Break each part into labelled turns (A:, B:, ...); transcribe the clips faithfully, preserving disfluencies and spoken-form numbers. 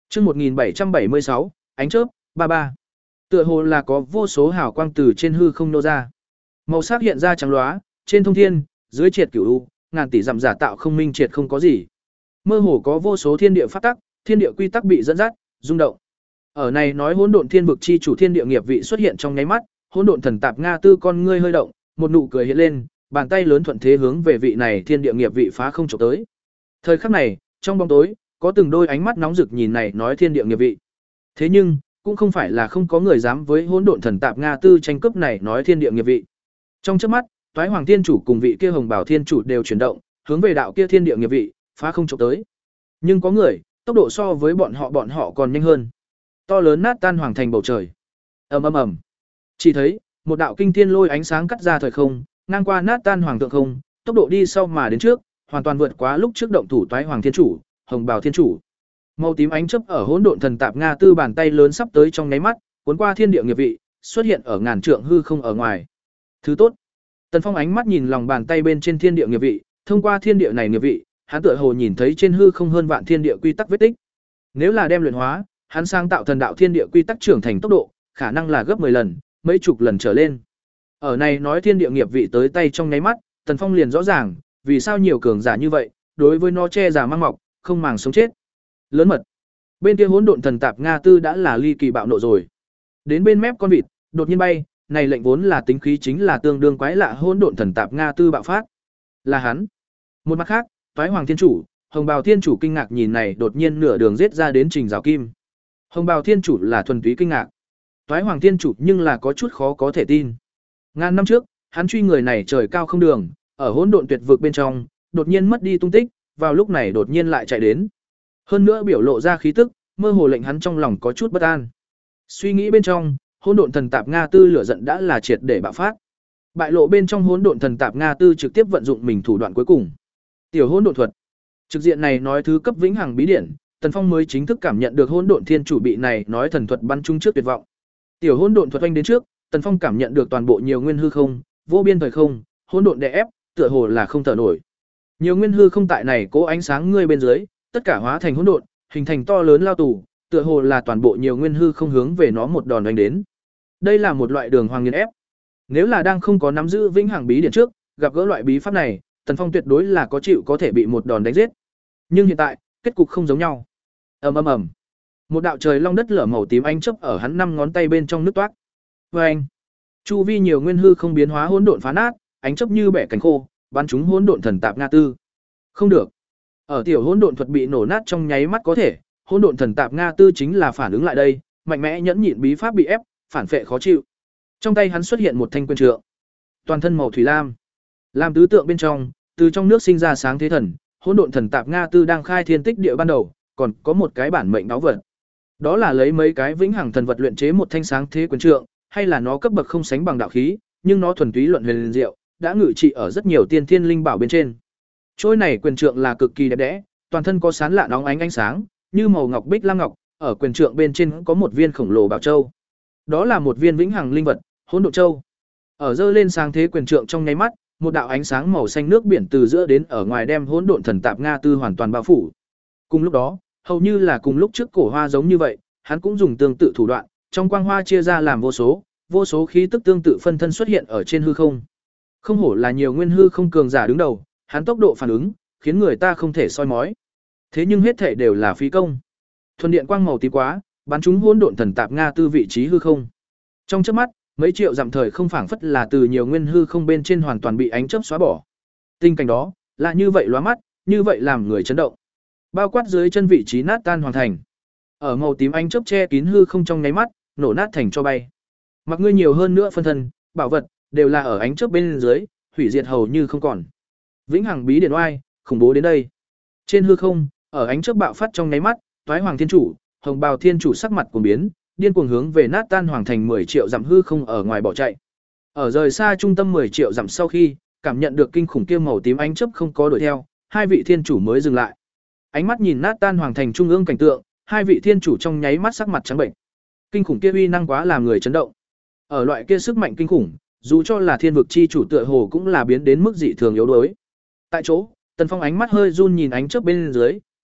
A: Chương một nghìn bảy trăm bảy mươi sáu, ánh chớp, ba ba. Tựa hồ là có vô số hào quang từ trên hư không nô ra. Màu sắc hiện ra trắng loá, trên thông thiên, dưới triệt cửu u, ngàn tỷ dặm giả tạo không minh triệt không có gì. Mơ hồ có vô số thiên địa pháp tắc, thiên địa quy tắc bị dẫn dắt, rung động. Ở này nói hỗn độn thiên vực chi chủ thiên địa nghiệp vị xuất hiện trong nháy mắt, hỗn độn thần tạp nga tư con ngươi hơi động, một nụ cười hiện lên, bàn tay lớn thuận thế hướng về vị này thiên địa nghiệp vị phá không chụp tới. Thời khắc này, trong bóng tối, có từng đôi ánh mắt nóng rực nhìn này nói thiên địa nghiệp vị. Thế nhưng, cũng không phải là không có người dám với hỗn độn thần tạp nga tư tranh cướp này nói thiên địa nghiệp vị. Trong chớp mắt, Toái Hoàng Thiên Chủ cùng vị kia Hồng Bảo Thiên Chủ đều chuyển động, hướng về đạo kia thiên địa nghiệp vị, phá không chụp tới. Nhưng có người, tốc độ so với bọn họ bọn họ còn nhanh hơn. To lớn nát tan hoàng thành bầu trời. Ầm ầm ầm. Chỉ thấy, một đạo kinh thiên lôi ánh sáng cắt ra thời không, ngang qua nát tan hoàng thượng không, tốc độ đi sau mà đến trước, hoàn toàn vượt quá lúc trước động thủ Toái Hoàng Thiên Chủ, Hồng Bảo Thiên Chủ. Màu tím ánh chớp ở hỗn độn thần tạp nga tư bàn tay lớn sắp tới trong nháy mắt, cuốn qua thiên địa nghiệp vị, xuất hiện ở ngàn trượng hư không ở ngoài. Thứ tốt. Tần Phong ánh mắt nhìn lòng bàn tay bên trên thiên địa nghiệp vị, thông qua thiên địa này nghiệp vị, hắn tựa hồ nhìn thấy trên hư không hơn vạn thiên địa quy tắc vết tích. Nếu là đem luyện hóa, hắn sáng tạo thần đạo thiên địa quy tắc trưởng thành tốc độ, khả năng là gấp mười lần, mấy chục lần trở lên. Ở này nói thiên địa nghiệp vị tới tay trong nháy mắt, Tần Phong liền rõ ràng, vì sao nhiều cường giả như vậy, đối với nó che giả mang mọc, không màng sống chết. Lớn mật. Bên kia hỗn độn thần tạp nga tư đã là ly kỳ bạo nộ rồi. Đến bên mép con vịt, đột nhiên bay, này lệnh vốn là tính khí chính là tương đương quái lạ hỗn độn thần tạp nga tư bạo phát. Là hắn. Một mặt khác, Toái Hoàng Thiên Chủ, Hồng Bào Thiên Chủ kinh ngạc nhìn này đột nhiên nửa đường giết ra đến Trình Giảo Kim. Hồng Bào Thiên Chủ là thuần túy kinh ngạc. Toái Hoàng Thiên Chủ nhưng là có chút khó có thể tin. Ngàn năm trước, hắn truy người này trời cao không đường, ở hỗn độn tuyệt vực bên trong, đột nhiên mất đi tung tích, vào lúc này đột nhiên lại chạy đến. Hơn nữa biểu lộ ra khí tức, mơ hồ lệnh hắn trong lòng có chút bất an. Suy nghĩ bên trong, hỗn độn thần tạp nga tư lửa giận đã là triệt để bạo phát. Bại lộ bên trong hỗn độn thần tạp nga tư trực tiếp vận dụng mình thủ đoạn cuối cùng. Tiểu hỗn độn thuật. Trực diện này nói thứ cấp vĩnh hằng bí điển, Tần Phong mới chính thức cảm nhận được hỗn độn thiên chủ bị này nói thần thuật bắn trúng trước tuyệt vọng. Tiểu hỗn độn thuật oanh đến trước, Tần Phong cảm nhận được toàn bộ nhiều nguyên hư không, vô biên thời không, hỗn độn đè ép, tựa hồ là không thở nổi. Nhiều nguyên hư không tại này cố ánh sáng ngươi bên dưới, tất cả hóa thành hỗn độn, hình thành to lớn lao tù, tựa hồ là toàn bộ nhiều nguyên hư không hướng về nó một đòn đánh đến. Đây là một loại đường hoàng nghiền ép. Nếu là đang không có nắm giữ vĩnh hằng bí điển trước, gặp gỡ loại bí pháp này, Tần Phong tuyệt đối là có chịu có thể bị một đòn đánh giết. Nhưng hiện tại, kết cục không giống nhau. Ầm ầm ầm. Một đạo trời long đất lở màu tím ánh chớp ở hắn năm ngón tay bên trong nước toát. Oeng. Chu vi nhiều nguyên hư không biến hóa hỗn độn phá nát, ánh chớp như bẻ cánh khô, bắn trúng hỗn độn thần tạp nga tư. Không được. Ở tiểu hỗn độn thuật bị nổ nát trong nháy mắt có thể, hỗn độn thần tạp nga tư chính là phản ứng lại đây, mạnh mẽ nhẫn nhịn bí pháp bị ép, phản phệ khó chịu. Trong tay hắn xuất hiện một thanh quyền trượng, toàn thân màu thủy lam, làm tứ tượng bên trong, từ trong nước sinh ra sáng thế thần, hỗn độn thần tạp nga tư đang khai thiên tích địa ban đầu, còn có một cái bản mệnh báu vật. Đó là lấy mấy cái vĩnh hằng thần vật luyện chế một thanh sáng thế quyền trượng, hay là nó cấp bậc không sánh bằng đạo khí, nhưng nó thuần túy luận huyền diệu, đã ngự trị ở rất nhiều tiên thiên linh bảo bên trên. Trôi này quyền trượng là cực kỳ đẹp đẽ, toàn thân có sán lạ nóng ánh ánh sáng, như màu ngọc bích lam ngọc, ở quyền trượng bên trên có một viên khổng lồ bảo châu. Đó là một viên vĩnh hằng linh vật, hỗn độn châu. Ở dơ lên sáng thế quyền trượng trong nháy mắt, một đạo ánh sáng màu xanh nước biển từ giữa đến ở ngoài đem hỗn độn thần tạp nga tư hoàn toàn bao phủ. Cùng lúc đó, hầu như là cùng lúc trước cổ hoa giống như vậy, hắn cũng dùng tương tự thủ đoạn, trong quang hoa chia ra làm vô số, vô số khí tức tương tự phân thân xuất hiện ở trên hư không. Không hổ là nhiều nguyên hư không cường giả đứng đầu, hắn tốc độ phản ứng, khiến người ta không thể soi mói. Thế nhưng hết thể đều là phí công. Thuần điện quang màu tím quá, bắn chúng hỗn độn thần tạp nga tư vị trí hư không. Trong chớp mắt, mấy triệu dặm thời không phảng phất là từ nhiều nguyên hư không bên trên hoàn toàn bị ánh chớp xóa bỏ. Tình cảnh đó, là như vậy lóa mắt, như vậy làm người chấn động. Bao quát dưới chân vị trí nát tan hoàn thành. Ở màu tím ánh chớp che kín hư không trong nháy mắt, nổ nát thành cho bay. Mặc ngươi nhiều hơn nữa phân thân, bảo vật, đều là ở ánh chớp bên dưới, hủy diệt hầu như không còn. Vĩnh hằng bí điển oai, khủng bố đến đây. Trên hư không, ở ánh chớp bạo phát trong nháy mắt, Toái Hoàng Thiên Chủ, Hồng Bào Thiên Chủ sắc mặt cuồng biến, điên cuồng hướng về nát tan hoàng thành mười triệu dặm hư không ở ngoài bỏ chạy. Ở rời xa trung tâm mười triệu dặm sau khi, cảm nhận được kinh khủng kia màu tím ánh chớp không có đuổi theo, hai vị thiên chủ mới dừng lại. Ánh mắt nhìn nát tan hoàng thành trung ương cảnh tượng, hai vị thiên chủ trong nháy mắt sắc mặt trắng bệnh. Kinh khủng kia uy năng quá làm người chấn động. Ở loại kia sức mạnh kinh khủng, dù cho là thiên vực chi chủ tựa hồ cũng là biến đến mức dị thường yếu đuối. Tại chỗ, Tần Phong ánh mắt hơi run nhìn ánh chớp bên dưới,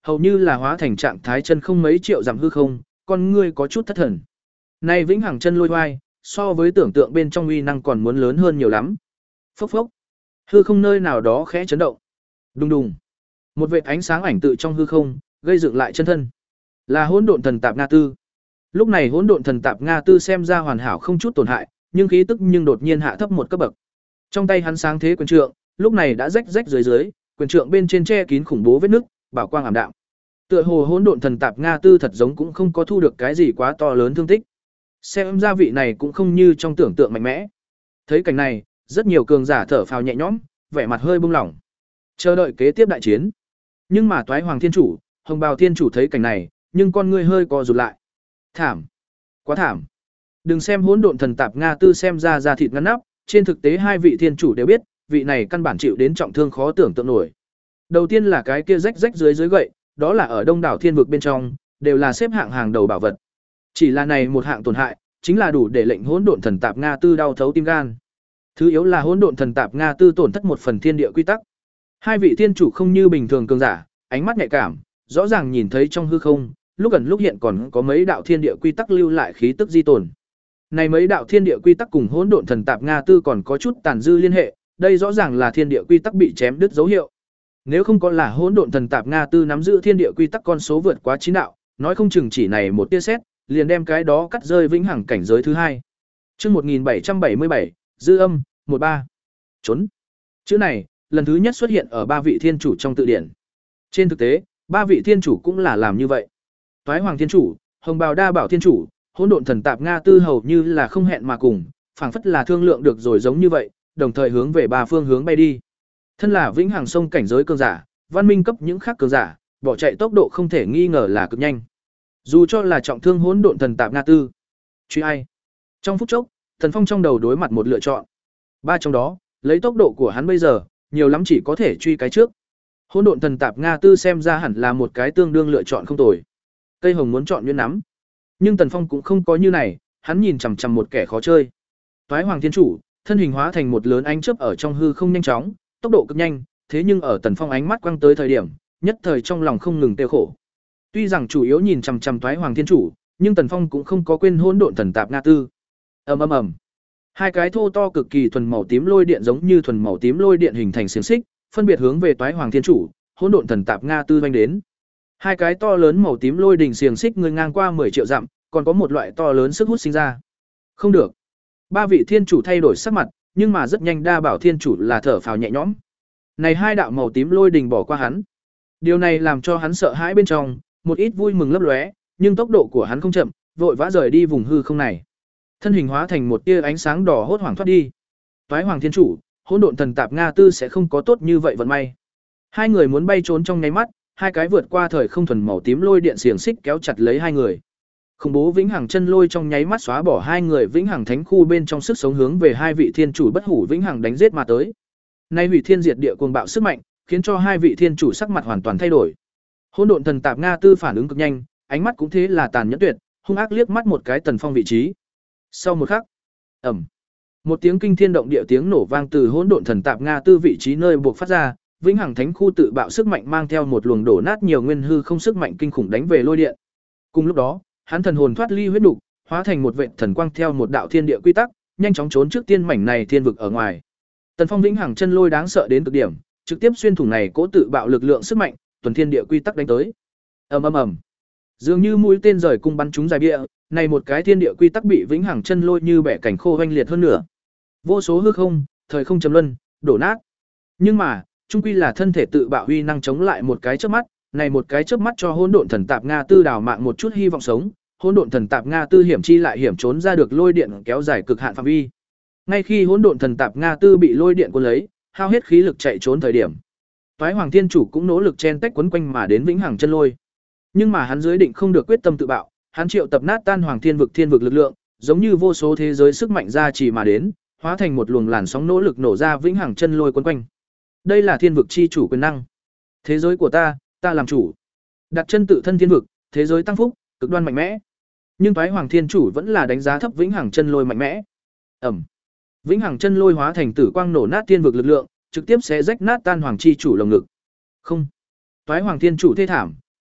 A: hầu như là hóa thành trạng thái chân không mấy triệu dặm hư không, con ngươi có chút thất thần. Này vĩnh hằng chân lôi oai, so với tưởng tượng bên trong uy năng còn muốn lớn hơn nhiều lắm. Phốc phốc. Hư không nơi nào đó khẽ chấn động. Đùng đùng. Một vệt ánh sáng ảnh tự trong hư không, gây dựng lại chân thân. Là Hỗn Độn Thần Tạp Nga Tư. Lúc này Hỗn Độn Thần Tạp Nga Tư xem ra hoàn hảo không chút tổn hại, nhưng khí tức nhưng đột nhiên hạ thấp một cấp bậc. Trong tay hắn sáng thế quyền trượng, lúc này đã rách rách dưới dưới, quyền trượng bên trên che kín khủng bố vết nứt, bảo quang ảm đạm. Tựa hồ Hỗn Độn Thần Tạp Nga Tư thật giống cũng không có thu được cái gì quá to lớn thương tích. Xem ra vị này cũng không như trong tưởng tượng mạnh mẽ. Thấy cảnh này, rất nhiều cường giả thở phào nhẹ nhõm, vẻ mặt hơi buông lỏng, chờ đợi kế tiếp đại chiến. Nhưng mà Toái Hoàng Thiên Chủ, Hồng Bào Thiên Chủ thấy cảnh này, nhưng con ngươi hơi co rụt lại. Thảm, quá thảm. Đừng xem Hỗn Độn Thần Tạp Nga Tư xem ra da thịt ngăn nắp, trên thực tế hai vị thiên chủ đều biết, vị này căn bản chịu đến trọng thương khó tưởng tượng nổi. Đầu tiên là cái kia rách rách dưới dưới gậy, đó là ở Đông đảo thiên vực bên trong, đều là xếp hạng hàng đầu bảo vật. Chỉ là này một hạng tổn hại, chính là đủ để lệnh Hỗn Độn Thần Tạp Nga Tư đau thấu tim gan. Thứ yếu là Hỗn Độn Thần Tạp Nga Tư tổn thất một phần thiên địa quy tắc. Hai vị thiên chủ không như bình thường cường giả, ánh mắt nhạy cảm, rõ ràng nhìn thấy trong hư không, lúc gần lúc hiện còn có mấy đạo thiên địa quy tắc lưu lại khí tức di tồn. Này mấy đạo thiên địa quy tắc cùng Hỗn Độn Thần Tạp Nga Tư còn có chút tàn dư liên hệ, đây rõ ràng là thiên địa quy tắc bị chém đứt dấu hiệu. Nếu không có là Hỗn Độn Thần Tạp Nga Tư nắm giữ thiên địa quy tắc con số vượt quá chín đạo, nói không chừng chỉ này một tia sét, liền đem cái đó cắt rơi vĩnh hằng cảnh giới thứ hai. Chương một nghìn bảy trăm bảy mươi bảy, dư âm, một ba. Trốn. Chữ này, lần thứ nhất xuất hiện ở ba vị thiên chủ trong tự điển. Trên thực tế, ba vị thiên chủ cũng là làm như vậy. Toái Hoàng Thiên Chủ, Hồng Bào Đa Bảo Thiên Chủ, Hỗn Độn Thần Tạp Nga Tư hầu như là không hẹn mà cùng, phảng phất là thương lượng được rồi giống như vậy, đồng thời hướng về ba phương hướng bay đi. Thân là vĩnh hằng sông cảnh giới cường giả, văn minh cấp những khác cường giả, bỏ chạy tốc độ không thể nghi ngờ là cực nhanh. Dù cho là trọng thương Hỗn Độn Thần Tạp Nga Tư, truy ai? Trong phút chốc, Thần Phong trong đầu đối mặt một lựa chọn. Ba trong đó, lấy tốc độ của hắn bây giờ, nhiều lắm chỉ có thể truy cái trước. Hỗn Độn Thần Tạp Nga Tư xem ra hẳn là một cái tương đương lựa chọn không tồi. Cây hồng muốn chọn nhuyễn nắm, nhưng Tần Phong cũng không có như này, hắn nhìn chằm chằm một kẻ khó chơi. Toái Hoàng Thiên Chủ, thân hình hóa thành một lớn ánh chớp ở trong hư không nhanh chóng, tốc độ cực nhanh, thế nhưng ở Tần Phong ánh mắt quang tới thời điểm, nhất thời trong lòng không ngừng tiêu khổ. Tuy rằng chủ yếu nhìn chằm chằm Toái Hoàng Thiên Chủ, nhưng Tần Phong cũng không có quên Hỗn Độn Thần Tạp Nga Tư. Ầm ầm ầm. Hai cái thô to cực kỳ thuần màu tím lôi điện giống như thuần màu tím lôi điện hình thành xiềng xích, phân biệt hướng về Toái Hoàng Thiên Chủ, Hỗn Độn Thần Tạp Nga Tư vành đến. Hai cái to lớn màu tím lôi đỉnh xiềng xích người ngang qua mười triệu dặm, còn có một loại to lớn sức hút sinh ra. Không được. Ba vị thiên chủ thay đổi sắc mặt, nhưng mà rất nhanh Đa Bảo Thiên Chủ là thở phào nhẹ nhõm. Này hai đạo màu tím lôi đỉnh bỏ qua hắn. Điều này làm cho hắn sợ hãi bên trong, một ít vui mừng lấp lóe, nhưng tốc độ của hắn không chậm, vội vã rời đi vùng hư không này. Thân hình hóa thành một tia ánh sáng đỏ hốt hoảng thoát đi. Toái Hoàng Thiên Chủ, Hỗn Độn Thần Tạp Nga Tư sẽ không có tốt như vậy vận may. Hai người muốn bay trốn trong nháy mắt, hai cái vượt qua thời không thuần màu tím lôi điện xiềng xích kéo chặt lấy hai người. Khủng bố vĩnh hằng chân lôi trong nháy mắt xóa bỏ hai người vĩnh hằng thánh khu bên trong sức sống hướng về hai vị thiên chủ bất hủ vĩnh hằng đánh giết mà tới. Nay hủy thiên diệt địa cuồng bạo sức mạnh, khiến cho hai vị thiên chủ sắc mặt hoàn toàn thay đổi. Hỗn Độn Thần Tạp Nga Tư phản ứng cực nhanh, ánh mắt cũng thế là tàn nhẫn tuyệt, hung ác liếc mắt một cái Tần Phong vị trí. Sau một khắc, ầm, một tiếng kinh thiên động địa tiếng nổ vang từ Hỗn Độn Thần Tạp Nga Tư vị trí nơi buộc phát ra, vĩnh hằng thánh khu tự bạo sức mạnh mang theo một luồng đổ nát nhiều nguyên hư không sức mạnh kinh khủng đánh về lôi điện. Cùng lúc đó, hắn thần hồn thoát ly huyết nục, hóa thành một vệt thần quang theo một đạo thiên địa quy tắc, nhanh chóng trốn trước tiên mảnh này thiên vực ở ngoài. Tần Phong vĩnh hằng chân lôi đáng sợ đến cực điểm, trực tiếp xuyên thủng này cố tự bạo lực lượng sức mạnh, tuần thiên địa quy tắc đánh tới. Ầm ầm ầm. Dường như mũi tên rời cung bắn trúng dài bia, này một cái thiên địa quy tắc bị vĩnh hằng chân lôi như bẻ cảnh khô hoanh liệt hơn nửa. Vô số hư không, thời không chấm luân, đổ nát. Nhưng mà, trung quy là thân thể tự bạo huy năng chống lại một cái chớp mắt, này một cái chớp mắt cho Hỗn Độn Thần Tạp Nga Tư đào mạng một chút hy vọng sống, Hỗn Độn Thần Tạp Nga Tư hiểm chi lại hiểm trốn ra được lôi điện kéo dài cực hạn phạm vi. Ngay khi Hỗn Độn Thần Tạp Nga Tư bị lôi điện cuốn lấy, hao hết khí lực chạy trốn thời điểm, Toái Hoàng Thiên Chủ cũng nỗ lực chen tách quấn quanh mà đến vĩnh hằng chân lôi. Nhưng mà hắn dưới định không được quyết tâm tự bạo, hắn triệu tập nát tan Hoàng Thiên vực thiên vực lực lượng, giống như vô số thế giới sức mạnh ra chỉ mà đến, hóa thành một luồng làn sóng nỗ lực nổ ra vĩnh hằng chân lôi quấn quanh. Đây là thiên vực chi chủ quyền năng. Thế giới của ta, ta làm chủ. Đặt chân tự thân thiên vực, thế giới tăng phúc, cực đoan mạnh mẽ. Nhưng Toái Hoàng Thiên Chủ vẫn là đánh giá thấp vĩnh hằng chân lôi mạnh mẽ. Ẩm. Vĩnh hằng chân lôi hóa thành tử quang nổ nát thiên vực lực lượng, trực tiếp sẽ rách nát tan Hoàng chi chủ lồng ngực. Không. Toái Hoàng Thiên Chủ thê thảm,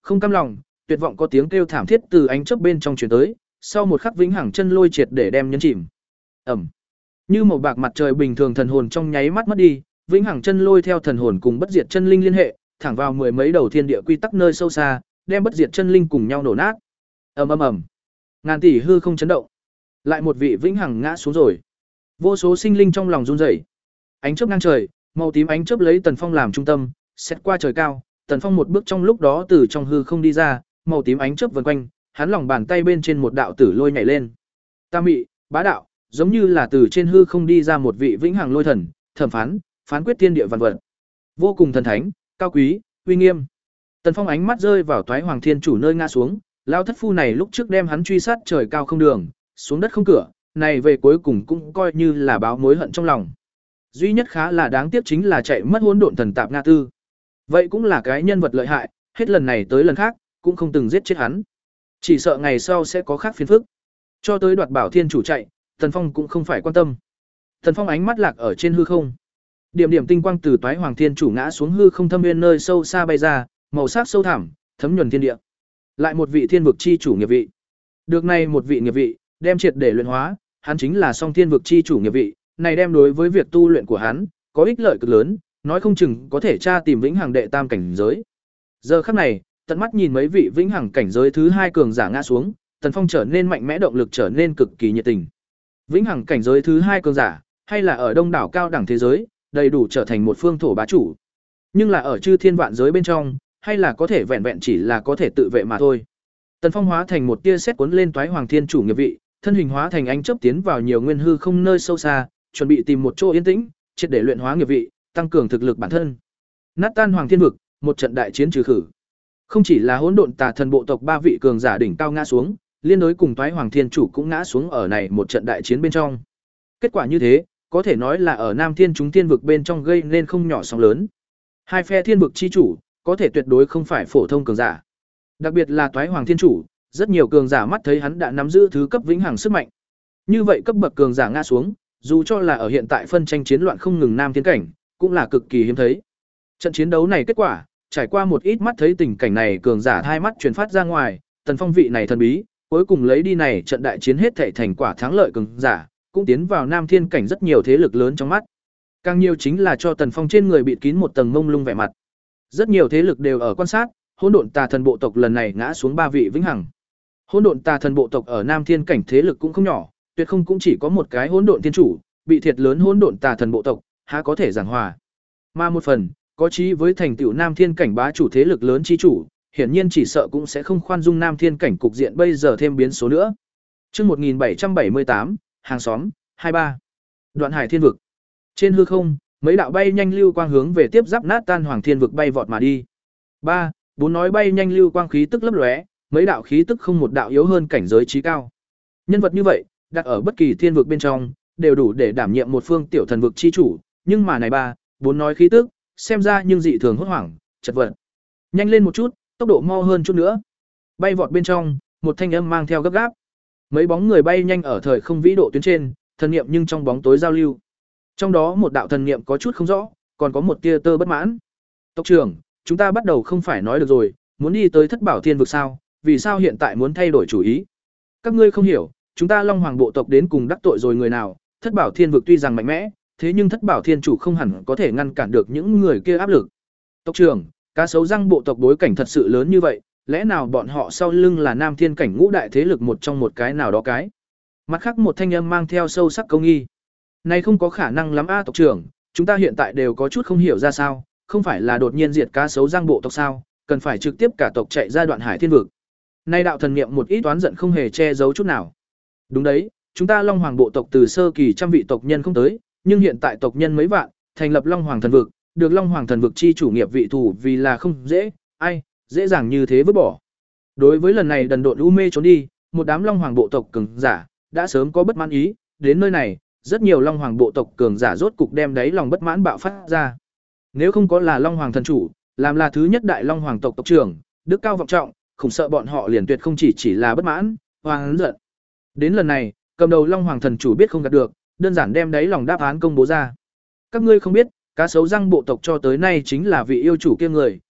A: không cam lòng, tuyệt vọng có tiếng kêu thảm thiết từ ánh chớp bên trong truyền tới, sau một khắc vĩnh hằng chân lôi triệt để đem nhấn chìm. Ầm. Như màu bạc mặt trời bình thường thần hồn trong nháy mắt mất đi, vĩnh hằng chân lôi theo thần hồn cùng bất diệt chân linh liên hệ, thẳng vào mười mấy đầu thiên địa quy tắc nơi sâu xa, đem bất diệt chân linh cùng nhau nổ nát. Ầm ầm ầm. Ngàn tỷ hư không chấn động. Lại một vị vĩnh hằng ngã xuống rồi. Vô số sinh linh trong lòng run rẩy. Ánh chớp ngang trời, màu tím ánh chớp lấy Tần Phong làm trung tâm, xét qua trời cao, Tần Phong một bước trong lúc đó từ trong hư không đi ra, màu tím ánh chớp vần quanh, hắn lòng bàn tay bên trên một đạo tử lôi nhảy lên. Tam mị, bá đạo, giống như là từ trên hư không đi ra một vị vĩnh hằng lôi thần, thẩm phán, phán quyết thiên địa vạn vật. Vô cùng thần thánh, cao quý, uy nghiêm. Tần Phong ánh mắt rơi vào Toái Hoàng Thiên Chủ nơi ngã xuống, lão thất phu này lúc trước đem hắn truy sát trời cao không đường, xuống đất không cửa, này về cuối cùng cũng coi như là báo mối hận trong lòng. Duy nhất khá là đáng tiếc chính là chạy mất hỗn độn thần tạp Nga Tư. Vậy cũng là cái nhân vật lợi hại, hết lần này tới lần khác, cũng không từng giết chết hắn. Chỉ sợ ngày sau sẽ có khác phiền phức. Cho tới Đoạt Bảo Thiên Chủ chạy, Tần Phong cũng không phải quan tâm. Tần Phong ánh mắt lạc ở trên hư không. Điểm điểm tinh quang từ Toái Hoàng Thiên Chủ ngã xuống hư không thâm nguyên nơi sâu xa bay ra, màu sắc sâu thẳm, thấm nhuần thiên địa. Lại một vị thiên vực chi chủ nghiệp vị. Được này một vị nghiệp vị, đem triệt để luyện hóa, hắn chính là Song Thiên vực chi chủ nghiệp vị, này đem đối với việc tu luyện của hắn có ích lợi cực lớn, nói không chừng có thể tra tìm vĩnh hằng đệ tam cảnh giới. Giờ khắc này, tận mắt nhìn mấy vị vĩnh hằng cảnh giới thứ hai cường giả ngã xuống, Tần Phong trở nên mạnh mẽ, động lực trở nên cực kỳ nhiệt tình. Vĩnh hằng cảnh giới thứ hai cường giả, hay là ở đông đảo cao đẳng thế giới, đầy đủ trở thành một phương thổ bá chủ. Nhưng là ở chư thiên vạn giới bên trong, hay là có thể vẹn vẹn chỉ là có thể tự vệ mà thôi. Tần Phong hóa thành một tia sét cuốn lên Toái Hoàng Thiên Chủ nghiệp vị, thân hình hóa thành ánh chớp tiến vào nhiều nguyên hư không nơi sâu xa, chuẩn bị tìm một chỗ yên tĩnh, triệt để luyện hóa nghiệp vị, tăng cường thực lực bản thân. Nát tan Hoàng Thiên vực, một trận đại chiến trừ khử. Không chỉ là hỗn độn tà thần bộ tộc ba vị cường giả đỉnh cao ngã xuống, liên đối cùng Toái Hoàng Thiên Chủ cũng ngã xuống ở này một trận đại chiến bên trong. Kết quả như thế, có thể nói là ở Nam Thiên chúng thiên vực bên trong gây nên không nhỏ sóng lớn. Hai phe thiên vực chi chủ, có thể tuyệt đối không phải phổ thông cường giả. Đặc biệt là Toái Hoàng Thiên Chủ, rất nhiều cường giả mắt thấy hắn đã nắm giữ thứ cấp vĩnh hằng sức mạnh. Như vậy cấp bậc cường giả ngã xuống, dù cho là ở hiện tại phân tranh chiến loạn không ngừng Nam Thiên cảnh, cũng là cực kỳ hiếm thấy. Trận chiến đấu này kết quả, trải qua một ít mắt thấy tình cảnh này cường giả hai mắt truyền phát ra ngoài, Tần Phong vị này thần bí, cuối cùng lấy đi này trận đại chiến hết thảy thành quả thắng lợi cường giả, cũng tiến vào Nam Thiên cảnh rất nhiều thế lực lớn trong mắt. Càng nhiều chính là cho Tần Phong trên người bịt kín một tầng mông lung vẻ mặt. Rất nhiều thế lực đều ở quan sát, hỗn độn tà thần bộ tộc lần này ngã xuống ba vị vĩnh hằng. Hỗn độn tà thần bộ tộc ở Nam Thiên cảnh thế lực cũng không nhỏ, tuyệt không cũng chỉ có một cái hỗn độn thiên chủ, bị thiệt lớn hỗn độn tà thần bộ tộc, há có thể giảng hòa. Mà một phần, có chí với thành tựu Nam Thiên cảnh bá chủ thế lực lớn chi chủ, hiển nhiên chỉ sợ cũng sẽ không khoan dung Nam Thiên cảnh cục diện bây giờ thêm biến số nữa. Chương một nghìn bảy trăm bảy mươi tám, hàng xóm, hai ba. Đoạn Hải Thiên vực. Trên hư không, mấy đạo bay nhanh lưu quang hướng về tiếp giáp nát tan Hoàng Thiên vực bay vọt mà đi. Ba, bốn nói bay nhanh lưu quang khí tức lấp lóe, mấy đạo khí tức không một đạo yếu hơn cảnh giới trí cao. Nhân vật như vậy, đặt ở bất kỳ thiên vực bên trong, đều đủ để đảm nhiệm một phương tiểu thần vực chi chủ, nhưng mà này ba, bốn nói khí tức, xem ra nhưng dị thường hốt hoảng, chật vật. Nhanh lên một chút, tốc độ mau hơn chút nữa. Bay vọt bên trong, một thanh âm mang theo gấp gáp. Mấy bóng người bay nhanh ở thời không vĩ độ tuyến trên, thần niệm nhưng trong bóng tối giao lưu. Trong đó một đạo thần niệm có chút không rõ, còn có một tia tơ bất mãn. Tộc trưởng, chúng ta bắt đầu không phải nói được rồi, muốn đi tới Thất Bảo Thiên vực sao, vì sao hiện tại muốn thay đổi chủ ý? Các ngươi không hiểu, chúng ta Long Hoàng bộ tộc đến cùng đắc tội rồi người nào, Thất Bảo Thiên vực tuy rằng mạnh mẽ, thế nhưng Thất Bảo Thiên chủ không hẳn có thể ngăn cản được những người kia áp lực. Tộc trưởng, cá sấu răng bộ tộc bối cảnh thật sự lớn như vậy, lẽ nào bọn họ sau lưng là Nam Thiên cảnh ngũ đại thế lực một trong một cái nào đó cái? Mặt khác một thanh âm mang theo sâu sắc câu nghi. Này không có khả năng lắm a tộc trưởng, chúng ta hiện tại đều có chút không hiểu ra sao, không phải là đột nhiên diệt cá sấu răng bộ tộc sao, cần phải trực tiếp cả tộc chạy ra Đoạn Hải Thiên vực. Nay đạo thần niệm một ít toán giận không hề che giấu chút nào. Đúng đấy, chúng ta Long Hoàng bộ tộc từ sơ kỳ trăm vị tộc nhân không tới, nhưng hiện tại tộc nhân mấy vạn, thành lập Long Hoàng thần vực, được Long Hoàng thần vực chi chủ nghiệp vị thủ vì là không dễ, ai, dễ dàng như thế vứt bỏ. Đối với lần này đần độn u mê trốn đi, một đám Long Hoàng bộ tộc cường giả đã sớm có bất mãn ý, đến nơi này, rất nhiều Long Hoàng bộ tộc cường giả rốt cục đem đáy lòng bất mãn bạo phát ra. Nếu không có là Long Hoàng thần chủ, làm là thứ nhất đại Long Hoàng tộc tộc trưởng, đức cao vọng trọng, khủng sợ bọn họ liền tuyệt không chỉ chỉ là bất mãn, hoàng giận. Đến lần này, cầm đầu Long Hoàng thần chủ biết không gạt được, đơn giản đem đáy lòng đáp án công bố ra. Các ngươi không biết, cá sấu răng bộ tộc cho tới nay chính là vị yêu chủ kia người,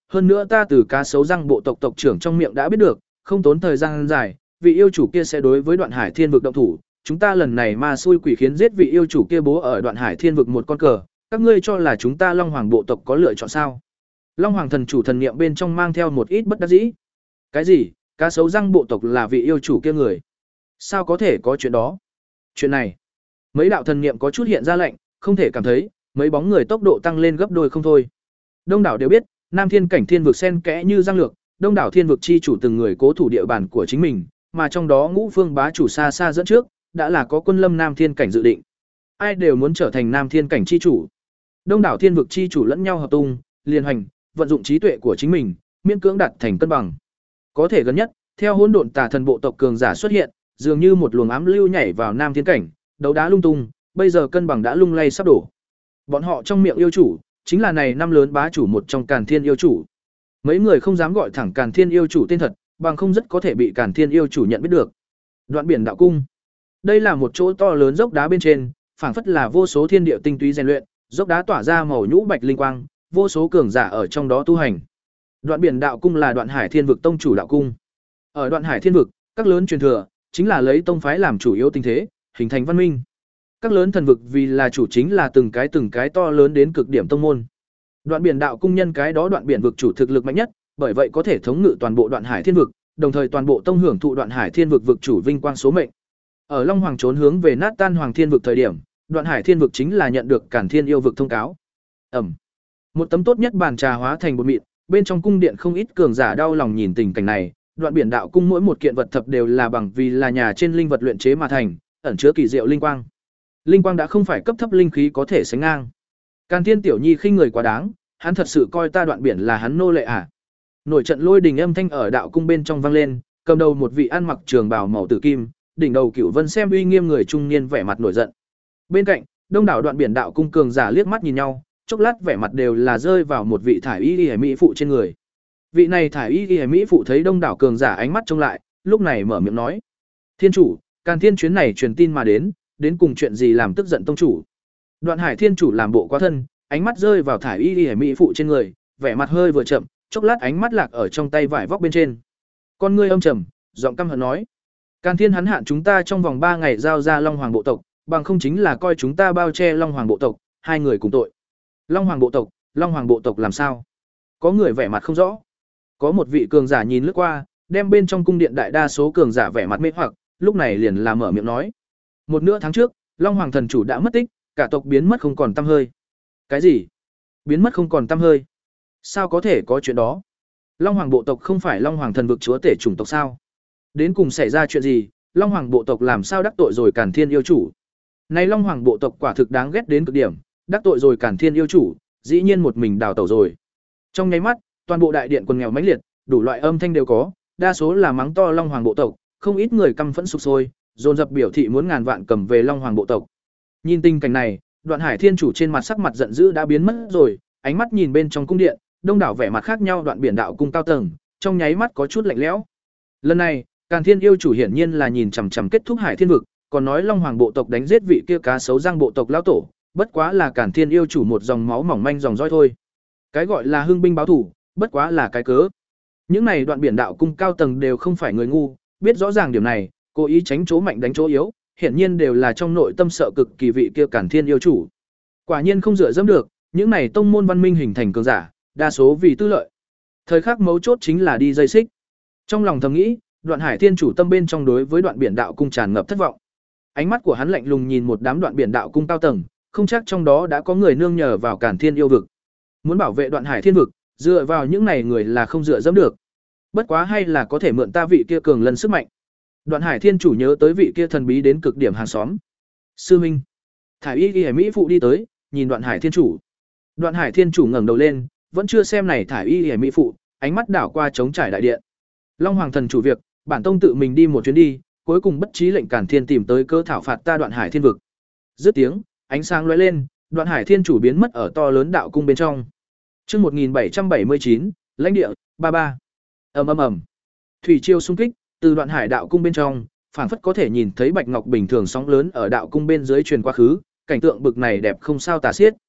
A: hơn nữa ta từ cá sấu răng bộ tộc tộc trưởng trong miệng đã biết được, không tốn thời gian dài, vị yêu chủ kia sẽ đối với Đoạn Hải Thiên vực động thủ, chúng ta lần này ma xui quỷ khiến giết vị yêu chủ kia bố ở Đoạn Hải Thiên vực một con cờ, các ngươi cho là chúng ta Long Hoàng bộ tộc có lựa chọn sao? Long Hoàng thần chủ thần niệm bên trong mang theo một ít bất đắc dĩ. Cái gì? Cá sấu răng bộ tộc là vị yêu chủ kia người? Sao có thể có chuyện đó? Chuyện này, mấy đạo thần niệm có chút hiện ra lệnh, không thể cảm thấy, mấy bóng người tốc độ tăng lên gấp đôi không thôi. Đông đảo đều biết, Nam Thiên cảnh thiên vực xen kẽ như răng lược, đông đảo thiên vực chi chủ từng người cố thủ địa bàn của chính mình, mà trong đó Ngũ Phương bá chủ xa xa dẫn trước, đã là có quân lâm Nam Thiên cảnh dự định. Ai đều muốn trở thành Nam Thiên cảnh chi chủ. Đông đảo thiên vực chi chủ lẫn nhau hợp tung, liên hành, vận dụng trí tuệ của chính mình, miễn cưỡng đạt thành cân bằng. Có thể gần nhất, theo hỗn độn tà thần bộ tộc cường giả xuất hiện, dường như một luồng ám lưu nhảy vào Nam Thiên cảnh, đấu đá lung tung, bây giờ cân bằng đã lung lay sắp đổ. Bọn họ trong miệng yêu chủ, chính là này năm lớn bá chủ một trong Càn Thiên yêu chủ. Mấy người không dám gọi thẳng Càn Thiên yêu chủ tên thật, bằng không rất có thể bị Càn Thiên yêu chủ nhận biết được. Đoạn Biển Đạo Cung. Đây là một chỗ to lớn dốc đá bên trên, phảng phất là vô số thiên địa tinh túy rèn luyện, dốc đá tỏa ra màu nhũ bạch linh quang, vô số cường giả ở trong đó tu hành. Đoạn Biển Đạo Cung là Đoạn Hải Thiên vực tông chủ đạo cung. Ở Đoạn Hải Thiên vực, các lớn truyền thừa chính là lấy tông phái làm chủ yếu tinh thế, hình thành văn minh. Các lớn thần vực vì là chủ chính là từng cái từng cái to lớn đến cực điểm tông môn. Đoạn Biển Đạo Cung nhân cái đó Đoạn Biển vực chủ thực lực mạnh nhất, bởi vậy có thể thống ngự toàn bộ Đoạn Hải Thiên vực, đồng thời toàn bộ tông hưởng thụ Đoạn Hải Thiên vực vực chủ vinh quang số mệnh. Ở Long Hoàng trốn hướng về nát tan Hoàng Thiên vực thời điểm, Đoạn Hải Thiên vực chính là nhận được Càn Thiên yêu vực thông cáo. Ẩm. Một tấm tốt nhất bàn trà hóa thành bột mịn, bên trong cung điện không ít cường giả đau lòng nhìn tình cảnh này, Đoạn Biển Đạo Cung mỗi một kiện vật thập đều là bằng vì là nhà trên linh vật luyện chế mà thành, ẩn chứa kỳ diệu linh quang. Linh quang đã không phải cấp thấp linh khí có thể sánh ngang. Càn Thiên tiểu nhi khinh người quá đáng, hắn thật sự coi ta Đoạn Biển là hắn nô lệ à? Nổi trận lôi đình âm thanh ở đạo cung bên trong vang lên, cầm đầu một vị ăn mặc trường bào màu tử kim, đỉnh đầu Cửu Vân xem uy nghiêm người trung niên vẻ mặt nổi giận. Bên cạnh, đông đảo Đoạn Biển Đạo Cung cường giả liếc mắt nhìn nhau, chốc lát vẻ mặt đều là rơi vào một vị thải y y mỹ phụ trên người. Vị này thải y y mỹ phụ thấy đông đảo cường giả ánh mắt trông lại, lúc này mở miệng nói: "Thiên chủ, Càn Thiên chuyến này truyền tin mà đến, đến cùng chuyện gì làm tức giận tông chủ?" Đoạn Hải Thiên chủ làm bộ quá thân, ánh mắt rơi vào thải y y mỹ phụ trên người, vẻ mặt hơi vừa chậm, chốc lát ánh mắt lạc ở trong tay vải vóc bên trên. Con ngươi âm trầm, giọng căm hận nói: "Càn Thiên hắn hạn chúng ta trong vòng ba ngày giao ra Long Hoàng bộ tộc, bằng không chính là coi chúng ta bao che Long Hoàng bộ tộc, hai người cùng tội." Long Hoàng bộ tộc, Long Hoàng bộ tộc làm sao? Có người vẻ mặt không rõ. Có một vị cường giả nhìn lướt qua, đem bên trong cung điện đại đa số cường giả vẻ mặt mê hoặc, lúc này liền làm mở miệng nói: "Một nửa tháng trước, Long Hoàng thần chủ đã mất tích, cả tộc biến mất không còn tăm hơi." Cái gì? Biến mất không còn tăm hơi? Sao có thể có chuyện đó? Long Hoàng bộ tộc không phải Long Hoàng thần vực chúa tể chủng tộc sao? Đến cùng xảy ra chuyện gì? Long Hoàng bộ tộc làm sao đắc tội rồi Càn Thiên yêu chủ? Này Long Hoàng bộ tộc quả thực đáng ghét đến cực điểm, đắc tội rồi Càn Thiên yêu chủ, dĩ nhiên một mình đào tẩu rồi. Trong nháy mắt, toàn bộ đại điện quần nghèo mãnh liệt, đủ loại âm thanh đều có, đa số là mắng to Long Hoàng bộ tộc, không ít người căm phẫn sục sôi, dồn dập biểu thị muốn ngàn vạn cầm về Long Hoàng bộ tộc. Nhìn tình cảnh này, Đoạn Hải Thiên chủ trên mặt sắc mặt giận dữ đã biến mất rồi, ánh mắt nhìn bên trong cung điện, đông đảo vẻ mặt khác nhau Đoạn Biển Đạo Cung cao tầng, trong nháy mắt có chút lạnh lẽo. Lần này, Càn Thiên yêu chủ hiển nhiên là nhìn chằm chằm kết thúc Hải Thiên vực, còn nói Long Hoàng bộ tộc đánh giết vị kia cá sấu răng bộ tộc lão tổ, bất quá là Càn Thiên yêu chủ một dòng máu mỏng manh dòng dõi thôi. Cái gọi là hưng binh báo thủ, bất quá là cái cớ. Những này Đoạn Biển Đạo Cung cao tầng đều không phải người ngu, biết rõ ràng điểm này, cố ý tránh chỗ mạnh đánh chỗ yếu, hiển nhiên đều là trong nội tâm sợ cực kỳ vị kia Càn Thiên yêu chủ. Quả nhiên không dựa dẫm được, những này tông môn văn minh hình thành cường giả, đa số vì tư lợi. Thời khắc mấu chốt chính là đi dây xích. Trong lòng thầm nghĩ, Đoạn Hải Thiên chủ tâm bên trong đối với Đoạn Biển Đạo Cung tràn ngập thất vọng. Ánh mắt của hắn lạnh lùng nhìn một đám Đoạn Biển Đạo Cung cao tầng, không chắc trong đó đã có người nương nhờ vào Càn Thiên yêu vực. Muốn bảo vệ Đoạn Hải Thiên vực, dựa vào những này người là không dựa dẫm được. Bất quá hay là có thể mượn ta vị kia cường lần sức mạnh. Đoạn Hải Thiên chủ nhớ tới vị kia thần bí đến cực điểm hàng xóm. Sư Minh. Thải y y mỹ phụ đi tới, nhìn Đoạn Hải Thiên chủ. Đoạn Hải Thiên chủ ngẩng đầu lên, vẫn chưa xem này thải y y mỹ phụ, ánh mắt đảo qua trống trải đại điện. Long Hoàng thần chủ việc, bản tông tự mình đi một chuyến đi, cuối cùng bất trí lệnh Càn Thiên tìm tới cơ thảo phạt ta Đoạn Hải Thiên vực. Dứt tiếng, ánh sáng lóe lên, Đoạn Hải Thiên chủ biến mất ở to lớn đạo cung bên trong. Chương một nghìn bảy trăm bảy mươi chín, lãnh địa ba ba. Ầm ầm ầm. Thủy triều xung kích, từ Đoạn Hải đạo cung bên trong, phảng phất có thể nhìn thấy bạch ngọc bình thường sóng lớn ở đạo cung bên dưới truyền qua khứ, cảnh tượng bực này đẹp không sao tả xiết.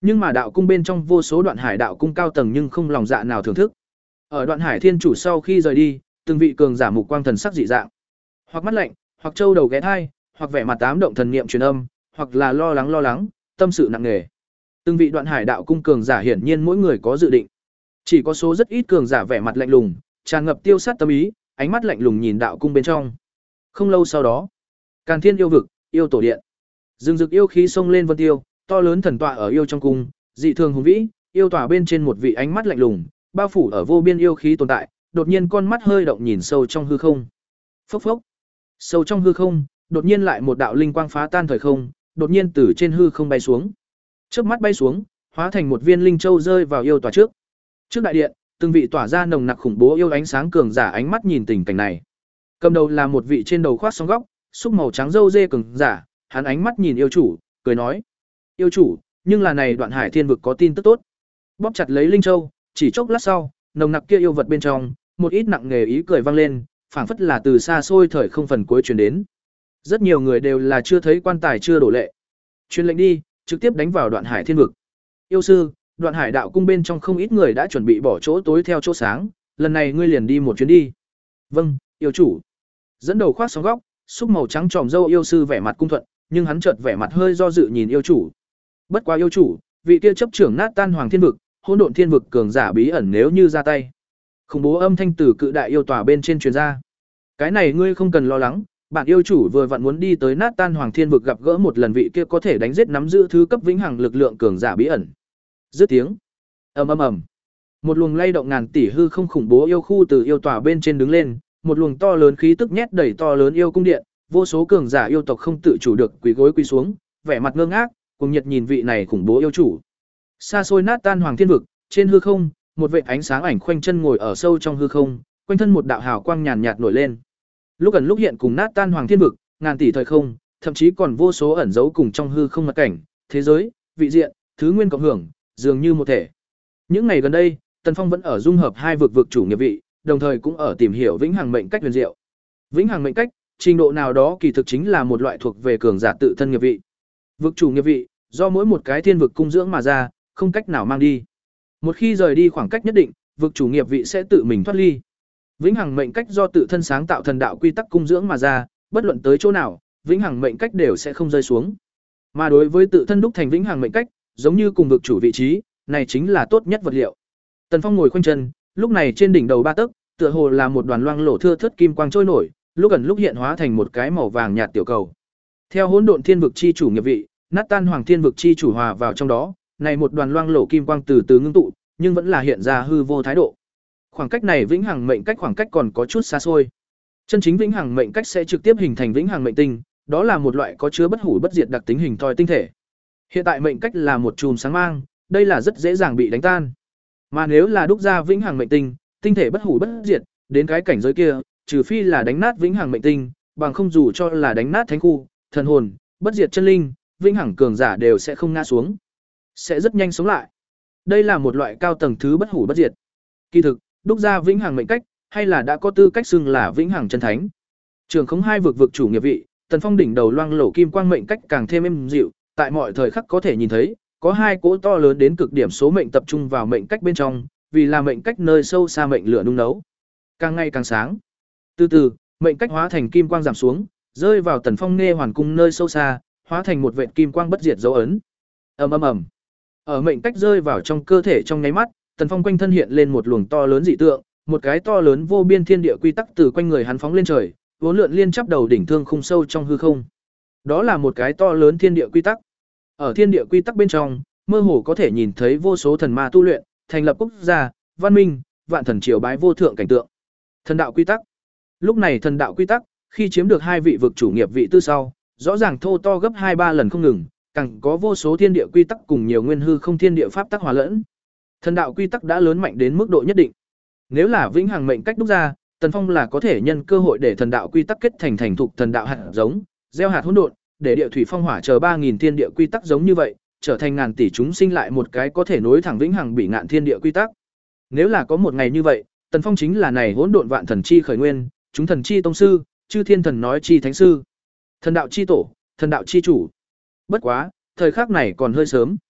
A: Nhưng mà đạo cung bên trong vô số Đoạn Hải đạo cung cao tầng nhưng không lòng dạ nào thưởng thức. Ở Đoạn Hải Thiên chủ sau khi rời đi, từng vị cường giả mục quang thần sắc dị dạng, hoặc mắt lạnh, hoặc châu đầu ghé thai, hoặc vẻ mặt tám động thần niệm truyền âm, hoặc là lo lắng lo lắng, tâm sự nặng nề. Từng vị Đoạn Hải đạo cung cường giả hiển nhiên mỗi người có dự định. Chỉ có số rất ít cường giả vẻ mặt lạnh lùng, tràn ngập tiêu sát tâm ý, ánh mắt lạnh lùng nhìn đạo cung bên trong. Không lâu sau đó, Càn Thiên yêu vực, yêu tổ điện. Rừng rực yêu khí xông lên vân tiêu, to lớn thần tọa ở yêu trong cung, dị thường hùng vĩ, yêu tỏa bên trên một vị ánh mắt lạnh lùng, bao phủ ở vô biên yêu khí tồn tại, đột nhiên con mắt hơi động nhìn sâu trong hư không. Phốc phốc. Sâu trong hư không, đột nhiên lại một đạo linh quang phá tan thời không, đột nhiên từ trên hư không bay xuống. Chớp mắt bay xuống, hóa thành một viên linh châu rơi vào yêu tỏa trước. Trước đại điện, từng vị tỏa ra nồng nặc khủng bố yêu ánh sáng cường giả ánh mắt nhìn tình cảnh này. Cầm đầu là một vị trên đầu khoác song góc, xúc màu trắng râu dê cường giả, hắn ánh mắt nhìn yêu chủ, cười nói: "Yêu chủ, nhưng là này Đoạn Hải Thiên vực có tin tức tốt." Bóp chặt lấy linh châu, chỉ chốc lát sau, nồng nặc kia yêu vật bên trong, một ít nặng nghề ý cười vang lên, phảng phất là từ xa xôi thời không phần cuối truyền đến. Rất nhiều người đều là chưa thấy quan tài chưa đổ lệ. Truyền lệnh đi, trực tiếp đánh vào Đoạn Hải Thiên vực. Yêu sư, Đoạn Hải đạo cung bên trong không ít người đã chuẩn bị bỏ chỗ tối theo chỗ sáng, lần này ngươi liền đi một chuyến đi. Vâng, yêu chủ. Dẫn đầu khoác sóng góc, xúc màu trắng tròm râu yêu sư vẻ mặt cung thuận, nhưng hắn chợt vẻ mặt hơi do dự nhìn yêu chủ. Bất quá yêu chủ, vị kia chấp trưởng nát tan Hoàng Thiên vực, hỗn độn thiên vực cường giả bí ẩn nếu như ra tay. Khủng bố âm thanh từ cự đại yêu tòa bên trên truyền ra. Cái này ngươi không cần lo lắng, bản yêu chủ vừa vặn muốn đi tới nát tan Hoàng Thiên vực gặp gỡ một lần vị kia có thể đánh giết nắm giữ thứ cấp vĩnh hằng lực lượng cường giả bí ẩn. Dứt tiếng, ầm ầm ầm, một luồng lay động ngàn tỷ hư không khủng bố yêu khu từ yêu tòa bên trên đứng lên, một luồng to lớn khí tức nhét đầy to lớn yêu cung điện, vô số cường giả yêu tộc không tự chủ được quỳ gối quỳ xuống, vẻ mặt ngơ ngác, cùng nhiệt nhìn vị này khủng bố yêu chủ. Xa xôi nát tan Hoàng Thiên vực, trên hư không, một vệt ánh sáng ảnh khoanh chân ngồi ở sâu trong hư không, quanh thân một đạo hào quang nhàn nhạt nổi lên. Lúc ẩn lúc hiện cùng nát tan Hoàng Thiên vực, ngàn tỷ thời không, thậm chí còn vô số ẩn dấu cùng trong hư không mật cảnh, thế giới, vị diện, thứ nguyên cộng hưởng, dường như một thể. Những ngày gần đây, Tần Phong vẫn ở dung hợp hai vực vực chủ nghiệp vị, đồng thời cũng ở tìm hiểu vĩnh hằng mệnh cách huyền diệu. Vĩnh hằng mệnh cách, trình độ nào đó kỳ thực chính là một loại thuộc về cường giả tự thân nghiệp vị. Vực chủ nghiệp vị, do mỗi một cái thiên vực cung dưỡng mà ra, không cách nào mang đi. Một khi rời đi khoảng cách nhất định, vực chủ nghiệp vị sẽ tự mình thoát ly. Vĩnh hằng mệnh cách do tự thân sáng tạo thần đạo quy tắc cung dưỡng mà ra, bất luận tới chỗ nào, vĩnh hằng mệnh cách đều sẽ không rơi xuống. Mà đối với tự thân đúc thành vĩnh hằng mệnh cách, giống như cùng vực chủ vị trí, này chính là tốt nhất vật liệu. Tần Phong ngồi khoanh chân, lúc này trên đỉnh đầu ba tấc, tựa hồ là một đoàn loang lổ thưa thớt kim quang trôi nổi, lúc ẩn lúc hiện hóa thành một cái màu vàng nhạt tiểu cầu. Theo hỗn độn thiên vực chi chủ nghiệp vị, nát tan Hoàng Thiên vực chi chủ hòa vào trong đó, này một đoàn loang lổ kim quang từ từ ngưng tụ, nhưng vẫn là hiện ra hư vô thái độ. Khoảng cách này vĩnh hằng mệnh cách khoảng cách còn có chút xa xôi. Chân chính vĩnh hằng mệnh cách sẽ trực tiếp hình thành vĩnh hằng mệnh tinh, đó là một loại có chứa bất hủ bất diệt đặc tính hình thoi tinh thể. Hiện tại mệnh cách là một chùm sáng mang, đây là rất dễ dàng bị đánh tan. Mà nếu là đúc ra vĩnh hằng mệnh tinh, tinh thể bất hủ bất diệt, đến cái cảnh giới kia, trừ phi là đánh nát vĩnh hằng mệnh tinh, bằng không dù cho là đánh nát thánh khu, thần hồn, bất diệt chân linh, vĩnh hằng cường giả đều sẽ không ngã xuống, sẽ rất nhanh sống lại. Đây là một loại cao tầng thứ bất hủ bất diệt. Kỳ thực, đúc ra vĩnh hằng mệnh cách, hay là đã có tư cách xưng là vĩnh hằng chân thánh. Trường không hai vực vực chủ nghiệp vị, Tần Phong đỉnh đầu loang lổ kim quang mệnh cách càng thêm êm dịu, tại mọi thời khắc có thể nhìn thấy, có hai cỗ to lớn đến cực điểm số mệnh tập trung vào mệnh cách bên trong, vì là mệnh cách nơi sâu xa mệnh lửa nung nấu, càng ngày càng sáng. Từ từ, mệnh cách hóa thành kim quang giảm xuống, rơi vào Tần Phong nghe hoàn cung nơi sâu xa, hóa thành một vệt kim quang bất diệt dấu ấn. Ầm ầm ầm. Ở mệnh cách rơi vào trong cơ thể trong nháy mắt, Tần Phong quanh thân hiện lên một luồng to lớn dị tượng, một cái to lớn vô biên thiên địa quy tắc từ quanh người hắn phóng lên trời, vốn lượn liên chắp đầu đỉnh thương khung sâu trong hư không. Đó là một cái to lớn thiên địa quy tắc. Ở thiên địa quy tắc bên trong, mơ hồ có thể nhìn thấy vô số thần ma tu luyện, thành lập quốc gia, văn minh, vạn thần triều bái vô thượng cảnh tượng. Thần đạo quy tắc. Lúc này thần đạo quy tắc, khi chiếm được hai vị vực chủ nghiệp vị tư sau, rõ ràng thô to gấp hai ba lần không ngừng, càng có vô số thiên địa quy tắc cùng nhiều nguyên hư không thiên địa pháp tắc hòa lẫn. Thần đạo quy tắc đã lớn mạnh đến mức độ nhất định. Nếu là vĩnh hằng mệnh cách đúc ra, Tần Phong là có thể nhân cơ hội để thần đạo quy tắc kết thành thành thục thần đạo hạt giống, gieo hạt hỗn độn, để địa thủy phong hỏa chờ ba nghìn thiên địa quy tắc giống như vậy, trở thành ngàn tỷ chúng sinh lại một cái có thể nối thẳng vĩnh hằng bị ngạn thiên địa quy tắc. Nếu là có một ngày như vậy, Tần Phong chính là này hỗn độn vạn thần chi khởi nguyên, chúng thần chi tông sư, chư thiên thần nói chi thánh sư, thần đạo chi tổ, thần đạo chi chủ. Bất quá, thời khắc này còn hơi sớm.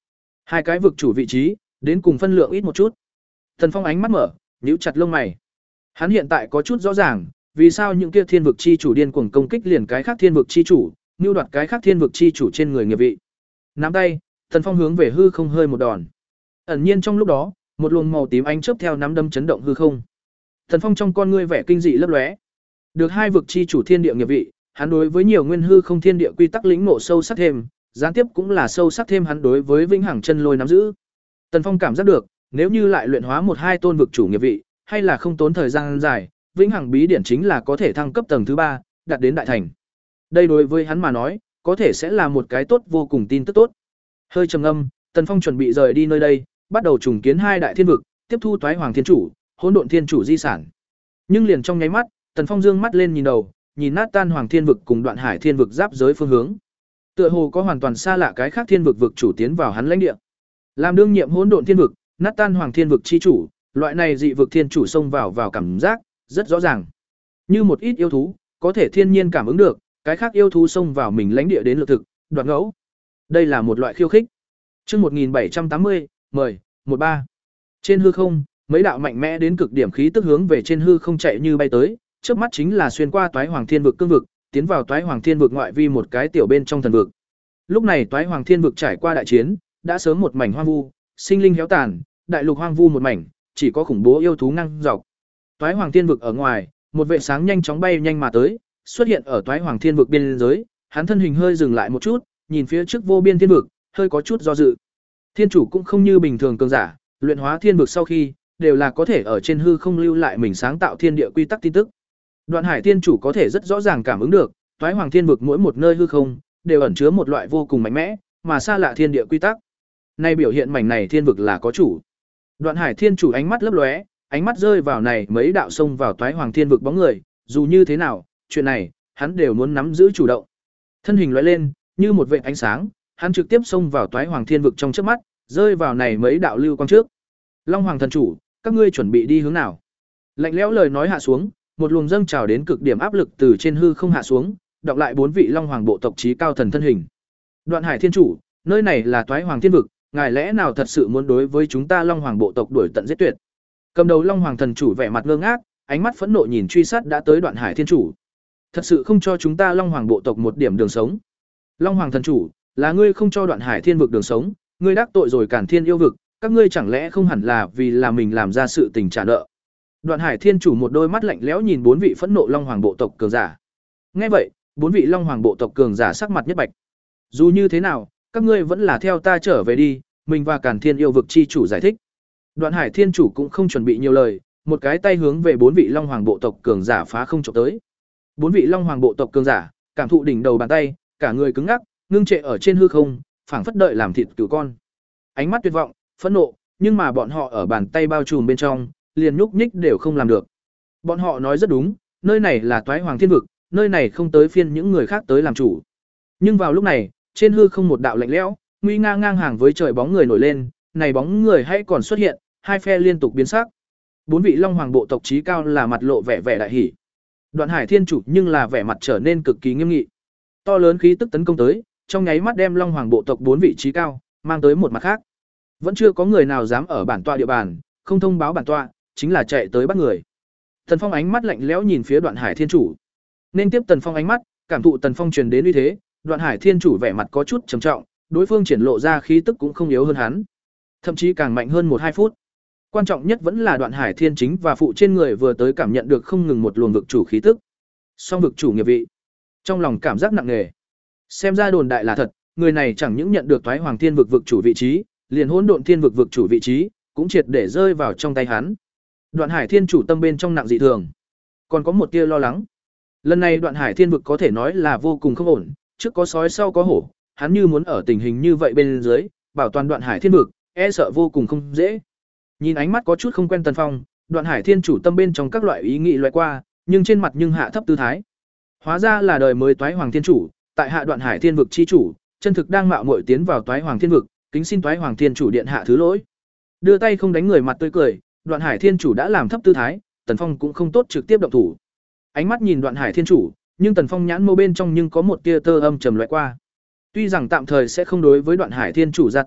A: Hai cái vực chủ vị trí, đến cùng phân lượng ít một chút. Tần Phong ánh mắt mở, nhíu chặt lông mày. Hắn hiện tại có chút rõ ràng, vì sao những kia thiên vực chi chủ điên cuồng công kích liền cái khác thiên vực chi chủ, mưu đoạt cái khác thiên vực chi chủ trên người nghiệp vị. Nắm tay, Tần Phong hướng về hư không hơi một đòn. Ẩn nhiên trong lúc đó, một luồng màu tím ánh chớp theo nắm đấm chấn động hư không. Tần Phong trong con ngươi vẻ kinh dị lấp lóe. Được hai vực chi chủ thiên địa nghiệp vị, hắn đối với nhiều nguyên hư không thiên địa quy tắc lĩnh ngộ sâu sắc thêm, gián tiếp cũng là sâu sắc thêm hắn đối với vĩnh hằng chân lôi nắm giữ. Tần Phong cảm giác được, nếu như lại luyện hóa một hai tôn vực chủ nghiệp vị, hay là không tốn thời gian dài, vĩnh hằng bí điển chính là có thể thăng cấp tầng thứ ba, đạt đến đại thành. Đây đối với hắn mà nói, có thể sẽ là một cái tốt vô cùng tin tức tốt. Hơi trầm ngâm, Tần Phong chuẩn bị rời đi nơi đây, bắt đầu trùng kiến hai đại thiên vực, tiếp thu Toái Hoàng Thiên Chủ, Hỗn Độn Thiên Chủ di sản. Nhưng liền trong nháy mắt, Tần Phong dương mắt lên nhìn đầu, nhìn nát tan Hoàng Thiên vực cùng Đoạn Hải Thiên vực giáp giới phương hướng. Tựa hồ có hoàn toàn xa lạ cái khác thiên vực vực chủ tiến vào hắn lãnh địa. Làm đương nhiệm Hỗn Độn Thiên vực, nát tan Hoàng Thiên vực chi chủ, loại này dị vực thiên chủ xông vào vào cảm giác rất rõ ràng. Như một ít yêu thú, có thể thiên nhiên cảm ứng được, cái khác yêu thú xông vào mình lãnh địa đến lượt thực, đoạt ngẫu. Đây là một loại khiêu khích. Chương một nghìn bảy trăm tám mươi, mời, một ba. Trên hư không, mấy đạo mạnh mẽ đến cực điểm khí tức hướng về trên hư không chạy như bay tới, chớp mắt chính là xuyên qua Toái Hoàng Thiên vực cương vực, tiến vào Toái Hoàng Thiên vực ngoại vi một cái tiểu bên trong thần vực. Lúc này Toái Hoàng Thiên vực trải qua đại chiến, đã sớm một mảnh hoang vu, sinh linh héo tàn, đại lục hoang vu một mảnh, chỉ có khủng bố yêu thú ngang dọc. Toái Hoàng Thiên vực ở ngoài, một vệ sáng nhanh chóng bay nhanh mà tới, xuất hiện ở Toái Hoàng Thiên vực biên giới, hắn thân hình hơi dừng lại một chút, nhìn phía trước vô biên thiên vực, hơi có chút do dự. Thiên chủ cũng không như bình thường cường giả, luyện hóa thiên vực sau khi, đều là có thể ở trên hư không lưu lại mình sáng tạo thiên địa quy tắc tin tức. Đoạn Hải Thiên chủ có thể rất rõ ràng cảm ứng được, Toái Hoàng Thiên vực mỗi một nơi hư không đều ẩn chứa một loại vô cùng mạnh mẽ, mà xa lạ thiên địa quy tắc. Nay biểu hiện mảnh này thiên vực là có chủ. Đoạn Hải Thiên chủ ánh mắt lấp lóe, ánh mắt rơi vào này mấy đạo sông vào Toái Hoàng Thiên vực bóng người, dù như thế nào, chuyện này, hắn đều muốn nắm giữ chủ động. Thân hình lóe lên, như một vệt ánh sáng, hắn trực tiếp xông vào Toái Hoàng Thiên vực trong chớp mắt, rơi vào này mấy đạo lưu quang trước. Long Hoàng thần chủ, các ngươi chuẩn bị đi hướng nào? Lạnh lẽo lời nói hạ xuống, một luồng dâng trào đến cực điểm áp lực từ trên hư không hạ xuống, đọc lại bốn vị Long Hoàng bộ tộc chí cao thần thân hình. Đoạn Hải Thiên chủ, nơi này là Toái Hoàng Thiên vực, ngài lẽ nào thật sự muốn đối với chúng ta Long Hoàng bộ tộc đuổi tận giết tuyệt? Cầm đầu Long Hoàng thần chủ vẻ mặt ngơ ngác, ánh mắt phẫn nộ nhìn truy sát đã tới Đoạn Hải Thiên chủ. Thật sự không cho chúng ta Long Hoàng bộ tộc một điểm đường sống. Long Hoàng thần chủ, là ngươi không cho Đoạn Hải Thiên vực đường sống, ngươi đắc tội rồi Càn Thiên yêu vực, các ngươi chẳng lẽ không hẳn là vì là mình làm ra sự tình trả nợ. Đoạn Hải Thiên chủ một đôi mắt lạnh lẽo nhìn bốn vị phẫn nộ Long Hoàng bộ tộc cường giả. Nghe vậy, bốn vị Long Hoàng bộ tộc cường giả sắc mặt nhất bạch. Dù như thế nào, các ngươi vẫn là theo ta trở về đi, mình và Càn Thiên yêu vực chi chủ giải thích. Đoạn Hải Thiên chủ cũng không chuẩn bị nhiều lời, một cái tay hướng về bốn vị Long Hoàng bộ tộc cường giả phá không chụp tới. Bốn vị Long Hoàng bộ tộc cường giả, cảm thụ đỉnh đầu bàn tay, cả người cứng ngắc, ngưng trệ ở trên hư không, phảng phất đợi làm thịt cừu con. Ánh mắt tuyệt vọng, phẫn nộ, nhưng mà bọn họ ở bàn tay bao trùm bên trong, liền nhúc nhích đều không làm được. Bọn họ nói rất đúng, nơi này là Toái Hoàng Thiên vực, nơi này không tới phiên những người khác tới làm chủ. Nhưng vào lúc này, trên hư không một đạo lạnh lẽo, nguy nga ngang hàng với trời bóng người nổi lên, này bóng người hay còn xuất hiện, hai phe liên tục biến sắc. Bốn vị Long Hoàng bộ tộc chí cao là mặt lộ vẻ vẻ đại hỉ. Đoạn Hải Thiên chủ nhưng là vẻ mặt trở nên cực kỳ nghiêm nghị. To lớn khí tức tấn công tới, trong nháy mắt đem Long Hoàng bộ tộc bốn vị chí cao mang tới một mặt khác. Vẫn chưa có người nào dám ở bản tọa địa bàn, không thông báo bản tọa, chính là chạy tới bắt người. Tần Phong ánh mắt lạnh lẽo nhìn phía Đoạn Hải Thiên chủ. Nên tiếp Tần Phong ánh mắt, cảm thụ Tần Phong truyền đến uy thế, Đoạn Hải Thiên chủ vẻ mặt có chút trầm trọng, đối phương triển lộ ra khí tức cũng không yếu hơn hắn, thậm chí càng mạnh hơn một hai phút. Quan trọng nhất vẫn là Đoạn Hải Thiên chính và phụ trên người vừa tới cảm nhận được không ngừng một luồng vực chủ khí tức. Song vực chủ nghiệp vị, trong lòng cảm giác nặng nề. Xem ra đồn đại là thật, người này chẳng những nhận được Toái Hoàng Thiên vực vực chủ vị trí, liền Hỗn Độn Thiên vực vực chủ vị trí, cũng triệt để rơi vào trong tay hắn. Đoạn Hải Thiên chủ tâm bên trong nặng dị thường, còn có một tia lo lắng. Lần này Đoạn Hải Thiên vực có thể nói là vô cùng không ổn, trước có sói sau có hổ, hắn như muốn ở tình hình như vậy bên dưới, bảo toàn Đoạn Hải Thiên vực, e sợ vô cùng không dễ. Nhìn ánh mắt có chút không quen Tần Phong, Đoạn Hải Thiên chủ tâm bên trong các loại ý nghĩ loại qua, nhưng trên mặt nhưng hạ thấp tư thái. Hóa ra là đời mới Toái Hoàng Thiên chủ, tại hạ Đoạn Hải Thiên vực chi chủ, chân thực đang mạo muội tiến vào Toái Hoàng Thiên vực, kính xin Toái Hoàng Thiên chủ điện hạ thứ lỗi. Đưa tay không đánh người mặt tươi cười, Đoạn Hải Thiên chủ đã làm thấp tư thái, Tần Phong cũng không tốt trực tiếp động thủ. Ánh mắt nhìn Đoạn Hải Thiên chủ, nhưng Tần Phong nhãn mâu bên trong nhưng có một tia tơ âm trầm loại qua. Tuy rằng tạm thời sẽ không đối với Đoạn Hải Thiên chủ ra tay,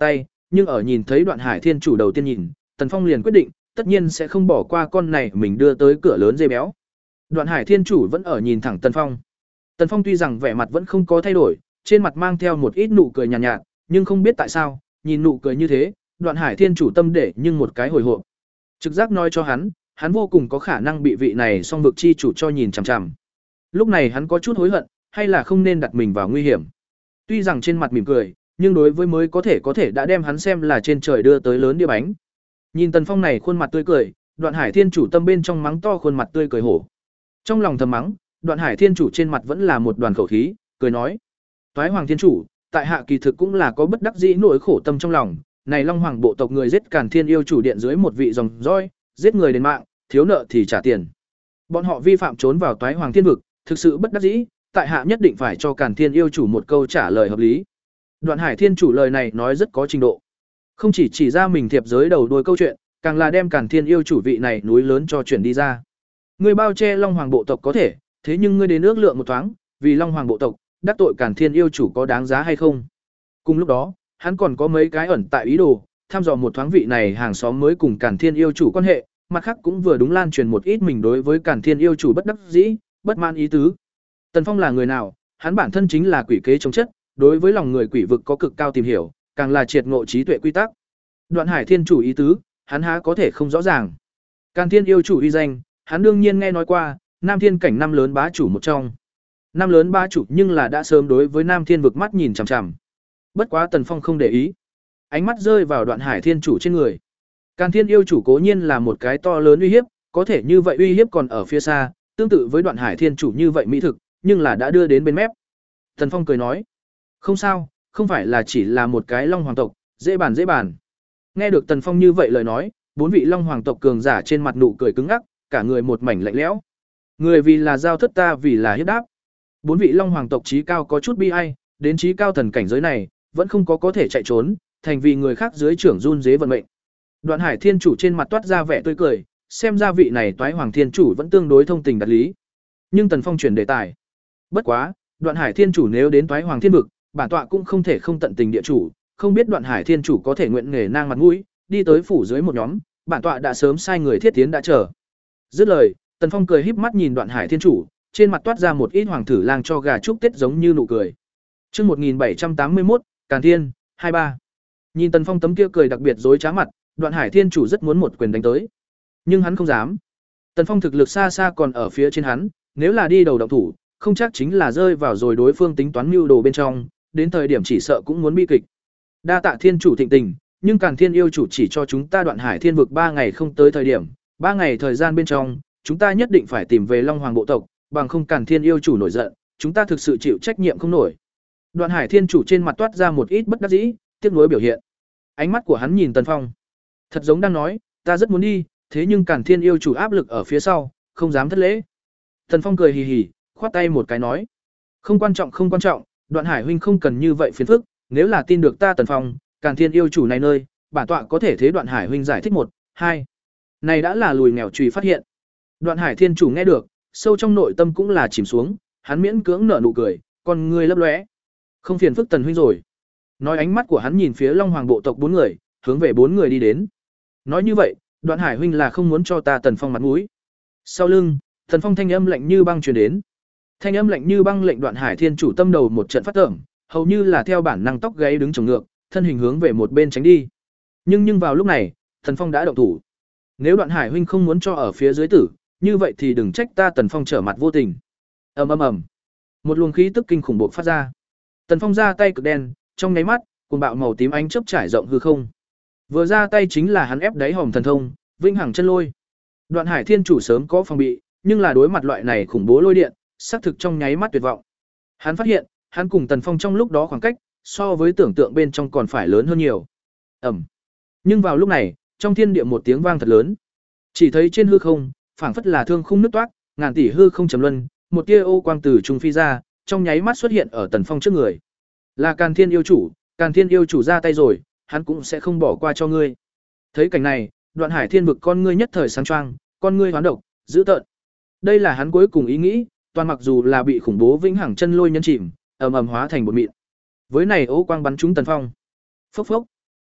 A: nhưng ở nhìn thấy Đoạn Hải Thiên Chủ đầu tiên nhìn, Tần Phong liền quyết định, tất nhiên sẽ không bỏ qua con này mình đưa tới cửa lớn dê béo. Đoạn Hải Thiên Chủ vẫn ở nhìn thẳng Tần Phong. Tần Phong tuy rằng vẻ mặt vẫn không có thay đổi, trên mặt mang theo một ít nụ cười nhàn nhạt, nhạt, nhưng không biết tại sao, nhìn nụ cười như thế, Đoạn Hải Thiên Chủ tâm để nhưng một cái hồi hộp. Trực giác nói cho hắn, hắn vô cùng có khả năng bị vị này song vực chi chủ cho nhìn chằm chằm. Lúc này hắn có chút hối hận, hay là không nên đặt mình vào nguy hiểm. Tuy rằng trên mặt mỉm cười, nhưng đối với mới có thể có thể đã đem hắn xem là trên trời đưa tới lớn đĩa bánh. Nhìn Tần Phong này khuôn mặt tươi cười, Đoạn Hải Thiên Chủ tâm bên trong mắng to khuôn mặt tươi cười hổ. Trong lòng thầm mắng, Đoạn Hải Thiên Chủ trên mặt vẫn là một đoàn khẩu khí, cười nói: "Toái Hoàng Thiên Chủ, tại hạ kỳ thực cũng là có bất đắc dĩ nỗi khổ tâm trong lòng, này Long Hoàng bộ tộc người giết Càn Thiên yêu chủ điện dưới một vị dòng dõi, giết người đến mạng, thiếu nợ thì trả tiền. Bọn họ vi phạm trốn vào Toái Hoàng Thiên vực, thực sự bất đắc dĩ, tại hạ nhất định phải cho Càn Thiên yêu chủ một câu trả lời hợp lý." Đoạn Hải Thiên Chủ lời này nói rất có trình độ, không chỉ chỉ ra mình thiệp giới đầu đuôi câu chuyện, càng là đem Càn Thiên yêu chủ vị này núi lớn cho chuyển đi ra. Ngươi bao che Long Hoàng bộ tộc có thể, thế nhưng ngươi đến ước lượng một thoáng, vì Long Hoàng bộ tộc, đắc tội Càn Thiên yêu chủ có đáng giá hay không? Cùng lúc đó, hắn còn có mấy cái ẩn tại ý đồ, thăm dò một thoáng vị này hàng xóm mới cùng Càn Thiên yêu chủ quan hệ, mặt khác cũng vừa đúng lan truyền một ít mình đối với Càn Thiên yêu chủ bất đắc dĩ, bất mãn ý tứ. Tần Phong là người nào? Hắn bản thân chính là quỷ kế chống chất, đối với lòng người quỷ vực có cực cao tìm hiểu, càng là triệt ngộ trí tuệ quy tắc. Đoạn Hải Thiên Chủ ý tứ, hắn há có thể không rõ ràng. Càn Thiên yêu chủ uy danh, hắn đương nhiên nghe nói qua, Nam Thiên cảnh năm lớn bá chủ một trong. Năm lớn bá chủ nhưng là đã sớm đối với Nam Thiên vực mắt nhìn chằm chằm. Bất quá Tần Phong không để ý, ánh mắt rơi vào Đoạn Hải Thiên Chủ trên người. Càn Thiên yêu chủ cố nhiên là một cái to lớn uy hiếp, có thể như vậy uy hiếp còn ở phía xa, tương tự với Đoạn Hải Thiên Chủ như vậy mỹ thực, nhưng là đã đưa đến bên mép. Tần Phong cười nói: "Không sao, không phải là chỉ là một cái Long Hoàng tộc, dễ bàn dễ bàn." Nghe được Tần Phong như vậy lời nói, bốn vị Long Hoàng tộc cường giả trên mặt nụ cười cứng ngắc, cả người một mảnh lạnh lẽo. Người vì là giao thất, ta vì là hiếp đáp. Bốn vị Long Hoàng tộc chí cao có chút bi ai, đến chí cao thần cảnh giới này, vẫn không có có thể chạy trốn, thành vì người khác dưới trưởng run dế vận mệnh. Đoạn Hải Thiên Chủ trên mặt toát ra vẻ tươi cười, xem ra vị này Toái Hoàng Thiên Chủ vẫn tương đối thông tình đạt lý. Nhưng Tần Phong chuyển đề tài. Bất quá, Đoạn Hải Thiên Chủ nếu đến Toái Hoàng Thiên vực, bản tọa cũng không thể không tận tình địa chủ, không biết Đoạn Hải Thiên Chủ có thể nguyện nghề nang mặt mũi, đi tới phủ dưới một nhóm, bản tọa đã sớm sai người thiết tiến đã chờ. Dứt lời, Tần Phong cười híp mắt nhìn Đoạn Hải Thiên Chủ, trên mặt toát ra một ít hoàng thử lang cho gà chúc Tết giống như nụ cười. Chương một nghìn bảy trăm tám mươi mốt, Càn Thiên, hai ba. Nhìn Tần Phong tấm kia cười đặc biệt dối trá mặt, Đoạn Hải Thiên Chủ rất muốn một quyền đánh tới, nhưng hắn không dám. Tần Phong thực lực xa xa còn ở phía trên hắn, nếu là đi đầu động thủ, không chắc chính là rơi vào rồi đối phương tính toán mưu đồ bên trong, đến thời điểm chỉ sợ cũng muốn bi kịch. Đa tạ Thiên Chủ thịnh tình, nhưng Càn Thiên yêu chủ chỉ cho chúng ta Đoạn Hải Thiên vực ba ngày không tới thời điểm, ba ngày thời gian bên trong, chúng ta nhất định phải tìm về Long Hoàng bộ tộc, bằng không Càn Thiên yêu chủ nổi giận, chúng ta thực sự chịu trách nhiệm không nổi. Đoạn Hải Thiên Chủ trên mặt toát ra một ít bất đắc dĩ, tiếc nuối biểu hiện. Ánh mắt của hắn nhìn Tần Phong, thật giống đang nói, ta rất muốn đi, thế nhưng Càn Thiên yêu chủ áp lực ở phía sau, không dám thất lễ. Tần Phong cười hì hì, khoát tay một cái nói: "Không quan trọng, không quan trọng, Đoạn Hải huynh không cần như vậy phiền phức, nếu là tin được ta Tần Phong, Càn Thiên yêu chủ này nơi, bản tọa có thể thế Đoạn Hải huynh giải thích một, hai." Này đã là lùi nghèo chùy phát hiện. Đoạn Hải Thiên Chủ nghe được, sâu trong nội tâm cũng là chìm xuống, hắn miễn cưỡng nở nụ cười, con ngươi lấp lóe. "Không phiền phức Tần huynh rồi." Nói ánh mắt của hắn nhìn phía Long Hoàng bộ tộc bốn người, hướng về bốn người đi đến. Nói như vậy, Đoạn Hải huynh là không muốn cho ta Tần Phong mặt mũi. Sau lưng, Tần Phong thanh âm lạnh như băng truyền đến. Thanh âm lạnh như băng lệnh Đoạn Hải Thiên Chủ tâm đầu một trận phát tởm, hầu như là theo bản năng tóc gáy đứng chồng ngược, thân hình hướng về một bên tránh đi. Nhưng nhưng vào lúc này, Tần Phong đã động thủ. Nếu Đoạn Hải huynh không muốn cho ở phía dưới tử, như vậy thì đừng trách ta Tần Phong trở mặt vô tình. Ầm ầm ầm. Một luồng khí tức kinh khủng bộc phát ra. Tần Phong ra tay cực đen, trong nháy mắt, cuồng bạo màu tím ánh chớp trải rộng hư không. Vừa ra tay chính là hắn ép đáy hòm thần thông, Vĩnh Hằng Chân Lôi. Đoạn Hải Thiên Chủ sớm có phòng bị, nhưng là đối mặt loại này khủng bố lôi điện, xác thực trong nháy mắt tuyệt vọng. Hắn phát hiện, hắn cùng Tần Phong trong lúc đó khoảng cách, so với tưởng tượng bên trong còn phải lớn hơn nhiều. Ầm. Nhưng vào lúc này, trong thiên địa một tiếng vang thật lớn. Chỉ thấy trên hư không, phảng phất là thương khung nứt toác, ngàn tỷ hư không trầm luân, một tia ô quang từ trung phi ra, trong nháy mắt xuất hiện ở Tần Phong trước người. Là Càn Thiên yêu chủ, Càn Thiên yêu chủ ra tay rồi, hắn cũng sẽ không bỏ qua cho ngươi. Thấy cảnh này, Đoạn Hải Thiên vực con ngươi nhất thời sáng choang, con ngươi hoán độc, dữ tợn. Đây là hắn cuối cùng ý nghĩ, toàn mặc dù là bị khủng bố Vĩnh Hằng Chân Lôi nhấn chìm, ầm ầm hóa thành bột mịn. Với này ô quang bắn trúng Tần Phong. Phốc phốc.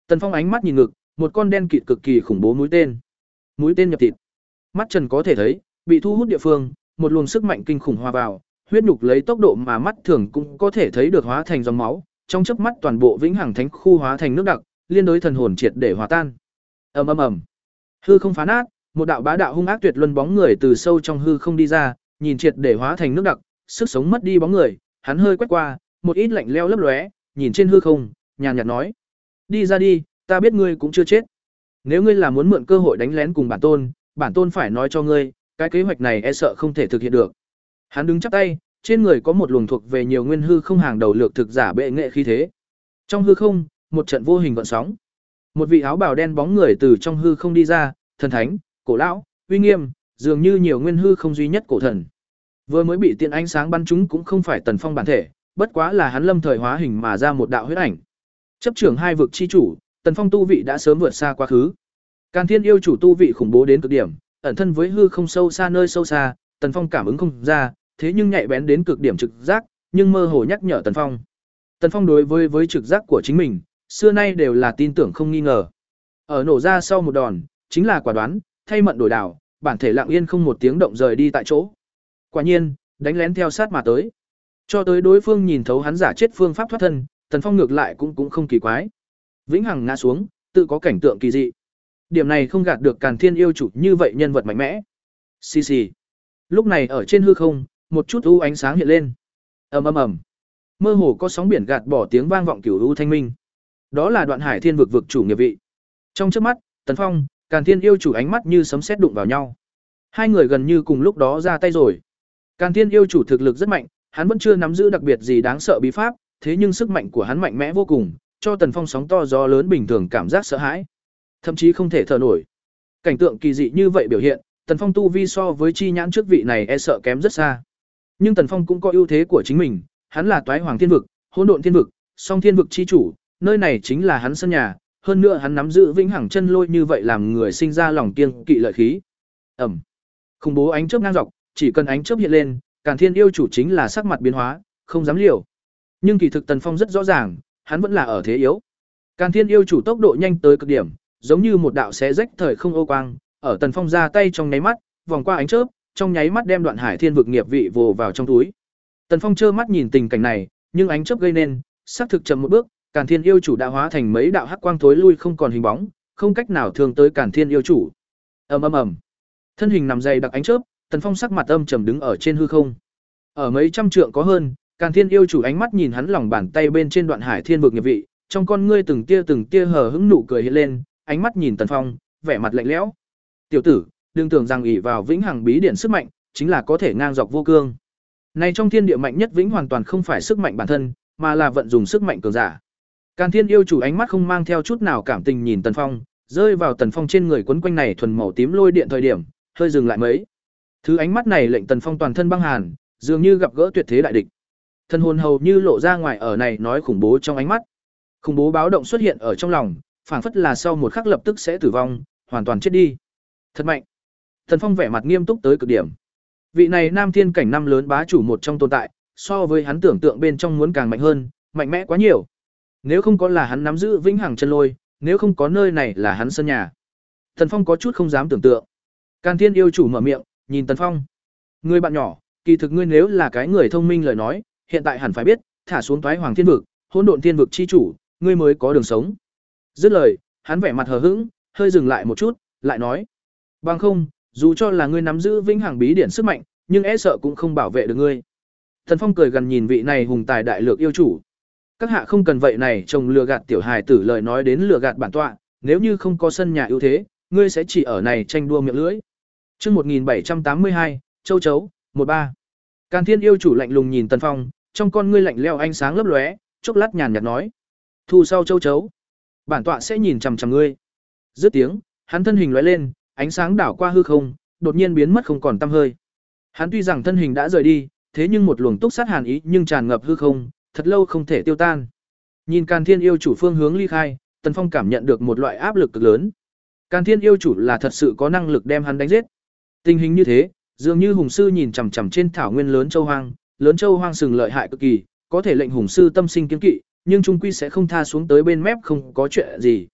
A: Tần Phong ánh mắt nhìn ngực, một con đen kịt cực kỳ khủng bố mũi tên. Mũi tên nhập thịt. Mắt Trần có thể thấy, bị thu hút địa phương, một luồng sức mạnh kinh khủng hòa vào, huyết nhục lấy tốc độ mà mắt thường cũng có thể thấy được hóa thành dòng máu, trong chớp mắt toàn bộ Vĩnh Hằng Thánh khu hóa thành nước đặc, liên đối thần hồn triệt để hòa tan. Ầm ầm ầm. Hư không phá nát, một đạo bá đạo hung ác tuyệt luân bóng người từ sâu trong hư không đi ra, nhìn triệt để hóa thành nước đặc, sức sống mất đi bóng người, hắn hơi quét qua, một ít lạnh lẽo lấp lóe, nhìn trên hư không, nhàn nhạt nói: "Đi ra đi, ta biết ngươi cũng chưa chết. Nếu ngươi là muốn mượn cơ hội đánh lén cùng bản tôn, bản tôn phải nói cho ngươi, cái kế hoạch này e sợ không thể thực hiện được." Hắn đứng chắp tay, trên người có một luồng thuộc về nhiều nguyên hư không hàng đầu lược thực giả bệ nghệ khí thế. Trong hư không, một trận vô hình gợn sóng. Một vị áo bào đen bóng người từ trong hư không đi ra, thần thánh, cổ lão, uy nghiêm, dường như nhiều nguyên hư không duy nhất cổ thần. Vừa mới bị tiên ánh sáng bắn trúng cũng không phải Tần Phong bản thể, bất quá là hắn lâm thời hóa hình mà ra một đạo huyết ảnh. Chấp trưởng hai vực chi chủ, Tần Phong tu vị đã sớm vượt xa quá khứ. Càn Thiên yêu chủ tu vị khủng bố đến cực điểm, ẩn thân với hư không sâu xa nơi sâu xa, Tần Phong cảm ứng không ra, thế nhưng nhạy bén đến cực điểm trực giác, nhưng mơ hồ nhắc nhở Tần Phong. Tần Phong đối với với trực giác của chính mình, xưa nay đều là tin tưởng không nghi ngờ. Ở nổ ra sau một đòn, chính là quả đoán, thay mận đổi đảo, bản thể lặng yên không một tiếng động rời đi tại chỗ. Quả nhiên, đánh lén theo sát mà tới. Cho tới đối phương nhìn thấu hắn giả chết phương pháp thoát thân, Tần Phong ngược lại cũng cũng không kỳ quái. Vĩnh hằng ngã xuống, tự có cảnh tượng kỳ dị. Điểm này không gạt được Càn Thiên yêu chủ như vậy nhân vật mạnh mẽ. Xì xì. Lúc này ở trên hư không, một chút u ánh sáng hiện lên. Ầm ầm ầm. Mơ hồ có sóng biển gạt bỏ tiếng vang vọng cửu u thanh minh. Đó là Đoạn Hải Thiên vực vực chủ nghiệp vị. Trong chớp mắt, Tần Phong, Càn Thiên yêu chủ ánh mắt như sấm sét đụng vào nhau. Hai người gần như cùng lúc đó ra tay rồi. Càn Thiên yêu chủ thực lực rất mạnh, hắn vẫn chưa nắm giữ đặc biệt gì đáng sợ bí pháp, thế nhưng sức mạnh của hắn mạnh mẽ vô cùng, cho Tần Phong sóng to gió lớn bình thường cảm giác sợ hãi, thậm chí không thể thở nổi. Cảnh tượng kỳ dị như vậy biểu hiện, Tần Phong tu vi so với chi nhãn trước vị này e sợ kém rất xa. Nhưng Tần Phong cũng có ưu thế của chính mình, hắn là Toái Hoàng Thiên vực, Hỗn Độn Thiên vực, Song Thiên vực chi chủ, nơi này chính là hắn sân nhà, hơn nữa hắn nắm giữ Vĩnh Hằng Chân Lôi như vậy làm người sinh ra lòng kiêng kỵ lợi khí. Ầm. Khủng bố ánh chớp ngang dọc, chỉ cần ánh chớp hiện lên, Càn Thiên yêu chủ chính là sắc mặt biến hóa, không dám liều. Nhưng kỳ thực Tần Phong rất rõ ràng, hắn vẫn là ở thế yếu. Càn Thiên yêu chủ tốc độ nhanh tới cực điểm, giống như một đạo xé rách thời không ô quang, ở Tần Phong ra tay trong nháy mắt, vòng qua ánh chớp, trong nháy mắt đem Đoạn Hải Thiên vực nghiệp vị vồ vào trong túi. Tần Phong trơ mắt nhìn tình cảnh này, nhưng ánh chớp gây nên, xác thực chậm một bước, Càn Thiên yêu chủ đã hóa thành mấy đạo hắc quang thối lui không còn hình bóng, không cách nào thương tới Càn Thiên yêu chủ. Ầm ầm ầm. Thân hình nằm dày đặc ánh chớp, Tần Phong sắc mặt âm trầm đứng ở trên hư không. Ở mấy trăm trượng có hơn, Càn Thiên yêu chủ ánh mắt nhìn hắn lòng bàn tay bên trên Đoạn Hải Thiên vực nghiệp vị, trong con ngươi từng tia từng tia hờ hững nụ cười hiện lên, ánh mắt nhìn Tần Phong, vẻ mặt lạnh lẽo. "Tiểu tử, đừng tưởng rằng ỷ vào Vĩnh Hằng bí điển sức mạnh, chính là có thể ngang dọc vô cương. Này trong thiên địa mạnh nhất vĩnh hoàn toàn không phải sức mạnh bản thân, mà là vận dụng sức mạnh cường giả." Càn Thiên yêu chủ ánh mắt không mang theo chút nào cảm tình nhìn Tần Phong, rơi vào Tần Phong trên người quấn quanh này thuần màu tím lôi điện thời điểm, hơi dừng lại mấy. Thứ ánh mắt này lệnh Tần Phong toàn thân băng hàn, dường như gặp gỡ tuyệt thế đại địch. Thân hồn hầu như lộ ra ngoài ở này nói khủng bố trong ánh mắt. Khủng bố báo động xuất hiện ở trong lòng, phảng phất là sau một khắc lập tức sẽ tử vong, hoàn toàn chết đi. Thật mạnh. Tần Phong vẻ mặt nghiêm túc tới cực điểm. Vị này Nam Thiên cảnh năm lớn bá chủ một trong tồn tại, so với hắn tưởng tượng bên trong muốn càng mạnh hơn, mạnh mẽ quá nhiều. Nếu không có là hắn nắm giữ Vĩnh Hằng Chân Lôi, nếu không có nơi này là hắn sân nhà. Tần Phong có chút không dám tưởng tượng. Càn Thiên yêu chủ mở miệng, nhìn Tần Phong. "Ngươi bạn nhỏ, kỳ thực ngươi nếu là cái người thông minh lời nói, hiện tại hẳn phải biết, thả xuống Toái Hoàng Thiên vực, Hỗn Độn Thiên vực chi chủ, ngươi mới có đường sống." Dứt lời, hắn vẻ mặt hờ hững, hơi dừng lại một chút, lại nói: "Bằng không, dù cho là ngươi nắm giữ Vĩnh Hằng bí điển sức mạnh, nhưng e sợ cũng không bảo vệ được ngươi." Tần Phong cười gần nhìn vị này hùng tài đại lược yêu chủ. "Các hạ không cần vậy này trông lừa gạt tiểu hài tử lời nói đến lừa gạt bản tọa, nếu như không có sân nhà ưu thế, ngươi sẽ chỉ ở này tranh đua miệng lưỡi." Chương một nghìn bảy trăm tám mươi hai, Châu chấu, một ba. Càn Thiên yêu chủ lạnh lùng nhìn Tần Phong, trong con ngươi lạnh lẽo ánh sáng lấp lóe, chốc lát nhàn nhạt nói: "Thu sau châu chấu, bản tọa sẽ nhìn chằm chằm ngươi." Dứt tiếng, hắn thân hình lóe lên, ánh sáng đảo qua hư không, đột nhiên biến mất không còn tăm hơi. Hắn tuy rằng thân hình đã rời đi, thế nhưng một luồng túc sát hàn ý nhưng tràn ngập hư không, thật lâu không thể tiêu tan. Nhìn Càn Thiên yêu chủ phương hướng ly khai, Tần Phong cảm nhận được một loại áp lực cực lớn. Càn Thiên yêu chủ là thật sự có năng lực đem hắn đánh giết. Tình hình như thế, dường như hùng sư nhìn chằm chằm trên thảo nguyên lớn châu hoang, lớn châu hoang sừng lợi hại cực kỳ, có thể lệnh hùng sư tâm sinh kiêng kỵ, nhưng trung quy sẽ không tha xuống tới bên mép không có chuyện gì.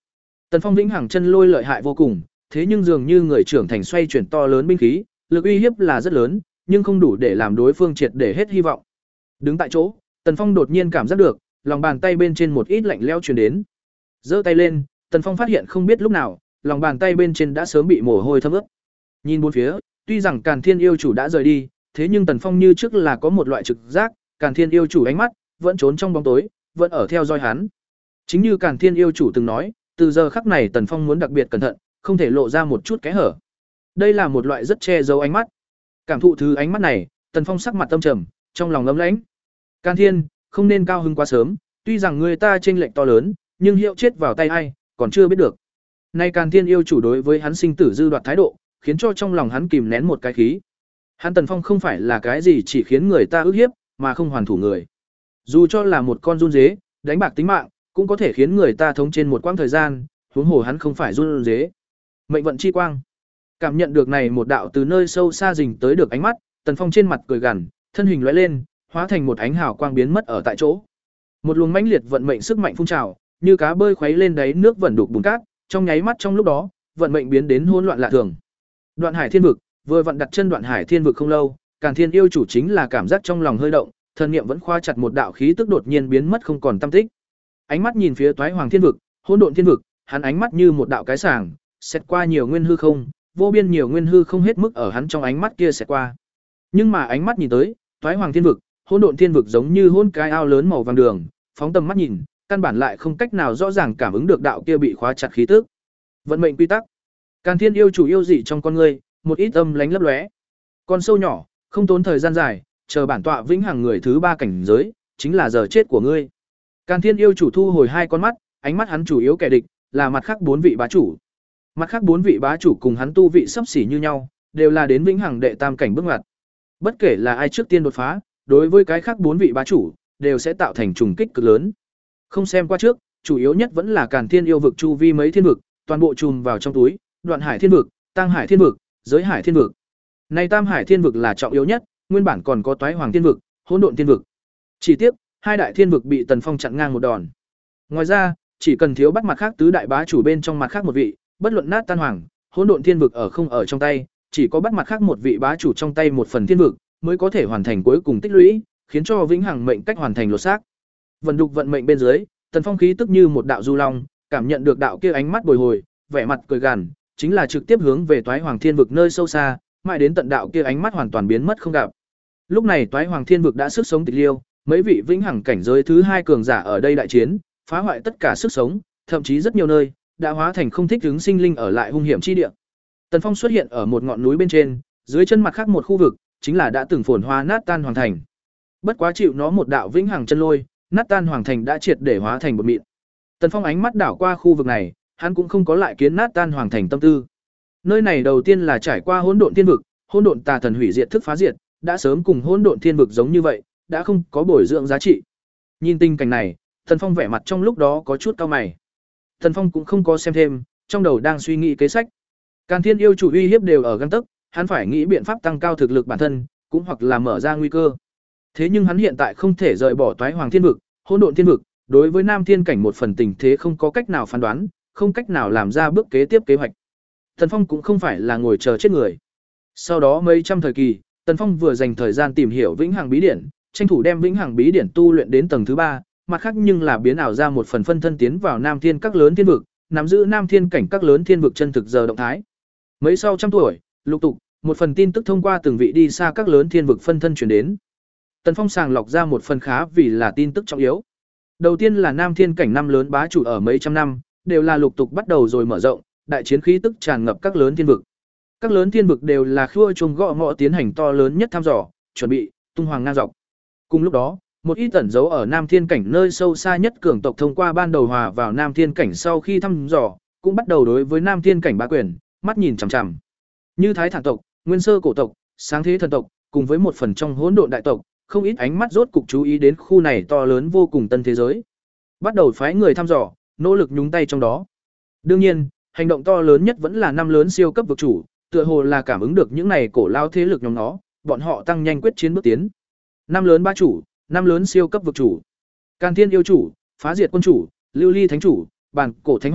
A: Tần Phong vĩnh hằng chân lôi lợi hại vô cùng, thế nhưng dường như người trưởng thành xoay chuyển to lớn binh khí, lực uy hiếp là rất lớn, nhưng không đủ để làm đối phương triệt để hết hy vọng. Đứng tại chỗ, Tần Phong đột nhiên cảm giác được, lòng bàn tay bên trên một ít lạnh lẽo truyền đến. Giơ tay lên, Tần Phong phát hiện không biết lúc nào, lòng bàn tay bên trên đã sớm bị mồ hôi thấm ướt. Nhìn bốn phía, tuy rằng Càn Thiên yêu chủ đã rời đi, thế nhưng Tần Phong như trước là có một loại trực giác, Càn Thiên yêu chủ ánh mắt vẫn trốn trong bóng tối, vẫn ở theo dõi hắn. Chính như Càn Thiên yêu chủ từng nói, từ giờ khắc này Tần Phong muốn đặc biệt cẩn thận, không thể lộ ra một chút kẽ hở. Đây là một loại rất che giấu ánh mắt. Cảm thụ thứ ánh mắt này, Tần Phong sắc mặt tâm trầm, trong lòng ấm lãnh. Càn Thiên, không nên cao hứng quá sớm, tuy rằng người ta chênh lệch to lớn, nhưng hiệu chết vào tay ai, còn chưa biết được. Nay Càn Thiên yêu chủ đối với hắn sinh tử dư đoạt thái độ, khiến cho trong lòng hắn kìm nén một cái khí. Hắn Tần Phong không phải là cái gì chỉ khiến người ta ức hiếp, mà không hoàn thủ người. Dù cho là một con run dế, đánh bạc tính mạng, cũng có thể khiến người ta thống trên một quãng thời gian, huống hồ hắn không phải run dế. Mệnh vận chi quang. Cảm nhận được này một đạo từ nơi sâu xa rình tới được ánh mắt, Tần Phong trên mặt cười gằn, thân hình lóe lên, hóa thành một ánh hào quang biến mất ở tại chỗ. Một luồng mãnh liệt vận mệnh sức mạnh phun trào, như cá bơi khuấy lên đáy nước vẩn đục bùn cát, trong nháy mắt trong lúc đó, vận mệnh biến đến hỗn loạn lạ thường. Đoạn Hải Thiên vực, vừa vận đặt chân Đoạn Hải Thiên vực không lâu, Càn Thiên yêu chủ chính là cảm giác trong lòng hơi động, thần niệm vẫn khoa chặt một đạo khí tức đột nhiên biến mất không còn tăm tích. Ánh mắt nhìn phía Toái Hoàng Thiên vực, Hỗn Độn Thiên vực, hắn ánh mắt như một đạo cái sàng, xét qua nhiều nguyên hư không, vô biên nhiều nguyên hư không hết mức ở hắn trong ánh mắt kia xét qua. Nhưng mà ánh mắt nhìn tới, Toái Hoàng Thiên vực, Hỗn Độn Thiên vực giống như hôn cái ao lớn màu vàng đường, phóng tầm mắt nhìn, căn bản lại không cách nào rõ ràng cảm ứng được đạo kia bị khóa chặt khí tức. Vận mệnh quy tắc. Càn Thiên yêu chủ yêu dị trong con ngươi, một ít âm lánh lấp lóe. Con sâu nhỏ, không tốn thời gian dài, chờ bản tọa vĩnh hằng người thứ ba cảnh giới, chính là giờ chết của ngươi. Càn Thiên yêu chủ thu hồi hai con mắt, ánh mắt hắn chủ yếu kẻ địch là mặt khác bốn vị bá chủ. Mặt khác bốn vị bá chủ cùng hắn tu vị sắp xỉ như nhau, đều là đến vĩnh hằng đệ tam cảnh bước ngoặt. Bất kể là ai trước tiên đột phá, đối với cái khác bốn vị bá chủ, đều sẽ tạo thành trùng kích cực lớn. Không xem qua trước, chủ yếu nhất vẫn là Càn Thiên yêu vực chu vi mấy thiên vực, toàn bộ chùm vào trong túi, Đoạn Hải Thiên vực, Tăng Hải Thiên vực, Giới Hải Thiên vực. Này Tam Hải Thiên vực là trọng yếu nhất, nguyên bản còn có Toái Hoàng Thiên vực, Hỗn Độn Thiên vực. Chỉ tiếc, hai đại thiên vực bị Tần Phong chặn ngang một đòn. Ngoài ra, chỉ cần thiếu bắt mặt khác tứ đại bá chủ bên trong mặt khác một vị, bất luận nát tan hoàng, Hỗn Độn Thiên vực ở không ở trong tay, chỉ có bắt mặt khác một vị bá chủ trong tay một phần thiên vực, mới có thể hoàn thành cuối cùng tích lũy, khiến cho vĩnh hằng mệnh cách hoàn thành lột xác. Vận đục vận mệnh bên dưới, Tần Phong khí tức như một đạo du long, cảm nhận được đạo kia ánh mắt bồi hồi, vẻ mặt cười gằn, chính là trực tiếp hướng về Toái Hoàng Thiên vực nơi sâu xa, mãi đến tận đạo kia ánh mắt hoàn toàn biến mất không gặp. Lúc này Toái Hoàng Thiên vực đã sức sống tịch liêu, mấy vị vĩnh hằng cảnh giới thứ hai cường giả ở đây đại chiến, phá hoại tất cả sức sống, thậm chí rất nhiều nơi đã hóa thành không thích ứng sinh linh ở lại hung hiểm chi địa. Tần Phong xuất hiện ở một ngọn núi bên trên, dưới chân mặt khác một khu vực, chính là đã từng phồn hoa nát tan hoàng thành. Bất quá chịu nó một đạo vĩnh hằng chân lôi, nát tan hoàng thành đã triệt để hóa thành bột mịn. Tần Phong ánh mắt đảo qua khu vực này, hắn cũng không có lại kiến nát tan hoàng thành tâm tư. Nơi này đầu tiên là trải qua hỗn độn thiên vực, hỗn độn tà thần hủy diệt thức phá diệt, đã sớm cùng hỗn độn thiên vực giống như vậy, đã không có bồi dưỡng giá trị. Nhìn tình cảnh này, Tần Phong vẻ mặt trong lúc đó có chút cau mày. Tần Phong cũng không có xem thêm, trong đầu đang suy nghĩ kế sách. Càn Thiên yêu chủ uy hiếp đều ở gang tấc, hắn phải nghĩ biện pháp tăng cao thực lực bản thân, cũng hoặc là mở ra nguy cơ. Thế nhưng hắn hiện tại không thể rời bỏ Toái Hoàng Thiên vực, Hỗn Độn Thiên vực, đối với Nam Thiên cảnh một phần tình thế không có cách nào phán đoán, không cách nào làm ra bước kế tiếp kế hoạch. Tần Phong cũng không phải là ngồi chờ chết người. Sau đó mấy trăm thời kỳ, Tần Phong vừa dành thời gian tìm hiểu vĩnh hằng bí điển, tranh thủ đem vĩnh hằng bí điển tu luyện đến tầng thứ ba, mặt khác nhưng là biến ảo ra một phần phân thân tiến vào Nam Thiên các lớn thiên vực, nắm giữ Nam Thiên cảnh các lớn thiên vực chân thực giờ động thái. Mấy sau trăm tuổi, lục tục, một phần tin tức thông qua từng vị đi xa các lớn thiên vực phân thân truyền đến. Tần Phong sàng lọc ra một phần khá vì là tin tức trọng yếu. Đầu tiên là Nam Thiên cảnh năm lớn bá chủ ở mấy trăm năm, đều là lục tục bắt đầu rồi mở rộng, đại chiến khí tức tràn ngập các lớn thiên vực. Các lớn thiên vực đều là khua chuông gõ ngõ tiến hành to lớn nhất thăm dò, chuẩn bị tung hoàng ngang dọc. Cùng lúc đó, một ít tẩn dấu ở Nam Thiên cảnh nơi sâu xa nhất cường tộc thông qua ban đầu hòa vào Nam Thiên cảnh sau khi thăm dò, cũng bắt đầu đối với Nam Thiên cảnh bá quyền, mắt nhìn chằm chằm. Như Thái Thản tộc, Nguyên Sơ cổ tộc, Sáng Thế thần tộc, cùng với một phần trong hỗn độn đại tộc, không ít ánh mắt rốt cục chú ý đến khu này to lớn vô cùng tân thế giới. Bắt đầu phái người thăm dò, nỗ lực nhúng tay trong đó. Đương nhiên, hành động to lớn nhất vẫn là năm lớn siêu cấp vực chủ, tựa hồ là cảm ứng được những này cổ lao thế lực nhóm nó, bọn họ tăng nhanh quyết chiến bước tiến. Năm lớn ba chủ, năm lớn siêu cấp vực chủ. Càn Thiên yêu chủ, Phá Diệt quân chủ, Lưu Ly thánh chủ, Bản Cổ thánh hoàng,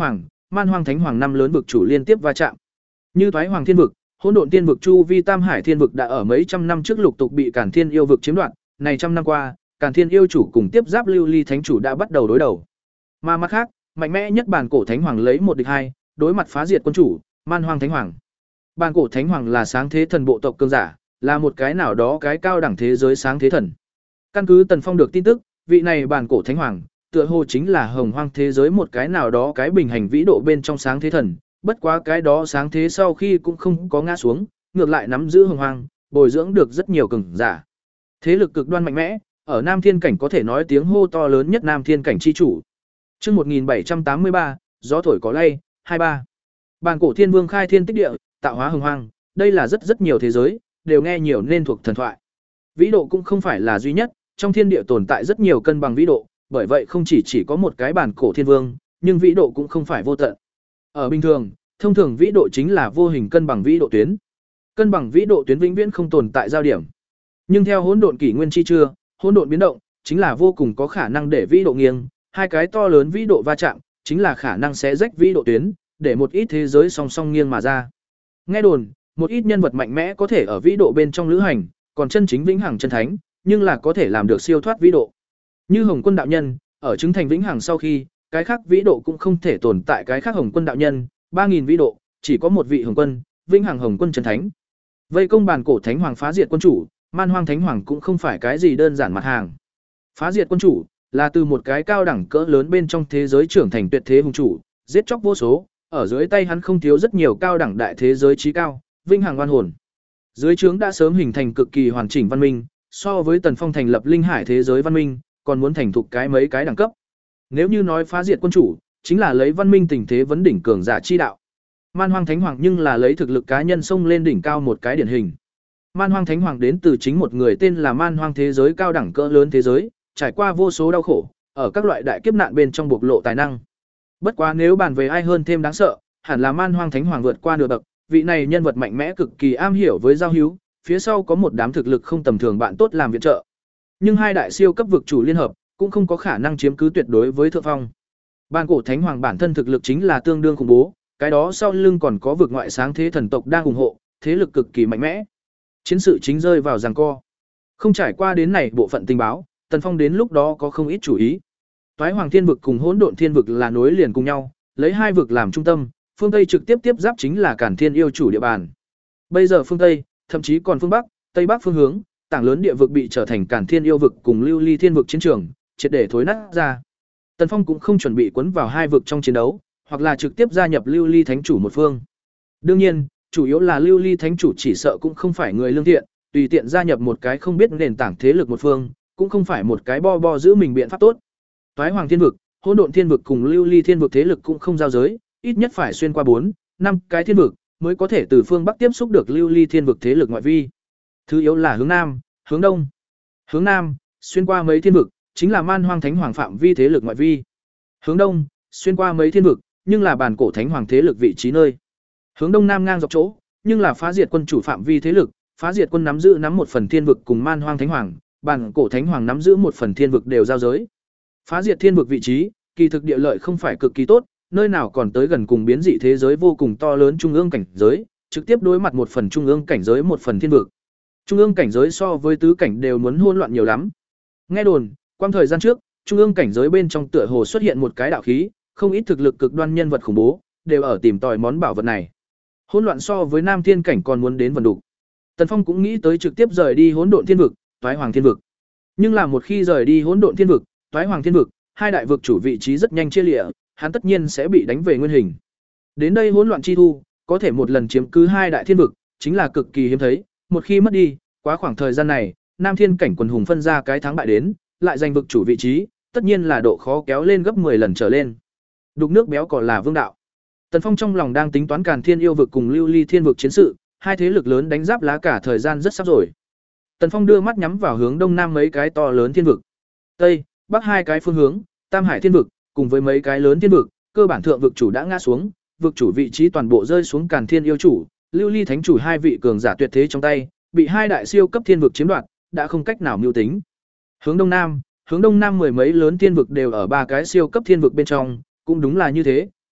A: Man Hoang Thánh Hoàng năm lớn vực chủ liên tiếp va chạm. Như Toái Hoàng Thiên vực, Hỗn Độn Thiên vực chu vi Tam Hải Thiên vực đã ở mấy trăm năm trước lục tục bị Càn Thiên yêu vực chiếm đoạt, này trăm năm qua, Càn Thiên yêu chủ cùng tiếp giáp Lưu Ly Thánh chủ đã bắt đầu đối đầu. Mà mặt khác, mạnh mẽ nhất bản cổ Thánh Hoàng lấy một địch hai, đối mặt phá diệt quân chủ, Man Hoang Thánh Hoàng. Bản cổ Thánh Hoàng là sáng thế thần bộ tộc cường giả, là một cái nào đó cái cao đẳng thế giới sáng thế thần. Căn cứ Tần Phong được tin tức, vị này bản cổ Thánh Hoàng, tựa hồ chính là hồng hoang thế giới một cái nào đó cái bình hành vĩ độ bên trong sáng thế thần, bất quá cái đó sáng thế sau khi cũng không có ngã xuống, ngược lại nắm giữ hồng hoang, bồi dưỡng được rất nhiều cường giả. Thế lực cực đoan mạnh mẽ, ở Nam Thiên cảnh có thể nói tiếng hô to lớn nhất Nam Thiên cảnh chi chủ. Chương một nghìn bảy trăm tám mươi ba, gió thổi có lay, hai mươi ba. Bản cổ Thiên Vương khai thiên tích địa, tạo hóa hồng hoang, đây là rất rất nhiều thế giới, đều nghe nhiều nên thuộc thần thoại. Vĩ độ cũng không phải là duy nhất, trong thiên địa tồn tại rất nhiều cân bằng vĩ độ, bởi vậy không chỉ chỉ có một cái bản cổ Thiên Vương, nhưng vĩ độ cũng không phải vô tận. Ở bình thường, thông thường vĩ độ chính là vô hình cân bằng vĩ độ tuyến. Cân bằng vĩ độ tuyến vĩnh viễn không tồn tại giao điểm. Nhưng theo hỗn độn kỷ nguyên chi chưa, hỗn độn biến động chính là vô cùng có khả năng để vĩ độ nghiêng, hai cái to lớn vĩ độ va chạm, chính là khả năng sẽ rách vĩ độ tuyến, để một ít thế giới song song nghiêng mà ra. Nghe đồn, một ít nhân vật mạnh mẽ có thể ở vĩ độ bên trong lữ hành, còn chân chính vĩnh hằng chân thánh, nhưng là có thể làm được siêu thoát vĩ độ. Như Hồng Quân đạo nhân, ở chứng thành vĩnh hằng sau khi, cái khác vĩ độ cũng không thể tồn tại cái khác Hồng Quân đạo nhân, ba nghìn vĩ độ, chỉ có một vị Hồng Quân, vĩnh hằng Hồng Quân chân thánh. Vây công bản cổ Thánh Hoàng phá diệt quân chủ, Man Hoang Thánh Hoàng cũng không phải cái gì đơn giản mặt hàng. Phá diệt quân chủ là từ một cái cao đẳng cỡ lớn bên trong thế giới trưởng thành tuyệt thế hùng chủ, giết chóc vô số, ở dưới tay hắn không thiếu rất nhiều cao đẳng đại thế giới trí cao, vinh hằng oan hồn. Dưới trướng đã sớm hình thành cực kỳ hoàn chỉnh văn minh, so với Tần Phong thành lập linh hải thế giới văn minh, còn muốn thành thục cái mấy cái đẳng cấp. Nếu như nói phá diệt quân chủ, chính là lấy văn minh tình thế vấn đỉnh cường giả chi đạo. Man Hoang Thánh Hoàng nhưng là lấy thực lực cá nhân xông lên đỉnh cao một cái điển hình. Man Hoang Thánh Hoàng đến từ chính một người tên là Man Hoang thế giới cao đẳng cỡ lớn thế giới, trải qua vô số đau khổ, ở các loại đại kiếp nạn bên trong bộc lộ tài năng. Bất quá nếu bàn về ai hơn thêm đáng sợ, hẳn là Man Hoang Thánh Hoàng vượt qua nửa bậc, vị này nhân vật mạnh mẽ cực kỳ am hiểu với giao hữu, phía sau có một đám thực lực không tầm thường bạn tốt làm viện trợ. Nhưng hai đại siêu cấp vực chủ liên hợp cũng không có khả năng chiếm cứ tuyệt đối với thượng phong. Bản cổ Thánh Hoàng bản thân thực lực chính là tương đương khủng bố, cái đó sau lưng còn có vực ngoại sáng thế thần tộc đang ủng hộ, thế lực cực kỳ mạnh mẽ. Chiến sự chính rơi vào giằng co. Không trải qua đến này bộ phận tình báo, Tần Phong đến lúc đó có không ít chủ ý. Toái Hoàng Thiên vực cùng Hỗn Độn Thiên vực là nối liền cùng nhau, lấy hai vực làm trung tâm, phương Tây trực tiếp tiếp giáp chính là Càn Thiên yêu chủ địa bàn. Bây giờ phương Tây, thậm chí còn phương Bắc, Tây Bắc phương hướng, tảng lớn địa vực bị trở thành Càn Thiên yêu vực cùng Lưu Ly Thiên vực chiến trường, triệt để thối nát ra. Tần Phong cũng không chuẩn bị cuốn vào hai vực trong chiến đấu, hoặc là trực tiếp gia nhập Lưu Ly Thánh chủ một phương. Đương nhiên, chủ yếu là Lưu Ly Thánh chủ chỉ sợ cũng không phải người lương thiện, tùy tiện gia nhập một cái không biết nền tảng thế lực một phương, cũng không phải một cái bo bo giữ mình biện pháp tốt. Toái Hoàng Thiên vực, Hỗn Độn Thiên vực cùng Lưu Ly Thiên vực thế lực cũng không giao giới, ít nhất phải xuyên qua bốn, năm cái thiên vực mới có thể từ phương Bắc tiếp xúc được Lưu Ly Thiên vực thế lực ngoại vi. Thứ yếu là hướng nam, hướng đông. Hướng nam, xuyên qua mấy thiên vực, chính là Man Hoang Thánh Hoàng phạm vi thế lực ngoại vi. Hướng đông, xuyên qua mấy thiên vực, nhưng là bản cổ Thánh Hoàng thế lực vị trí nơi. Hướng đông nam ngang dọc chỗ, nhưng là phá diệt quân chủ phạm vi thế lực, phá diệt quân nắm giữ nắm một phần thiên vực cùng Man Hoang Thánh Hoàng, bản cổ Thánh Hoàng nắm giữ một phần thiên vực đều giao giới. Phá diệt thiên vực vị trí, kỳ thực địa lợi không phải cực kỳ tốt, nơi nào còn tới gần cùng biến dị thế giới vô cùng to lớn trung ương cảnh giới, trực tiếp đối mặt một phần trung ương cảnh giới một phần thiên vực. Trung ương cảnh giới so với tứ cảnh đều muốn hỗn loạn nhiều lắm. Nghe đồn, quang thời gian trước, trung ương cảnh giới bên trong tựa hồ xuất hiện một cái đạo khí, không ít thực lực cực đoan nhân vật khủng bố, đều ở tìm tòi món bảo vật này. Hỗn loạn so với Nam Thiên cảnh còn muốn đến vần đủ. Tần Phong cũng nghĩ tới trực tiếp rời đi Hỗn Độn Thiên vực, Toái Hoàng Thiên vực. Nhưng là một khi rời đi Hỗn Độn Thiên vực, Toái Hoàng Thiên vực, hai đại vực chủ vị trí rất nhanh chia lìa, hắn tất nhiên sẽ bị đánh về nguyên hình. Đến đây hỗn loạn chi thu, có thể một lần chiếm cứ hai đại thiên vực, chính là cực kỳ hiếm thấy, một khi mất đi, quá khoảng thời gian này, Nam Thiên cảnh quần hùng phân ra cái thắng bại đến, lại giành vực chủ vị trí, tất nhiên là độ khó kéo lên gấp mười lần trở lên. Đục nước béo cò là vương đạo. Tần Phong trong lòng đang tính toán Càn Thiên yêu vực cùng Lưu Ly Thiên vực chiến sự, hai thế lực lớn đánh giáp lá cả thời gian rất sắp rồi. Tần Phong đưa mắt nhắm vào hướng đông nam mấy cái to lớn thiên vực. Tây, bắc hai cái phương hướng, Tam Hải Thiên vực cùng với mấy cái lớn thiên vực, cơ bản thượng vực chủ đã ngã xuống, vực chủ vị trí toàn bộ rơi xuống Càn Thiên yêu chủ, Lưu Ly Thánh chủ hai vị cường giả tuyệt thế trong tay, bị hai đại siêu cấp thiên vực chiếm đoạt, đã không cách nào mưu tính. Hướng đông nam, hướng đông nam mười mấy lớn thiên vực đều ở ba cái siêu cấp thiên vực bên trong, cũng đúng là như thế,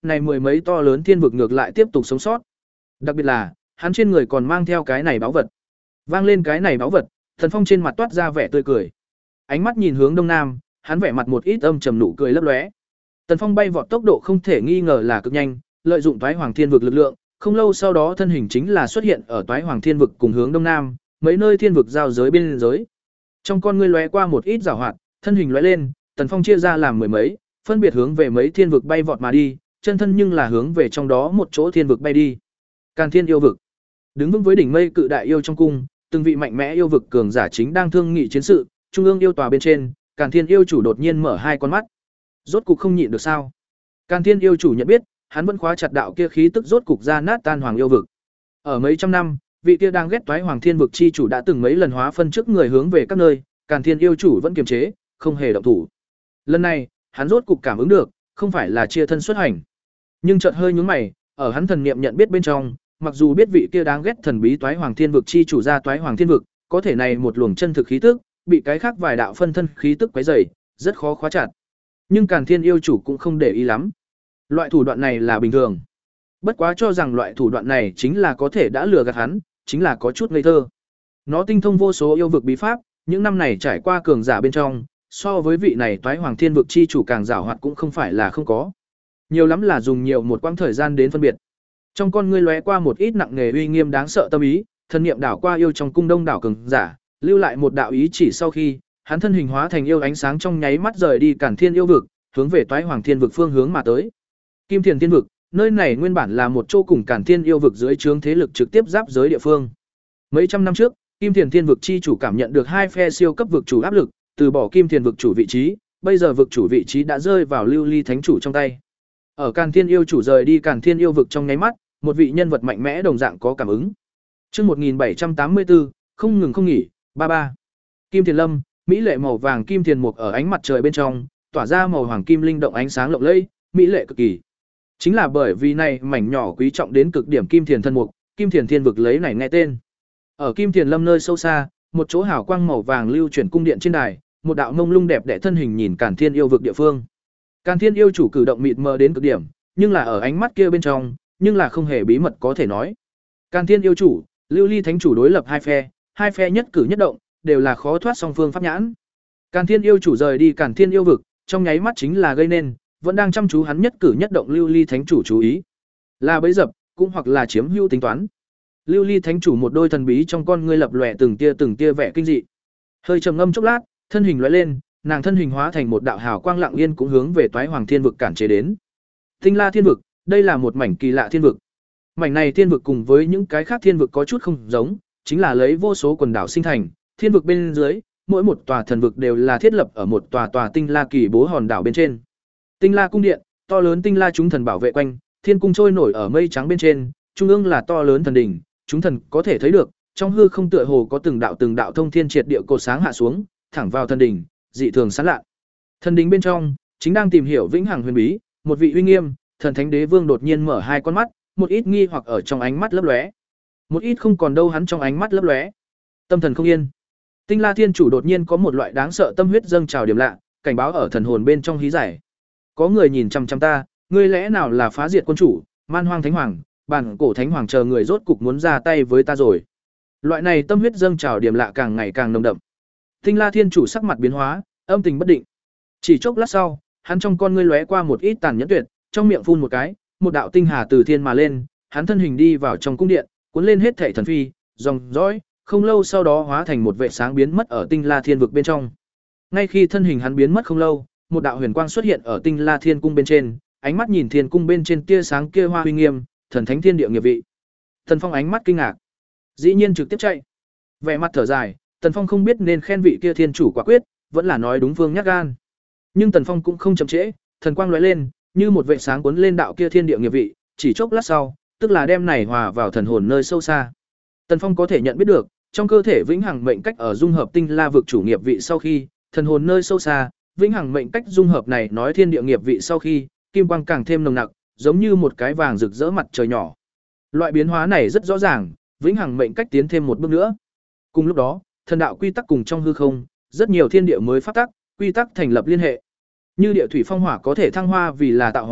A: này mười mấy to lớn thiên vực ngược lại tiếp tục sống sót. Đặc biệt là, hắn trên người còn mang theo cái này báu vật. Vang lên cái này báu vật, Tần Phong trên mặt toát ra vẻ tươi cười. Ánh mắt nhìn hướng đông nam, hắn vẻ mặt một ít âm trầm nụ cười lấp lóe. Tần Phong bay vọt tốc độ không thể nghi ngờ là cực nhanh, lợi dụng Toái Hoàng Thiên vực lực lượng, không lâu sau đó thân hình chính là xuất hiện ở Toái Hoàng Thiên vực cùng hướng đông nam, mấy nơi thiên vực giao giới bên giới. Trong con ngươi lóe qua một ít giảo hoạt, thân hình lóe lên, Tần Phong chia ra làm mười mấy, phân biệt hướng về mấy thiên vực bay vọt mà đi, chân thân nhưng là hướng về trong đó một chỗ thiên vực bay đi. Càn Thiên yêu vực. Đứng vững với đỉnh mây cự đại yêu trong cung, từng vị mạnh mẽ yêu vực cường giả chính đang thương nghị chiến sự, trung ương yêu tòa bên trên, Càn Thiên yêu chủ đột nhiên mở hai con mắt. Rốt cục không nhịn được sao? Càn Thiên yêu chủ nhận biết, hắn vẫn khóa chặt đạo kia khí tức rốt cục ra nát tan hoàng yêu vực. Ở mấy trăm năm, vị kia đang ghét toái hoàng thiên vực chi chủ đã từng mấy lần hóa phân trước người hướng về các nơi, Càn Thiên yêu chủ vẫn kiềm chế, không hề động thủ. Lần này, hắn rốt cục cảm ứng được, không phải là chia thân xuất hành. Nhưng chợt hơi nhướng mày, ở hắn thần niệm nhận biết bên trong, mặc dù biết vị kia đáng ghét thần bí toái hoàng thiên vực chi chủ ra toái hoàng thiên vực, có thể này một luồng chân thực khí tức, bị cái khác vài đạo phân thân khí tức quấy rầy, rất khó khóa chặt. Nhưng Càn Thiên yêu chủ cũng không để ý lắm. Loại thủ đoạn này là bình thường. Bất quá cho rằng loại thủ đoạn này chính là có thể đã lừa gạt hắn, chính là có chút ngây thơ. Nó tinh thông vô số yêu vực bí pháp, những năm này trải qua cường giả bên trong, so với vị này toái hoàng thiên vực chi chủ càng giàu hoạt cũng không phải là không có. Nhiều lắm là dùng nhiều một quãng thời gian đến phân biệt. Trong con ngươi lóe qua một ít nặng nề uy nghiêm đáng sợ tâm ý, thân niệm đảo qua yêu trong cung đông đảo cường giả, lưu lại một đạo ý chỉ sau khi, hắn thân hình hóa thành yêu ánh sáng trong nháy mắt rời đi Càn Thiên yêu vực, hướng về toái hoàng thiên vực phương hướng mà tới. Kim Thiền thiên vực, nơi này nguyên bản là một chỗ cùng Càn Thiên yêu vực dưới trướng thế lực trực tiếp giáp giới địa phương. Mấy trăm năm trước, Kim Thiền thiên vực chi chủ cảm nhận được hai phe siêu cấp vực chủ áp lực, từ bỏ Kim Thiền vực chủ vị trí, bây giờ vực chủ vị trí đã rơi vào Lưu Ly thánh chủ trong tay. Ở Càn Thiên yêu chủ rời đi Càn Thiên yêu vực trong nháy mắt, một vị nhân vật mạnh mẽ đồng dạng có cảm ứng. Chương một nghìn bảy trăm tám mươi tư, không ngừng không nghỉ, ba ba. Kim Thiền Lâm, mỹ lệ màu vàng kim thiền mục ở ánh mặt trời bên trong, tỏa ra màu hoàng kim linh động ánh sáng lộng lẫy, mỹ lệ cực kỳ. Chính là bởi vì này mảnh nhỏ quý trọng đến cực điểm kim thiền thân mục, Kim Thiền Thiên vực lấy này nghe tên. Ở Kim Thiền Lâm nơi sâu xa, một chỗ hào quang màu vàng lưu chuyển cung điện trên đài, một đạo mông lung đẹp đẽ thân hình nhìn Càn Thiên yêu vực địa phương. Càn Thiên yêu chủ cử động mịt mờ đến cực điểm, nhưng là ở ánh mắt kia bên trong, nhưng là không hề bí mật có thể nói. Càn Thiên yêu chủ, Lưu Ly thánh chủ đối lập hai phe, hai phe nhất cử nhất động đều là khó thoát song phương pháp nhãn. Càn Thiên yêu chủ rời đi Càn Thiên yêu vực, trong nháy mắt chính là gây nên, vẫn đang chăm chú hắn nhất cử nhất động Lưu Ly thánh chủ chú ý. Là bấy dập, cũng hoặc là chiếm hữu tính toán. Lưu Ly thánh chủ một đôi thần bí trong con ngươi lập lòe từng tia từng tia vẻ kinh dị. Hơi trầm ngâm chốc lát, thân hình lóe lên, nàng thân hình hóa thành một đạo hào quang lặng yên cũng hướng về Toái Hoàng Thiên vực cản chế đến. Tinh La Thiên vực, đây là một mảnh kỳ lạ thiên vực. Mảnh này thiên vực cùng với những cái khác thiên vực có chút không giống, chính là lấy vô số quần đảo sinh thành, thiên vực bên dưới, mỗi một tòa thần vực đều là thiết lập ở một tòa tòa Tinh La kỳ bố hòn đảo bên trên. Tinh La cung điện, to lớn Tinh La chúng thần bảo vệ quanh, thiên cung trôi nổi ở mây trắng bên trên, trung ương là to lớn thần đỉnh, chúng thần có thể thấy được, trong hư không tựa hồ có từng đạo từng đạo thông thiên triệt địa cột sáng hạ xuống, thẳng vào thần đỉnh, dị thường sáng lạ. Thần đỉnh bên trong, chính đang tìm hiểu vĩnh hằng huyền bí, một vị uy nghiêm, thần thánh đế vương đột nhiên mở hai con mắt, một ít nghi hoặc ở trong ánh mắt lấp lóe. Một ít không còn đâu hắn trong ánh mắt lấp lóe. Tâm thần không yên. Tinh La Thiên chủ đột nhiên có một loại đáng sợ tâm huyết dâng trào điểm lạ, cảnh báo ở thần hồn bên trong hí giải. Có người nhìn chằm chằm ta, ngươi lẽ nào là phá diệt quân chủ, Man Hoang Thánh Hoàng, bản cổ Thánh Hoàng chờ người rốt cục muốn ra tay với ta rồi. Loại này tâm huyết dâng trào điểm lạ càng ngày càng nồng đậm. Tinh La Thiên chủ sắc mặt biến hóa, âm tình bất định. Chỉ chốc lát sau, hắn trong con ngươi lóe qua một ít tàn nhẫn tuyệt, trong miệng phun một cái, một đạo tinh hà từ thiên mà lên, hắn thân hình đi vào trong cung điện, cuốn lên hết thảy thần phi, dòng dõi, không lâu sau đó hóa thành một vệ sáng biến mất ở Tinh La Thiên vực bên trong. Ngay khi thân hình hắn biến mất không lâu, một đạo huyền quang xuất hiện ở Tinh La Thiên cung bên trên, ánh mắt nhìn thiên cung bên trên tia sáng kia hoa uy nghiêm, thần thánh thiên địa nghiệp vị. Tần Phong ánh mắt kinh ngạc, dĩ nhiên trực tiếp chạy. Vẻ mặt thở dài, Tần Phong không biết nên khen vị kia thiên chủ quả quyết, vẫn là nói đúng phương nhát gan. Nhưng Tần Phong cũng không chậm trễ, thần quang lóe lên, như một vệ sáng cuốn lên đạo kia thiên địa nghiệp vị, chỉ chốc lát sau, tức là đem này hòa vào thần hồn nơi sâu xa. Tần Phong có thể nhận biết được, trong cơ thể vĩnh hằng mệnh cách ở dung hợp Tinh La vực chủ nghiệp vị sau khi, thần hồn nơi sâu xa, vĩnh hằng mệnh cách dung hợp này nói thiên địa nghiệp vị sau khi, kim quang càng thêm nồng nặc, giống như một cái vàng rực rỡ mặt trời nhỏ. Loại biến hóa này rất rõ ràng, vĩnh hằng mệnh cách tiến thêm một bước nữa. Cùng lúc đó, thần đạo quy tắc cùng trong hư không, rất nhiều thiên địa mới phát tắc, quy tắc thành lập liên hệ. Như địa thủy phong hỏa có thể thăng hoa vì là tạo hóa,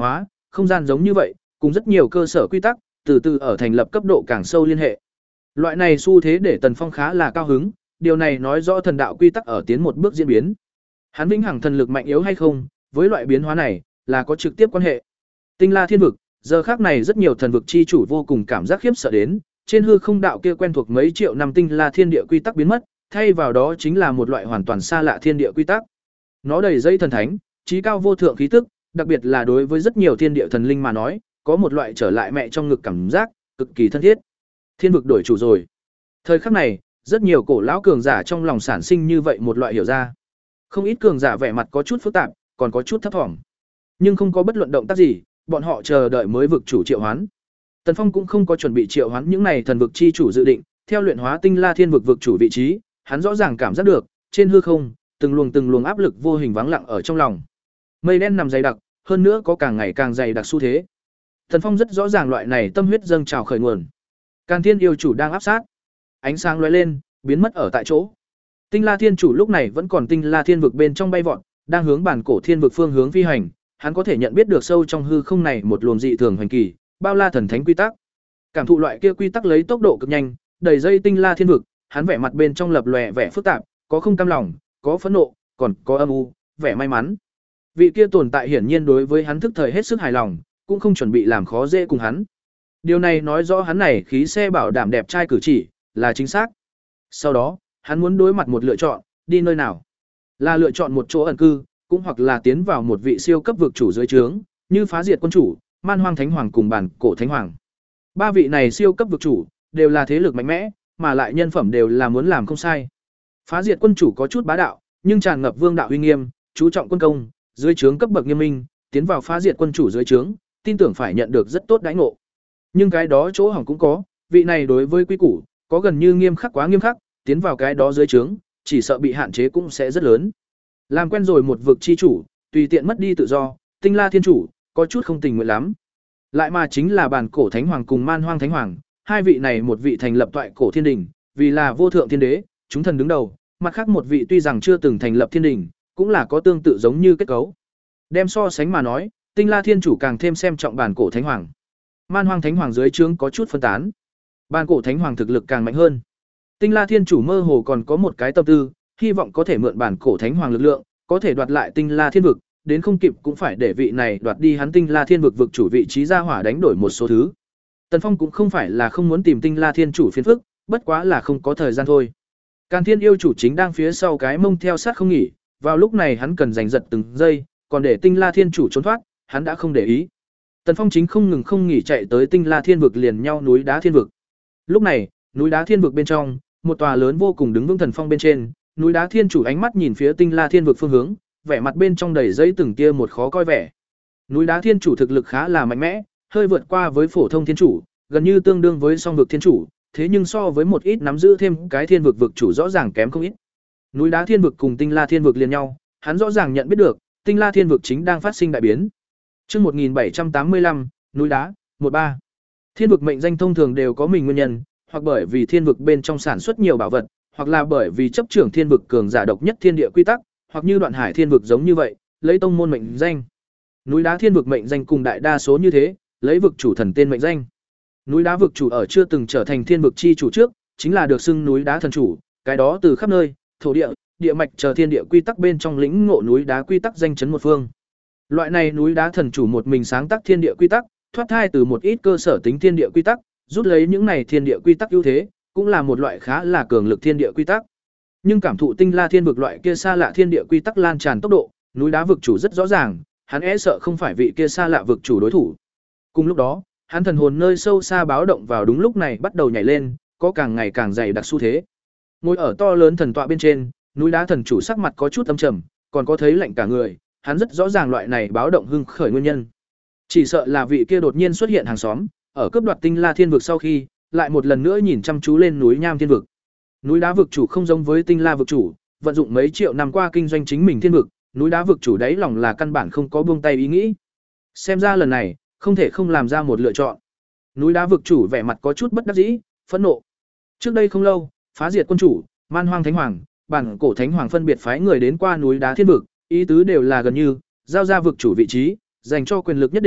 A: không gian giống như vậy, cùng rất nhiều cơ sở quy tắc, từ từ ở thành lập cấp độ càng sâu liên hệ. Loại này xu thế để Tần Phong khá là cao hứng, điều này nói rõ thần đạo quy tắc ở tiến một bước diễn biến. Hắn vĩnh hằng thần lực mạnh yếu hay không, với loại biến hóa này là có trực tiếp quan hệ. Tinh La Thiên vực, giờ khác này rất nhiều thần vực chi chủ vô cùng cảm giác khiếp sợ đến, trên hư không đạo kia quen thuộc mấy triệu năm Tinh La Thiên địa quy tắc biến mất, thay vào đó chính là một loại hoàn toàn xa lạ thiên địa quy tắc. Nó đầy dây thần thánh, trí cao vô thượng khí tức, đặc biệt là đối với rất nhiều thiên địa thần linh mà nói, có một loại trở lại mẹ trong ngực cảm giác cực kỳ thân thiết. Thiên vực đổi chủ rồi. Thời khắc này, rất nhiều cổ lão cường giả trong lòng sản sinh như vậy một loại hiểu ra. Không ít cường giả vẻ mặt có chút phức tạp, còn có chút thấp thỏm. Nhưng không có bất luận động tác gì, bọn họ chờ đợi mới vực chủ triệu hoán. Tần Phong cũng không có chuẩn bị triệu hoán những này thần vực chi chủ dự định, theo luyện hóa Tinh La Thiên vực vực chủ vị trí, hắn rõ ràng cảm giác được, trên hư không, từng luồng từng luồng áp lực vô hình vắng lặng ở trong lòng. Mây đen nằm dày đặc, hơn nữa có càng ngày càng dày đặc xu thế. Tần Phong rất rõ ràng loại này tâm huyết dâng trào khởi nguồn. Càn Thiên yêu chủ đang áp sát. Ánh sáng lóe lên, biến mất ở tại chỗ. Tinh La Thiên chủ lúc này vẫn còn Tinh La Thiên vực bên trong bay vọt, đang hướng bản cổ thiên vực phương hướng phi hành, hắn có thể nhận biết được sâu trong hư không này một luồng dị thường hoành kỳ, bao la thần thánh quy tắc. Cảm thụ loại kia quy tắc lấy tốc độ cực nhanh, đầy dây Tinh La Thiên vực, hắn vẻ mặt bên trong lập lòe vẻ phức tạp, có không cam lòng, có phẫn nộ, còn có âm u, vẻ may mắn. Vị kia tồn tại hiển nhiên đối với hắn thức thời hết sức hài lòng, cũng không chuẩn bị làm khó dễ cùng hắn. Điều này nói rõ hắn này khí xe bảo đảm đẹp trai cử chỉ, là chính xác. Sau đó, hắn muốn đối mặt một lựa chọn, đi nơi nào? Là lựa chọn một chỗ ẩn cư, cũng hoặc là tiến vào một vị siêu cấp vực chủ dưới trướng, như Phá Diệt quân chủ, Man Hoang Thánh Hoàng cùng Bản Cổ Thánh Hoàng. Ba vị này siêu cấp vực chủ, đều là thế lực mạnh mẽ, mà lại nhân phẩm đều là muốn làm không sai. Phá Diệt quân chủ có chút bá đạo, nhưng tràn ngập vương đạo uy nghiêm, chú trọng quân công, dưới trướng cấp bậc nghiêm minh, tiến vào Phá Diệt quân chủ dưới trướng, tin tưởng phải nhận được rất tốt đãi ngộ. Nhưng cái đó chỗ hỏng cũng có, vị này đối với quy củ, có gần như nghiêm khắc quá nghiêm khắc, tiến vào cái đó dưới trướng, chỉ sợ bị hạn chế cũng sẽ rất lớn. Làm quen rồi một vực chi chủ, tùy tiện mất đi tự do, Tinh La Thiên chủ, có chút không tình nguyện lắm. Lại mà chính là Bản Cổ Thánh Hoàng cùng Man Hoang Thánh Hoàng, hai vị này một vị thành lập toại cổ thiên đình, vì là vô thượng thiên đế, chúng thần đứng đầu, mặt khác một vị tuy rằng chưa từng thành lập thiên đình, cũng là có tương tự giống như kết cấu. Đem so sánh mà nói, Tinh La Thiên chủ càng thêm xem trọng Bản Cổ Thánh Hoàng. Man Hoang Thánh Hoàng dưới trướng có chút phân tán. Bản Cổ Thánh Hoàng thực lực càng mạnh hơn. Tinh La Thiên chủ mơ hồ còn có một cái tâm tư, hy vọng có thể mượn Bản Cổ Thánh Hoàng lực lượng, có thể đoạt lại Tinh La Thiên vực, đến không kịp cũng phải để vị này đoạt đi hắn Tinh La Thiên vực vực chủ vị trí ra hỏa đánh đổi một số thứ. Tần Phong cũng không phải là không muốn tìm Tinh La Thiên chủ phiền phức, bất quá là không có thời gian thôi. Càn Thiên yêu chủ chính đang phía sau cái mông theo sát không nghỉ, vào lúc này hắn cần giành giật từng giây, còn để Tinh La Thiên chủ trốn thoát, hắn đã không để ý. Tần Phong chính không ngừng không nghỉ chạy tới Tinh La Thiên vực liền nhau núi đá thiên vực. Lúc này, núi đá thiên vực bên trong, một tòa lớn vô cùng đứng vững thần phong bên trên, núi đá thiên chủ ánh mắt nhìn phía Tinh La Thiên vực phương hướng, vẻ mặt bên trong đầy giấy từng kia một khó coi vẻ. Núi đá thiên chủ thực lực khá là mạnh mẽ, hơi vượt qua với phổ thông thiên chủ, gần như tương đương với song vực thiên chủ, thế nhưng so với một ít nắm giữ thêm cái thiên vực vực chủ rõ ràng kém không ít. Núi đá thiên vực cùng Tinh La Thiên vực liền nhau, hắn rõ ràng nhận biết được, Tinh La Thiên vực chính đang phát sinh đại biến. Chương một nghìn bảy trăm tám mươi lăm, núi đá, một ba. Thiên vực mệnh danh thông thường đều có mình nguyên nhân, hoặc bởi vì thiên vực bên trong sản xuất nhiều bảo vật, hoặc là bởi vì chấp trưởng thiên vực cường giả độc nhất thiên địa quy tắc, hoặc như Đoạn Hải thiên vực giống như vậy, lấy tông môn mệnh danh. Núi đá thiên vực mệnh danh cùng đại đa số như thế, lấy vực chủ thần tên mệnh danh. Núi đá vực chủ ở chưa từng trở thành thiên vực chi chủ trước, chính là được xưng núi đá thần chủ, cái đó từ khắp nơi, thổ địa, địa mạch chờ thiên địa quy tắc bên trong lĩnh ngộ núi đá quy tắc danh chấn một phương. Loại này núi đá thần chủ một mình sáng tác thiên địa quy tắc, thoát thai từ một ít cơ sở tính thiên địa quy tắc, rút lấy những này thiên địa quy tắc ưu thế, cũng là một loại khá là cường lực thiên địa quy tắc. Nhưng cảm thụ Tinh La Thiên vực loại kia xa lạ thiên địa quy tắc lan tràn tốc độ, núi đá vực chủ rất rõ ràng, hắn e sợ không phải vị kia xa lạ vực chủ đối thủ. Cùng lúc đó, hắn thần hồn nơi sâu xa báo động vào đúng lúc này bắt đầu nhảy lên, có càng ngày càng dày đặc xu thế. Ngồi ở to lớn thần tọa bên trên, núi đá thần chủ sắc mặt có chút âm trầm, còn có thấy lạnh cả người, hắn rất rõ ràng loại này báo động hưng khởi nguyên nhân. Chỉ sợ là vị kia đột nhiên xuất hiện hàng xóm, ở cướp đoạt Tinh La Thiên vực sau khi, lại một lần nữa nhìn chăm chú lên núi Nham Thiên vực. Núi đá vực chủ không giống với Tinh La vực chủ, vận dụng mấy triệu năm qua kinh doanh chính mình thiên vực, núi đá vực chủ đáy lòng là căn bản không có buông tay ý nghĩ. Xem ra lần này, không thể không làm ra một lựa chọn. Núi đá vực chủ vẻ mặt có chút bất đắc dĩ, phẫn nộ. Trước đây không lâu, Phá Diệt quân chủ, Man Hoang Thánh Hoàng, Bản Cổ Thánh Hoàng phân biệt phái người đến qua núi đá thiên vực, ý tứ đều là gần như giao ra vực chủ vị trí, dành cho quyền lực nhất định,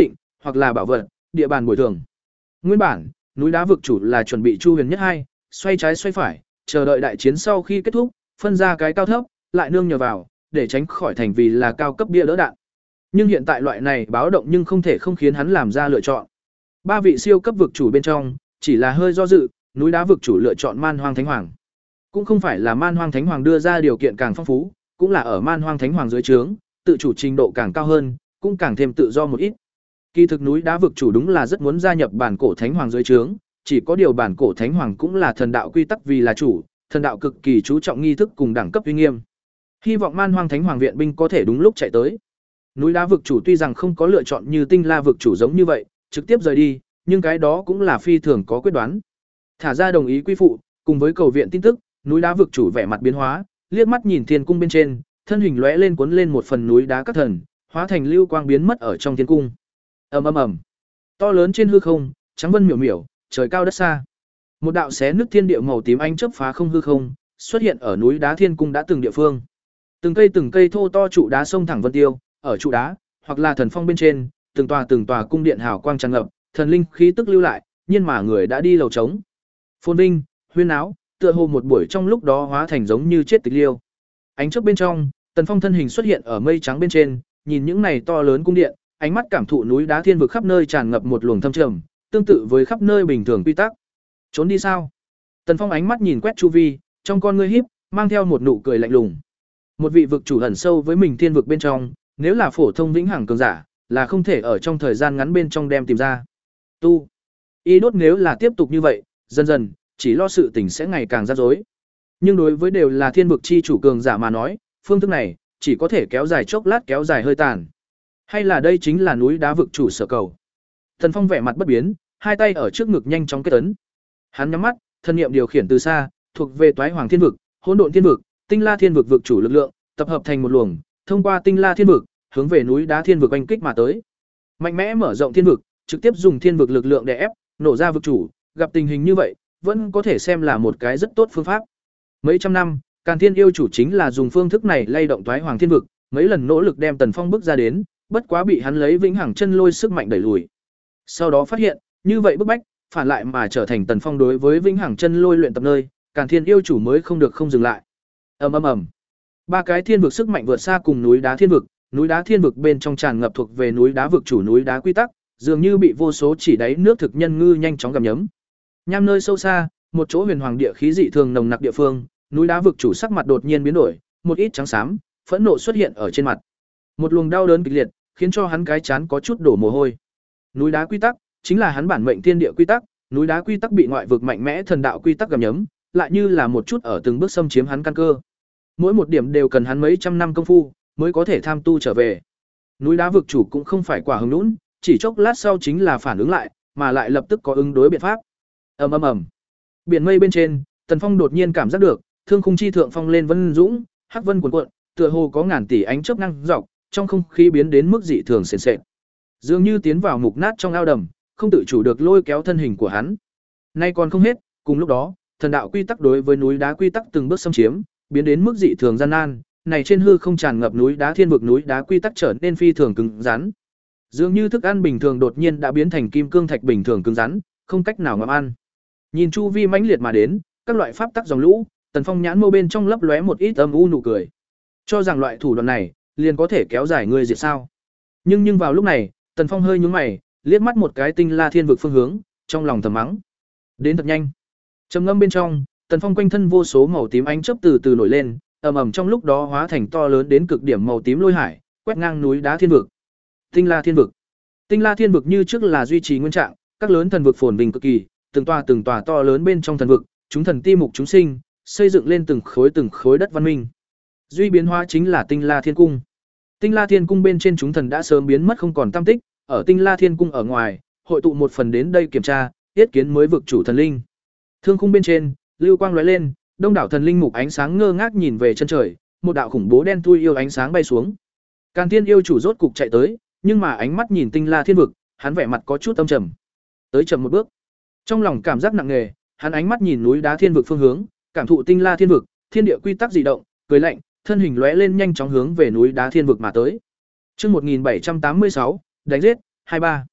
A: hoặc là bảo vật, địa bàn bồi thường. Nguyên bản, núi đá vực chủ là chuẩn bị Chu Huyền nhất hai, xoay trái xoay phải, chờ đợi đại chiến sau khi kết thúc, phân ra cái cao thấp, lại nương nhờ vào, để tránh khỏi thành vì là cao cấp bia đỡ đạn. Nhưng hiện tại loại này báo động nhưng không thể không khiến hắn làm ra lựa chọn. Ba vị siêu cấp vực chủ bên trong, chỉ là hơi do dự, núi đá vực chủ lựa chọn Man Hoang Thánh Hoàng. Cũng không phải là Man Hoang Thánh Hoàng đưa ra điều kiện càng phong phú, cũng là ở Man Hoang Thánh Hoàng dưới trướng, tự chủ trình độ càng cao hơn, cũng càng thêm tự do một ít. Kỳ thực núi đá vực chủ đúng là rất muốn gia nhập bản cổ Thánh Hoàng dưới trướng, chỉ có điều bản cổ Thánh Hoàng cũng là thần đạo quy tắc vì là chủ, thần đạo cực kỳ chú trọng nghi thức cùng đẳng cấp uy nghiêm. Hy vọng Man Hoang Thánh Hoàng viện binh có thể đúng lúc chạy tới. Núi đá vực chủ tuy rằng không có lựa chọn như Tinh La vực chủ giống như vậy, trực tiếp rời đi, nhưng cái đó cũng là phi thường có quyết đoán. Thả ra đồng ý quy phụ, cùng với cầu viện tin tức, núi đá vực chủ vẻ mặt biến hóa, liếc mắt nhìn thiên cung bên trên, thân hình lóe lên cuốn lên một phần núi đá các thần, hóa thành lưu quang biến mất ở trong thiên cung. Ầm ầm ầm. To lớn trên hư không, trắng vân miểu miểu, trời cao đất xa. Một đạo xé nước thiên địa màu tím ánh chớp phá không hư không, xuất hiện ở núi đá thiên cung đã từng địa phương. Từng cây từng cây thô to trụ đá sông thẳng vân tiêu, ở trụ đá, hoặc là thần phong bên trên, từng tòa từng tòa cung điện hào quang tràn ngập, thần linh khí tức lưu lại, nhưng mà người đã đi lầu trống. Phồn vinh, huyên áo, tựa hồ một buổi trong lúc đó hóa thành giống như chết tịch liêu. Ánh chớp bên trong, Tần Phong thân hình xuất hiện ở mây trắng bên trên, nhìn những này to lớn cung điện, ánh mắt cảm thụ núi đá thiên vực khắp nơi tràn ngập một luồng thâm trầm, tương tự với khắp nơi bình thường quy tắc. Trốn đi sao? Tần Phong ánh mắt nhìn quét chu vi, trong con ngươi híp, mang theo một nụ cười lạnh lùng. Một vị vực chủ ẩn sâu với mình thiên vực bên trong, nếu là phổ thông vĩnh hằng cường giả, là không thể ở trong thời gian ngắn bên trong đem tìm ra. Tu, y đốt nếu là tiếp tục như vậy, dần dần, chỉ lo sự tình sẽ ngày càng rắc rối. Nhưng đối với đều là thiên vực chi chủ cường giả mà nói, phương thức này chỉ có thể kéo dài chốc lát kéo dài hơi tàn. Hay là đây chính là núi đá vực chủ sở cầu. Thần Phong vẻ mặt bất biến, hai tay ở trước ngực nhanh chóng kết ấn. Hắn nhắm mắt, thân niệm điều khiển từ xa, thuộc về Toái Hoàng Thiên vực, Hỗn Độn Thiên vực, Tinh La Thiên vực vực chủ lực lượng, tập hợp thành một luồng, thông qua Tinh La Thiên vực, hướng về núi đá thiên vực oanh kích mà tới. Mạnh mẽ mở rộng thiên vực, trực tiếp dùng thiên vực lực lượng để ép, nổ ra vực chủ, gặp tình hình như vậy, vẫn có thể xem là một cái rất tốt phương pháp. Mấy trăm năm, Càn Thiên yêu chủ chính là dùng phương thức này lay động Toái Hoàng Thiên vực, mấy lần nỗ lực đem Tần Phong bức ra đến, bất quá bị hắn lấy vĩnh hằng chân lôi sức mạnh đẩy lùi. Sau đó phát hiện, như vậy bức bách, phản lại mà trở thành Tần Phong đối với vĩnh hằng chân lôi luyện tập nơi, Càn Thiên yêu chủ mới không được không dừng lại. Ầm ầm ầm. Ba cái thiên vực sức mạnh vượt xa cùng núi đá thiên vực, núi đá thiên vực bên trong tràn ngập thuộc về núi đá vực chủ núi đá quy tắc, dường như bị vô số chỉ đáy nước thực nhân ngư nhanh chóng gặm nhấm. Nham nơi sâu xa, một chỗ huyền hoàng địa khí dị thường nồng nặc địa phương, núi đá vực chủ sắc mặt đột nhiên biến đổi, một ít trắng xám, phẫn nộ xuất hiện ở trên mặt. Một luồng đau đớn kịch liệt, khiến cho hắn cái chán có chút đổ mồ hôi. Núi đá quy tắc chính là hắn bản mệnh thiên địa quy tắc, núi đá quy tắc bị ngoại vực mạnh mẽ thần đạo quy tắc gặm nhấm, lại như là một chút ở từng bước xâm chiếm hắn căn cơ. Mỗi một điểm đều cần hắn mấy trăm năm công phu mới có thể tham tu trở về. Núi đá vực chủ cũng không phải quả hứng nũng, chỉ chốc lát sau chính là phản ứng lại, mà lại lập tức có ứng đối biện pháp. Ầm ầm ầm. Biển mây bên trên, Tần Phong đột nhiên cảm giác được, thương khung chi thượng phong lên vân dũng, hắc vân cuồn cuộn, tựa hồ có ngàn tỷ ánh chớp năng dọc, trong không khí biến đến mức dị thường sền sệt. Dường như tiến vào mục nát trong ao đầm, không tự chủ được lôi kéo thân hình của hắn. Nay còn không hết, cùng lúc đó, thần đạo quy tắc đối với núi đá quy tắc từng bước xâm chiếm, biến đến mức dị thường gian nan, này trên hư không tràn ngập núi đá thiên vực núi đá quy tắc trở nên phi thường cứng rắn. Dường như thức ăn bình thường đột nhiên đã biến thành kim cương thạch bình thường cứng rắn, không cách nào ngậm ăn. Nhìn chu vi mãnh liệt mà đến, các loại pháp tắc dòng lũ, Tần Phong nhãn mâu bên trong lấp lóe một ít âm u nụ cười. Cho rằng loại thủ đoạn này liền có thể kéo dài ngươi diệt sao? Nhưng nhưng vào lúc này, Tần Phong hơi nhướng mày, liếc mắt một cái Tinh La Thiên vực phương hướng, trong lòng thầm mắng. Đến thật nhanh. Trầm ngâm bên trong, Tần Phong quanh thân vô số màu tím ánh chớp từ từ nổi lên, ầm ầm trong lúc đó hóa thành to lớn đến cực điểm màu tím lôi hải, quét ngang núi đá thiên vực. Tinh La Thiên vực. Tinh La Thiên vực như trước là duy trì nguyên trạng, các lớn thần vực phồn vinh cực kỳ, từng tòa từng tòa to lớn bên trong thần vực, chúng thần ti mục chúng sinh, xây dựng lên từng khối từng khối đất văn minh. Duy biến hóa chính là Tinh La Thiên cung. Tinh La Thiên cung bên trên chúng thần đã sớm biến mất không còn tăm tích, ở Tinh La Thiên cung ở ngoài, hội tụ một phần đến đây kiểm tra, yết kiến mới vực chủ thần linh. Thương khung bên trên, lưu quang lóe lên, đông đảo thần linh mục ánh sáng ngơ ngác nhìn về chân trời, một đạo khủng bố đen thui yêu ánh sáng bay xuống. Càn Thiên yêu chủ rốt cục chạy tới, nhưng mà ánh mắt nhìn Tinh La Thiên vực, hắn vẻ mặt có chút âm trầm. Tới chậm một bước. Trong lòng cảm giác nặng nề, hắn ánh mắt nhìn núi đá thiên vực phương hướng, cảm thụ Tinh La Thiên vực, thiên địa quy tắc dị động, cười lạnh, thân hình lóe lên nhanh chóng hướng về núi đá thiên vực mà tới. Chương một nghìn bảy trăm tám mươi sáu, đánh giết, hai ba.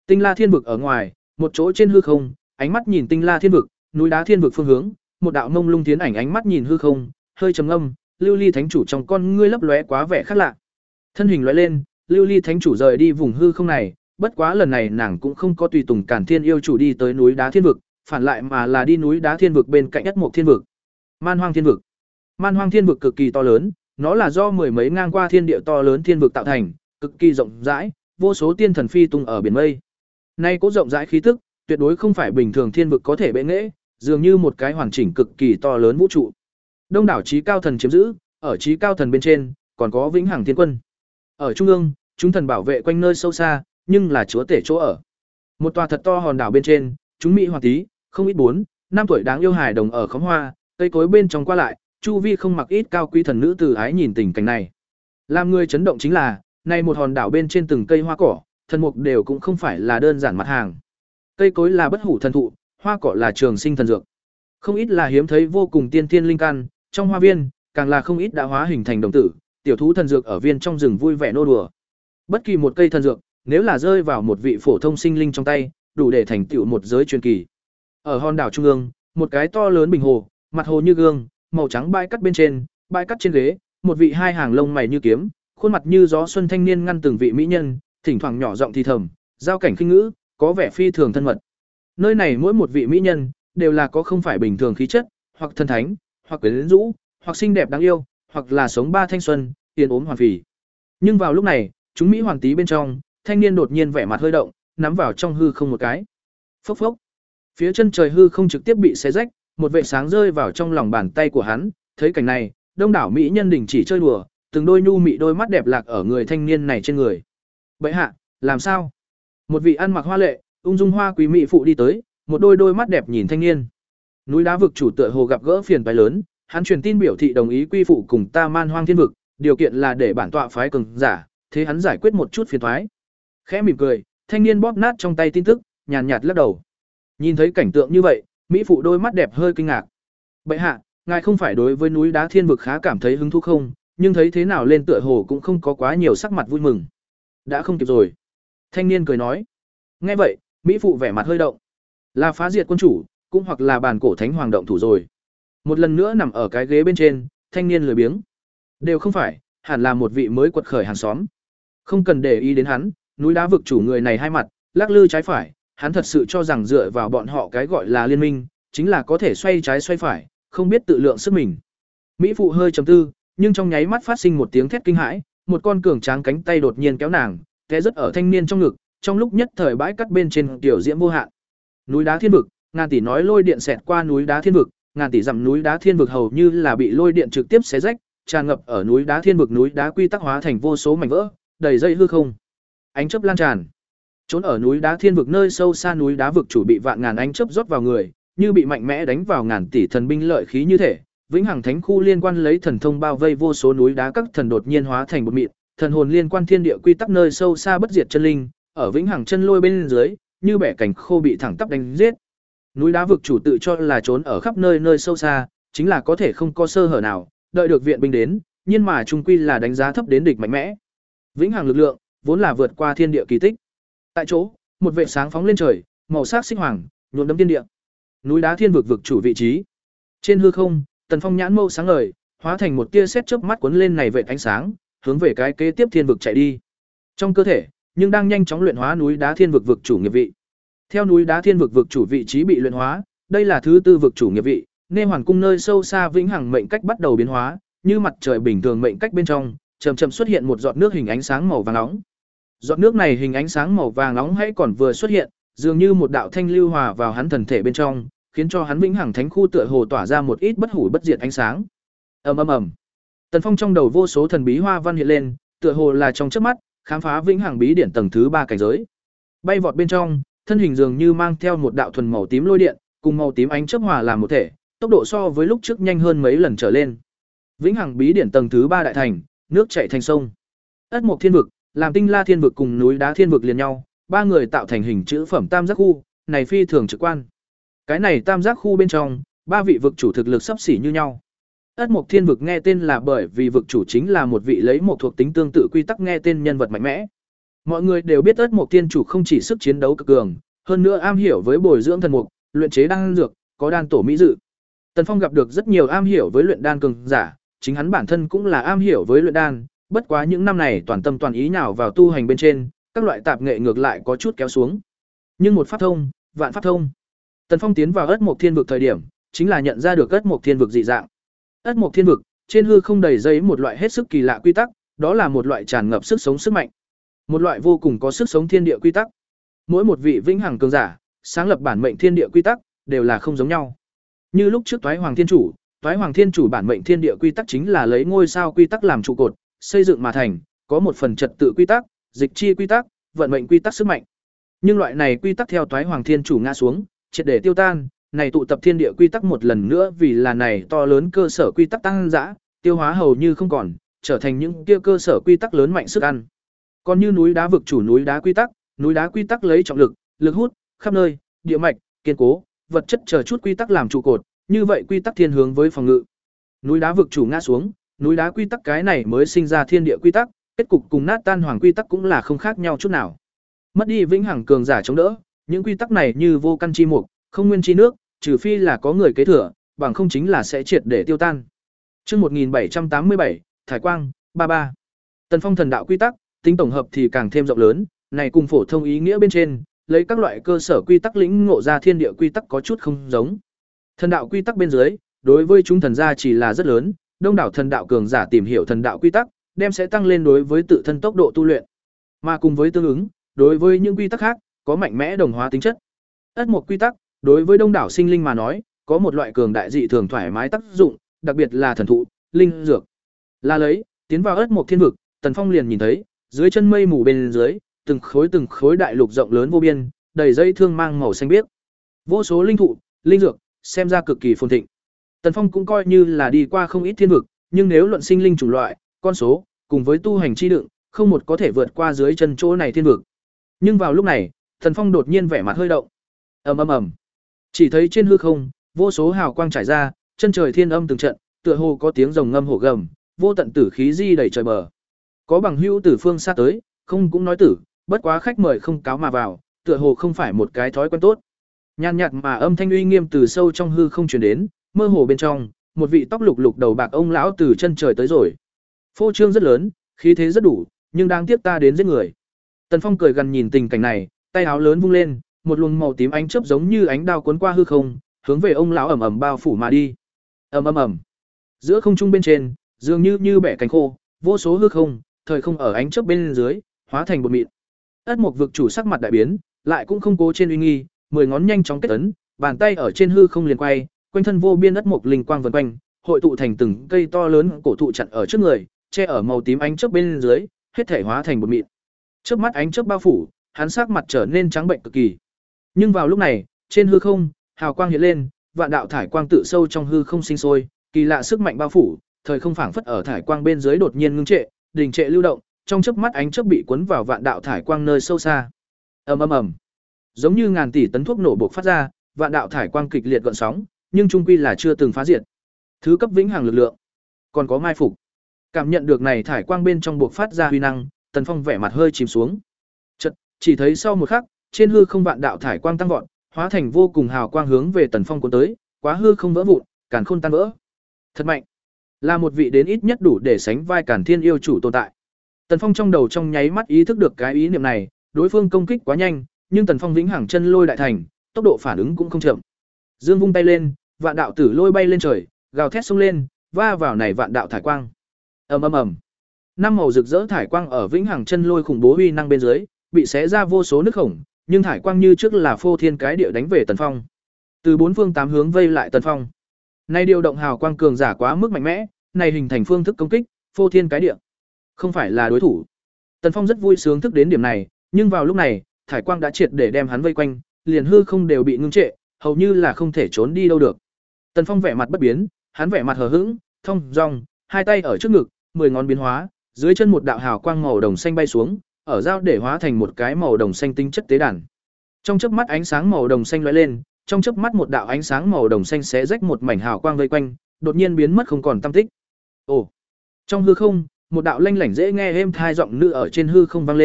A: Tinh La Thiên vực ở ngoài, một chỗ trên hư không, ánh mắt nhìn Tinh La Thiên vực, núi đá thiên vực phương hướng, một đạo mông lung tiến ảnh ánh mắt nhìn hư không, hơi trầm ngâm, Lưu Ly Thánh chủ trong con ngươi lấp lóe quá vẻ khác lạ. Thân hình lóe lên, Lưu Ly Thánh chủ rời đi vùng hư không này, bất quá lần này nàng cũng không có tùy tùng Cản Thiên yêu chủ đi tới núi đá thiên vực, phản lại mà là đi núi đá thiên vực bên cạnh Ất Mộc Thiên vực. Man Hoang Thiên vực. Man Hoang Thiên vực cực kỳ to lớn, nó là do mười mấy ngang qua thiên địa to lớn thiên vực tạo thành, cực kỳ rộng rãi, vô số tiên thần phi tung ở biển mây. Nay có rộng rãi khí tức, tuyệt đối không phải bình thường thiên vực có thể bệ nghệ, dường như một cái hoàn chỉnh cực kỳ to lớn vũ trụ. Đông đảo chí cao thần chiếm giữ, ở chí cao thần bên trên, còn có Vĩnh Hằng Thiên Quân. Ở trung ương, chúng thần bảo vệ quanh nơi sâu xa, nhưng là chúa tể chỗ ở. Một tòa thật to hòn đảo bên trên, chúng mỹ hoàng tí, không ít bốn, năm tuổi đáng yêu hài đồng ở khóm hoa, cây cối bên trong qua lại, chu vi không mặc ít cao quý thần nữ từ ái nhìn tình cảnh này. Làm người chấn động chính là, này một hòn đảo bên trên từng cây hoa cỏ, thần mục đều cũng không phải là đơn giản mặt hàng. Cây cối là bất hủ thần thụ, hoa cỏ là trường sinh thần dược. Không ít là hiếm thấy vô cùng tiên tiên linh căn, trong hoa viên, càng là không ít đã hóa hình thành đồng tử, tiểu thú thần dược ở viên trong rừng vui vẻ nô đùa. Bất kỳ một cây thần dược, nếu là rơi vào một vị phổ thông sinh linh trong tay, đủ để thành tựu một giới truyền kỳ. Ở hòn đảo trung ương, một cái to lớn bình hồ, mặt hồ như gương, màu trắng bãi cắt bên trên, bãi cắt trên ghế, một vị hai hàng lông mày như kiếm, khuôn mặt như gió xuân thanh niên ngăn từng vị mỹ nhân, thỉnh thoảng nhỏ giọng thì thầm, giao cảnh khinh ngữ, có vẻ phi thường thân mật. Nơi này mỗi một vị mỹ nhân đều là có không phải bình thường khí chất, hoặc thần thánh, hoặc quyến rũ, hoặc xinh đẹp đáng yêu, hoặc là sống ba thanh xuân, tiền ốm hoàn phì. Nhưng vào lúc này, chúng mỹ hoàng tí bên trong, thanh niên đột nhiên vẻ mặt hơi động, nắm vào trong hư không một cái. Phốc phốc. Phía chân trời hư không trực tiếp bị xé rách, một vệt sáng rơi vào trong lòng bàn tay của hắn, thấy cảnh này, đông đảo mỹ nhân đình chỉ chơi đùa, từng đôi nhu mị đôi mắt đẹp lạc ở người thanh niên này trên người. Bệ hạ, làm sao? Một vị ăn mặc hoa lệ, ung dung hoa quý mỹ phụ đi tới, một đôi đôi mắt đẹp nhìn thanh niên. Núi đá vực chủ tựa hồ gặp gỡ phiền toái lớn, hắn truyền tin biểu thị đồng ý quy phụ cùng ta Man Hoang Thiên vực, điều kiện là để bản tọa phái cường giả, thế hắn giải quyết một chút phiền toái. Khẽ mỉm cười, thanh niên bóp nát trong tay tin tức, nhàn nhạt lắc đầu. Nhìn thấy cảnh tượng như vậy, mỹ phụ đôi mắt đẹp hơi kinh ngạc. Bệ hạ, ngài không phải đối với núi đá thiên vực khá cảm thấy hứng thú không, nhưng thấy thế nào lên tựa hồ cũng không có quá nhiều sắc mặt vui mừng. Đã không kịp rồi. Thanh niên cười nói. Nghe vậy, mỹ phụ vẻ mặt hơi động. Là phá diệt quân chủ, cũng hoặc là bàn cổ thánh hoàng động thủ rồi. Một lần nữa nằm ở cái ghế bên trên, thanh niên lười biếng. Đều không phải, hẳn là một vị mới quật khởi hàng xóm. Không cần để ý đến hắn, núi đá vực chủ người này hai mặt, lắc lư trái phải, hắn thật sự cho rằng dựa vào bọn họ cái gọi là liên minh, chính là có thể xoay trái xoay phải, không biết tự lượng sức mình. Mỹ phụ hơi trầm tư, nhưng trong nháy mắt phát sinh một tiếng thét kinh hãi, một con cường tráng cánh tay đột nhiên kéo nàng, té rất ở thanh niên trong ngực, trong lúc nhất thời bãi cắt bên trên tiểu diễm vô hạn. Núi đá thiên vực, ngàn tỷ nói lôi điện xẹt qua núi đá thiên vực, ngàn tỷ dặm núi đá thiên vực hầu như là bị lôi điện trực tiếp xé rách, tràn ngập ở núi đá thiên vực, núi đá quy tắc hóa thành vô số mảnh vỡ, đầy dây hư không. Ánh chớp lan tràn. Trốn ở núi đá thiên vực nơi sâu xa núi đá vực chủ bị vạn ngàn ánh chớp rót vào người, như bị mạnh mẽ đánh vào ngàn tỷ thần binh lợi khí như thể. Vĩnh Hằng Thánh khu liên quan lấy thần thông bao vây vô số núi đá, các thần đột nhiên hóa thành bột mịn, thần hồn liên quan thiên địa quy tắc nơi sâu xa bất diệt chân linh, ở Vĩnh Hằng chân lôi bên dưới, như bẻ cảnh khô bị thẳng tắp đánh giết. Núi đá vực chủ tự cho là trốn ở khắp nơi nơi sâu xa, chính là có thể không có sơ hở nào, đợi được viện binh đến, nhưng mà trung quy là đánh giá thấp đến địch mạnh mẽ. Vĩnh Hằng lực lượng, vốn là vượt qua thiên địa kỳ tích. Tại chỗ, một vệt sáng phóng lên trời, màu sắc xích hoàng, nhuộm đẫm thiên địa. Núi đá thiên vực vực chủ vị trí. Trên hư không, Tần Phong nhãn mâu sáng ngời, hóa thành một tia sét chớp mắt cuốn lên này vệt ánh sáng, hướng về cái kế tiếp thiên vực chạy đi. Trong cơ thể, nhưng đang nhanh chóng luyện hóa núi đá thiên vực vực chủ nghiệp vị. Theo núi đá thiên vực vực chủ vị trí bị luyện hóa, đây là thứ tư vực chủ nghiệp vị, nên hoàn cung nơi sâu xa Vĩnh Hằng mệnh cách bắt đầu biến hóa, như mặt trời bình thường mệnh cách bên trong, chậm chậm xuất hiện một giọt nước hình ánh sáng màu vàng nóng. Giọt nước này hình ánh sáng màu vàng nóng hãy còn vừa xuất hiện, dường như một đạo thanh lưu hòa vào hắn thần thể bên trong, khiến cho hắn Vĩnh Hằng Thánh khu tựa hồ tỏa ra một ít bất hủ bất diệt ánh sáng. Ầm ầm ầm. Tần Phong trong đầu vô số thần bí hoa văn hiện lên, tựa hồ là trong chớp mắt, khám phá Vĩnh Hằng bí điển tầng thứ ba cảnh giới. Bay vọt bên trong, thân hình dường như mang theo một đạo thuần màu tím lôi điện, cùng màu tím ánh chớp hòa làm một thể, tốc độ so với lúc trước nhanh hơn mấy lần trở lên. Vĩnh Hằng bí điển tầng thứ ba đại thành, nước chảy thành sông. Ất Mộc Thiên vực, làm Tinh La Thiên vực cùng núi đá thiên vực liền nhau, ba người tạo thành hình chữ phẩm tam giác khu, này phi thường trực quan. Cái này tam giác khu bên trong, ba vị vực chủ thực lực sắp xỉ như nhau. Ất Mộc Thiên vực nghe tên là bởi vì vực chủ chính là một vị lấy một thuộc tính tương tự quy tắc nghe tên nhân vật mạnh mẽ. Mọi người đều biết Ất Mộc Thiên chủ không chỉ sức chiến đấu cực cường, hơn nữa am hiểu với bồi dưỡng thần mục, luyện chế đan dược, có đan tổ mỹ dự. Tần Phong gặp được rất nhiều am hiểu với luyện đan cường giả, chính hắn bản thân cũng là am hiểu với luyện đan, bất quá những năm này toàn tâm toàn ý nào vào tu hành bên trên, các loại tạp nghệ ngược lại có chút kéo xuống. Nhưng một pháp thông, vạn pháp thông. Tần Phong tiến vào Ất Mộc Thiên vực thời điểm, chính là nhận ra được Ất Mộc Thiên vực dị dạng. Ất Mộc Thiên vực, trên hư không đầy dây một loại hết sức kỳ lạ quy tắc, đó là một loại tràn ngập sức sống sức mạnh, một loại vô cùng có sức sống thiên địa quy tắc. Mỗi một vị vĩnh hằng cường giả, sáng lập bản mệnh thiên địa quy tắc đều là không giống nhau. Như lúc trước Toái Hoàng Thiên Chủ, Toái Hoàng Thiên Chủ bản mệnh thiên địa quy tắc chính là lấy ngôi sao quy tắc làm trụ cột, xây dựng mà thành, có một phần trật tự quy tắc, dịch chi quy tắc, vận mệnh quy tắc sức mạnh. Nhưng loại này quy tắc theo Toái Hoàng Thiên Chủ ngã xuống, triệt để tiêu tan, này tụ tập thiên địa quy tắc một lần nữa vì là này to lớn cơ sở quy tắc tăng dã, tiêu hóa hầu như không còn, trở thành những kia cơ sở quy tắc lớn mạnh sức ăn. Còn như núi đá vực chủ núi đá quy tắc, núi đá quy tắc lấy trọng lực, lực hút, khắp nơi, địa mạch, kiên cố, vật chất chờ chút quy tắc làm trụ cột, như vậy quy tắc thiên hướng với phòng ngự. Núi đá vực chủ ngã xuống, núi đá quy tắc cái này mới sinh ra thiên địa quy tắc, kết cục cùng nát tan hoàng quy tắc cũng là không khác nhau chút nào. Mất đi vĩnh hằng cường giả chống đỡ, những quy tắc này như vô căn chi mục, không nguyên chi nước, trừ phi là có người kế thừa, bằng không chính là sẽ triệt để tiêu tan. Chương một nghìn bảy trăm tám mươi bảy, Thải Quang, ba ba. Tần Phong thần đạo quy tắc, tính tổng hợp thì càng thêm rộng lớn, này cùng phổ thông ý nghĩa bên trên, lấy các loại cơ sở quy tắc lĩnh ngộ ra thiên địa quy tắc có chút không giống. Thần đạo quy tắc bên dưới, đối với chúng thần gia chỉ là rất lớn, đông đảo thần đạo cường giả tìm hiểu thần đạo quy tắc, đem sẽ tăng lên đối với tự thân tốc độ tu luyện. Mà cùng với tương ứng, đối với những quy tắc khác, có mạnh mẽ đồng hóa tính chất. Ất Mộc quy tắc, đối với đông đảo sinh linh mà nói, có một loại cường đại dị thường thoải mái tác dụng, đặc biệt là thần thụ, linh dược. Là lấy, tiến vào Ất Mộc Thiên vực, Tần Phong liền nhìn thấy, dưới chân mây mù bên dưới, từng khối từng khối đại lục rộng lớn vô biên, đầy dây thương mang màu xanh biếc. Vô số linh thụ, linh dược, xem ra cực kỳ phồn thịnh. Tần Phong cũng coi như là đi qua không ít thiên vực, nhưng nếu luận sinh linh chủng loại, con số, cùng với tu hành chi đựng, không một có thể vượt qua dưới chân chỗ này thiên vực. Nhưng vào lúc này, Tần Phong đột nhiên vẻ mặt hơi động. Ầm ầm ầm. Chỉ thấy trên hư không, vô số hào quang trải ra, chân trời thiên âm từng trận, tựa hồ có tiếng rồng ngâm hổ gầm, vô tận tử khí di đầy trời bờ. Có bằng hữu từ phương xa tới, không cũng nói tử, bất quá khách mời không cáo mà vào, tựa hồ không phải một cái thói quen tốt. Nhàn nhạt mà âm thanh uy nghiêm từ sâu trong hư không truyền đến, mơ hồ bên trong, một vị tóc lục lục đầu bạc ông lão từ chân trời tới rồi. Phô trương rất lớn, khí thế rất đủ, nhưng đáng tiếc ta đến giết người. Tần Phong cười gần nhìn tình cảnh này, tay áo lớn vung lên, một luồng màu tím ánh chớp giống như ánh đao cuốn qua hư không, hướng về ông lão ầm ầm bao phủ mà đi. Ầm ầm ầm. Giữa không trung bên trên, dường như như bẻ cánh khô, vô số hư không, thời không ở ánh chớp bên dưới, hóa thành bột mịn. Ất Mộc vực chủ sắc mặt đại biến, lại cũng không cố trên uy nghi, mười ngón nhanh chóng kết ấn, bàn tay ở trên hư không liền quay, quanh thân vô biên ất mộc linh quang vần quanh, hội tụ thành từng cây to lớn cổ thụ chặn ở trước người, che ở màu tím ánh chớp bên dưới, hết thể hóa thành bột mịn. Chớp mắt ánh chớp bao phủ, hắn sắc mặt trở nên trắng bệnh cực kỳ. Nhưng vào lúc này, trên hư không, hào quang hiện lên, vạn đạo thải quang tự sâu trong hư không sinh sôi, kỳ lạ sức mạnh bao phủ, thời không phảng phất ở thải quang bên dưới đột nhiên ngưng trệ, đình trệ lưu động, trong chớp mắt ánh chớp bị cuốn vào vạn đạo thải quang nơi sâu xa. Ầm ầm ầm. Giống như ngàn tỷ tấn thuốc nổ bộc phát ra, vạn đạo thải quang kịch liệt gợn sóng, nhưng trung quy là chưa từng phá diệt. Thứ cấp vĩnh hằng lực lượng, còn có mai phục. Cảm nhận được này thải quang bên trong bộc phát ra huy năng, Tần Phong vẻ mặt hơi chìm xuống. Chợt, chỉ thấy sau một khắc, trên hư không vạn đạo thải quang tăng vọt, hóa thành vô cùng hào quang hướng về Tần Phong cuốn tới, quá hư không vỡ vụn, càn khôn tan vỡ. Thật mạnh, là một vị đến ít nhất đủ để sánh vai Càn Thiên yêu chủ tồn tại. Tần Phong trong đầu trong nháy mắt ý thức được cái ý niệm này, đối phương công kích quá nhanh, nhưng Tần Phong vĩnh hằng chân lôi đại thành, tốc độ phản ứng cũng không chậm. Dương vung tay lên, vạn đạo tử lôi bay lên trời, gào thét xông lên, va vào này vạn đạo thải quang. Ầm ầm ầm. Năm màu rực rỡ thải quang ở vĩnh hằng chân lôi khủng bố uy năng bên dưới, bị xé ra vô số nứt khổng, nhưng thải quang như trước là phô thiên cái địa đánh về Tần Phong. Từ bốn phương tám hướng vây lại Tần Phong. Nay điều động hào quang cường giả quá mức mạnh mẽ, này hình thành phương thức công kích, phô thiên cái địa. Không phải là đối thủ. Tần Phong rất vui sướng thức đến điểm này, nhưng vào lúc này, thải quang đã triệt để đem hắn vây quanh, liền hư không đều bị ngưng trệ, hầu như là không thể trốn đi đâu được. Tần Phong vẻ mặt bất biến, hắn vẻ mặt hờ hững, thông dong, hai tay ở trước ngực, mười ngón biến hóa, dưới chân một đạo hào quang màu đồng xanh bay xuống, ở dao để hóa thành một cái màu đồng xanh tinh chất tế đàn. Trong chớp mắt ánh sáng màu đồng xanh lóe lên, trong chớp mắt một đạo ánh sáng màu đồng xanh xé rách một mảnh hào quang vây quanh, đột nhiên biến mất không còn tăm tích. Ồ! Trong hư không, một đạo lanh lảnh dễ nghe êm thai giọng nữ ở trên hư không vang lên,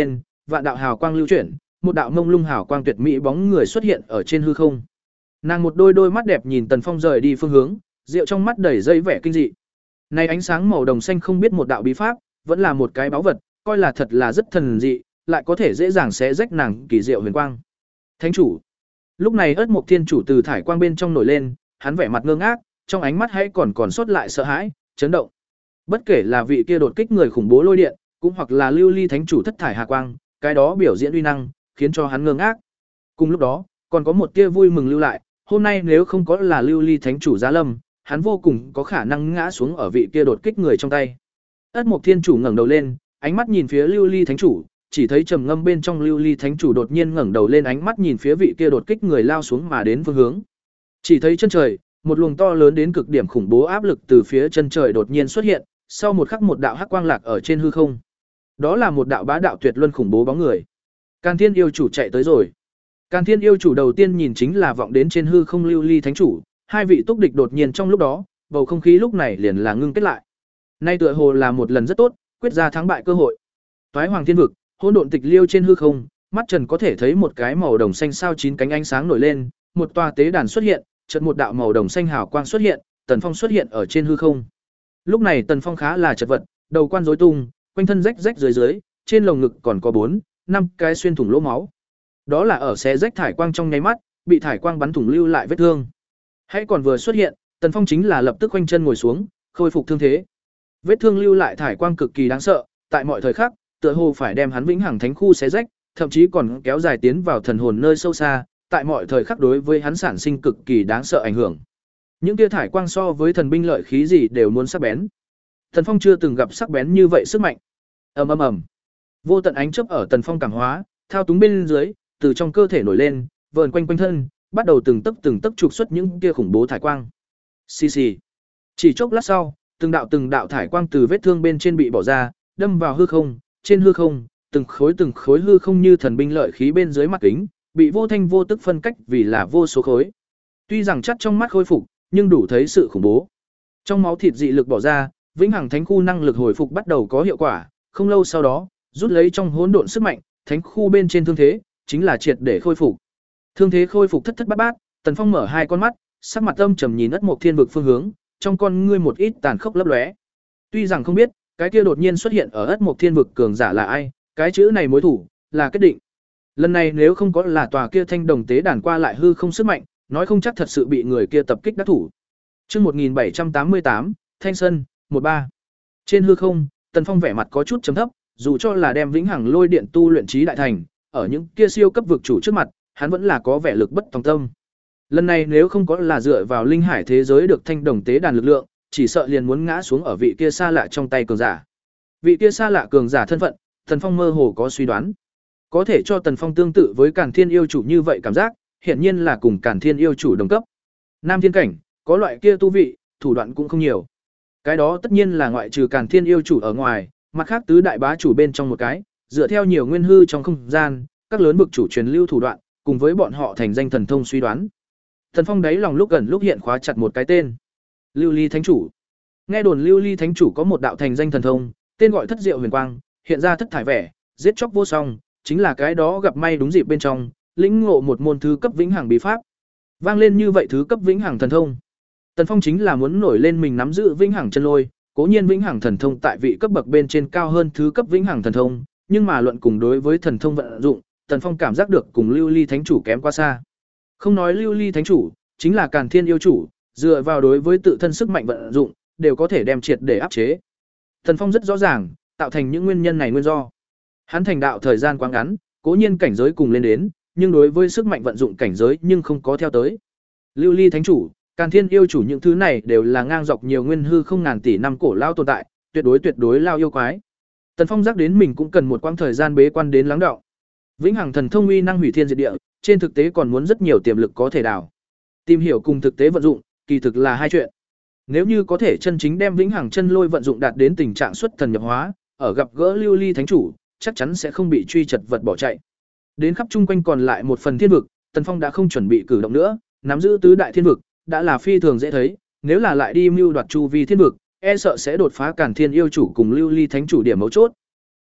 A: vạn đạo hào quang lưu chuyển, một đạo mông lung hào quang tuyệt mỹ bóng người xuất hiện ở trên hư không. Nàng một đôi đôi mắt đẹp nhìn Tần Phong rời đi phương hướng, rượu trong mắt đầy dây vẻ kinh dị. Này ánh sáng màu đồng xanh không biết một đạo bí pháp, vẫn là một cái báu vật, coi là thật là rất thần dị, lại có thể dễ dàng xé rách nàng kỳ diệu huyền quang. Thánh chủ. Lúc này Ất Mộc Thiên chủ từ thải quang bên trong nổi lên, hắn vẻ mặt ngơ ngác, trong ánh mắt hãy còn còn sót lại sợ hãi, chấn động. Bất kể là vị kia đột kích người khủng bố lôi điện, cũng hoặc là Lưu Ly Thánh chủ thất thải hà quang, cái đó biểu diễn uy năng, khiến cho hắn ngơ ngác. Cùng lúc đó, còn có một tia vui mừng lưu lại, hôm nay nếu không có là Lưu Ly Thánh chủ giá lâm, hắn vô cùng có khả năng ngã xuống ở vị kia đột kích người trong tay. Ất Mộc Thiên chủ ngẩng đầu lên, ánh mắt nhìn phía Lưu Ly Thánh chủ, chỉ thấy trầm ngâm bên trong Lưu Ly Thánh chủ đột nhiên ngẩng đầu lên, ánh mắt nhìn phía vị kia đột kích người lao xuống mà đến phương hướng. Chỉ thấy chân trời, một luồng to lớn đến cực điểm khủng bố áp lực từ phía chân trời đột nhiên xuất hiện, sau một khắc một đạo hắc quang lạc ở trên hư không. Đó là một đạo bá đạo tuyệt luân khủng bố bóng người. Càn Thiên yêu chủ chạy tới rồi. Càn Thiên yêu chủ đầu tiên nhìn chính là vọng đến trên hư không Lưu Ly Thánh chủ, hai vị túc địch đột nhiên trong lúc đó, bầu không khí lúc này liền là ngưng kết lại. Nay tựa hồ là một lần rất tốt, quyết ra thắng bại cơ hội. Toái Hoàng Thiên vực, hỗn độn tịch liêu trên hư không, mắt Trần có thể thấy một cái màu đồng xanh sao chín cánh ánh sáng nổi lên, một tòa tế đàn xuất hiện, chợt một đạo màu đồng xanh hào quang xuất hiện, Tần Phong xuất hiện ở trên hư không. Lúc này Tần Phong khá là chật vật, đầu quan rối tung, quanh thân rách rách dưới dưới, trên lồng ngực còn có bốn, năm cái xuyên thủng lỗ máu. Đó là ở xé rách thải quang trong nháy mắt, bị thải quang bắn thủng lưu lại vết thương. Hãy còn vừa xuất hiện, Tần Phong chính là lập tức quanh chân ngồi xuống, khôi phục thương thế. Vết thương lưu lại thải quang cực kỳ đáng sợ, tại mọi thời khắc, tựa hồ phải đem hắn vĩnh hằng thánh khu xé rách, thậm chí còn kéo dài tiến vào thần hồn nơi sâu xa, tại mọi thời khắc đối với hắn sản sinh cực kỳ đáng sợ ảnh hưởng. Những tia thải quang so với thần binh lợi khí gì đều muốn sắc bén. Tần Phong chưa từng gặp sắc bén như vậy sức mạnh. Ầm ầm ầm. Vô tận ánh chớp ở Tần Phong cảm hóa, thao túng bên dưới, từ trong cơ thể nổi lên, vờn quanh quanh thân, bắt đầu từng tấc từng tấc trục xuất những tia khủng bố thải quang. Xì xì. Chỉ chốc lát sau, từng đạo từng đạo thải quang từ vết thương bên trên bị bỏ ra, đâm vào hư không, trên hư không, từng khối từng khối hư không như thần binh lợi khí bên dưới mặt kính, bị vô thanh vô tức phân cách vì là vô số khối. Tuy rằng chắc trong mắt khôi phục, nhưng đủ thấy sự khủng bố. Trong máu thịt dị lực bỏ ra, vĩnh hằng thánh khu năng lực hồi phục bắt đầu có hiệu quả, không lâu sau đó, rút lấy trong hỗn độn sức mạnh, thánh khu bên trên thương thế, chính là triệt để khôi phục. Thương thế khôi phục thất thất bát bát, Tần Phong mở hai con mắt, sắc mặt âm trầm nhìn Ất Mộc Thiên vực phương hướng, trong con ngươi một ít tàn khốc lấp lóe. Tuy rằng không biết, cái kia đột nhiên xuất hiện ở Ất Mộc Thiên vực cường giả là ai, cái chữ này mối thủ là kết định. Lần này nếu không có là tòa kia thanh đồng tế đàn qua lại hư không sức mạnh, nói không chắc thật sự bị người kia tập kích đắc thủ. Chương một nghìn bảy trăm tám mươi tám, Thanh Sơn, một ba. Trên hư không, Tần Phong vẻ mặt có chút chấm thấp, dù cho là đem vĩnh hằng lôi điện tu luyện trí đại thành, ở những kia siêu cấp vực chủ trước mặt, hắn vẫn là có vẻ lực bất tòng tâm. Lần này nếu không có là dựa vào linh hải thế giới được thanh đồng tế đàn lực lượng, chỉ sợ liền muốn ngã xuống ở vị kia xa lạ trong tay cường giả. Vị kia xa lạ cường giả thân phận, Tần Phong mơ hồ có suy đoán. Có thể cho Tần Phong tương tự với Càn Thiên yêu chủ như vậy cảm giác, hiển nhiên là cùng Càn Thiên yêu chủ đồng cấp. Nam thiên cảnh, có loại kia tu vị, thủ đoạn cũng không nhiều. Cái đó tất nhiên là ngoại trừ Càn Thiên yêu chủ ở ngoài, mặt khác tứ đại bá chủ bên trong một cái, dựa theo nhiều nguyên hư trong không gian, các lớn vực chủ truyền lưu thủ đoạn, cùng với bọn họ thành danh thần thông suy đoán. Tần Phong đáy lòng lúc gần lúc hiện khóa chặt một cái tên. Lưu Ly Thánh chủ. Nghe đồn Lưu Ly Thánh chủ có một đạo thành danh thần thông, tên gọi Thất Diệu Huyền Quang, hiện ra thất thải vẻ, giết chóc vô song, chính là cái đó gặp may đúng dịp bên trong, lĩnh ngộ một môn thứ cấp vĩnh hằng bí pháp. Vang lên như vậy thứ cấp vĩnh hằng thần thông. Tần Phong chính là muốn nổi lên mình nắm giữ vĩnh hằng chân lôi, cố nhiên vĩnh hằng thần thông tại vị cấp bậc bên trên cao hơn thứ cấp vĩnh hằng thần thông, nhưng mà luận cùng đối với thần thông vận dụng, Tần Phong cảm giác được cùng Lưu Ly Thánh chủ kém quá xa. Không nói Lưu Ly Thánh chủ, chính là Càn Thiên yêu chủ, dựa vào đối với tự thân sức mạnh vận dụng, đều có thể đem triệt để áp chế. Tần Phong rất rõ ràng, tạo thành những nguyên nhân này nguyên do. Hắn thành đạo thời gian quá ngắn, cố nhiên cảnh giới cùng lên đến, nhưng đối với sức mạnh vận dụng cảnh giới nhưng không có theo tới. Lưu Ly Thánh chủ, Càn Thiên yêu chủ những thứ này đều là ngang dọc nhiều nguyên hư không ngàn tỷ năm cổ lao tồn tại, tuyệt đối tuyệt đối lao yêu quái. Tần Phong giác đến mình cũng cần một quãng thời gian bế quan đến lắng đọng. Vĩnh hằng thần thông uy năng hủy thiên diệt địa, trên thực tế còn muốn rất nhiều tiềm lực có thể đào. Tìm hiểu cùng thực tế vận dụng, kỳ thực là hai chuyện. Nếu như có thể chân chính đem vĩnh hằng chân lôi vận dụng đạt đến tình trạng xuất thần nhập hóa, ở gặp gỡ Lưu Ly Thánh chủ, chắc chắn sẽ không bị truy chật vật bỏ chạy. Đến khắp chung quanh còn lại một phần thiên vực, Tần Phong đã không chuẩn bị cử động nữa, nắm giữ tứ đại thiên vực, đã là phi thường dễ thấy, nếu là lại đi mưu đoạt chu vi thiên vực, e sợ sẽ đột phá Càn Thiên yêu chủ cùng Lưu Ly Thánh chủ điểm mấu chốt.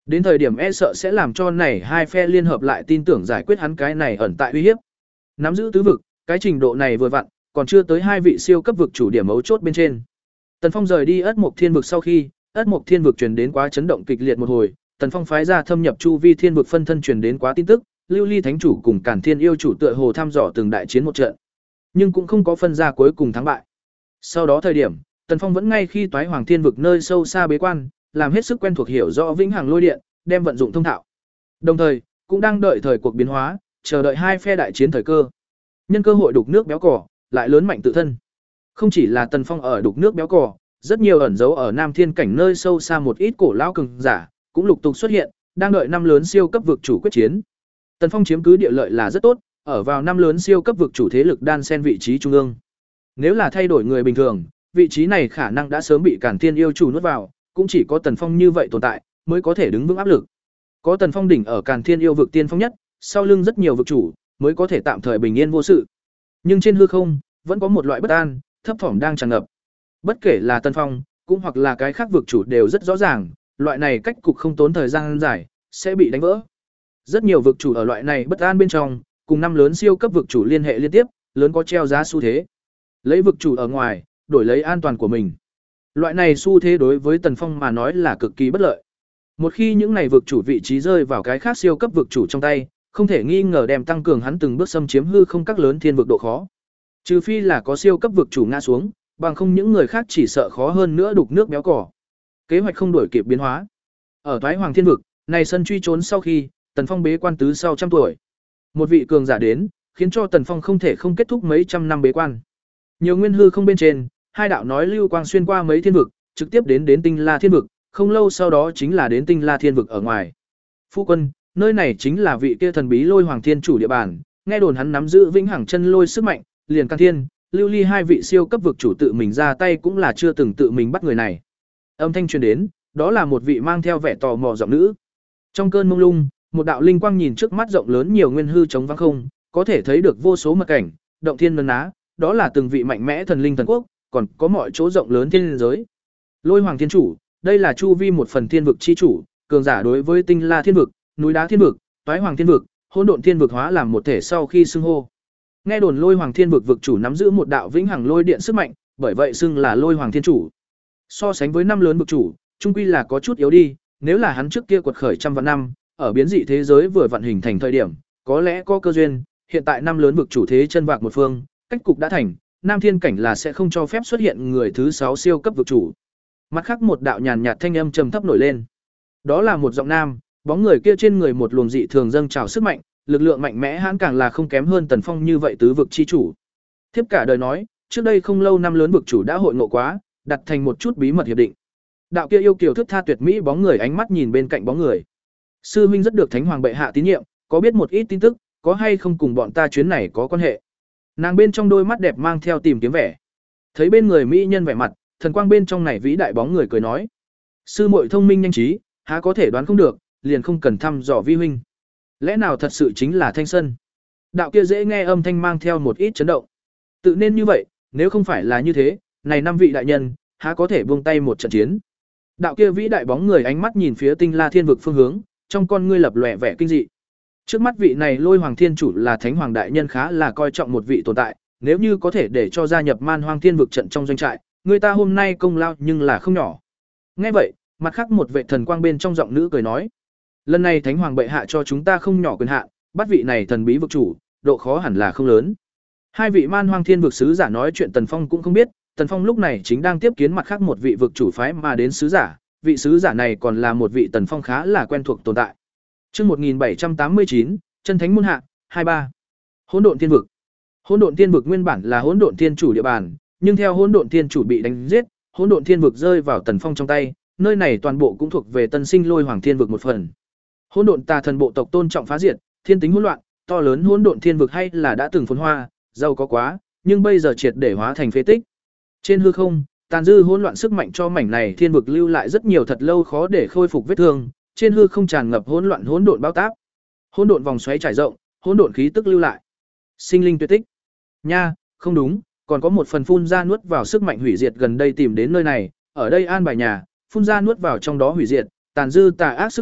A: Đến thời điểm e sợ sẽ làm cho này hai phe liên hợp lại tin tưởng giải quyết hắn cái này ẩn tại uy hiếp. Nắm giữ tứ vực, cái trình độ này vừa vặn, còn chưa tới hai vị siêu cấp vực chủ điểm mấu chốt bên trên. Tần Phong rời đi Ất Mộc Thiên vực sau khi, Ất Mộc Thiên vực truyền đến quá chấn động kịch liệt một hồi, Tần Phong phái ra thâm nhập chu vi thiên vực phân thân truyền đến quá tin tức, Lưu Ly Thánh chủ cùng Càn Thiên yêu chủ tựa hồ thăm dò từng đại chiến một trận, nhưng cũng không có phân ra cuối cùng thắng bại. Sau đó thời điểm, Tần Phong vẫn ngay khi Toái Hoàng Thiên vực nơi sâu xa bế quan, làm hết sức quen thuộc hiểu rõ vĩnh hằng lôi điện, đem vận dụng thông thạo. Đồng thời, cũng đang đợi thời cuộc biến hóa, chờ đợi hai phe đại chiến thời cơ. Nhân cơ hội đục nước béo cỏ, lại lớn mạnh tự thân. Không chỉ là Tần Phong ở đục nước béo cỏ, rất nhiều ẩn dấu ở Nam Thiên cảnh nơi sâu xa một ít cổ lão cường giả, cũng lục tục xuất hiện, đang đợi năm lớn siêu cấp vực chủ quyết chiến. Tần Phong chiếm cứ địa lợi là rất tốt, ở vào năm lớn siêu cấp vực chủ thế lực đan xen vị trí trung ương. Nếu là thay đổi người bình thường, vị trí này khả năng đã sớm bị Càn Thiên yêu chủ nuốt vào, cũng chỉ có Tần Phong như vậy tồn tại mới có thể đứng vững áp lực. Có Tần Phong đỉnh ở Càn Thiên yêu vực tiên phong nhất, sau lưng rất nhiều vực chủ, mới có thể tạm thời bình yên vô sự. Nhưng trên hư không, vẫn có một loại bất an, thấp thỏm đang tràn ngập. Bất kể là Tần Phong, cũng hoặc là cái khác vực chủ đều rất rõ ràng, loại này cách cục không tốn thời gian dài, sẽ bị đánh vỡ. Rất nhiều vực chủ ở loại này bất an bên trong, cùng năm lớn siêu cấp vực chủ liên hệ liên tiếp, lớn có treo giá xu thế. Lấy vực chủ ở ngoài, đổi lấy an toàn của mình. Loại này xu thế đối với Tần Phong mà nói là cực kỳ bất lợi. Một khi những này vực chủ vị trí rơi vào cái khác siêu cấp vực chủ trong tay, không thể nghi ngờ đem tăng cường hắn từng bước xâm chiếm hư không các lớn thiên vực độ khó. Trừ phi là có siêu cấp vực chủ ngã xuống, bằng không những người khác chỉ sợ khó hơn nữa đục nước béo cỏ. Kế hoạch không đổi kịp biến hóa. Ở Toái Hoàng Thiên vực, này sân truy trốn sau khi, Tần Phong bế quan tứ sau trăm tuổi. Một vị cường giả đến, khiến cho Tần Phong không thể không kết thúc mấy trăm năm bế quan. Nhiều nguyên hư không bên trên, hai đạo nói lưu quang xuyên qua mấy thiên vực, trực tiếp đến đến Tinh La Thiên vực, không lâu sau đó chính là đến Tinh La Thiên vực ở ngoài. Phu quân, nơi này chính là vị kia thần bí Lôi Hoàng Thiên chủ địa bàn, nghe đồn hắn nắm giữ vĩnh hằng chân lôi sức mạnh, liền Càn Thiên, Lưu Ly hai vị siêu cấp vực chủ tự mình ra tay cũng là chưa từng tự mình bắt người này. Âm thanh truyền đến, đó là một vị mang theo vẻ tò mò giọng nữ. Trong cơn mông lung, một đạo linh quang nhìn trước mắt rộng lớn nhiều nguyên hư trống vắng không, có thể thấy được vô số mật cảnh, động thiên nấn ná, đó là từng vị mạnh mẽ thần linh thần quốc, còn có mọi chỗ rộng lớn thiên giới. Lôi Hoàng Thiên chủ, đây là chu vi một phần thiên vực chi chủ, cường giả đối với Tinh La Thiên vực, núi đá thiên vực, Toái Hoàng Thiên vực, hỗn độn thiên vực hóa làm một thể sau khi xưng hô. Nghe đồn Lôi Hoàng Thiên vực vực chủ nắm giữ một đạo vĩnh hằng lôi điện sức mạnh, bởi vậy xưng là Lôi Hoàng Thiên chủ. So sánh với năm lớn vực chủ, trung quy là có chút yếu đi, nếu là hắn trước kia quật khởi trăm vạn năm, ở biến dị thế giới vừa vận hình thành thời điểm, có lẽ có cơ duyên, hiện tại năm lớn vực chủ thế chân vạc một phương, cách cục đã thành, Nam Thiên cảnh là sẽ không cho phép xuất hiện người thứ sáu siêu cấp vực chủ. Mặt khác một đạo nhàn nhạt thanh âm trầm thấp nổi lên. Đó là một giọng nam, bóng người kia trên người một luồng dị thường dâng trào sức mạnh, lực lượng mạnh mẽ hãn càng là không kém hơn Tần Phong như vậy tứ vực chi chủ. Thiếp cả đời nói, trước đây không lâu năm lớn vực chủ đã hội ngộ quá, đặt thành một chút bí mật hiệp định. Đạo kia yêu kiều thức tha tuyệt mỹ bóng người ánh mắt nhìn bên cạnh bóng người. Sư huynh rất được Thánh Hoàng bệ hạ tín nhiệm, có biết một ít tin tức, có hay không cùng bọn ta chuyến này có quan hệ. Nàng bên trong đôi mắt đẹp mang theo tìm kiếm vẻ. Thấy bên người mỹ nhân vẻ mặt, thần quang bên trong này vĩ đại bóng người cười nói: "Sư muội thông minh nhanh trí, há có thể đoán không được, liền không cần thăm dò vi huynh. Lẽ nào thật sự chính là Thanh Sân?" Đạo kia dễ nghe âm thanh mang theo một ít chấn động. Tự nên như vậy, nếu không phải là như thế, này năm vị đại nhân, há có thể buông tay một trận chiến. Đạo kia vĩ đại bóng người ánh mắt nhìn phía Tinh La Thiên vực phương hướng, trong con ngươi lập lòe vẻ kinh dị. Trước mắt vị này Lôi Hoàng Thiên chủ là Thánh Hoàng đại nhân khá là coi trọng một vị tồn tại, nếu như có thể để cho gia nhập Man Hoang Thiên vực trận trong doanh trại, người ta hôm nay công lao nhưng là không nhỏ. Nghe vậy, mặt khác một vệ thần quang bên trong giọng nữ cười nói: "Lần này Thánh Hoàng bệ hạ cho chúng ta không nhỏ quyền hạn, bắt vị này thần bí vực chủ, độ khó hẳn là không lớn." Hai vị Man Hoang Thiên vực sứ giả nói chuyện Tần Phong cũng không biết, Tần Phong lúc này chính đang tiếp kiến mặt khác một vị vực chủ phái mà đến sứ giả, vị sứ giả này còn là một vị Tần Phong khá là quen thuộc tồn tại. Chương một nghìn bảy trăm tám mươi chín, Chân Thánh môn hạ, hai ba. Hỗn Độn Thiên vực. Hỗn Độn Thiên vực nguyên bản là Hỗn Độn Thiên chủ địa bàn, nhưng theo Hỗn Độn Thiên chủ bị đánh giết, Hỗn Độn Thiên vực rơi vào Tần Phong trong tay, nơi này toàn bộ cũng thuộc về Tân Sinh Lôi Hoàng Thiên vực một phần. Hỗn Độn Tà Thần bộ tộc tôn trọng phá diệt, thiên tính hỗn loạn, to lớn Hỗn Độn Thiên vực hay là đã từng phồn hoa, giàu có quá, nhưng bây giờ triệt để hóa thành phế tích. Trên hư không, tàn dư hỗn loạn sức mạnh cho mảnh này thiên vực lưu lại rất nhiều thật lâu khó để khôi phục vết thương, trên hư không tràn ngập hỗn loạn hỗn độn bao táp. Hỗn độn vòng xoáy trải rộng, hỗn độn khí tức lưu lại. Sinh linh tuyệt tích. Nha, không đúng, còn có một phần phun ra nuốt vào sức mạnh hủy diệt gần đây tìm đến nơi này, ở đây an bài nhà, phun ra nuốt vào trong đó hủy diệt, tàn dư tà ác sức mạnh,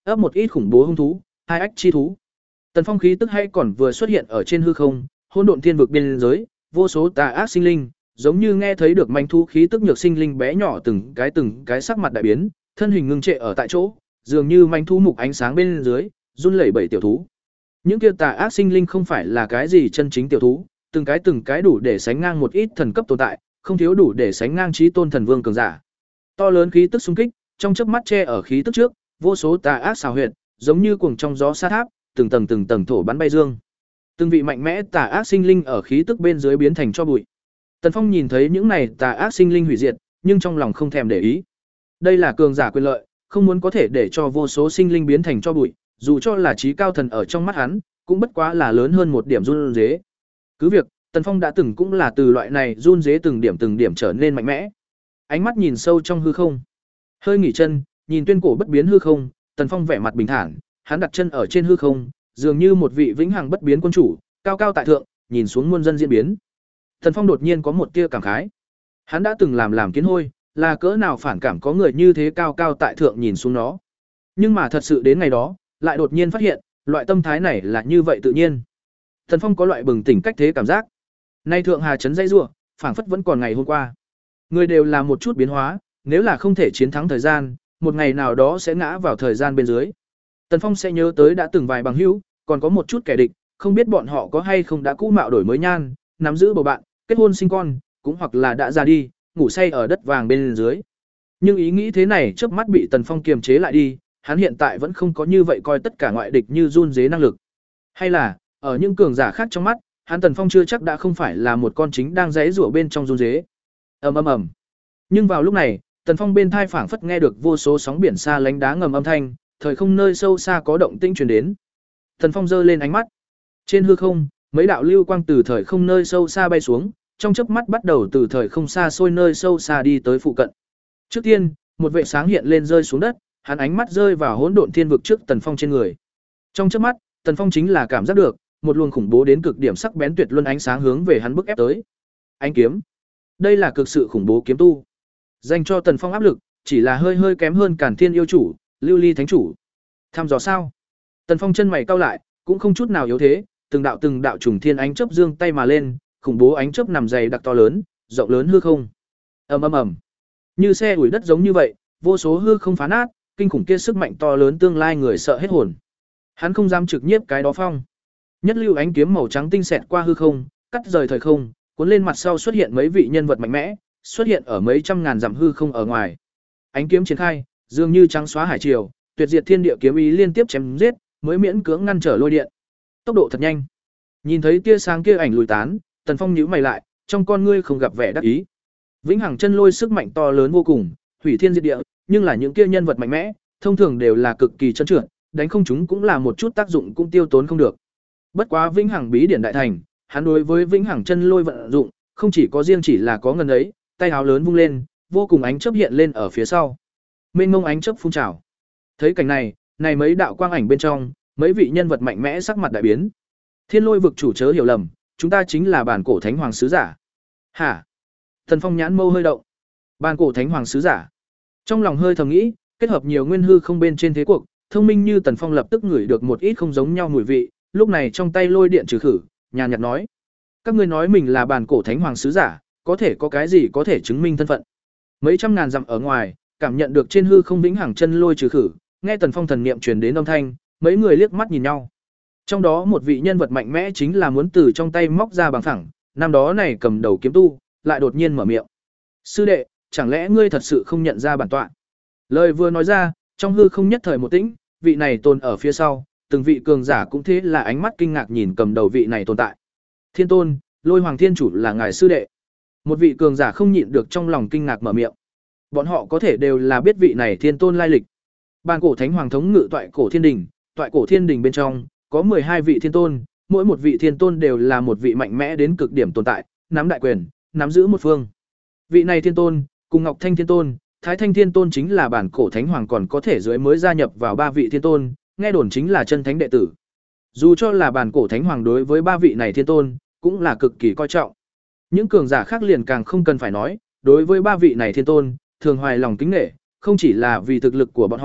A: ấp một ít khủng bố hung thú, hai ách chi thú. Tần Phong khí tức hay còn vừa xuất hiện ở trên hư không, hỗn độn thiên vực biên giới, vô số tà ác sinh linh, giống như nghe thấy được manh thú khí tức nhược sinh linh bé nhỏ từng cái từng cái sắc mặt đại biến, thân hình ngưng trệ ở tại chỗ, dường như manh thú mục ánh sáng bên dưới, run lẩy bẩy tiểu thú. Những kia tà ác sinh linh không phải là cái gì chân chính tiểu thú, từng cái từng cái đủ để sánh ngang một ít thần cấp tồn tại, không thiếu đủ để sánh ngang chí tôn thần vương cường giả. To lớn khí tức xung kích, trong chớp mắt che ở khí tức trước, vô số tà ác xào huyệt, giống như cuồng trong gió sa tháp, từng tầng từng tầng thổ bắn bay dương. Từng vị mạnh mẽ tà ác sinh linh ở khí tức bên dưới biến thành cho bụi. Tần Phong nhìn thấy những này tà ác sinh linh hủy diệt, nhưng trong lòng không thèm để ý. Đây là cường giả quyền lợi, không muốn có thể để cho vô số sinh linh biến thành cho bụi, dù cho là trí cao thần ở trong mắt hắn, cũng bất quá là lớn hơn một điểm run rế. Cứ việc, Tần Phong đã từng cũng là từ loại này run rế từng điểm từng điểm trở nên mạnh mẽ. Ánh mắt nhìn sâu trong hư không, hơi nghỉ chân, nhìn tuyên cổ bất biến hư không, Tần Phong vẻ mặt bình thản, hắn đặt chân ở trên hư không, dường như một vị vĩnh hằng bất biến quân chủ, cao cao tại thượng, nhìn xuống muôn dân diễn biến. Tần Phong đột nhiên có một tia cảm khái. Hắn đã từng làm làm kiến hôi, là cỡ nào phản cảm có người như thế cao cao tại thượng nhìn xuống nó. Nhưng mà thật sự đến ngày đó, lại đột nhiên phát hiện, loại tâm thái này là như vậy tự nhiên. Tần Phong có loại bừng tỉnh cách thế cảm giác. Nay thượng hà trấn dây rủa, phảng phất vẫn còn ngày hôm qua. Người đều là một chút biến hóa, nếu là không thể chiến thắng thời gian, một ngày nào đó sẽ ngã vào thời gian bên dưới. Tần Phong sẽ nhớ tới đã từng vài bằng hữu, còn có một chút kẻ địch, không biết bọn họ có hay không đã cũ mạo đổi mới nhan, nắm giữ bầu bạn, kết hôn sinh con, cũng hoặc là đã ra đi, ngủ say ở đất vàng bên dưới. Nhưng ý nghĩ thế này chớp mắt bị Tần Phong kiềm chế lại đi, hắn hiện tại vẫn không có như vậy coi tất cả ngoại địch như run rế năng lực. Hay là, ở những cường giả khác trong mắt, hắn Tần Phong chưa chắc đã không phải là một con chính đang giãy giụa bên trong run rế. Ầm ầm ầm. Nhưng vào lúc này, Tần Phong bên thai phảng phất nghe được vô số sóng biển xa lánh đá ngầm âm thanh, thời không nơi sâu xa có động tĩnh truyền đến. Tần Phong giơ lên ánh mắt. Trên hư không, mấy đạo lưu quang từ thời không nơi sâu xa bay xuống, trong chớp mắt bắt đầu từ thời không xa xôi nơi sâu xa đi tới phụ cận. Trước tiên, một vệ sáng hiện lên rơi xuống đất, hắn ánh mắt rơi vào hỗn độn thiên vực trước Tần Phong trên người. Trong chớp mắt, Tần Phong chính là cảm giác được một luồng khủng bố đến cực điểm sắc bén tuyệt luân ánh sáng hướng về hắn bức ép tới. Ánh kiếm. Đây là cực sự khủng bố kiếm tu. Dành cho Tần Phong áp lực, chỉ là hơi hơi kém hơn Càn Thiên yêu chủ, Lưu Ly thánh chủ. Thăm dò sao? Tần Phong chân mày cau lại, cũng không chút nào yếu thế, từng đạo từng đạo trùng thiên ánh chớp dương tay mà lên, khủng bố ánh chớp nằm dày đặc to lớn, rộng lớn hư không. Ầm ầm ầm. Như xe ủi đất giống như vậy, vô số hư không phá nát, kinh khủng kia sức mạnh to lớn tương lai người sợ hết hồn. Hắn không dám trực nhiếp cái đó phong. Nhất lưu ánh kiếm màu trắng tinh xẹt qua hư không, cắt rời thời không, cuốn lên mặt sau xuất hiện mấy vị nhân vật mạnh mẽ, xuất hiện ở mấy trăm ngàn dặm hư không ở ngoài. Ánh kiếm triển khai, dường như trắng xóa hải triều, tuyệt diệt thiên địa kiếm ý liên tiếp chém giết, mới miễn cưỡng ngăn trở lôi điện. Tốc độ thật nhanh. Nhìn thấy tia sáng kia ảnh lùi tán, Tần Phong nhíu mày lại, trong con ngươi không gặp vẻ đắc ý. Vĩnh hằng chân lôi sức mạnh to lớn vô cùng, hủy thiên diệt địa, nhưng là những kia nhân vật mạnh mẽ, thông thường đều là cực kỳ trơn trượt, đánh không chúng cũng là một chút tác dụng cũng tiêu tốn không được. Bất quá Vĩnh hằng bí điển đại thành, hắn đối với Vĩnh hằng chân lôi vận dụng, không chỉ có riêng chỉ là có ngần ấy, tay áo lớn vung lên, vô cùng ánh chớp hiện lên ở phía sau. Mênh mông ánh chớp phun trào. Thấy cảnh này, này mấy đạo quang ảnh bên trong, mấy vị nhân vật mạnh mẽ sắc mặt đại biến. Thiên Lôi vực chủ chớ hiểu lầm, chúng ta chính là bản cổ thánh hoàng sứ giả. Hả? Thần Phong nhãn mâu hơi động. Bản cổ thánh hoàng sứ giả. Trong lòng hơi thầm nghĩ, kết hợp nhiều nguyên hư không bên trên thế cuộc, thông minh như Tần Phong lập tức ngửi được một ít không giống nhau mùi vị, lúc này trong tay lôi điện trừ khử, nhàn nhạt nói: "Các ngươi nói mình là bản cổ thánh hoàng sứ giả, có thể có cái gì có thể chứng minh thân phận?" Mấy trăm ngàn dặm ở ngoài, cảm nhận được trên hư không vĩnh hằng chân lôi trừ khử, nghe Tần Phong thần niệm truyền đến âm thanh, mấy người liếc mắt nhìn nhau. Trong đó một vị nhân vật mạnh mẽ chính là muốn từ trong tay móc ra bằng phẳng, năm đó này cầm đầu kiếm tu, lại đột nhiên mở miệng: "Sư đệ, chẳng lẽ ngươi thật sự không nhận ra bản tọa?" Lời vừa nói ra, trong hư không nhất thời một tĩnh, vị này tồn ở phía sau, từng vị cường giả cũng thế là ánh mắt kinh ngạc nhìn cầm đầu vị này tồn tại. "Thiên Tôn, Lôi Hoàng Thiên Chủ là ngài sư đệ." Một vị cường giả không nhịn được trong lòng kinh ngạc mở miệng. Bọn họ có thể đều là biết vị này Thiên Tôn lai lịch. Bản cổ thánh hoàng thống ngự toại cổ thiên đình, toại cổ thiên đình bên trong có mười hai vị thiên tôn, mỗi một vị thiên tôn đều là một vị mạnh mẽ đến cực điểm tồn tại, nắm đại quyền, nắm giữ một phương. Vị này thiên tôn, cùng Ngọc Thanh thiên tôn, Thái Thanh thiên tôn chính là bản cổ thánh hoàng còn có thể dưới mới gia nhập vào ba vị thiên tôn, nghe đồn chính là chân thánh đệ tử. Dù cho là bản cổ thánh hoàng đối với ba vị này thiên tôn, cũng là cực kỳ coi trọng. Những cường giả khác liền càng không cần phải nói, đối với ba vị này thiên tôn, thường hoài lòng kính nể, không chỉ là vì thực lực của bọn họ,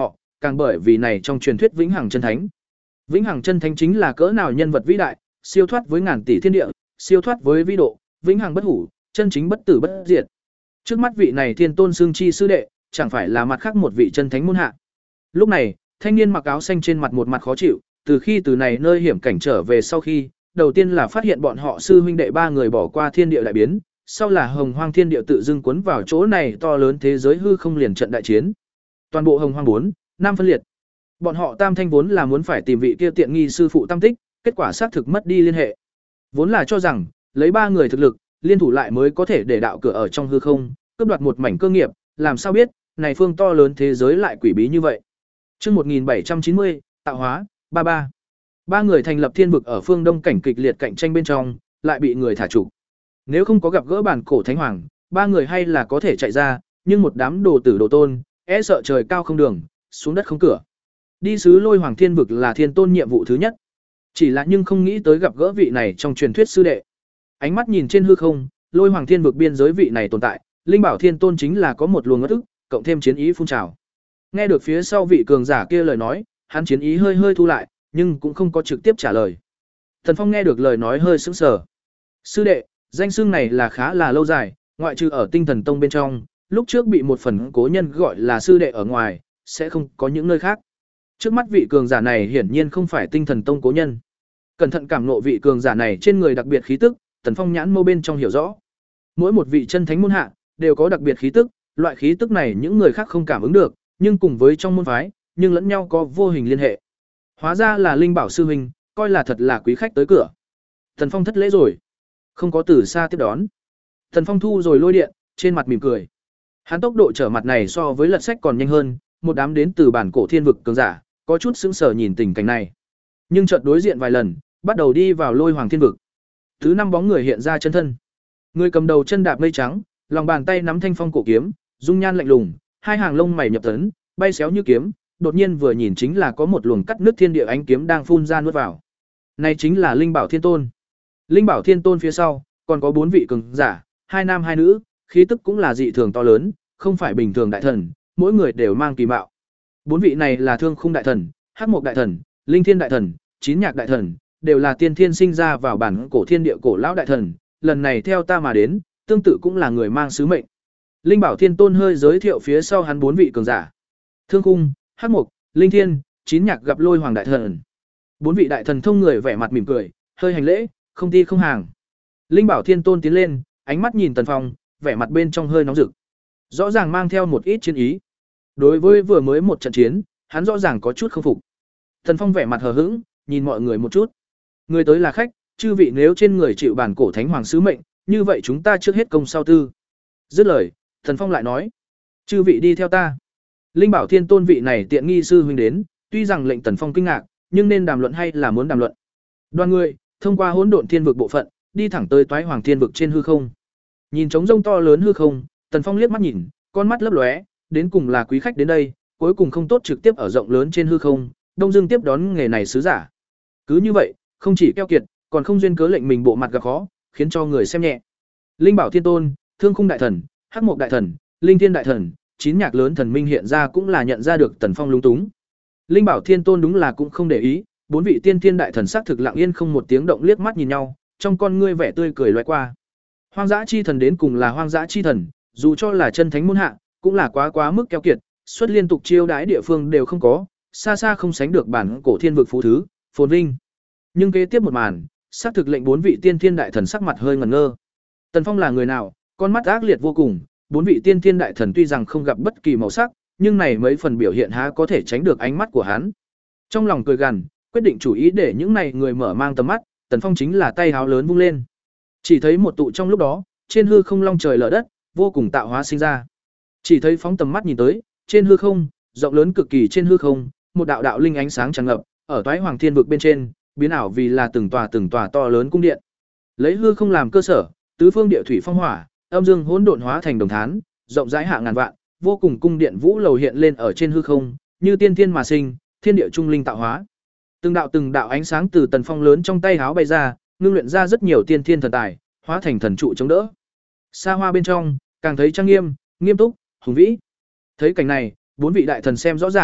A: càng bởi vì này trong truyền thuyết vĩnh hằng chân thánh. Vĩnh hằng chân thánh chính là cỡ nào nhân vật vĩ đại, siêu thoát với ngàn tỷ thiên địa, siêu thoát với vĩ độ, vĩnh hằng bất hủ, chân chính bất tử bất diệt. Trước mắt vị này thiên tôn xương chi sư đệ, chẳng phải là mặt khác một vị chân thánh môn hạ. Lúc này, thanh niên mặc áo xanh trên mặt một mặt khó chịu, từ khi từ này nơi hiểm cảnh trở về sau khi, đầu tiên là phát hiện bọn họ sư huynh đệ ba người bỏ qua thiên địa đại biến, sau là hồng hoang thiên địa tự dưng cuốn vào chỗ này to lớn thế giới hư không liền trận đại chiến. Toàn bộ hồng hoang bốn, năm phân liệt. Bọn họ tam thanh vốn là muốn phải tìm vị kia tiện nghi sư phụ tam tích, kết quả xác thực mất đi liên hệ. Vốn là cho rằng, lấy ba người thực lực, liên thủ lại mới có thể để đạo cửa ở trong hư không, cướp đoạt một mảnh cơ nghiệp, làm sao biết, này phương to lớn thế giới lại quỷ bí như vậy. Chương một nghìn bảy trăm chín mươi, tạo hóa, ba ba. Ba người thành lập thiên vực ở phương Đông cảnh kịch liệt cạnh tranh bên trong, lại bị người thả trục. Nếu không có gặp gỡ bản cổ thánh hoàng, ba người hay là có thể chạy ra, nhưng một đám đồ tử đồ tôn, e sợ trời cao không đường, xuống đất không cửa. Đi sứ Lôi Hoàng thiên vực là thiên tôn nhiệm vụ thứ nhất. Chỉ là nhưng không nghĩ tới gặp gỡ vị này trong truyền thuyết sư đệ. Ánh mắt nhìn trên hư không, Lôi Hoàng thiên vực biên giới vị này tồn tại, Linh Bảo Thiên Tôn chính là có một luồng ngất ức, cộng thêm chiến ý phun trào. Nghe được phía sau vị cường giả kia lời nói, hắn chiến ý hơi hơi thu lại, nhưng cũng không có trực tiếp trả lời. Thần Phong nghe được lời nói hơi sững sờ. Sư đệ, danh xưng này là khá là lâu dài, ngoại trừ ở Tinh Thần Tông bên trong, lúc trước bị một phần cố nhân gọi là sư đệ ở ngoài, sẽ không có những nơi khác. Trước mắt vị cường giả này hiển nhiên không phải Tinh Thần Tông cố nhân. Cẩn thận cảm ngộ vị cường giả này trên người đặc biệt khí tức, Thần Phong nhãn mâu bên trong hiểu rõ. Mỗi một vị chân thánh môn hạ đều có đặc biệt khí tức, loại khí tức này những người khác không cảm ứng được, nhưng cùng với trong môn phái, nhưng lẫn nhau có vô hình liên hệ. Hóa ra là Linh Bảo sư huynh, coi là thật là quý khách tới cửa. Thần Phong thất lễ rồi, không có từ xa tiếp đón. Thần Phong thu rồi lôi điện, trên mặt mỉm cười. Hắn tốc độ trở mặt này so với lật sách còn nhanh hơn, một đám đến từ bản cổ thiên vực cường giả, có chút sững sờ nhìn tình cảnh này. Nhưng chợt đối diện vài lần, bắt đầu đi vào Lôi Hoàng thiên vực. Thứ năm bóng người hiện ra chân thân. Người cầm đầu chân đạp mây trắng, lòng bàn tay nắm thanh phong cổ kiếm, dung nhan lạnh lùng, hai hàng lông mày nhập tấn, bay xéo như kiếm, đột nhiên vừa nhìn chính là có một luồng cắt nước thiên địa ánh kiếm đang phun ra nuốt vào. Này chính là Linh Bảo Thiên Tôn. Linh Bảo Thiên Tôn phía sau, còn có bốn vị cường giả, hai nam hai nữ, khí tức cũng là dị thường to lớn, không phải bình thường đại thần, mỗi người đều mang kỳ mạo. Bốn vị này là Thương Khung đại thần, Hắc Mộc đại thần, Linh Thiên đại thần, Chín Nhạc đại thần, đều là tiên thiên sinh ra vào bản cổ thiên địa cổ lão đại thần, lần này theo ta mà đến, tương tự cũng là người mang sứ mệnh. Linh Bảo Thiên Tôn hơi giới thiệu phía sau hắn bốn vị cường giả. Thương Khung, Hắc Mộc, Linh Thiên, Chín Nhạc gặp Lôi Hoàng đại thần. Bốn vị đại thần thông người vẻ mặt mỉm cười, hơi hành lễ, không ti không hàng. Linh Bảo Thiên Tôn tiến lên, ánh mắt nhìn Tần Phong, vẻ mặt bên trong hơi nóng rực. Rõ ràng mang theo một ít chiến ý. Đối với vừa mới một trận chiến, hắn rõ ràng có chút không phục. Tần Phong vẻ mặt hờ hững, nhìn mọi người một chút. Người tới là khách, chư vị nếu trên người chịu bản cổ thánh hoàng sứ mệnh, như vậy chúng ta trước hết công sau tư. Dứt lời, Tần Phong lại nói, chư vị đi theo ta. Linh Bảo Thiên Tôn vị này tiện nghi sư huynh đến, tuy rằng lệnh Tần Phong kinh ngạc, nhưng nên đàm luận hay là muốn đàm luận. Đoàn người, thông qua hỗn độn thiên vực bộ phận, đi thẳng tới Toái Hoàng thiên vực trên hư không. Nhìn trống rông to lớn hư không, Tần Phong liếc mắt nhìn, con mắt lấp lóe, đến cùng là quý khách đến đây, cuối cùng không tốt trực tiếp ở rộng lớn trên hư không, đông dương tiếp đón nghề này sứ giả. Cứ như vậy, không chỉ keo kiệt, còn không duyên cớ lệnh mình bộ mặt gặp khó, khiến cho người xem nhẹ. Linh Bảo Thiên Tôn, Thương Khung đại thần, Hắc Mộc đại thần, Linh Thiên đại thần, Chín Nhạc lớn thần minh hiện ra cũng là nhận ra được Tần Phong lúng túng. Linh Bảo Thiên Tôn đúng là cũng không để ý, bốn vị tiên thiên đại thần sắc thực lặng yên không một tiếng động liếc mắt nhìn nhau, trong con ngươi vẻ tươi cười lóe qua. Hoang dã chi thần đến cùng là hoang dã chi thần, dù cho là chân thánh môn hạ, cũng là quá quá mức keo kiệt, xuất liên tục chiêu đãi địa phương đều không có, xa xa không sánh được bản cổ thiên vực phú thứ, phồn vinh. Nhưng kế tiếp một màn, xác thực lệnh bốn vị tiên thiên đại thần sắc mặt hơi ngẩn ngơ. Tần Phong là người nào, con mắt ác liệt vô cùng, bốn vị tiên thiên đại thần tuy rằng không gặp bất kỳ màu sắc, nhưng này mấy phần biểu hiện há có thể tránh được ánh mắt của hắn. Trong lòng cười gằn, quyết định chủ ý để những này người mở mang tầm mắt, Tần Phong chính là tay háo lớn vung lên. Chỉ thấy một tụ trong lúc đó, trên hư không long trời lở đất, vô cùng tạo hóa sinh ra. Chỉ thấy phóng tầm mắt nhìn tới, trên hư không, rộng lớn cực kỳ trên hư không, một đạo đạo linh ánh sáng tràn ngập, ở Toái Hoàng thiên vực bên trên, biến ảo vì là từng tòa từng tòa to lớn cung điện. Lấy hư không làm cơ sở, tứ phương địa thủy phong hỏa, âm dương hỗn độn hóa thành đồng thán, rộng rãi hạ ngàn vạn, vô cùng cung điện vũ lầu hiện lên ở trên hư không, như tiên thiên mà sinh, thiên địa trung linh tạo hóa. Từng đạo từng đạo ánh sáng từ Tần Phong lớn trong tay háo bay ra, ngưng luyện ra rất nhiều tiên thiên thần tài, hóa thành thần trụ chống đỡ. Xa hoa bên trong, càng thấy trang nghiêm, nghiêm túc, hùng vĩ. Thấy cảnh này, bốn vị đại thần xem rõ ràng,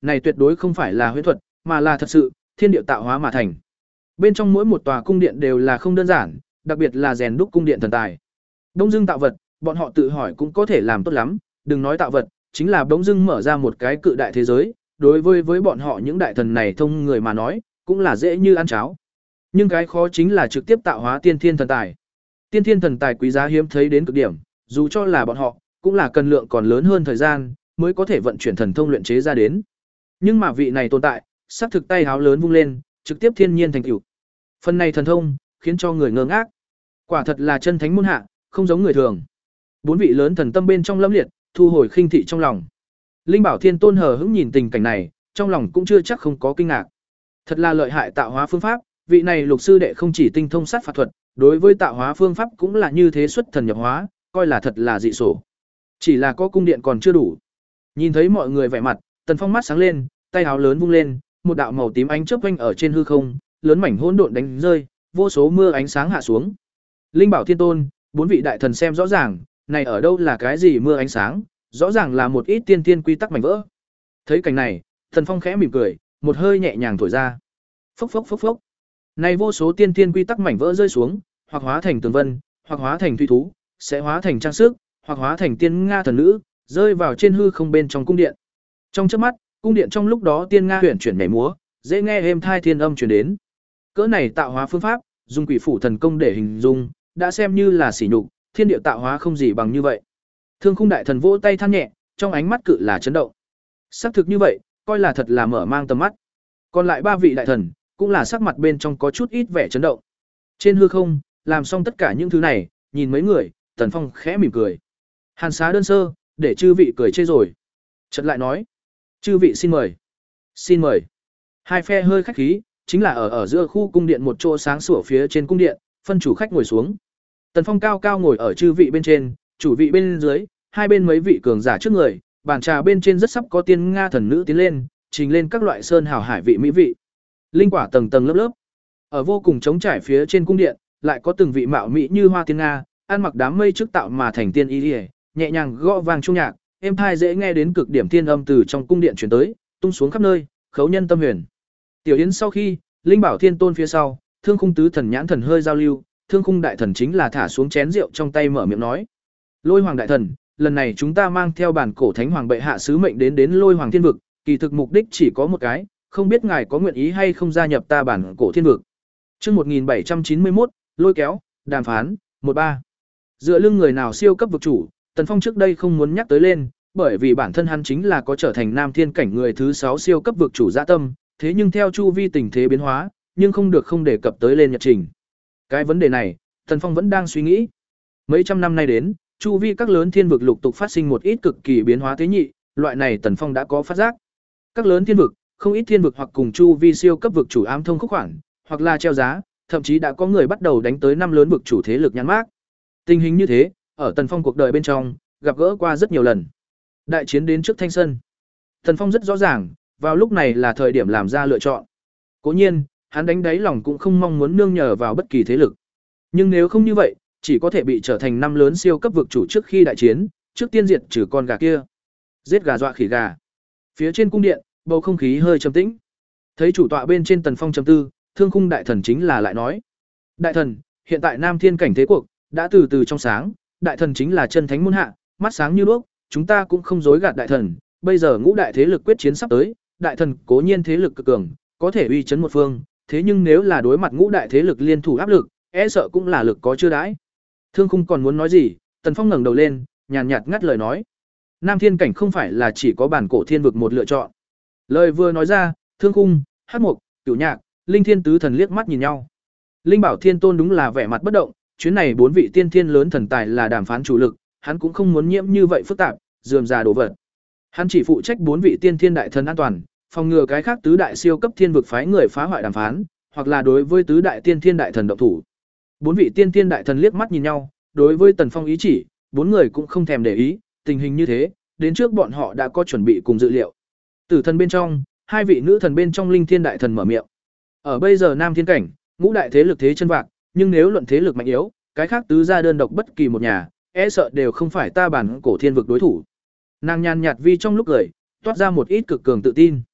A: này tuyệt đối không phải là huyễn thuật, mà là thật sự, thiên địa tạo hóa mà thành. Bên trong mỗi một tòa cung điện đều là không đơn giản, đặc biệt là rèn đúc cung điện thần tài. Đông Dương tạo vật, bọn họ tự hỏi cũng có thể làm tốt lắm, đừng nói tạo vật, chính là bỗng dưng mở ra một cái cự đại thế giới, đối với với bọn họ những đại thần này thông người mà nói, cũng là dễ như ăn cháo. Nhưng cái khó chính là trực tiếp tạo hóa tiên thiên thần tài. Tiên thiên thần tài quý giá hiếm thấy đến cực điểm, dù cho là bọn họ, cũng là cần lượng còn lớn hơn thời gian, mới có thể vận chuyển thần thông luyện chế ra đến. Nhưng mà vị này tồn tại, sắp thực tay háo lớn vung lên, trực tiếp thiên nhiên thành tựu. Phần này thần thông, khiến cho người ngơ ngác. Quả thật là chân thánh môn hạ, không giống người thường. Bốn vị lớn thần tâm bên trong lâm liệt, thu hồi khinh thị trong lòng. Linh Bảo Thiên Tôn hờ hững nhìn tình cảnh này, trong lòng cũng chưa chắc không có kinh ngạc. Thật là lợi hại tạo hóa phương pháp, vị này lục sư đệ không chỉ tinh thông sát phạt thuật, đối với tạo hóa phương pháp cũng là như thế xuất thần nhập hóa, coi là thật là dị sổ. Chỉ là có cung điện còn chưa đủ. Nhìn thấy mọi người vẻ mặt, Tần Phong mắt sáng lên, tay áo lớn vung lên, một đạo màu tím ánh chớp vanh ở trên hư không, lớn mảnh hỗn độn đánh rơi, vô số mưa ánh sáng hạ xuống. Linh Bảo Thiên Tôn, bốn vị đại thần xem rõ ràng, này ở đâu là cái gì mưa ánh sáng, rõ ràng là một ít tiên tiên quy tắc mảnh vỡ. Thấy cảnh này, Tần Phong khẽ mỉm cười, một hơi nhẹ nhàng thổi ra. Phốc phốc phốc phốc. Này vô số tiên tiên quy tắc mảnh vỡ rơi xuống, hoặc hóa thành tường vân, hoặc hóa thành thủy thú, sẽ hóa thành trang sức, hoặc hóa thành tiên nga thần nữ, rơi vào trên hư không bên trong cung điện. Trong chớp mắt, cung điện trong lúc đó tiên nga huyền chuyển nhảy múa, dễ nghe êm thai thiên âm truyền đến. Cỡ này tạo hóa phương pháp, dùng quỷ phủ thần công để hình dung, đã xem như là sỉ nhục, thiên địa tạo hóa không gì bằng như vậy. Thương Khung đại thần vỗ tay than nhẹ, trong ánh mắt cự là chấn động. Xác thực như vậy, coi là thật là mở mang tầm mắt. Còn lại ba vị đại thần, cũng là sắc mặt bên trong có chút ít vẻ chấn động. Trên hư không, làm xong tất cả những thứ này, nhìn mấy người, Tần Phong khẽ mỉm cười. Hàn xá đơn sơ, để chư vị cười chê rồi. Chợt lại nói, chư vị xin mời. Xin mời. Hai phe hơi khách khí, chính là ở ở giữa khu cung điện một chỗ sáng sủa phía trên cung điện, phân chủ khách ngồi xuống. Tần Phong cao cao ngồi ở chư vị bên trên, chủ vị bên dưới, hai bên mấy vị cường giả trước người, bàn trà bên trên rất sắp có tiên nga thần nữ tiến lên, trình lên các loại sơn hào hải vị mỹ vị. Linh quả tầng tầng lớp lớp. Ở vô cùng trống trải phía trên cung điện, lại có từng vị mạo mỹ như hoa tiên nga, ăn mặc đám mây trước tạo mà thành tiên y liễu, nhẹ nhàng gõ vang chuông nhạc, êm thai dễ nghe đến cực điểm tiên âm từ trong cung điện truyền tới, tung xuống khắp nơi, khấu nhân tâm huyền. Tiểu Yến sau khi, Linh Bảo Thiên Tôn phía sau, Thương Khung tứ thần nhãn thần hơi giao lưu, Thương Khung đại thần chính là thả xuống chén rượu trong tay mở miệng nói: "Lôi Hoàng đại thần, lần này chúng ta mang theo bản cổ thánh hoàng bệ hạ sứ mệnh đến đến Lôi Hoàng thiên vực, kỳ thực mục đích chỉ có một cái, không biết ngài có nguyện ý hay không gia nhập ta bản cổ thiên vực." Chương một nghìn bảy trăm chín mươi mốt, lôi kéo, đàm phán, một ba. Dựa lưng người nào siêu cấp vực chủ, Tần Phong trước đây không muốn nhắc tới lên, bởi vì bản thân hắn chính là có trở thành Nam Thiên cảnh người thứ sáu siêu cấp vực chủ dã tâm, thế nhưng theo chu vi tình thế biến hóa, nhưng không được không đề cập tới lên nhật trình. Cái vấn đề này, Tần Phong vẫn đang suy nghĩ. Mấy trăm năm nay đến, chu vi các lớn thiên vực lục tục phát sinh một ít cực kỳ biến hóa tế nhị, loại này Tần Phong đã có phát giác. Các lớn thiên vực, không ít thiên vực hoặc cùng chu vi siêu cấp vực chủ ám thông khúc khoản, hoặc là treo giá, thậm chí đã có người bắt đầu đánh tới năm lớn vực chủ thế lực nhãn mác. Tình hình như thế, ở Tần Phong cuộc đời bên trong, gặp gỡ qua rất nhiều lần. Đại chiến đến trước Thanh Sơn, Tần Phong rất rõ ràng, vào lúc này là thời điểm làm ra lựa chọn. Cố nhiên, hắn đánh đáy lòng cũng không mong muốn nương nhờ vào bất kỳ thế lực. Nhưng nếu không như vậy, chỉ có thể bị trở thành năm lớn siêu cấp vực chủ trước khi đại chiến, trước tiên diệt trừ con gà kia. Giết gà dọa khỉ gà. Phía trên cung điện, bầu không khí hơi trầm tĩnh. Thấy chủ tọa bên trên Tần Phong trầm tư, Thương Khung đại thần chính là lại nói: "Đại thần, hiện tại Nam Thiên cảnh thế cuộc đã từ từ trong sáng, đại thần chính là chân thánh môn hạ, mắt sáng như đuốc, chúng ta cũng không dối gạt đại thần, bây giờ ngũ đại thế lực quyết chiến sắp tới, đại thần cố nhiên thế lực cực cường, có thể uy chấn một phương, thế nhưng nếu là đối mặt ngũ đại thế lực liên thủ áp lực, e sợ cũng là lực có chưa đãi." Thương Khung còn muốn nói gì, Tần Phong ngẩng đầu lên, nhàn nhạt ngắt lời nói: "Nam Thiên cảnh không phải là chỉ có bản cổ thiên vực một lựa chọn." Lời vừa nói ra, Thương Khung, Hắc Mục, Cửu Nhạc, Linh Thiên tứ thần liếc mắt nhìn nhau. Linh Bảo Thiên Tôn đúng là vẻ mặt bất động, chuyến này bốn vị tiên thiên lớn thần tài là đàm phán chủ lực, hắn cũng không muốn nhiễm như vậy phức tạp, rườm rà đổ vật. Hắn chỉ phụ trách bốn vị tiên thiên đại thần an toàn, phòng ngừa cái khác tứ đại siêu cấp thiên vực phái người phá hoại đàm phán, hoặc là đối với tứ đại tiên thiên đại thần động thủ. Bốn vị tiên thiên đại thần liếc mắt nhìn nhau, đối với Tần Phong ý chỉ, bốn người cũng không thèm để ý, tình hình như thế, đến trước bọn họ đã có chuẩn bị cùng dự liệu. Tử thần bên trong, hai vị nữ thần bên trong Linh Thiên đại thần mở miệng. Ở bây giờ Nam Thiên cảnh, ngũ đại thế lực thế chân vạc, nhưng nếu luận thế lực mạnh yếu, cái khác tứ gia đơn độc bất kỳ một nhà, e sợ đều không phải ta bản cổ thiên vực đối thủ. Nàng nhàn nhạt vi trong lúc cười, toát ra một ít cực cường tự tin.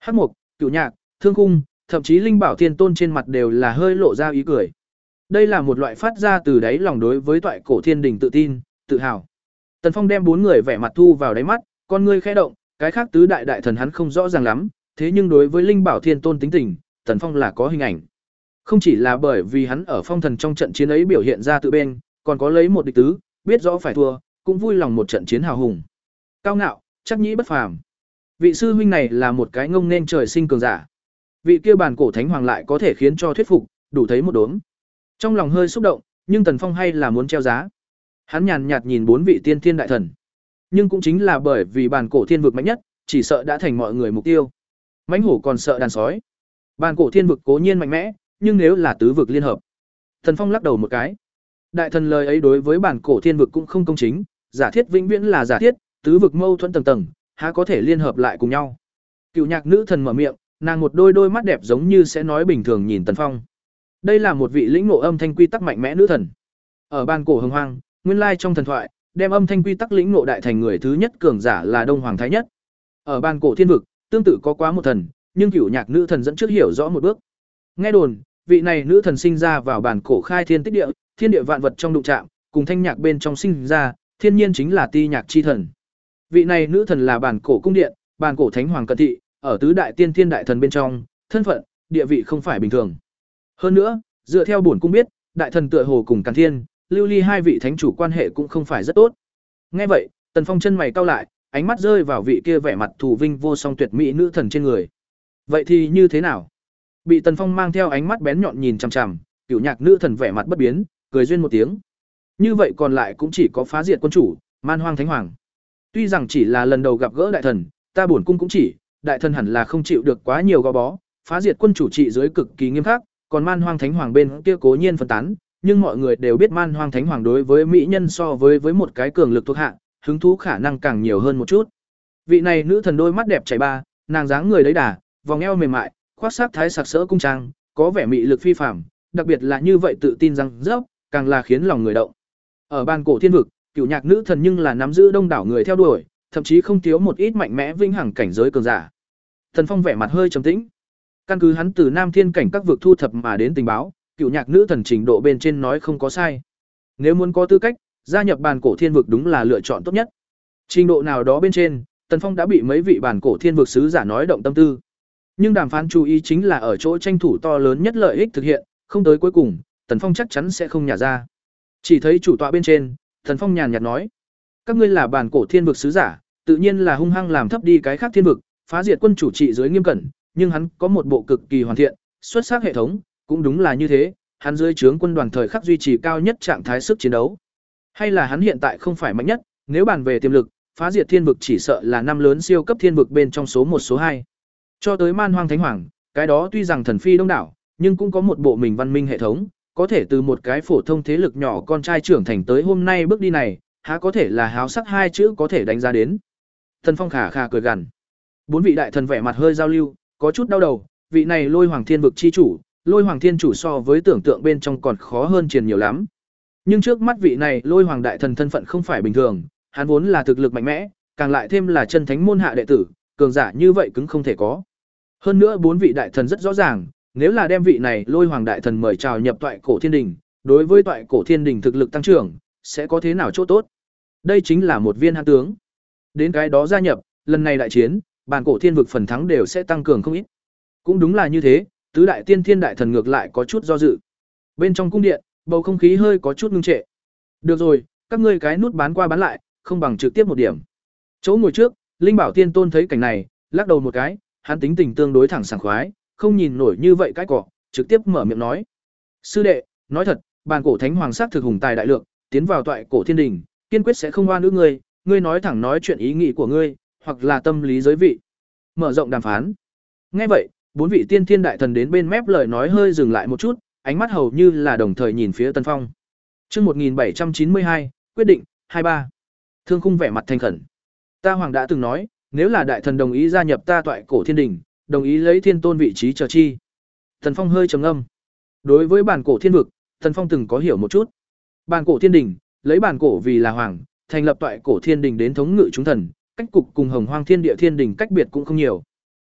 A: Hắc Mục, Cửu Nhạc, Thương Khung, thậm chí Linh Bảo Thiên Tôn trên mặt đều là hơi lộ ra ý cười. Đây là một loại phát ra từ đáy lòng đối với toại cổ thiên đình tự tin, tự hào. Tần Phong đem bốn người vẻ mặt thu vào đáy mắt, con ngươi khẽ động, cái khác tứ đại đại thần hắn không rõ ràng lắm, thế nhưng đối với Linh Bảo Thiên Tôn tính tình, Tần Phong là có hình ảnh. Không chỉ là bởi vì hắn ở phong thần trong trận chiến ấy biểu hiện ra tự bên, còn có lấy một địch tứ, biết rõ phải thua, cũng vui lòng một trận chiến hào hùng. Cao ngạo, chắc nhĩ bất phàm. Vị sư huynh này là một cái ngông nên trời sinh cường giả. Vị kia bản cổ thánh hoàng lại có thể khiến cho thuyết phục, đủ thấy một đốm. Trong lòng hơi xúc động, nhưng Tần Phong hay là muốn treo giá. Hắn nhàn nhạt nhìn bốn vị tiên thiên đại thần. Nhưng cũng chính là bởi vì bản cổ thiên vực mạnh nhất, chỉ sợ đã thành mọi người mục tiêu. Mãnh hổ còn sợ đàn sói. Bản cổ thiên vực cố nhiên mạnh mẽ, nhưng nếu là tứ vực liên hợp. Tần Phong lắc đầu một cái. Đại thần lời ấy đối với bản cổ thiên vực cũng không công chính, giả thiết vĩnh viễn là giả thiết, tứ vực mâu thuẫn tầng tầng, há có thể liên hợp lại cùng nhau. Cựu Nhạc nữ thần mở miệng, nàng một đôi đôi mắt đẹp giống như sẽ nói bình thường nhìn Tần Phong. Đây là một vị lĩnh ngộ âm thanh quy tắc mạnh mẽ nữ thần. Ở ban cổ hồng hoang, nguyên lai trong thần thoại, đem âm thanh quy tắc lĩnh ngộ đại thành người thứ nhất cường giả là Đông Hoàng Thái Nhất. Ở ban cổ thiên vực, tương tự có quá một thần, nhưng Cửu Nhạc nữ thần dẫn trước hiểu rõ một bước. Nghe đồn, vị này nữ thần sinh ra vào bản cổ khai thiên tích địa, thiên địa vạn vật trong đụng chạm, cùng thanh nhạc bên trong sinh ra, thiên nhiên chính là ti nhạc chi thần. Vị này nữ thần là bản cổ cung điện, bản cổ thánh hoàng cận thị, ở tứ đại tiên thiên đại thần bên trong, thân phận, địa vị không phải bình thường. Hơn nữa, dựa theo bổn cung biết, đại thần tựa hồ cùng Càn Thiên, Lưu Ly hai vị thánh chủ quan hệ cũng không phải rất tốt. Nghe vậy, Tần Phong chân mày cau lại, ánh mắt rơi vào vị kia vẻ mặt thù vinh vô song tuyệt mỹ nữ thần trên người. Vậy thì như thế nào? Bị Tần Phong mang theo ánh mắt bén nhọn nhìn chằm chằm, Cửu Nhạc nữ thần vẻ mặt bất biến, cười duyên một tiếng. Như vậy còn lại cũng chỉ có Phá Diệt quân chủ, Man Hoang Thánh Hoàng. Tuy rằng chỉ là lần đầu gặp gỡ đại thần, ta bổn cung cũng chỉ, đại thần hẳn là không chịu được quá nhiều gò bó, Phá Diệt quân chủ trị dưới cực kỳ nghiêm khắc, còn Man Hoang Thánh Hoàng bên kia cố nhiên phân tán, nhưng mọi người đều biết Man Hoang Thánh Hoàng đối với mỹ nhân so với với một cái cường lực thuộc hạ, hứng thú khả năng càng nhiều hơn một chút. Vị này nữ thần đôi mắt đẹp chảy ba, nàng dáng người đấy đà, vòng eo mềm mại, khoác sắc thái sặc sỡ cung trang, có vẻ mị lực phi phàm, đặc biệt là như vậy tự tin rằng dốc, càng là khiến lòng người động. Ở ban cổ thiên vực, Cửu Nhạc nữ thần nhưng là nắm giữ đông đảo người theo đuổi, thậm chí không thiếu một ít mạnh mẽ vinh hằng cảnh giới cường giả. Thần Phong vẻ mặt hơi trầm tĩnh. Căn cứ hắn từ Nam Thiên cảnh các vực thu thập mà đến tình báo, Cửu Nhạc nữ thần trình độ bên trên nói không có sai. Nếu muốn có tư cách gia nhập bàn cổ thiên vực đúng là lựa chọn tốt nhất. Trình độ nào đó bên trên, Tần Phong đã bị mấy vị bàn cổ thiên vực sứ giả nói động tâm tư. Nhưng đàm phán chú ý chính là ở chỗ tranh thủ to lớn nhất lợi ích thực hiện, không tới cuối cùng, Tần Phong chắc chắn sẽ không nhả ra. Chỉ thấy chủ tọa bên trên, Tần Phong nhàn nhạt nói: "Các ngươi là bàn cổ thiên vực sứ giả, tự nhiên là hung hăng làm thấp đi cái khác thiên vực, Phá Diệt quân chủ trị dưới nghiêm cẩn, nhưng hắn có một bộ cực kỳ hoàn thiện, xuất sắc hệ thống, cũng đúng là như thế, hắn dưới trướng quân đoàn thời khắc duy trì cao nhất trạng thái sức chiến đấu. Hay là hắn hiện tại không phải mạnh nhất, nếu bàn về tiềm lực, Phá Diệt thiên vực chỉ sợ là năm lớn siêu cấp thiên vực bên trong số một số hai. Cho tới Man Hoang Thánh Hoàng, cái đó tuy rằng thần phi đông đảo, nhưng cũng có một bộ mình văn minh hệ thống, có thể từ một cái phổ thông thế lực nhỏ con trai trưởng thành tới hôm nay bước đi này, há có thể là háo sắc hai chữ có thể đánh giá đến." Thần Phong khả khả cười gằn. Bốn vị đại thần vẻ mặt hơi giao lưu, có chút đau đầu, vị này Lôi Hoàng Thiên vực chi chủ, Lôi Hoàng Thiên chủ so với tưởng tượng bên trong còn khó hơn truyền nhiều lắm. Nhưng trước mắt vị này Lôi Hoàng đại thần thân phận không phải bình thường, hắn vốn là thực lực mạnh mẽ, càng lại thêm là chân thánh môn hạ đệ tử, cường giả như vậy cứng không thể có. Hơn nữa bốn vị đại thần rất rõ ràng, nếu là đem vị này Lôi Hoàng đại thần mời chào nhập toại cổ thiên đình, đối với toại cổ thiên đình thực lực tăng trưởng, sẽ có thế nào chỗ tốt? Đây chính là một viên hãn tướng. Đến cái đó gia nhập, lần này đại chiến, bàn cổ thiên vực phần thắng đều sẽ tăng cường không ít. Cũng đúng là như thế, tứ đại tiên thiên đại thần ngược lại có chút do dự. Bên trong cung điện, bầu không khí hơi có chút ngưng trệ. Được rồi, các ngươi cái nút bán qua bán lại, không bằng trực tiếp một điểm. Chỗ ngồi trước, Linh Bảo Tiên Tôn thấy cảnh này, lắc đầu một cái, hắn tính tình tương đối thẳng sảng khoái, không nhìn nổi như vậy cái cọ, trực tiếp mở miệng nói: "Sư đệ, nói thật, bàn cổ thánh hoàng sắc thực hùng tài đại lượng, tiến vào toại cổ thiên đình, kiên quyết sẽ không oan ức ngươi, ngươi nói thẳng nói chuyện ý nghĩ của ngươi, hoặc là tâm lý giới vị." Mở rộng đàm phán. Nghe vậy, bốn vị tiên thiên đại thần đến bên mép lời nói hơi dừng lại một chút, ánh mắt hầu như là đồng thời nhìn phía Tần Phong. Chương một nghìn bảy trăm chín mươi hai, quyết định hai ba. Thương Khung vẻ mặt thành khẩn. "Ta hoàng đã từng nói, nếu là đại thần đồng ý gia nhập ta toại cổ thiên đình, đồng ý lấy thiên tôn vị trí chờ chi." Tần Phong hơi trầm ngâm. Đối với bản cổ thiên vực, Tần Phong từng có hiểu một chút. Bản cổ thiên đình, lấy bản cổ vì là hoàng, thành lập toại cổ thiên đình đến thống ngự chúng thần, cách cục cùng Hồng Hoang Thiên Địa Thiên Đình cách biệt cũng không nhiều.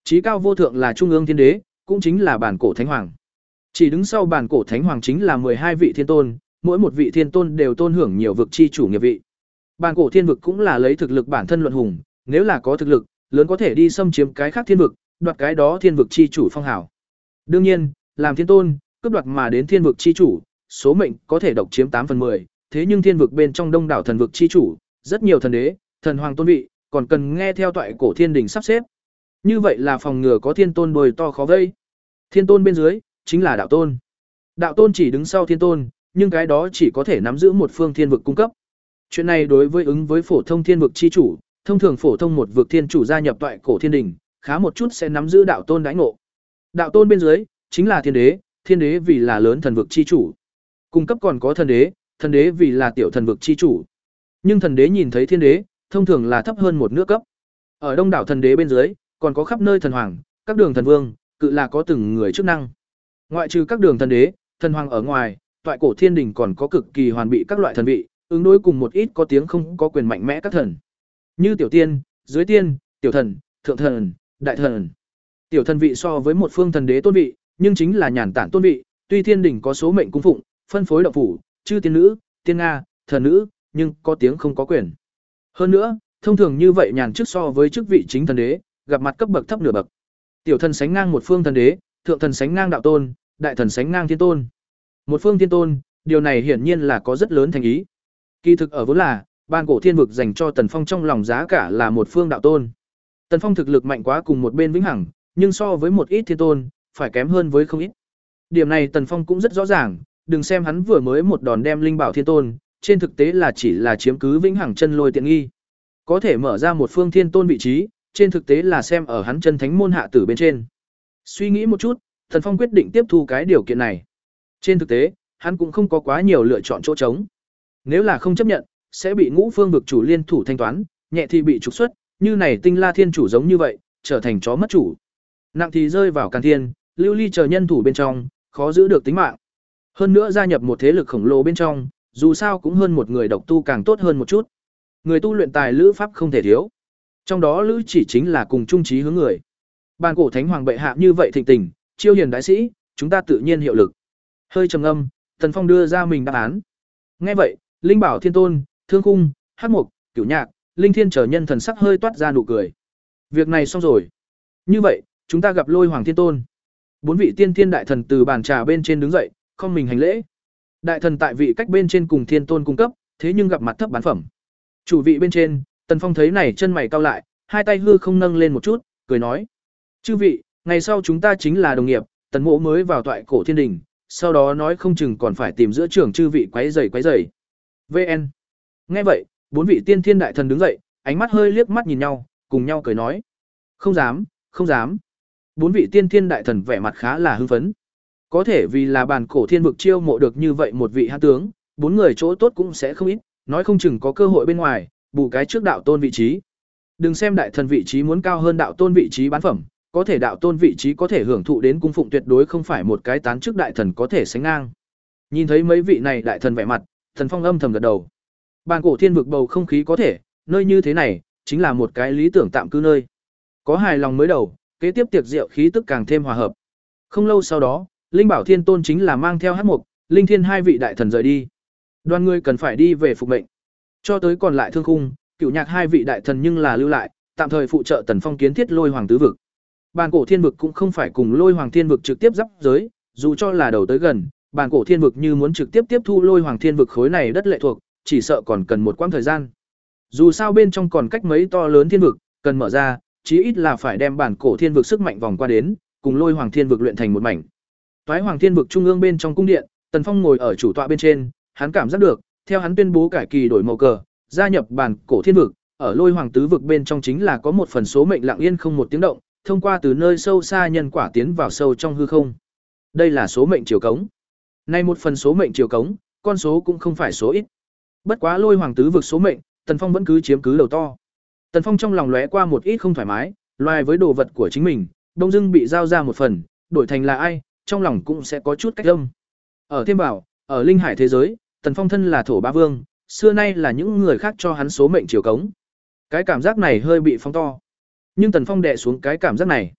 A: Chí cao vô thượng là trung ương thiên đế, cũng chính là bản cổ thánh hoàng. Chỉ đứng sau bản cổ thánh hoàng chính là mười hai vị thiên tôn, mỗi một vị thiên tôn đều tôn hưởng nhiều vực chi chủ nghiệp vị. Bản cổ thiên vực cũng là lấy thực lực bản thân luận hùng, nếu là có thực lực, lớn có thể đi xâm chiếm cái khác thiên vực, đoạt cái đó thiên vực chi chủ phong hảo. Đương nhiên, làm thiên tôn, cướp đoạt mà đến thiên vực chi chủ, số mệnh có thể độc chiếm tám phần mười, thế nhưng thiên vực bên trong đông đảo thần vực chi chủ, rất nhiều thần đế, thần hoàng tôn vị, còn cần nghe theo toại cổ thiên đình sắp xếp. Như vậy là phòng ngừa có thiên tôn đồi to khó vây. Thiên tôn bên dưới chính là đạo tôn. Đạo tôn chỉ đứng sau thiên tôn, nhưng cái đó chỉ có thể nắm giữ một phương thiên vực cung cấp. Chuyện này đối với ứng với phổ thông thiên vực chi chủ, thông thường phổ thông một vực thiên chủ gia nhập toại cổ thiên đình, khá một chút sẽ nắm giữ đạo tôn đãi ngộ. Đạo tôn bên dưới chính là thiên đế, thiên đế vì là lớn thần vực chi chủ. Cung cấp còn có thần đế, thần đế vì là tiểu thần vực chi chủ. Nhưng thần đế nhìn thấy thiên đế, thông thường là thấp hơn một nước cấp. Ở đông đảo thần đế bên dưới, còn có khắp nơi thần hoàng, các đường thần vương, cự là có từng người chức năng. Ngoại trừ các đường thần đế, thần hoàng ở ngoài, toại cổ thiên đình còn có cực kỳ hoàn bị các loại thần vị, ứng đối cùng một ít có tiếng không có quyền mạnh mẽ các thần. Như tiểu tiên, dưới tiên, tiểu thần, thượng thần, đại thần. Tiểu thần vị so với một phương thần đế tôn vị, nhưng chính là nhàn tản tôn vị, tuy thiên đình có số mệnh cung phụng, phân phối động phủ, chư tiên nữ, tiên nga, thần nữ, nhưng có tiếng không có quyền. Hơn nữa, thông thường như vậy nhàn chức so với chức vị chính thần đế, gặp mặt cấp bậc thấp nửa bậc. Tiểu thần sánh ngang một phương thần đế, thượng thần sánh ngang đạo tôn, đại thần sánh ngang thiên tôn. Một phương thiên tôn, điều này hiển nhiên là có rất lớn thành ý. Kỳ thực ở vốn là, ban cổ thiên vực dành cho Tần Phong trong lòng giá cả là một phương đạo tôn. Tần Phong thực lực mạnh quá cùng một bên vĩnh hằng, nhưng so với một ít thiên tôn, phải kém hơn với không ít. Điểm này Tần Phong cũng rất rõ ràng, đừng xem hắn vừa mới một đòn đem linh bảo thiên tôn, trên thực tế là chỉ là chiếm cứ vĩnh hằng chân lôi tiện nghi. Có thể mở ra một phương thiên tôn vị trí, trên thực tế là xem ở hắn chân thánh môn hạ tử bên trên. Suy nghĩ một chút, Tần Phong quyết định tiếp thu cái điều kiện này. Trên thực tế, hắn cũng không có quá nhiều lựa chọn chỗ trống. Nếu là không chấp nhận, sẽ bị ngũ phương vực chủ liên thủ thanh toán, nhẹ thì bị trục xuất, như này Tinh La Thiên chủ giống như vậy, trở thành chó mất chủ. Nặng thì rơi vào Càn Thiên, Lưu Ly chờ nhân thủ bên trong, khó giữ được tính mạng. Hơn nữa gia nhập một thế lực khổng lồ bên trong, dù sao cũng hơn một người độc tu càng tốt hơn một chút. Người tu luyện tài lữ pháp không thể thiếu. Trong đó lữ chỉ chính là cùng trung trí hướng người. Ban cổ thánh hoàng bệ hạ như vậy thịnh tình, chiêu hiền đại sĩ, chúng ta tự nhiên hiệu lực. Hơi trầm ngâm, Tần Phong đưa ra mình đáp án. Nghe vậy, Linh Bảo Thiên Tôn, Thương Khung, Hắc Mục, Cửu Nhạc, Linh Thiên trở nhân thần sắc hơi toát ra nụ cười. Việc này xong rồi. Như vậy, chúng ta gặp Lôi Hoàng Thiên Tôn. Bốn vị tiên thiên đại thần từ bàn trà bên trên đứng dậy, không mình hành lễ. Đại thần tại vị cách bên trên cùng Thiên Tôn cung cấp, thế nhưng gặp mặt thấp bán phẩm. Chủ vị bên trên, Tần Phong thấy này chân mày cau lại, hai tay hư không nâng lên một chút, cười nói: "Chư vị, ngày sau chúng ta chính là đồng nghiệp, Tần Mộ mới vào toại cổ thiên đình, sau đó nói không chừng còn phải tìm giữa trưởng chư vị quấy rầy quấy rầy." vê en. Nghe vậy, bốn vị tiên thiên đại thần đứng dậy, ánh mắt hơi liếc mắt nhìn nhau, cùng nhau cười nói: "Không dám, không dám." Bốn vị tiên thiên đại thần vẻ mặt khá là hưng phấn. Có thể vì là bản cổ thiên vực chiêu mộ được như vậy một vị hãn tướng, bốn người chỗ tốt cũng sẽ không ít, nói không chừng có cơ hội bên ngoài, bù cái trước đạo tôn vị trí. Đừng xem đại thần vị trí muốn cao hơn đạo tôn vị trí bán phẩm, có thể đạo tôn vị trí có thể hưởng thụ đến cung phụng tuyệt đối không phải một cái tán chức đại thần có thể sánh ngang. Nhìn thấy mấy vị này đại thần vẻ mặt, Thần Phong âm thầm gật đầu. Bản cổ thiên vực bầu không khí có thể, nơi như thế này chính là một cái lý tưởng tạm cư nơi. Có hài lòng mới đầu, kế tiếp tiệc rượu khí tức càng thêm hòa hợp. Không lâu sau đó, Linh Bảo Thiên Tôn chính là mang theo Hắc Mục, Linh Thiên hai vị đại thần rời đi. Đoàn người cần phải đi về phục mệnh. Cho tới còn lại Thương Khung, Cửu Nhạc hai vị đại thần nhưng là lưu lại, tạm thời phụ trợ Tần Phong kiến thiết Lôi Hoàng tứ vực. Bản cổ thiên vực cũng không phải cùng Lôi Hoàng thiên vực trực tiếp giáp giới, dù cho là đầu tới gần, bản cổ thiên vực như muốn trực tiếp tiếp thu Lôi Hoàng thiên vực khối này đất lệ thuộc, chỉ sợ còn cần một quãng thời gian. Dù sao bên trong còn cách mấy to lớn thiên vực, cần mở ra, chí ít là phải đem bản cổ thiên vực sức mạnh vòng qua đến, cùng Lôi Hoàng thiên vực luyện thành một mảnh. Toái Hoàng thiên vực trung ương bên trong cung điện, Tần Phong ngồi ở chủ tọa bên trên, hắn cảm giác được, theo hắn tuyên bố cải kỳ đổi màu cờ, gia nhập bản cổ thiên vực, ở Lôi Hoàng tứ vực bên trong chính là có một phần số mệnh lặng yên không một tiếng động, thông qua từ nơi sâu xa nhân quả tiến vào sâu trong hư không. Đây là số mệnh chiều cống. Nay một phần số mệnh chiều cống, con số cũng không phải số ít. Bất quá Lôi Hoàng tứ vực số mệnh, Tần Phong vẫn cứ chiếm cứ đầu to. Tần Phong trong lòng lóe qua một ít không thoải mái, loài với đồ vật của chính mình, đông dưng bị giao ra một phần, đổi thành là ai, trong lòng cũng sẽ có chút cách âm. Ở thêm bảo, ở linh hải thế giới, Tần Phong thân là thổ ba vương, xưa nay là những người khác cho hắn số mệnh chiều cống. Cái cảm giác này hơi bị phóng to. Nhưng Tần Phong đè xuống cái cảm giác này.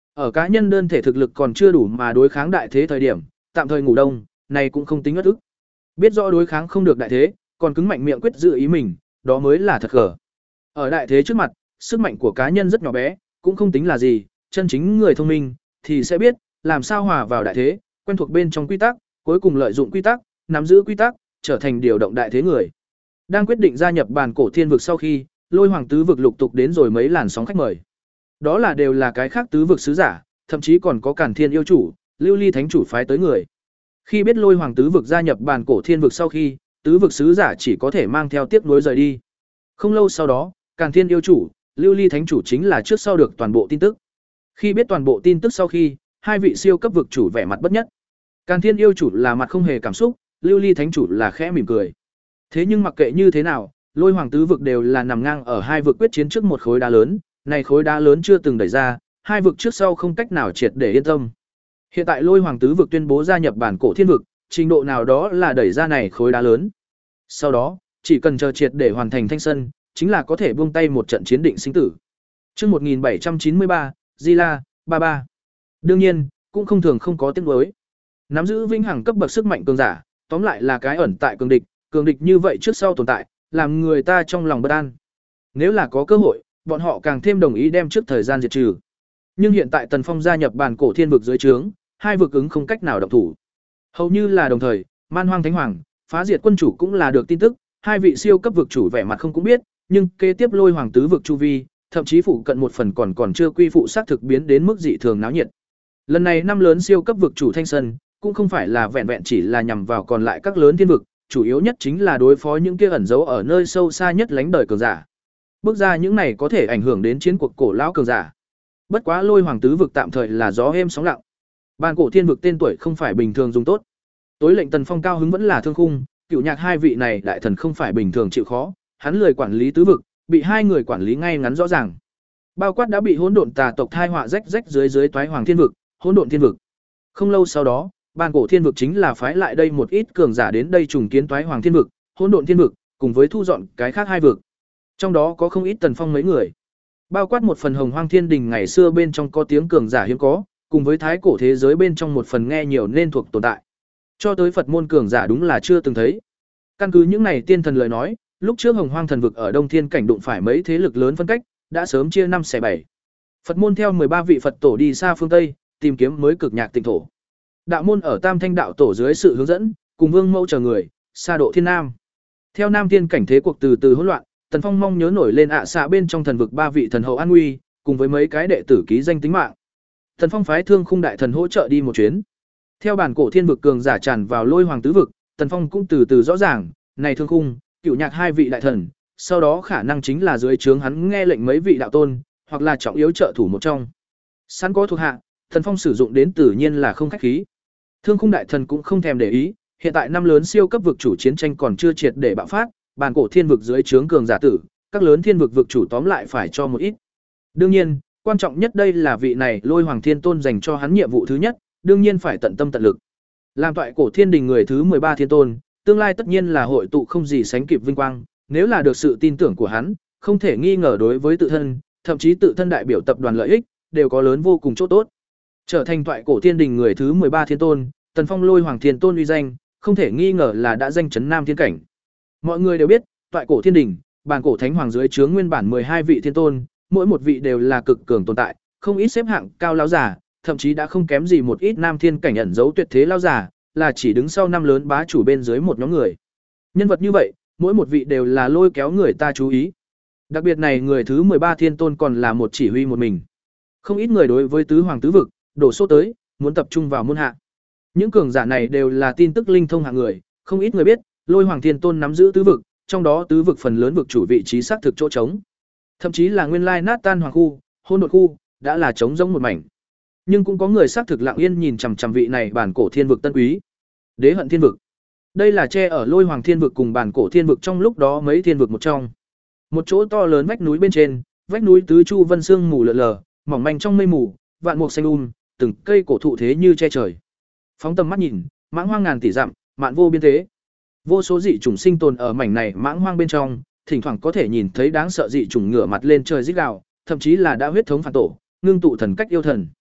A: Ở cá nhân đơn thể thực lực còn chưa đủ mà đối kháng đại thế thời điểm, tạm thời ngủ đông, này cũng không tính ngất ức. Biết rõ đối kháng không được đại thế, còn cứng mạnh miệng quyết dự ý mình, đó mới là thật gở. Ở đại thế trước mặt, sức mạnh của cá nhân rất nhỏ bé, cũng không tính là gì, chân chính người thông minh thì sẽ biết làm sao hòa vào đại thế, quen thuộc bên trong quy tắc, cuối cùng lợi dụng quy tắc, nắm giữ quy tắc, trở thành điều động đại thế người. Đang quyết định gia nhập bản cổ thiên vực sau khi, Lôi Hoàng tứ vực lục tục đến rồi mấy làn sóng khách mời. Đó là đều là cái khác tứ vực sứ giả, thậm chí còn có Càn Thiên yêu chủ, Lưu Ly thánh chủ phái tới người. Khi biết Lôi Hoàng tứ vực gia nhập bản cổ thiên vực sau khi, tứ vực sứ giả chỉ có thể mang theo tiếc nuối rời đi. Không lâu sau đó, Càn Thiên yêu chủ, Lưu Ly thánh chủ chính là trước sau được toàn bộ tin tức. Khi biết toàn bộ tin tức sau khi, hai vị siêu cấp vực chủ vẻ mặt bất nhất. Càn Thiên yêu chủ là mặt không hề cảm xúc, Lưu Ly thánh chủ là khẽ mỉm cười. Thế nhưng mặc kệ như thế nào, Lôi Hoàng tứ vực đều là nằm ngang ở hai vực quyết chiến trước một khối đá lớn, này khối đá lớn chưa từng đẩy ra, hai vực trước sau không cách nào triệt để yên tâm. Hiện tại Lôi Hoàng tứ vực tuyên bố gia nhập bản cổ thiên vực, trình độ nào đó là đẩy ra này khối đá lớn. Sau đó, chỉ cần chờ triệt để hoàn thành thanh sân, chính là có thể buông tay một trận chiến định sinh tử. Chương một nghìn bảy trăm chín mươi ba, Di La, ba ba. Đương nhiên, cũng không thường không có tiếng đối. Nắm giữ vĩnh hằng cấp bậc sức mạnh cường giả, tóm lại là cái ẩn tại cường địch, cường địch như vậy trước sau tồn tại, làm người ta trong lòng bất an. Nếu là có cơ hội, bọn họ càng thêm đồng ý đem trước thời gian diệt trừ. Nhưng hiện tại Tần Phong gia nhập bản cổ thiên vực dưới trướng, hai vực ứng không cách nào động thủ. Hầu như là đồng thời, Man Hoang Thánh Hoàng, Phá Diệt quân chủ cũng là được tin tức, hai vị siêu cấp vực chủ vẻ mặt không cũng biết, nhưng kế tiếp Lôi Hoàng tứ vực chu vi, thậm chí phụ cận một phần còn còn chưa quy phụ xác thực biến đến mức dị thường náo nhiệt. Lần này năm lớn siêu cấp vực chủ thanh sân, cũng không phải là vẹn vẹn chỉ là nhằm vào còn lại các lớn thiên vực, chủ yếu nhất chính là đối phó những kia ẩn giấu ở nơi sâu xa nhất lánh đời cường giả. Bước ra những này có thể ảnh hưởng đến chiến cuộc cổ lão cường giả. Bất quá Lôi Hoàng tứ vực tạm thời là gió êm sóng lặng. Bản cổ thiên vực tên tuổi không phải bình thường dùng tốt. Tối lệnh Tần Phong cao hứng vẫn là Thương Khung, Cựu Nhạc hai vị này đại thần không phải bình thường chịu khó, hắn lười quản lý tứ vực, bị hai người quản lý ngay ngắn rõ ràng. Bao quát đã bị hỗn độn tà tộc thai họa rách rách dưới dưới toái hoàng thiên vực, hỗn độn thiên vực. Không lâu sau đó, bản cổ thiên vực chính là phái lại đây một ít cường giả đến đây trùng kiến toái hoàng thiên vực, hỗn độn thiên vực, cùng với thu dọn cái khác hai vực. Trong đó có không ít Tần Phong mấy người. Bao quát một phần Hồng Hoang Thiên Đình ngày xưa bên trong có tiếng cường giả hiếm có, cùng với thái cổ thế giới bên trong một phần nghe nhiều nên thuộc tồn tại. Cho tới Phật môn cường giả đúng là chưa từng thấy. Căn cứ những này tiên thần lời nói, lúc trước Hồng Hoang thần vực ở Đông Thiên cảnh đụng phải mấy thế lực lớn phân cách, đã sớm chia năm xẻ bảy. Phật môn theo mười ba vị Phật tổ đi xa phương Tây, tìm kiếm mới cực nhạc tịnh thổ. Đạo môn ở Tam Thanh đạo tổ dưới sự hướng dẫn, cùng Vương Mẫu chờ người, xa độ thiên nam. Theo Nam Thiên cảnh thế cuộc từ từ hỗn loạn, Tần Phong mong nhớ nổi lên ạ xạ bên trong thần vực ba vị thần hậu an nguy, cùng với mấy cái đệ tử ký danh tính mạng. Tần Phong phái Thương Khung đại thần hỗ trợ đi một chuyến. Theo bản cổ thiên vực cường giả tràn vào Lôi Hoàng tứ vực, Tần Phong cũng từ từ rõ ràng, này Thương Khung, Cựu Nhạc hai vị đại thần, sau đó khả năng chính là dưới trướng hắn nghe lệnh mấy vị đạo tôn, hoặc là trọng yếu trợ thủ một trong. Sẵn có thuộc hạ, Tần Phong sử dụng đến tự nhiên là không khách khí. Thương Khung đại thần cũng không thèm để ý, hiện tại năm lớn siêu cấp vực chủ chiến tranh còn chưa triệt để bạo phát, bản cổ thiên vực dưới trướng cường giả tử, các lớn thiên vực vực chủ tóm lại phải cho một ít. Đương nhiên, quan trọng nhất đây là vị này Lôi Hoàng Thiên Tôn dành cho hắn nhiệm vụ thứ nhất, đương nhiên phải tận tâm tận lực. Làm toại cổ thiên đình người thứ mười ba thiên tôn, tương lai tất nhiên là hội tụ không gì sánh kịp vinh quang, nếu là được sự tin tưởng của hắn, không thể nghi ngờ đối với tự thân, thậm chí tự thân đại biểu tập đoàn lợi ích, đều có lớn vô cùng chỗ tốt. Trở thành toại cổ thiên đình người thứ mười ba thiên tôn, Tần Phong Lôi Hoàng Thiên Tôn uy danh, không thể nghi ngờ là đã danh chấn Nam Thiên cảnh. Mọi người đều biết, toại cổ thiên đình, bản cổ thánh hoàng dưới trướng nguyên bản mười hai vị thiên tôn, mỗi một vị đều là cực cường tồn tại, không ít xếp hạng cao lão giả, thậm chí đã không kém gì một ít Nam Thiên cảnh ẩn giấu tuyệt thế lão giả, là chỉ đứng sau năm lớn bá chủ bên dưới một nhóm người. Nhân vật như vậy, mỗi một vị đều là lôi kéo người ta chú ý. Đặc biệt này người thứ mười ba thiên tôn còn là một chỉ huy một mình. Không ít người đối với tứ hoàng tứ vực, đổ số tới, muốn tập trung vào môn hạ. Những cường giả này đều là tin tức linh thông hạng người, không ít người biết, Lôi Hoàng Thiên Tôn nắm giữ tứ vực, trong đó tứ vực phần lớn vực chủ vị trí xác thực chỗ trống. Thậm chí là nguyên lai nát tan hoàng khu, hôn đột khu, đã là trống rỗng một mảnh. Nhưng cũng có người xác thực lặng yên nhìn chằm chằm vị này bản cổ thiên vực tân quý. Đế hận thiên vực. Đây là che ở Lôi Hoàng Thiên vực cùng bản cổ thiên vực trong lúc đó mấy thiên vực một trong. Một chỗ to lớn vách núi bên trên, vách núi tứ chu vân sương mù lờ lờ, mỏng manh trong mây mù, vạn mục xanh um, từng cây cổ thụ thế như che trời. Phóng tầm mắt nhìn, mãng hoang ngàn tỷ dặm, mạn vô biên thế. Vô số dị chủng sinh tồn ở mảnh này mãng hoang bên trong, thỉnh thoảng có thể nhìn thấy đáng sợ dị chủng ngửa mặt lên trời rít gào, thậm chí là đã huyết thống phản tổ, ngưng tụ thần cách yêu thần.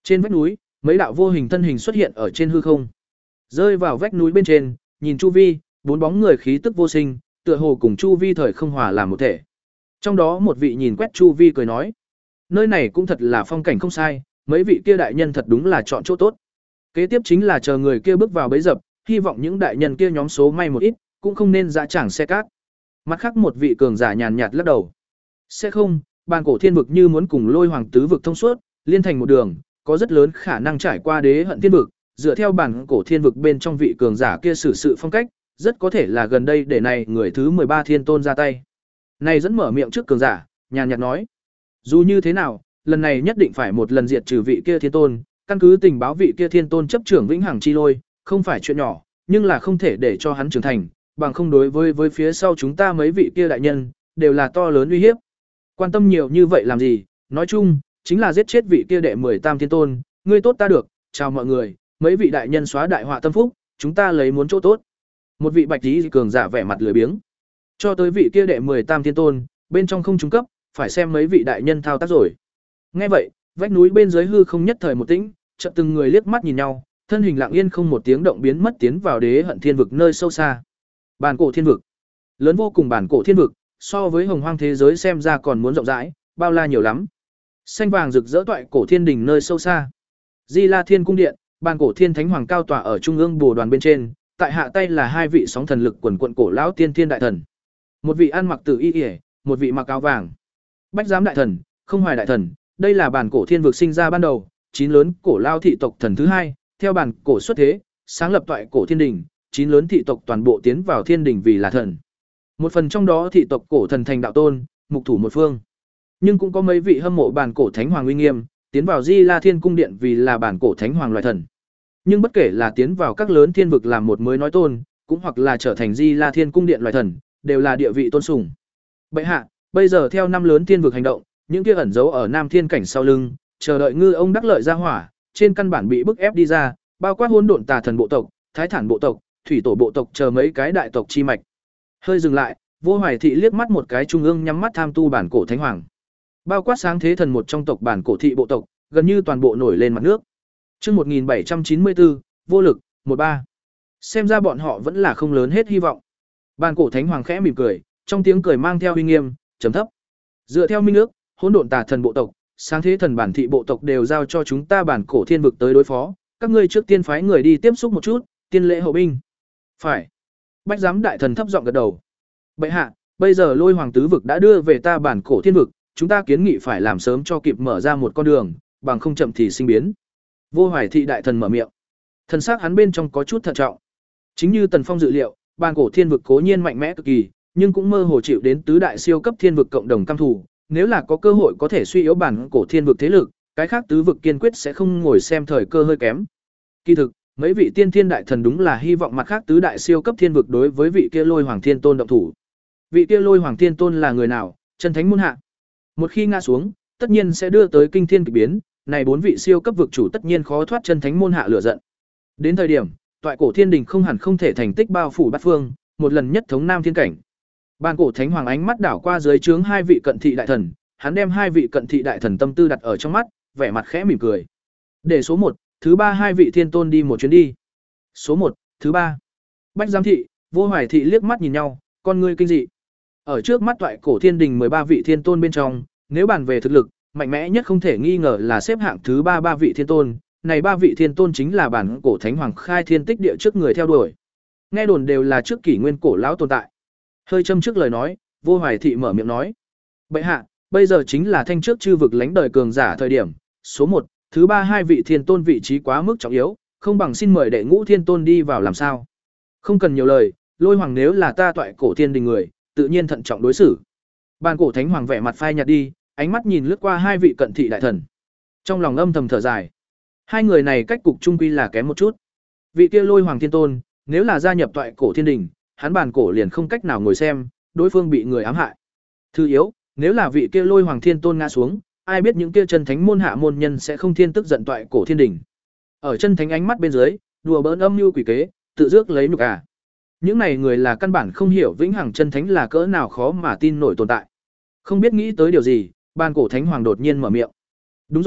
A: Trên vách núi, mấy đạo vô hình thân hình xuất hiện ở trên hư không. Rơi vào vách núi bên trên, nhìn chu vi, bốn bóng người khí tức vô sinh, tựa hồ cùng chu vi thời không hòa làm một thể. Trong đó một vị nhìn quét chu vi cười nói: "Nơi này cũng thật là phong cảnh không sai, mấy vị kia đại nhân thật đúng là chọn chỗ tốt." Kế tiếp chính là chờ người kia bước vào bấy dập, hy vọng những đại nhân kia nhóm số may một ít, cũng không nên dã tràng xe cát. Mặt khác một vị cường giả nhàn nhạt lắc đầu: "Sẽ không, bàn cổ thiên vực như muốn cùng Lôi Hoàng tứ vực thông suốt, liên thành một đường, có rất lớn khả năng trải qua Đế Hận thiên vực, dựa theo bản cổ thiên vực bên trong vị cường giả kia xử sự phong cách, rất có thể là gần đây để này người thứ mười ba thiên tôn ra tay." Này dẫn mở miệng trước cường giả, nhàn nhạt nói: "Dù như thế nào, lần này nhất định phải một lần diệt trừ vị kia thiên tôn, căn cứ tình báo vị kia thiên tôn chấp trưởng vĩnh hằng chi lôi, không phải chuyện nhỏ, nhưng là không thể để cho hắn trưởng thành, bằng không đối với với phía sau chúng ta mấy vị kia đại nhân, đều là to lớn uy hiếp. Quan tâm nhiều như vậy làm gì, nói chung, chính là giết chết vị kia đệ mười tam thiên tôn, ngươi tốt ta được, chào mọi người, mấy vị đại nhân xóa đại họa tâm phúc, chúng ta lấy muốn chỗ tốt." Một vị bạch tí cường giả vẻ mặt lười biếng. Cho tới vị kia đệ mười tam thiên tôn, bên trong không trung cấp, phải xem mấy vị đại nhân thao tác rồi. Nghe vậy, vách núi bên dưới hư không nhất thời một tĩnh, chợt từng người liếc mắt nhìn nhau, thân hình lặng yên không một tiếng động biến mất tiến vào Đế Hận thiên vực nơi sâu xa. Bản cổ thiên vực, lớn vô cùng bản cổ thiên vực, so với hồng hoang thế giới xem ra còn muốn rộng rãi, bao la nhiều lắm. Xanh vàng rực rỡ toại cổ thiên đỉnh nơi sâu xa. Di La Thiên cung điện, bản cổ thiên thánh hoàng cao tọa ở trung ương bồ đoàn bên trên, tại hạ tay là hai vị sóng thần lực quần quận cổ lão tiên thiên đại thần. Một vị ăn mặc tử y yể, một vị mặc áo vàng. Bách giám đại thần, không hoài đại thần, đây là bản cổ thiên vực sinh ra ban đầu, chín lớn cổ lao thị tộc thần thứ hai, theo bản cổ xuất thế, sáng lập toại cổ thiên đình, chín lớn thị tộc toàn bộ tiến vào thiên đình vì là thần. Một phần trong đó thị tộc cổ thần thành đạo tôn, mục thủ một phương. Nhưng cũng có mấy vị hâm mộ bản cổ thánh hoàng uy nghiêm, tiến vào Di La Thiên cung điện vì là bản cổ thánh hoàng loại thần. Nhưng bất kể là tiến vào các lớn thiên vực làm một mới nói tôn, cũng hoặc là trở thành Di La Thiên cung điện loại thần, đều là địa vị tôn sùng. Bệ hạ, bây giờ theo năm lớn thiên vực hành động, những kia ẩn giấu ở Nam Thiên cảnh sau lưng, chờ đợi ngư ông đắc lợi ra hỏa, trên căn bản bị bức ép đi ra, bao quát hỗn độn tà thần bộ tộc, thái thản bộ tộc, thủy tổ bộ tộc chờ mấy cái đại tộc chi mạch. Hơi dừng lại, Vô Hoài thị liếc mắt một cái trung ương nhắm mắt tham tu bản cổ thánh hoàng. Bao quát sáng thế thần một trong tộc bản cổ thị bộ tộc, gần như toàn bộ nổi lên mặt nước. Chương một nghìn bảy trăm chín mươi tư, vô lực, một ba. Xem ra bọn họ vẫn là không lớn hết hy vọng. Bản cổ thánh hoàng khẽ mỉm cười, trong tiếng cười mang theo uy nghiêm, trầm thấp. Dựa theo minh ước, hỗn độn tà thần bộ tộc, sáng thế thần bản thị bộ tộc đều giao cho chúng ta bản cổ thiên vực tới đối phó, các ngươi trước tiên phái người đi tiếp xúc một chút, tiên lễ hậu binh. Phải. Bách giám đại thần thấp giọng gật đầu. Bệ hạ, bây giờ Lôi Hoàng tứ vực đã đưa về ta bản cổ thiên vực, chúng ta kiến nghị phải làm sớm cho kịp mở ra một con đường, bằng không chậm thì sinh biến. Vô Hoài thị đại thần mở miệng. Thần sắc hắn bên trong có chút thận trọng. Chính như Tần Phong dự liệu, bản cổ thiên vực cố nhiên mạnh mẽ cực kỳ, nhưng cũng mơ hồ chịu đến tứ đại siêu cấp thiên vực cộng đồng căm thù, nếu là có cơ hội có thể suy yếu bản cổ thiên vực thế lực, cái khác tứ vực kiên quyết sẽ không ngồi xem thời cơ hơi kém. Kỳ thực, mấy vị tiên thiên đại thần đúng là hy vọng mặt khác tứ đại siêu cấp thiên vực đối với vị kia Lôi Hoàng Thiên Tôn động thủ. Vị kia Lôi Hoàng Thiên Tôn là người nào? Chân thánh môn hạ. Một khi ngã xuống, tất nhiên sẽ đưa tới kinh thiên kỳ biến, này bốn vị siêu cấp vực chủ tất nhiên khó thoát chân thánh môn hạ lửa giận. Đến thời điểm, toại cổ thiên đình không hẳn không thể thành tích bao phủ bát phương, một lần nhất thống Nam Thiên cảnh. Bản cổ thánh hoàng ánh mắt đảo qua dưới trướng hai vị cận thị đại thần, hắn đem hai vị cận thị đại thần tâm tư đặt ở trong mắt, vẻ mặt khẽ mỉm cười. Để số một, thứ ba hai vị thiên tôn đi một chuyến đi. Số một, thứ ba. Bách giám thị, Vô Hoài thị liếc mắt nhìn nhau, con ngươi kinh dị. Ở trước mắt toại cổ thiên đình mười ba vị thiên tôn bên trong, nếu bàn về thực lực, mạnh mẽ nhất không thể nghi ngờ là xếp hạng thứ ba ba vị thiên tôn, này ba vị thiên tôn chính là bản cổ thánh hoàng khai thiên tích địa trước người theo đuổi. Nghe đồn đều là trước kỷ nguyên cổ lão tồn tại. Hơi châm trước lời nói, Vô Hoài thị mở miệng nói: "Bệ hạ, bây giờ chính là thanh trước chư vực lãnh đời cường giả thời điểm, số một, thứ ba hai vị thiên tôn vị trí quá mức trọng yếu, không bằng xin mời đệ ngũ thiên tôn đi vào làm sao?" Không cần nhiều lời, Lôi Hoàng nếu là ta toại cổ thiên đình người, tự nhiên thận trọng đối xử. Bản cổ thánh hoàng vẻ mặt phai nhạt đi, ánh mắt nhìn lướt qua hai vị cận thị đại thần. Trong lòng âm thầm thở dài. Hai người này cách cục trung quy là kém một chút. Vị kia Lôi Hoàng Thiên Tôn, nếu là gia nhập toại cổ thiên đình, hắn bản cổ liền không cách nào ngồi xem, đối phương bị người ám hại. Thứ yếu, nếu là vị kia Lôi Hoàng Thiên Tôn ngã xuống, ai biết những kia chân thánh môn hạ môn nhân sẽ không thiên tức giận toại cổ thiên đình. Ở chân thánh ánh mắt bên dưới, đùa bỡn âm mưu quỷ kế, tự dước lấy nhục à. Những này người là căn bản không hiểu vĩnh hằng chân thánh là cỡ nào khó mà tin nổi tồn tại. Không biết nghĩ tới điều gì, ban cổ thánh hoàng đột nhiên mở miệng. Đúng rồi,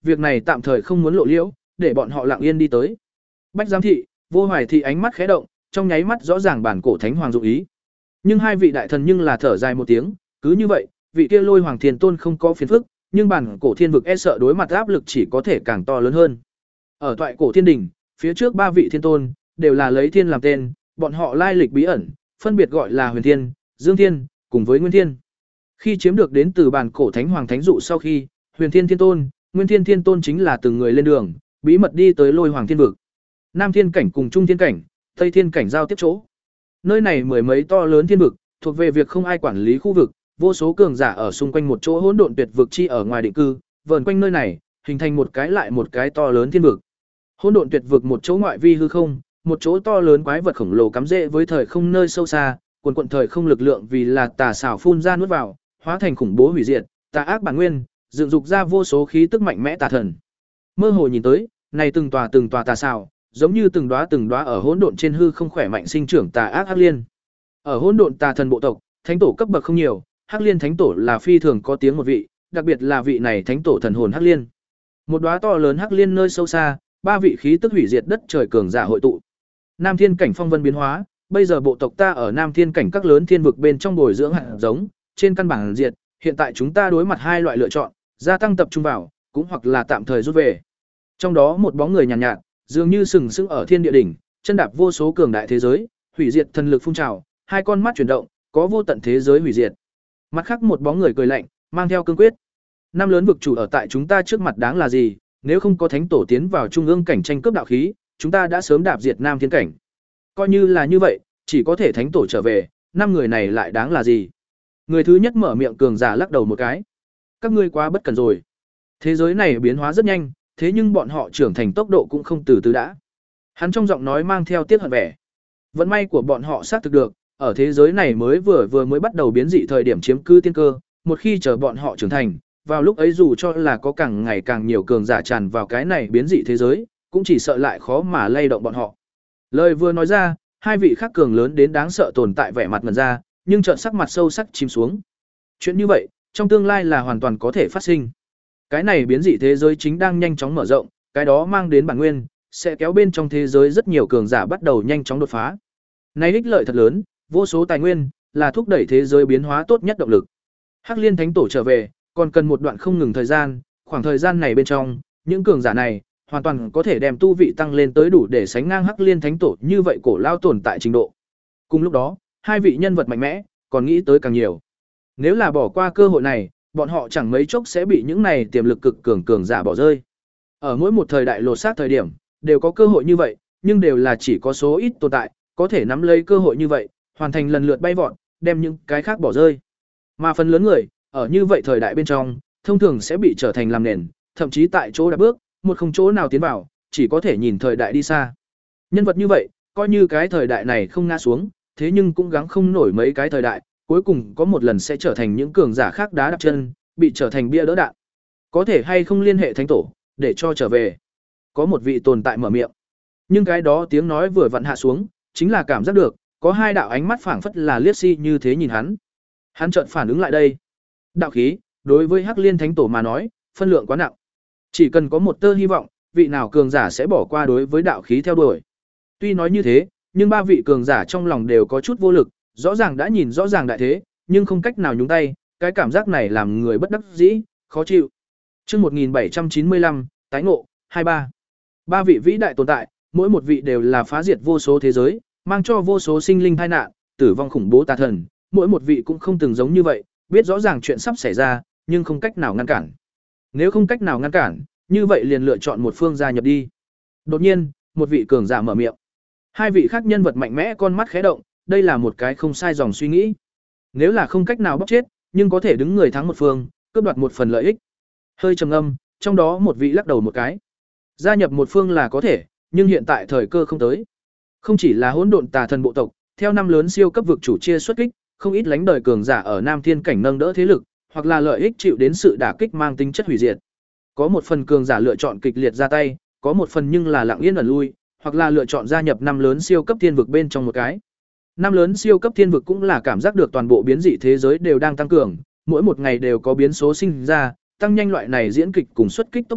A: việc này tạm thời không muốn lộ liễu, để bọn họ lặng yên đi tới. Bách giám thị, Vô Hoài thị ánh mắt khẽ động, trong nháy mắt rõ ràng bản cổ thánh hoàng dụng ý. Nhưng hai vị đại thần nhưng là thở dài một tiếng, cứ như vậy, vị kia Lôi Hoàng Thiên Tôn không có phiền phức, nhưng bản cổ thiên vực e sợ đối mặt áp lực chỉ có thể càng to lớn hơn. Ở toại cổ thiên đỉnh, phía trước ba vị thiên tôn đều là lấy thiên làm tên, bọn họ lai lịch bí ẩn, phân biệt gọi là Huyền Thiên, Dương Thiên, cùng với Nguyên Thiên. Khi chiếm được đến từ bản cổ thánh hoàng thánh dụ sau khi, Huyền Thiên Thiên Tôn, Nguyên Thiên Thiên Tôn chính là từng người lên đường, bí mật đi tới Lôi Hoàng Thiên vực. Nam Thiên cảnh cùng Trung Thiên cảnh, Tây Thiên cảnh giao tiếp chỗ. Nơi này mười mấy to lớn thiên vực, thuộc về việc không ai quản lý khu vực, vô số cường giả ở xung quanh một chỗ hỗn độn tuyệt vực chi ở ngoài định cư, vờn quanh nơi này, hình thành một cái lại một cái to lớn thiên vực. Hỗn độn tuyệt vực một chỗ ngoại vi hư không, một chỗ to lớn quái vật khổng lồ cắm rễ với thời không nơi sâu xa, quần quần thời không lực lượng vì là tà xảo phun ra nuốt vào, hóa thành khủng bố hủy diệt, tà ác bản nguyên, dựng dục ra vô số khí tức mạnh mẽ tà thần. Mơ hồ nhìn tới, này từng tòa từng tòa tà xảo, giống như từng đóa từng đóa ở hỗn độn trên hư không khỏe mạnh sinh trưởng tà ác hắc liên. Ở hỗn độn tà thần bộ tộc, thánh tổ cấp bậc không nhiều, hắc liên thánh tổ là phi thường có tiếng một vị, đặc biệt là vị này thánh tổ thần hồn hắc liên. Một đóa to lớn hắc liên nơi sâu xa, ba vị khí tức hủy diệt đất trời cường giả hội tụ. Nam Thiên cảnh phong vân biến hóa, bây giờ bộ tộc ta ở Nam Thiên cảnh các lớn thiên vực bên trong bồi dưỡng hạt giống, trên căn bản diệt, hiện tại chúng ta đối mặt hai loại lựa chọn, gia tăng tập trung vào, cũng hoặc là tạm thời rút về. Trong đó một bóng người nhàn nhạt, nhạt, dường như sừng sững ở thiên địa đỉnh, chân đạp vô số cường đại thế giới, hủy diệt thần lực phun trào, hai con mắt chuyển động, có vô tận thế giới hủy diệt. Mặt khác một bóng người cười lạnh, mang theo cương quyết. Năm lớn vực chủ ở tại chúng ta trước mặt đáng là gì, nếu không có thánh tổ tiến vào trung ương cảnh tranh cướp đạo khí, chúng ta đã sớm đạp diệt Nam Thiên cảnh. Coi như là như vậy, chỉ có thể thánh tổ trở về, năm người này lại đáng là gì? Người thứ nhất mở miệng cường giả lắc đầu một cái. Các ngươi quá bất cẩn rồi. Thế giới này biến hóa rất nhanh, thế nhưng bọn họ trưởng thành tốc độ cũng không từ từ đã. Hắn trong giọng nói mang theo tiếc hận vẻ. Vận may của bọn họ xác thực được, ở thế giới này mới vừa vừa mới bắt đầu biến dị thời điểm chiếm cứ tiên cơ, một khi chờ bọn họ trưởng thành, vào lúc ấy dù cho là có càng ngày càng nhiều cường giả tràn vào cái này biến dị thế giới, cũng chỉ sợ lại khó mà lay động bọn họ. Lời vừa nói ra, hai vị khác cường lớn đến đáng sợ tồn tại vẻ mặt ngần ra, nhưng chợt sắc mặt sâu sắc chìm xuống. Chuyện như vậy, trong tương lai là hoàn toàn có thể phát sinh. Cái này biến dị thế giới chính đang nhanh chóng mở rộng, cái đó mang đến bản nguyên, sẽ kéo bên trong thế giới rất nhiều cường giả bắt đầu nhanh chóng đột phá. Này ích lợi thật lớn, vô số tài nguyên, là thúc đẩy thế giới biến hóa tốt nhất động lực. Hắc Liên Thánh Tổ trở về, còn cần một đoạn không ngừng thời gian, khoảng thời gian này bên trong, những cường giả này hoàn toàn có thể đem tu vị tăng lên tới đủ để sánh ngang Hắc Liên Thánh Tổ như vậy cổ lao tồn tại trình độ. Cùng lúc đó, hai vị nhân vật mạnh mẽ còn nghĩ tới càng nhiều. Nếu là bỏ qua cơ hội này, bọn họ chẳng mấy chốc sẽ bị những này tiềm lực cực cường cường giả bỏ rơi. Ở mỗi một thời đại lột xác thời điểm, đều có cơ hội như vậy, nhưng đều là chỉ có số ít tồn tại, có thể nắm lấy cơ hội như vậy, hoàn thành lần lượt bay vọt, đem những cái khác bỏ rơi. Mà phần lớn người, ở như vậy thời đại bên trong, thông thường sẽ bị trở thành làm nền, thậm chí tại chỗ đạp bước, một không chỗ nào tiến vào, chỉ có thể nhìn thời đại đi xa. Nhân vật như vậy, coi như cái thời đại này không ngã xuống, thế nhưng cũng gắng không nổi mấy cái thời đại, cuối cùng có một lần sẽ trở thành những cường giả khác đá đạp chân, bị trở thành bia đỡ đạn. Có thể hay không liên hệ thánh tổ, để cho trở về. Có một vị tồn tại mở miệng. Nhưng cái đó tiếng nói vừa vặn hạ xuống, chính là cảm giác được, có hai đạo ánh mắt phảng phất là liếc si như thế nhìn hắn. Hắn chợt phản ứng lại đây. Đạo khí, đối với Hắc Liên Thánh Tổ mà nói, phân lượng quá nặng. Chỉ cần có một tơ hy vọng, vị nào cường giả sẽ bỏ qua đối với đạo khí theo đuổi. Tuy nói như thế, nhưng ba vị cường giả trong lòng đều có chút vô lực, rõ ràng đã nhìn rõ ràng đại thế, nhưng không cách nào nhúng tay, cái cảm giác này làm người bất đắc dĩ, khó chịu. Chương một nghìn bảy trăm chín mươi lăm, tái ngộ, hai ba. Ba vị vĩ đại tồn tại, mỗi một vị đều là phá diệt vô số thế giới, mang cho vô số sinh linh tai nạn, tử vong khủng bố tà thần, mỗi một vị cũng không từng giống như vậy, biết rõ ràng chuyện sắp xảy ra, nhưng không cách nào ngăn cản. Nếu không cách nào ngăn cản, như vậy liền lựa chọn một phương gia nhập đi. Đột nhiên, một vị cường giả mở miệng. Hai vị khác nhân vật mạnh mẽ con mắt khẽ động, đây là một cái không sai dòng suy nghĩ. Nếu là không cách nào bóc chết, nhưng có thể đứng người thắng một phương, cướp đoạt một phần lợi ích. Hơi trầm ngâm, trong đó một vị lắc đầu một cái. Gia nhập một phương là có thể, nhưng hiện tại thời cơ không tới. Không chỉ là hỗn độn tà thần bộ tộc, theo năm lớn siêu cấp vực chủ chia xuất kích, không ít lánh đời cường giả ở Nam Thiên cảnh nâng đỡ thế lực, hoặc là lợi ích chịu đến sự đả kích mang tính chất hủy diệt. Có một phần cường giả lựa chọn kịch liệt ra tay, có một phần nhưng là lặng yên ẩn lui, hoặc là lựa chọn gia nhập năm lớn siêu cấp thiên vực bên trong một cái. Năm lớn siêu cấp thiên vực cũng là cảm giác được toàn bộ biến dị thế giới đều đang tăng cường, mỗi một ngày đều có biến số sinh ra, tăng nhanh loại này diễn kịch cùng xuất kích tốc độ,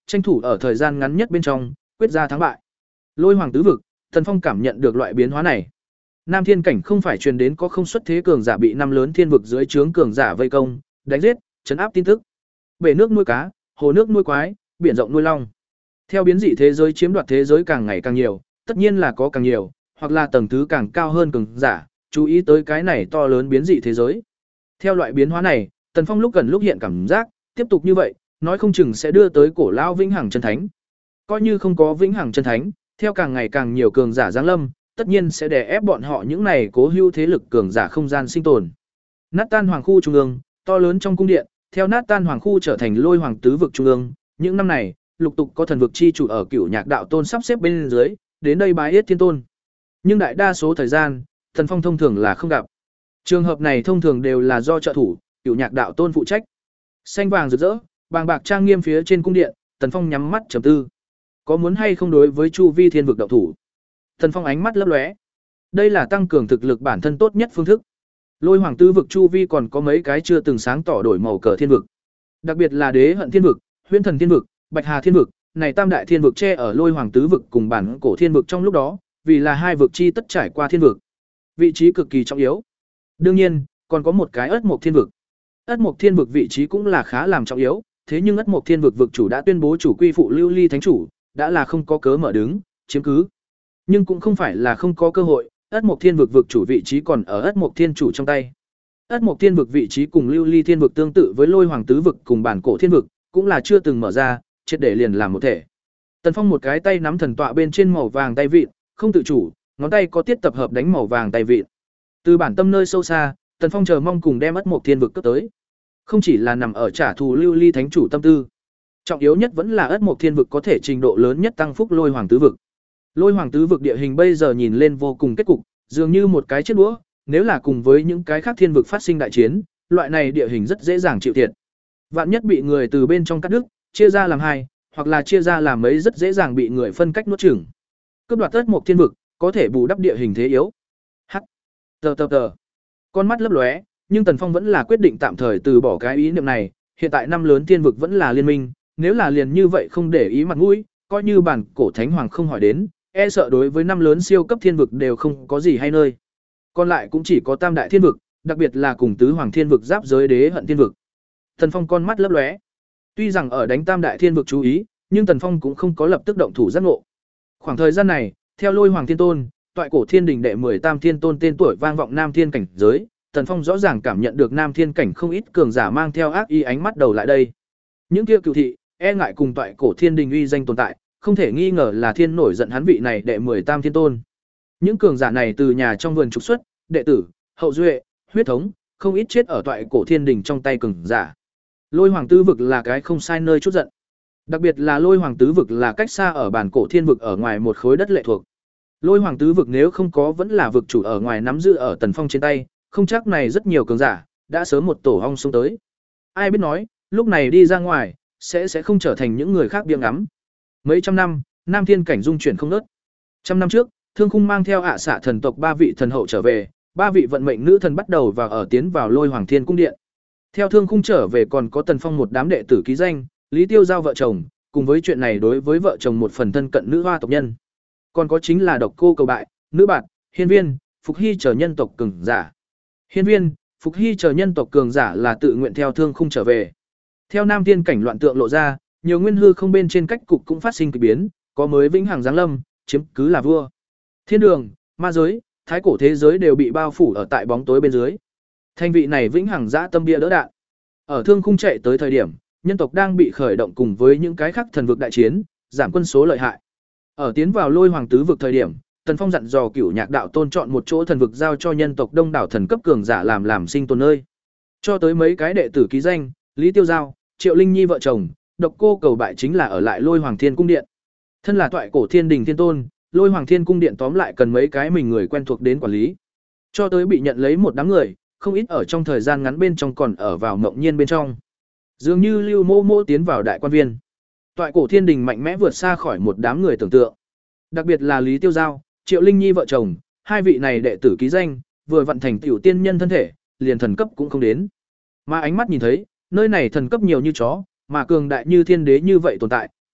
A: tranh thủ ở thời gian ngắn nhất bên trong quyết ra thắng bại. Lôi Hoàng tứ vực, Tần Phong cảm nhận được loại biến hóa này. Nam thiên cảnh không phải truyền đến có không xuất thế cường giả bị năm lớn thiên vực dưới trướng cường giả vây công, đánh giết, trấn áp tin tức. Bể nước nuôi cá, hồ nước nuôi quái, biển rộng nuôi long. Theo biến dị thế giới chiếm đoạt thế giới càng ngày càng nhiều, tất nhiên là có càng nhiều, hoặc là tầng thứ càng cao hơn cường giả, chú ý tới cái này to lớn biến dị thế giới. Theo loại biến hóa này, Tần Phong lúc gần lúc hiện cảm giác, tiếp tục như vậy, nói không chừng sẽ đưa tới cổ lao vĩnh hằng chân thánh. Coi như không có vĩnh hằng chân thánh, theo càng ngày càng nhiều cường giả giáng lâm, tất nhiên sẽ đè ép bọn họ những này cố hữu thế lực cường giả không gian sinh tồn. Nát tan hoàng khu trung ương, to lớn trong cung điện, theo nát tan hoàng khu trở thành Lôi Hoàng tứ vực trung ương, những năm này, lục tục có thần vực chi chủ ở Cửu Nhạc đạo tôn sắp xếp bên dưới, đến đây bái yết thiên tôn. Nhưng đại đa số thời gian, Tần Phong thông thường là không gặp. Trường hợp này thông thường đều là do trợ thủ, Cửu Nhạc đạo tôn phụ trách. Xanh vàng rực rỡ, bàng bạc trang nghiêm phía trên cung điện, Tần Phong nhắm mắt trầm tư. Có muốn hay không đối với chu vi thiên vực động thủ? Tần Phong ánh mắt lấp lóe. Đây là tăng cường thực lực bản thân tốt nhất phương thức. Lôi Hoàng tứ vực chu vi còn có mấy cái chưa từng sáng tỏ đổi màu cờ thiên vực. Đặc biệt là Đế Hận thiên vực, Huyễn Thần thiên vực, Bạch Hà thiên vực, này tam đại thiên vực che ở Lôi Hoàng tứ vực cùng bản cổ thiên vực trong lúc đó, vì là hai vực chi tất trải qua thiên vực. Vị trí cực kỳ trọng yếu. Đương nhiên, còn có một cái Ất Mộc thiên vực. Ất Mộc thiên vực vị trí cũng là khá làm trọng yếu, thế nhưng Ất Mộc thiên vực vực chủ đã tuyên bố chủ quy phụ Lưu Ly thánh chủ, đã là không có cớ mở đứng, chiếm cứ. Nhưng cũng không phải là không có cơ hội, Ất Mộc thiên vực vực chủ vị trí còn ở Ất Mộc thiên chủ trong tay. Ất Mộc thiên vực vị trí cùng Lưu Ly thiên vực tương tự với Lôi Hoàng tứ vực cùng bản cổ thiên vực, cũng là chưa từng mở ra, triệt để liền làm một thể. Tần Phong một cái tay nắm thần tọa bên trên màu vàng tay vịn, không tự chủ, ngón tay có tiết tập hợp đánh màu vàng tay vịn. Từ bản tâm nơi sâu xa, Tần Phong chờ mong cùng đem Ất Mộc thiên vực cấp tới. Không chỉ là nằm ở trả thù Lưu Ly thánh chủ tâm tư, trọng yếu nhất vẫn là Ất Mộc thiên vực có thể trình độ lớn nhất tăng phúc Lôi Hoàng tứ vực. Lôi Hoàng tứ vực địa hình bây giờ nhìn lên vô cùng kết cục, dường như một cái chiếc đũa, nếu là cùng với những cái khác thiên vực phát sinh đại chiến, loại này địa hình rất dễ dàng chịu thiệt. Vạn nhất bị người từ bên trong cắt đứt, chia ra làm hai, hoặc là chia ra làm mấy rất dễ dàng bị người phân cách nuốt chửng. Cướp đoạt Ất Mộc thiên vực, có thể bù đắp địa hình thế yếu. Hắc. Tờ tờ tờ. Con mắt lấp lóe, nhưng Tần Phong vẫn là quyết định tạm thời từ bỏ cái ý niệm này, hiện tại năm lớn thiên vực vẫn là liên minh, nếu là liền như vậy không để ý mặt mũi, coi như bản cổ thánh hoàng không hỏi đến, e sợ đối với năm lớn siêu cấp thiên vực đều không có gì hay nơi. Còn lại cũng chỉ có tam đại thiên vực, đặc biệt là cùng tứ hoàng thiên vực giáp giới Đế Hận thiên vực. Tần Phong con mắt lấp lóe. Tuy rằng ở đánh tam đại thiên vực chú ý, nhưng Tần Phong cũng không có lập tức động thủ giác ngộ. Khoảng thời gian này, theo Lôi Hoàng thiên tôn, toại cổ thiên đình đệ mười tam thiên tôn tên tuổi vang vọng nam thiên cảnh giới, Tần Phong rõ ràng cảm nhận được nam thiên cảnh không ít cường giả mang theo ác ý ánh mắt đầu lại đây. Những kia cựu thị, e ngại cùng toại cổ thiên đình uy danh tồn tại, không thể nghi ngờ là thiên nổi giận hắn vị này đệ mười tam thiên tôn. Những cường giả này từ nhà trong vườn trục xuất, đệ tử, hậu duệ, huyết thống, không ít chết ở toại cổ thiên đình trong tay cường giả. Lôi Hoàng tứ vực là cái không sai nơi chút giận. Đặc biệt là Lôi Hoàng tứ vực là cách xa ở bản cổ thiên vực ở ngoài một khối đất lệ thuộc. Lôi Hoàng tứ vực nếu không có vẫn là vực chủ ở ngoài nắm giữ ở Tần Phong trên tay, không chắc này rất nhiều cường giả đã sớm một tổ ong xông tới. Ai biết nói, lúc này đi ra ngoài sẽ sẽ không trở thành những người khác biếng ngắm. Mấy trăm năm, Nam Thiên cảnh dung chuyển không ngớt. Trăm năm trước, Thương Khung mang theo ạ xạ thần tộc ba vị thần hậu trở về, ba vị vận mệnh nữ thần bắt đầu vào ở tiến vào Lôi Hoàng Thiên cung điện. Theo Thương Khung trở về còn có Tần Phong một đám đệ tử ký danh, Lý Tiêu giao vợ chồng, cùng với chuyện này đối với vợ chồng một phần thân cận nữ hoa tộc nhân. Còn có chính là Độc Cô Cầu Bại, Nữ Bạt, Hiên Viên, Phục Hy chờ nhân tộc cường giả. Hiên Viên, Phục Hy chờ nhân tộc cường giả là tự nguyện theo Thương Khung trở về. Theo Nam Thiên cảnh loạn tượng lộ ra, nhiều nguyên hư không bên trên cách cục cũng phát sinh kỳ biến, có mới vĩnh hằng giáng lâm, chiếm cứ là vua. Thiên đường, ma giới, thái cổ thế giới đều bị bao phủ ở tại bóng tối bên dưới. Thành vị này vĩnh hằng dã tâm bia đỡ đạn. Ở Thương Khung chạy tới thời điểm, nhân tộc đang bị khởi động cùng với những cái khác thần vực đại chiến, giảm quân số lợi hại. Ở tiến vào Lôi Hoàng tứ vực thời điểm, Tần Phong dặn dò Cửu Nhạc đạo tôn chọn một chỗ thần vực giao cho nhân tộc đông đảo thần cấp cường giả làm làm sinh tồn nơi. Cho tới mấy cái đệ tử ký danh, Lý Tiêu Giao, Triệu Linh Nhi vợ chồng, Độc Cô Cầu Bại chính là ở lại Lôi Hoàng Thiên cung điện. Thân là toại cổ thiên đình thiên tôn, Lôi Hoàng Thiên cung điện tóm lại cần mấy cái mình người quen thuộc đến quản lý. Cho tới bị nhận lấy một đám người, không ít ở trong thời gian ngắn bên trong còn ở vào mộng nhiên bên trong. Dường như Lưu Mô Mô tiến vào đại quan viên. Toại cổ thiên đình mạnh mẽ vượt xa khỏi một đám người tưởng tượng. Đặc biệt là Lý Tiêu Giao, Triệu Linh Nhi vợ chồng, hai vị này đệ tử ký danh, vừa vận thành tiểu tiên nhân thân thể, liền thần cấp cũng không đến. Mà ánh mắt nhìn thấy, nơi này thần cấp nhiều như chó, mà cường đại như thiên đế như vậy tồn tại,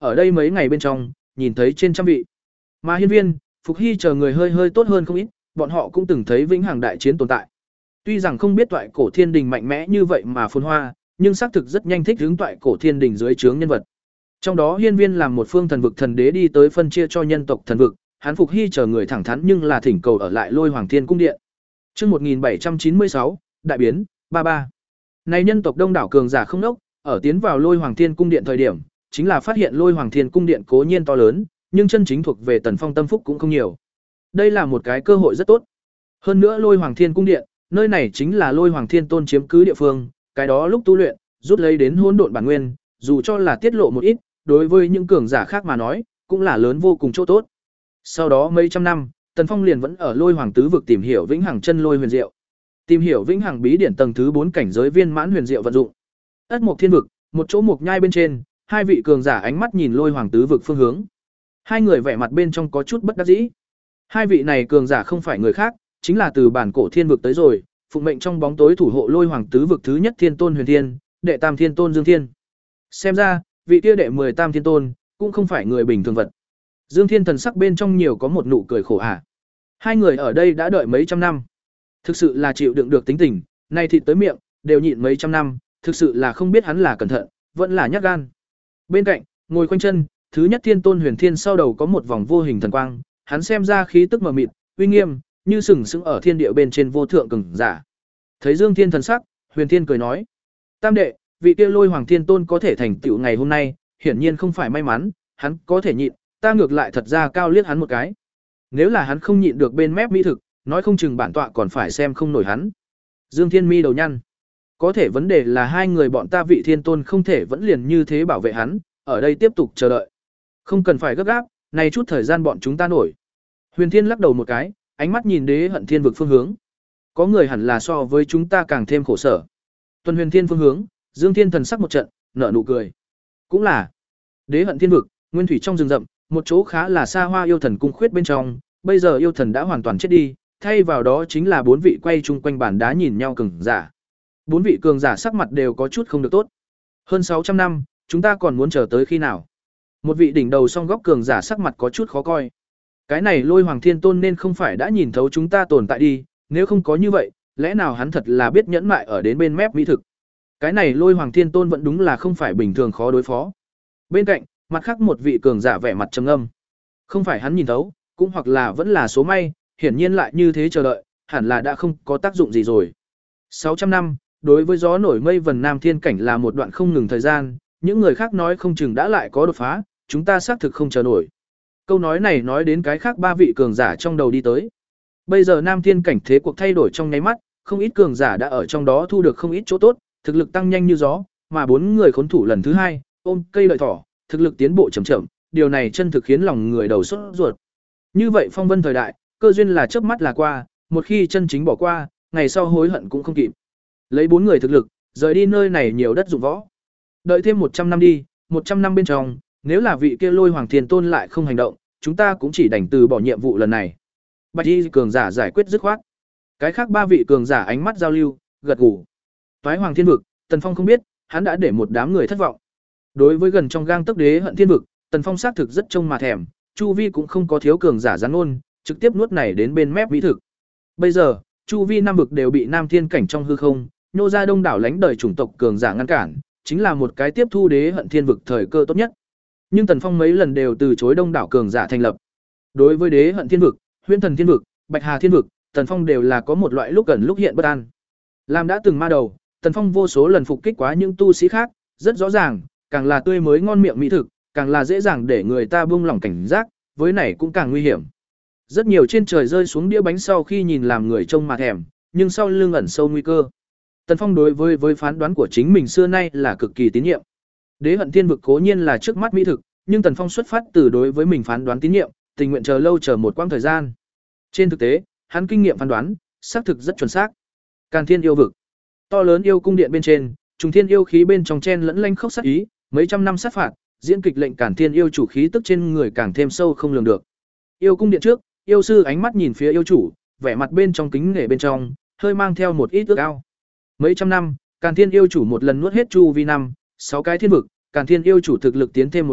A: ở đây mấy ngày bên trong, nhìn thấy trên trăm vị. Mà hiên viên, Phục Hy chờ người hơi hơi tốt hơn không ít, bọn họ cũng từng thấy vĩnh hằng đại chiến tồn tại. Tuy rằng không biết toại cổ thiên đình mạnh mẽ như vậy mà phồn hoa, nhưng xác thực rất nhanh thích hướng toại cổ thiên đình dưới trướng nhân vật. Trong đó hiên viên làm một phương thần vực thần đế đi tới phân chia cho nhân tộc thần vực, hắn Phục Hy chờ người thẳng thắn nhưng là thỉnh cầu ở lại Lôi Hoàng Thiên cung điện. Chương một nghìn bảy trăm chín mươi sáu, đại biến, ba ba. Này nhân tộc đông đảo cường giả không đốc, ở tiến vào Lôi Hoàng Thiên cung điện thời điểm, chính là phát hiện Lôi Hoàng Thiên cung điện cố nhiên to lớn, nhưng chân chính thuộc về Tần Phong tâm phúc cũng không nhiều. Đây là một cái cơ hội rất tốt. Hơn nữa Lôi Hoàng Thiên cung điện, nơi này chính là Lôi Hoàng Thiên Tôn chiếm cứ địa phương, cái đó lúc tu luyện, rút lấy đến hỗn độn bản nguyên, dù cho là tiết lộ một ít, đối với những cường giả khác mà nói, cũng là lớn vô cùng chỗ tốt. Sau đó mấy trăm năm, Tần Phong liền vẫn ở Lôi Hoàng tứ vực tìm hiểu vĩnh hằng chân lôi huyền diệu. Tìm hiểu vĩnh hằng bí điển tầng thứ bốn cảnh giới viên mãn huyền diệu vận dụng. Ất Mộc Thiên vực, một chỗ mộc nhai bên trên, hai vị cường giả ánh mắt nhìn Lôi Hoàng tứ vực phương hướng. Hai người vẻ mặt bên trong có chút bất đắc dĩ. Hai vị này cường giả không phải người khác, chính là từ bản cổ thiên vực tới rồi, phụng mệnh trong bóng tối thủ hộ Lôi Hoàng tứ vực thứ nhất Thiên Tôn Huyền Thiên, đệ tam Thiên Tôn Dương Thiên. Xem ra, vị kia đệ mười tam Thiên Tôn cũng không phải người bình thường vật. Dương Thiên thần sắc bên trong nhiều có một nụ cười khổ ả. Hai người ở đây đã đợi mấy trăm năm, thực sự là chịu đựng được tính tình, nay thịt tới miệng, đều nhịn mấy trăm năm, thực sự là không biết hắn là cẩn thận, vẫn là nhát gan. Bên cạnh, ngồi khoanh chân, thứ nhất Thiên Tôn Huyền Thiên sau đầu có một vòng vô hình thần quang, hắn xem ra khí tức mờ mịt, uy nghiêm, như sừng sững ở thiên địa bên trên vô thượng cường giả. Thấy Dương Thiên thần sắc, Huyền Thiên cười nói: "Tam đệ, vị kia Lôi Hoàng Thiên Tôn có thể thành tựu ngày hôm nay, hiển nhiên không phải may mắn, hắn có thể nhịn, ta ngược lại thật ra cao liếc hắn một cái. Nếu là hắn không nhịn được bên mép mỹ thực, nói không chừng bản tọa còn phải xem không nổi hắn." Dương Thiên mi đầu nhăn. Có thể vấn đề là hai người bọn ta vị Thiên Tôn không thể vẫn liền như thế bảo vệ hắn, ở đây tiếp tục chờ đợi. Không cần phải gấp gáp, này chút thời gian bọn chúng ta nổi. Huyền Thiên lắc đầu một cái, ánh mắt nhìn Đế Hận Thiên vực phương hướng. Có người hẳn là so với chúng ta càng thêm khổ sở. Tuần Huyền Thiên phương hướng, Dương Thiên thần sắc một trận, nở nụ cười. Cũng là Đế Hận Thiên vực, nguyên thủy trong rừng rậm, một chỗ khá là xa hoa yêu thần cung khuyết bên trong, bây giờ yêu thần đã hoàn toàn chết đi, thay vào đó chính là bốn vị quay chung quanh bàn đá nhìn nhau cường giả. Bốn vị cường giả sắc mặt đều có chút không được tốt. Hơn sáu trăm năm, chúng ta còn muốn chờ tới khi nào? Một vị đỉnh đầu song góc cường giả sắc mặt có chút khó coi. Cái này Lôi Hoàng Thiên Tôn nên không phải đã nhìn thấu chúng ta tồn tại đi, nếu không có như vậy, lẽ nào hắn thật là biết nhẫn mại ở đến bên mép mỹ thực. Cái này Lôi Hoàng Thiên Tôn vẫn đúng là không phải bình thường khó đối phó. Bên cạnh, mặt khác một vị cường giả vẻ mặt trầm ngâm. Không phải hắn nhìn thấu, cũng hoặc là vẫn là số may, hiển nhiên lại như thế chờ đợi, hẳn là đã không có tác dụng gì rồi. sáu trăm năm, đối với gió nổi mây vần Nam Thiên cảnh là một đoạn không ngừng thời gian, những người khác nói không chừng đã lại có đột phá, chúng ta xác thực không chờ nổi. Câu nói này nói đến cái khác ba vị cường giả trong đầu đi tới. Bây giờ Nam Thiên cảnh thế cuộc thay đổi trong nháy mắt, không ít cường giả đã ở trong đó thu được không ít chỗ tốt, thực lực tăng nhanh như gió, mà bốn người khốn thủ lần thứ hai, ôm cây lợi thỏ, thực lực tiến bộ chậm chậm, điều này chân thực khiến lòng người đầu sốt ruột. Như vậy phong vân thời đại, cơ duyên là chớp mắt là qua, một khi chân chính bỏ qua, ngày sau hối hận cũng không kịp. Lấy bốn người thực lực, rời đi nơi này nhiều đất dụng võ. Đợi thêm một trăm năm đi, một trăm năm bên trong, nếu là vị kia Lôi Hoàng Thiên Tôn lại không hành động, chúng ta cũng chỉ đành từ bỏ nhiệm vụ lần này. Bạch Y cường giả giải quyết dứt khoát. Cái khác ba vị cường giả ánh mắt giao lưu, gật gù. Toái Hoàng Thiên vực, Tần Phong không biết, hắn đã để một đám người thất vọng. Đối với gần trong gang tấc Đế Hận Thiên vực, Tần Phong xác thực rất trông mà thèm, chu vi cũng không có thiếu cường giả giáng ôn, trực tiếp nuốt này đến bên mép mỹ thực. Bây giờ, chu vi năm vực đều bị Nam Thiên cảnh trong hư không, nô ra đông đảo lãnh đời chủng tộc cường giả ngăn cản, chính là một cái tiếp thu Đế Hận Thiên vực thời cơ tốt nhất. Nhưng Tần Phong mấy lần đều từ chối đông đảo cường giả thành lập. Đối với Đế Hận Thiên vực, Huyễn Thần Thiên vực, Bạch Hà Thiên vực, Tần Phong đều là có một loại lúc gần lúc hiện bất an. Làm đã từng ma đầu, Tần Phong vô số lần phục kích quá những tu sĩ khác, rất rõ ràng, càng là tươi mới ngon miệng mỹ thực, càng là dễ dàng để người ta buông lỏng cảnh giác, với này cũng càng nguy hiểm. Rất nhiều trên trời rơi xuống đĩa bánh sau khi nhìn làm người trông mà thèm, nhưng sau lưng ẩn sâu nguy cơ. Tần Phong đối với với phán đoán của chính mình xưa nay là cực kỳ tín nhiệm. Đế Hận Thiên vực cố nhiên là trước mắt mỹ thực, nhưng Tần Phong xuất phát từ đối với mình phán đoán tín nhiệm, tình nguyện chờ lâu chờ một quãng thời gian. Trên thực tế, hắn kinh nghiệm phán đoán, xác thực rất chuẩn xác. Càn Thiên yêu vực, to lớn yêu cung điện bên trên, trùng thiên yêu khí bên trong chen lẫn lanh khốc sát ý, mấy trăm năm sát phạt, diễn kịch lệnh Càn Thiên yêu chủ khí tức trên người càng thêm sâu không lường được. Yêu cung điện trước, yêu sư ánh mắt nhìn phía yêu chủ, vẻ mặt bên trong kính nể bên trong, hơi mang theo một ít ước ao. Mấy trăm năm, Càn Thiên yêu chủ một lần nuốt hết chu vi năm, sáu cái thiên vực, Càn Thiên yêu chủ thực lực tiến thêm một bước,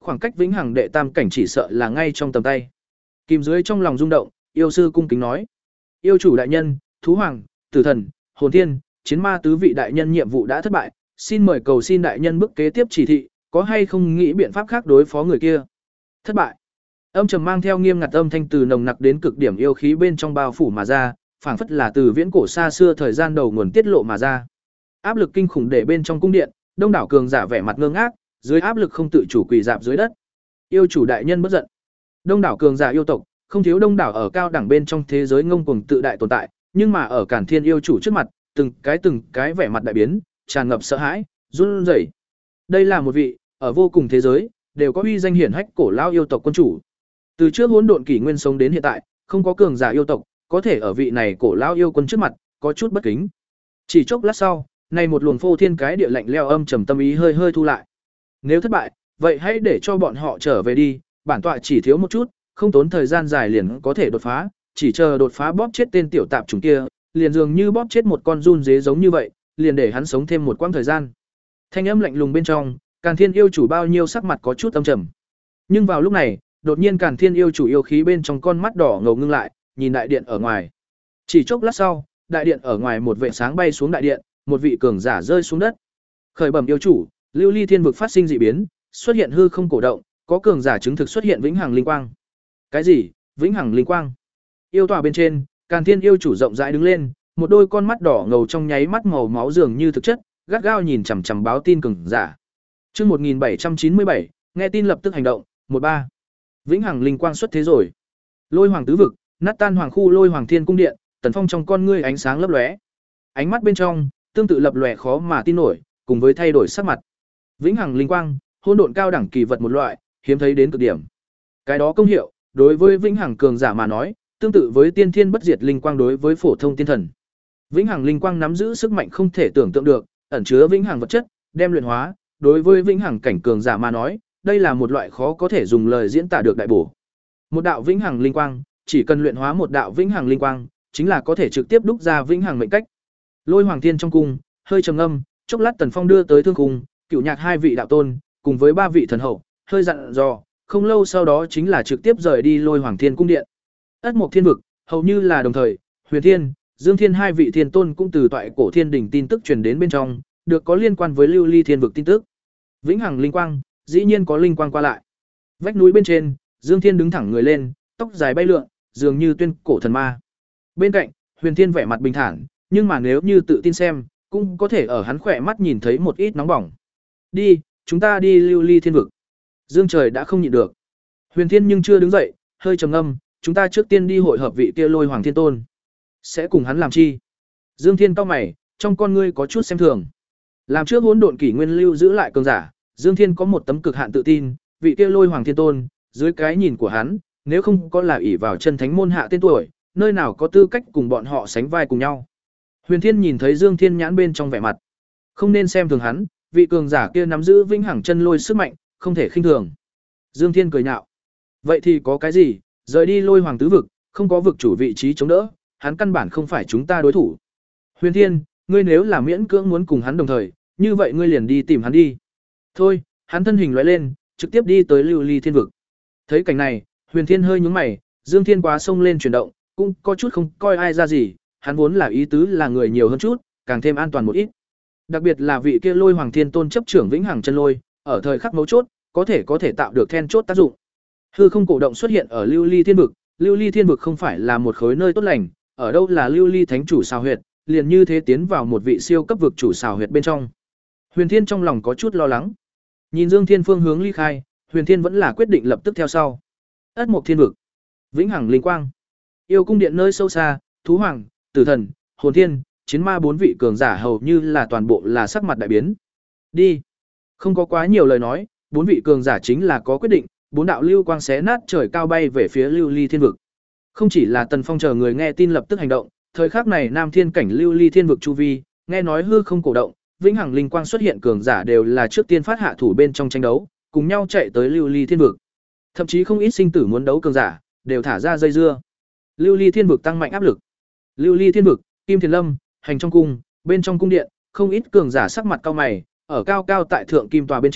A: khoảng cách vĩnh hằng đệ tam cảnh chỉ sợ là ngay trong tầm tay. Kìm dưới trong lòng rung động, yêu sư cung kính nói: "Yêu chủ đại nhân, thú hoàng, tử thần, hồn thiên, chiến ma tứ vị đại nhân nhiệm vụ đã thất bại, xin mời cầu xin đại nhân bước kế tiếp chỉ thị, có hay không nghĩ biện pháp khác đối phó người kia?" Thất bại. Âm trầm mang theo nghiêm ngặt âm thanh từ nồng nặc đến cực điểm yêu khí bên trong bao phủ mà ra, phảng phất là từ viễn cổ xa xưa thời gian đầu nguồn tiết lộ mà ra. Áp lực kinh khủng để bên trong cung điện, đông đảo cường giả vẻ mặt ngơ ngác, dưới áp lực không tự chủ quỳ rạp dưới đất. Yêu chủ đại nhân bất giận. Đông đảo cường giả yêu tộc, không thiếu đông đảo ở cao đẳng bên trong thế giới ngông cuồng tự đại tồn tại, nhưng mà ở Càn Thiên yêu chủ trước mặt, từng cái từng cái vẻ mặt đại biến, tràn ngập sợ hãi, run rẩy. Đây là một vị ở vô cùng thế giới đều có uy danh hiển hách cổ lao yêu tộc quân chủ. Từ trước hỗn độn kỷ nguyên sống đến hiện tại, không có cường giả yêu tộc có thể ở vị này cổ lao yêu quân trước mặt có chút bất kính. Chỉ chốc lát sau, này một luồng phô thiên cái địa lạnh leo âm trầm tâm ý hơi hơi thu lại. Nếu thất bại, vậy hãy để cho bọn họ trở về đi, bản tọa chỉ thiếu một chút, không tốn thời gian dài liền có thể đột phá, chỉ chờ đột phá bóp chết tên tiểu tạp chủng kia, liền dường như bóp chết một con run dế giống như vậy, liền để hắn sống thêm một quãng thời gian. Thanh âm lạnh lùng bên trong, Càn Thiên yêu chủ bao nhiêu sắc mặt có chút âm trầm. Nhưng vào lúc này, đột nhiên Càn Thiên yêu chủ yêu khí bên trong con mắt đỏ ngầu ngưng lại, nhìn đại điện ở ngoài. Chỉ chốc lát sau, đại điện ở ngoài một vệt sáng bay xuống đại điện, một vị cường giả rơi xuống đất. Khởi bẩm yêu chủ, Lưu Ly Thiên vực phát sinh dị biến, xuất hiện hư không cổ động, có cường giả chứng thực xuất hiện vĩnh hằng linh quang. Cái gì? Vĩnh hằng linh quang? Yêu tòa bên trên, Càn Thiên yêu chủ rộng rãi đứng lên, một đôi con mắt đỏ ngầu trong nháy mắt màu máu dường như thực chất, gắt gao nhìn chằm chằm báo tin cường giả. Chương một nghìn bảy trăm chín mươi bảy, nghe tin lập tức hành động, một ba. Vĩnh hằng linh quang xuất thế rồi. Lôi Hoàng tứ vực, nát tan hoàng khu Lôi Hoàng Thiên cung điện, Tần Phong trong con ngươi ánh sáng lấp lóe. Ánh mắt bên trong, tương tự lập lòe khó mà tin nổi, cùng với thay đổi sắc mặt. Vĩnh hằng linh quang, hỗn độn cao đẳng kỳ vật một loại, hiếm thấy đến cực điểm. Cái đó công hiệu, đối với vĩnh hằng cường giả mà nói, tương tự với tiên thiên bất diệt linh quang đối với phổ thông tiên thần. Vĩnh hằng linh quang nắm giữ sức mạnh không thể tưởng tượng được, ẩn chứa vĩnh hằng vật chất, đem luyện hóa, đối với vĩnh hằng cảnh cường giả mà nói, đây là một loại khó có thể dùng lời diễn tả được đại bổ. Một đạo vĩnh hằng linh quang, chỉ cần luyện hóa một đạo vĩnh hằng linh quang, chính là có thể trực tiếp đúc ra vĩnh hằng mệnh cách. Lôi Hoàng Thiên trong cung, hơi trầm ngâm, chốc lát Tần Phong đưa tới thương cung, Cửu Nhạc hai vị đạo tôn, cùng với ba vị thần hậu, hơi dặn dò, không lâu sau đó chính là trực tiếp rời đi Lôi Hoàng Thiên cung điện. Ất Mộc Thiên vực, hầu như là đồng thời, Huyền Thiên, Dương Thiên hai vị thiên tôn cũng từ toại cổ thiên đỉnh tin tức truyền đến bên trong, được có liên quan với Lưu Ly Thiên vực tin tức. Vĩnh hằng linh quang, dĩ nhiên có linh quang qua lại. Vách núi bên trên, Dương Thiên đứng thẳng người lên, tóc dài bay lượn, dường như tuyên cổ thần ma. Bên cạnh, Huyền Thiên vẻ mặt bình thản, nhưng mà nếu như tự tin xem, cũng có thể ở hắn khỏe mắt nhìn thấy một ít nóng bỏng. Đi, chúng ta đi Lưu Ly Thiên vực. Dương Trời đã không nhịn được. Huyền Thiên nhưng chưa đứng dậy, hơi trầm ngâm, chúng ta trước tiên đi hội hợp vị kia Lôi Hoàng Thiên Tôn. Sẽ cùng hắn làm chi? Dương Thiên cau mày, trong con ngươi có chút xem thường. Làm trước hỗn độn kỷ nguyên lưu giữ lại cường giả, Dương Thiên có một tấm cực hạn tự tin, vị kia Lôi Hoàng Thiên Tôn, dưới cái nhìn của hắn, nếu không có là ỷ vào chân thánh môn hạ tên tuổi, nơi nào có tư cách cùng bọn họ sánh vai cùng nhau. Huyền Thiên nhìn thấy Dương Thiên nhãn bên trong vẻ mặt, không nên xem thường hắn, vị cường giả kia nắm giữ vĩnh hằng chân lôi sức mạnh, không thể khinh thường. Dương Thiên cười nhạo, vậy thì có cái gì, rời đi Lôi Hoàng tứ vực, không có vực chủ vị trí chống đỡ, hắn căn bản không phải chúng ta đối thủ. Huyền Thiên, ngươi nếu là miễn cưỡng muốn cùng hắn đồng thời, như vậy ngươi liền đi tìm hắn đi. Thôi, hắn thân hình lóe lên, trực tiếp đi tới Lưu Ly Thiên vực. Thấy cảnh này, Huyền Thiên hơi nhướng mày, Dương Thiên quá xông lên chuyển động, cũng có chút không coi ai ra gì, hắn vốn là ý tứ là người nhiều hơn chút, càng thêm an toàn một ít. Đặc biệt là vị kia Lôi Hoàng Thiên Tôn chấp trưởng vĩnh hằng chân lôi, ở thời khắc mấu chốt, có thể có thể tạo được then chốt tác dụng. Hư không cổ động xuất hiện ở Lưu Ly Thiên vực, Lưu Ly Thiên vực không phải là một khối nơi tốt lành, ở đâu là Lưu Ly Thánh chủ xào huyệt, liền như thế tiến vào một vị siêu cấp vực chủ xào huyệt bên trong. Huyền Thiên trong lòng có chút lo lắng. Nhìn Dương Thiên phương hướng ly khai, Huyền Thiên vẫn là quyết định lập tức theo sau. Ất Mộc Thiên vực, vĩnh hằng linh quang, yêu cung điện nơi sâu xa, thú hoàng, tử thần, hồn thiên, chiến ma bốn vị cường giả hầu như là toàn bộ là sắc mặt đại biến. Đi. Không có quá nhiều lời nói, bốn vị cường giả chính là có quyết định, bốn đạo lưu quang xé nát trời cao bay về phía Lưu Ly Thiên vực. Không chỉ là Tần Phong chờ người nghe tin lập tức hành động, thời khắc này Nam Thiên cảnh Lưu Ly Thiên vực chu vi, nghe nói hư không cổ động, vĩnh hằng linh quang xuất hiện cường giả đều là trước tiên phát hạ thủ bên trong tranh đấu, cùng nhau chạy tới Lưu Ly Thiên vực. Thậm chí không ít sinh tử muốn đấu cường giả, đều thả ra dây dưa. Lưu Ly Thiên vực tăng mạnh áp lực. Lưu Ly Thiên vực, Kim Thiền Lâm, hành trong cung, bên trong cung điện, không ít cường giả sắc mặt cao mày, ở cao cao tại thượng kim tòa bên trên,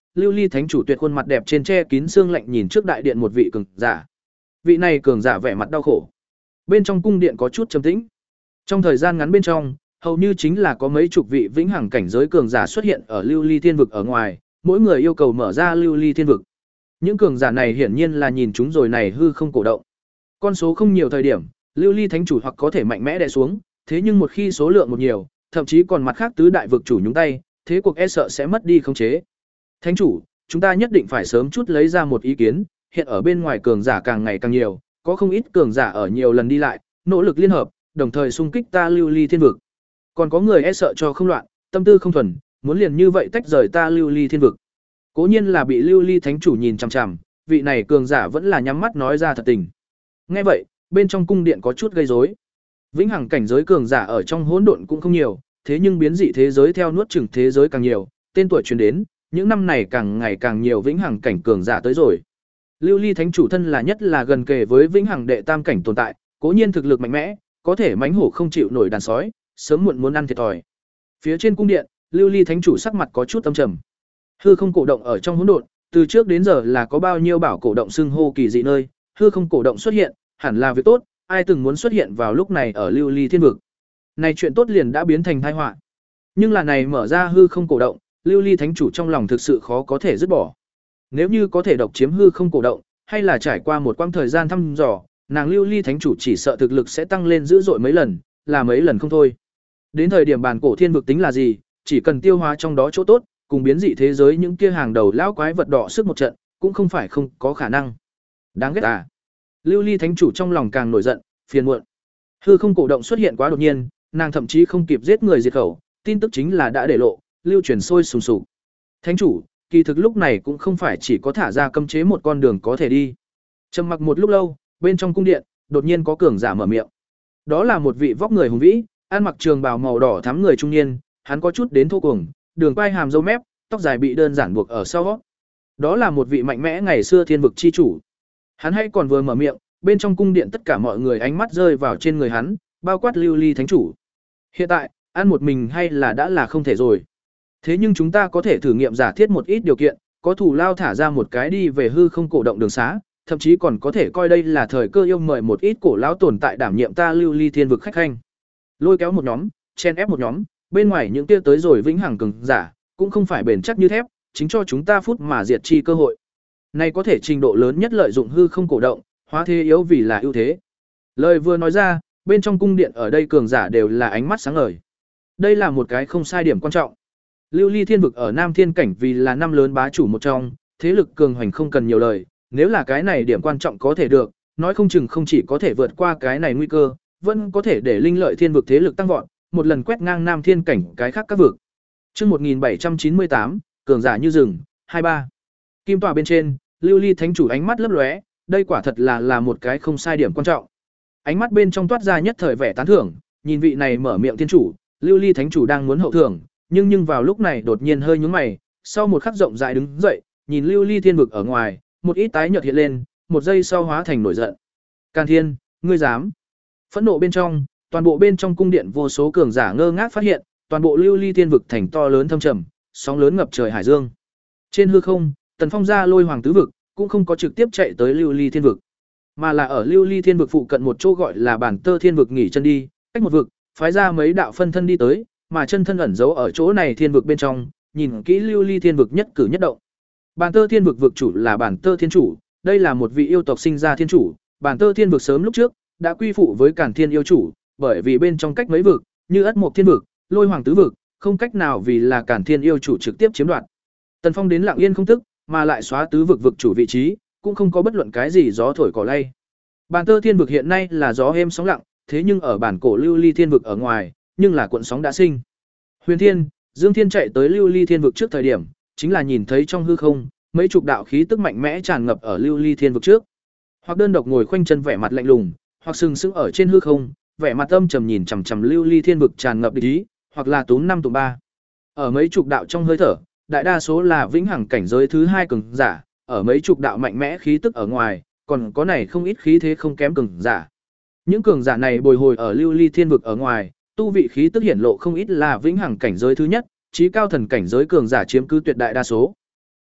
A: Lưu Ly Thánh chủ tuyệt khuôn mặt đẹp trên che kín xương lạnh nhìn trước đại điện một vị cường giả. Vị này cường giả vẻ mặt đau khổ. Bên trong cung điện có chút trầm tĩnh. Trong thời gian ngắn bên trong, hầu như chính là có mấy chục vị vĩnh hằng cảnh giới cường giả xuất hiện ở Lưu Ly Thiên vực ở ngoài, mỗi người yêu cầu mở ra Lưu Ly Thiên vực. Những cường giả này hiển nhiên là nhìn chúng rồi này hư không cổ động. Con số không nhiều thời điểm, Lưu Ly Thánh chủ hoặc có thể mạnh mẽ đè xuống, thế nhưng một khi số lượng một nhiều, thậm chí còn mặt khác tứ đại vực chủ nhúng tay, thế cuộc e sợ sẽ mất đi khống chế. Thánh chủ, chúng ta nhất định phải sớm chút lấy ra một ý kiến, hiện ở bên ngoài cường giả càng ngày càng nhiều, có không ít cường giả ở nhiều lần đi lại, nỗ lực liên hợp, đồng thời xung kích ta Lưu Ly Thiên vực. Còn có người e sợ cho không loạn, tâm tư không thuần, muốn liền như vậy tách rời ta Lưu Ly Thiên vực. Cố nhiên là bị Lưu Ly Thánh chủ nhìn chằm chằm, vị này cường giả vẫn là nhắm mắt nói ra thật tình. Nghe vậy, bên trong cung điện có chút gây rối. Vĩnh hằng cảnh giới cường giả ở trong hỗn độn cũng không nhiều, thế nhưng biến dị thế giới theo nuốt chửng thế giới càng nhiều, tên tuổi truyền đến, những năm này càng ngày càng nhiều vĩnh hằng cảnh cường giả tới rồi. Lưu Ly Thánh chủ thân là nhất là gần kề với vĩnh hằng đệ tam cảnh tồn tại, cố nhiên thực lực mạnh mẽ, có thể mãnh hổ không chịu nổi đàn sói, sớm muộn muốn ăn thiệt thòi. Phía trên cung điện, Lưu Ly Thánh chủ sắc mặt có chút âm trầm. Hư không cổ động ở trong hỗn độn, từ trước đến giờ là có bao nhiêu bảo cổ động xưng hô kỳ dị nơi, hư không cổ động xuất hiện, hẳn là việc tốt, ai từng muốn xuất hiện vào lúc này ở Lưu Ly Thiên vực. Này chuyện tốt liền đã biến thành tai họa. Nhưng là này mở ra hư không cổ động, Lưu Ly Thánh chủ trong lòng thực sự khó có thể dứt bỏ. Nếu như có thể độc chiếm hư không cổ động, hay là trải qua một quãng thời gian thăm dò, nàng Lưu Ly Thánh chủ chỉ sợ thực lực sẽ tăng lên dữ dội mấy lần, là mấy lần không thôi. Đến thời điểm bản cổ thiên vực tính là gì, chỉ cần tiêu hóa trong đó chỗ tốt, cùng biến dị thế giới những kia hàng đầu lão quái vật đỏ sức một trận, cũng không phải không có khả năng. Đáng ghét à? Lưu Ly Thánh chủ trong lòng càng nổi giận, phiền muộn. Hư không cổ động xuất hiện quá đột nhiên, nàng thậm chí không kịp giết người diệt khẩu, tin tức chính là đã để lộ, lưu truyền sôi sùng sục. Thánh chủ, kỳ thực lúc này cũng không phải chỉ có thả ra cấm chế một con đường có thể đi. Trầm mặc một lúc lâu, bên trong cung điện, đột nhiên có cường giả mở miệng. Đó là một vị vóc người hùng vĩ, ăn mặc trường bào màu đỏ thắm người trung niên, hắn có chút đến thô cuồng, đường quai hàm râu mép, tóc dài bị đơn giản buộc ở sau. Đó là một vị mạnh mẽ ngày xưa thiên vực chi chủ. Hắn hay còn vừa mở miệng, bên trong cung điện tất cả mọi người ánh mắt rơi vào trên người hắn, bao quát Lưu Ly Thánh chủ. Hiện tại, ăn một mình hay là đã là không thể rồi. Thế nhưng chúng ta có thể thử nghiệm giả thiết một ít điều kiện, có thủ lao thả ra một cái đi về hư không cổ động đường xá, thậm chí còn có thể coi đây là thời cơ yêu mời một ít cổ lão tồn tại đảm nhiệm ta Lưu Ly Thiên vực khách khanh. Lôi kéo một nhóm, chen ép một nhóm, bên ngoài những kia tới rồi vĩnh hằng cường giả, cũng không phải bền chắc như thép, chính cho chúng ta phút mà diệt chi cơ hội. Này có thể trình độ lớn nhất lợi dụng hư không cổ động, hóa thế yếu vì là ưu thế. Lời vừa nói ra, bên trong cung điện ở đây cường giả đều là ánh mắt sáng ngời. Đây là một cái không sai điểm quan trọng. Lưu Ly Thiên vực ở Nam Thiên cảnh vì là năm lớn bá chủ một trong, thế lực cường hoành không cần nhiều lời, nếu là cái này điểm quan trọng có thể được, nói không chừng không chỉ có thể vượt qua cái này nguy cơ, vẫn có thể để linh lợi thiên vực thế lực tăng vọt, một lần quét ngang Nam Thiên cảnh cái khác các vực. Chương một nghìn bảy trăm chín mươi tám, cường giả như rừng, hai ba. Kim tòa bên trên, Lưu Ly Thánh chủ ánh mắt lấp lóe, đây quả thật là là một cái không sai điểm quan trọng. Ánh mắt bên trong toát ra nhất thời vẻ tán thưởng, nhìn vị này mở miệng thiên chủ, Lưu Ly Thánh chủ đang muốn hậu thưởng, nhưng nhưng vào lúc này đột nhiên hơi nhướng mày, sau một khắc rộng rãi đứng dậy, nhìn Lưu Ly Thiên vực ở ngoài, một ít tái nhợt hiện lên, một giây sau hóa thành nổi giận. Càn Thiên, ngươi dám? Phẫn nộ bên trong, toàn bộ bên trong cung điện vô số cường giả ngơ ngác phát hiện, toàn bộ Lưu Ly Thiên vực thành to lớn thâm trầm, sóng lớn ngập trời hải dương. Trên hư không, Tần Phong ra lôi hoàng tứ vực, cũng không có trực tiếp chạy tới Lưu Ly Thiên vực, mà là ở Lưu Ly Thiên vực phụ cận một chỗ gọi là Bản Tơ Thiên vực nghỉ chân đi, cách một vực, phái ra mấy đạo phân thân đi tới, mà chân thân ẩn giấu ở chỗ này thiên vực bên trong, nhìn kỹ Lưu Ly Thiên vực nhất cử nhất động. Bản Tơ Thiên vực vực chủ là Bản Tơ Thiên chủ, đây là một vị yêu tộc sinh ra thiên chủ, Bản Tơ Thiên vực sớm lúc trước đã quy phụ với Càn Thiên yêu chủ, bởi vì bên trong cách mấy vực, như Ất Mộc Thiên vực, Lôi Hoàng tứ vực, không cách nào vì là Càn Thiên yêu chủ trực tiếp chiếm đoạt. Tần Phong đến lặng yên không tức, mà lại xóa tứ vực vực chủ vị trí, cũng không có bất luận cái gì gió thổi cỏ lay. Bản Tơ Thiên vực hiện nay là gió êm sóng lặng, thế nhưng ở bản cổ Lưu Ly Thiên vực ở ngoài, nhưng là cuộn sóng đã sinh. Huyền Thiên, Dương Thiên chạy tới Lưu Ly Thiên vực trước thời điểm, chính là nhìn thấy trong hư không, mấy chục đạo khí tức mạnh mẽ tràn ngập ở Lưu Ly Thiên vực trước. Hoặc đơn độc ngồi khoanh chân vẻ mặt lạnh lùng, hoặc sừng sững ở trên hư không, vẻ mặt âm trầm nhìn chằm chằm Lưu Ly Thiên vực tràn ngập địch ý, hoặc là túm năm tụm ba. Ở mấy chục đạo trong hơi thở, đại đa số là vĩnh hằng cảnh giới thứ hai cường giả, ở mấy chục đạo mạnh mẽ khí tức ở ngoài, còn có này không ít khí thế không kém cường giả. Những cường giả này bồi hồi ở Lưu Ly Thiên vực ở ngoài, tu vị khí tức hiển lộ không ít là vĩnh hằng cảnh giới thứ nhất, chí cao thần cảnh giới cường giả chiếm cứ tuyệt đại đa số.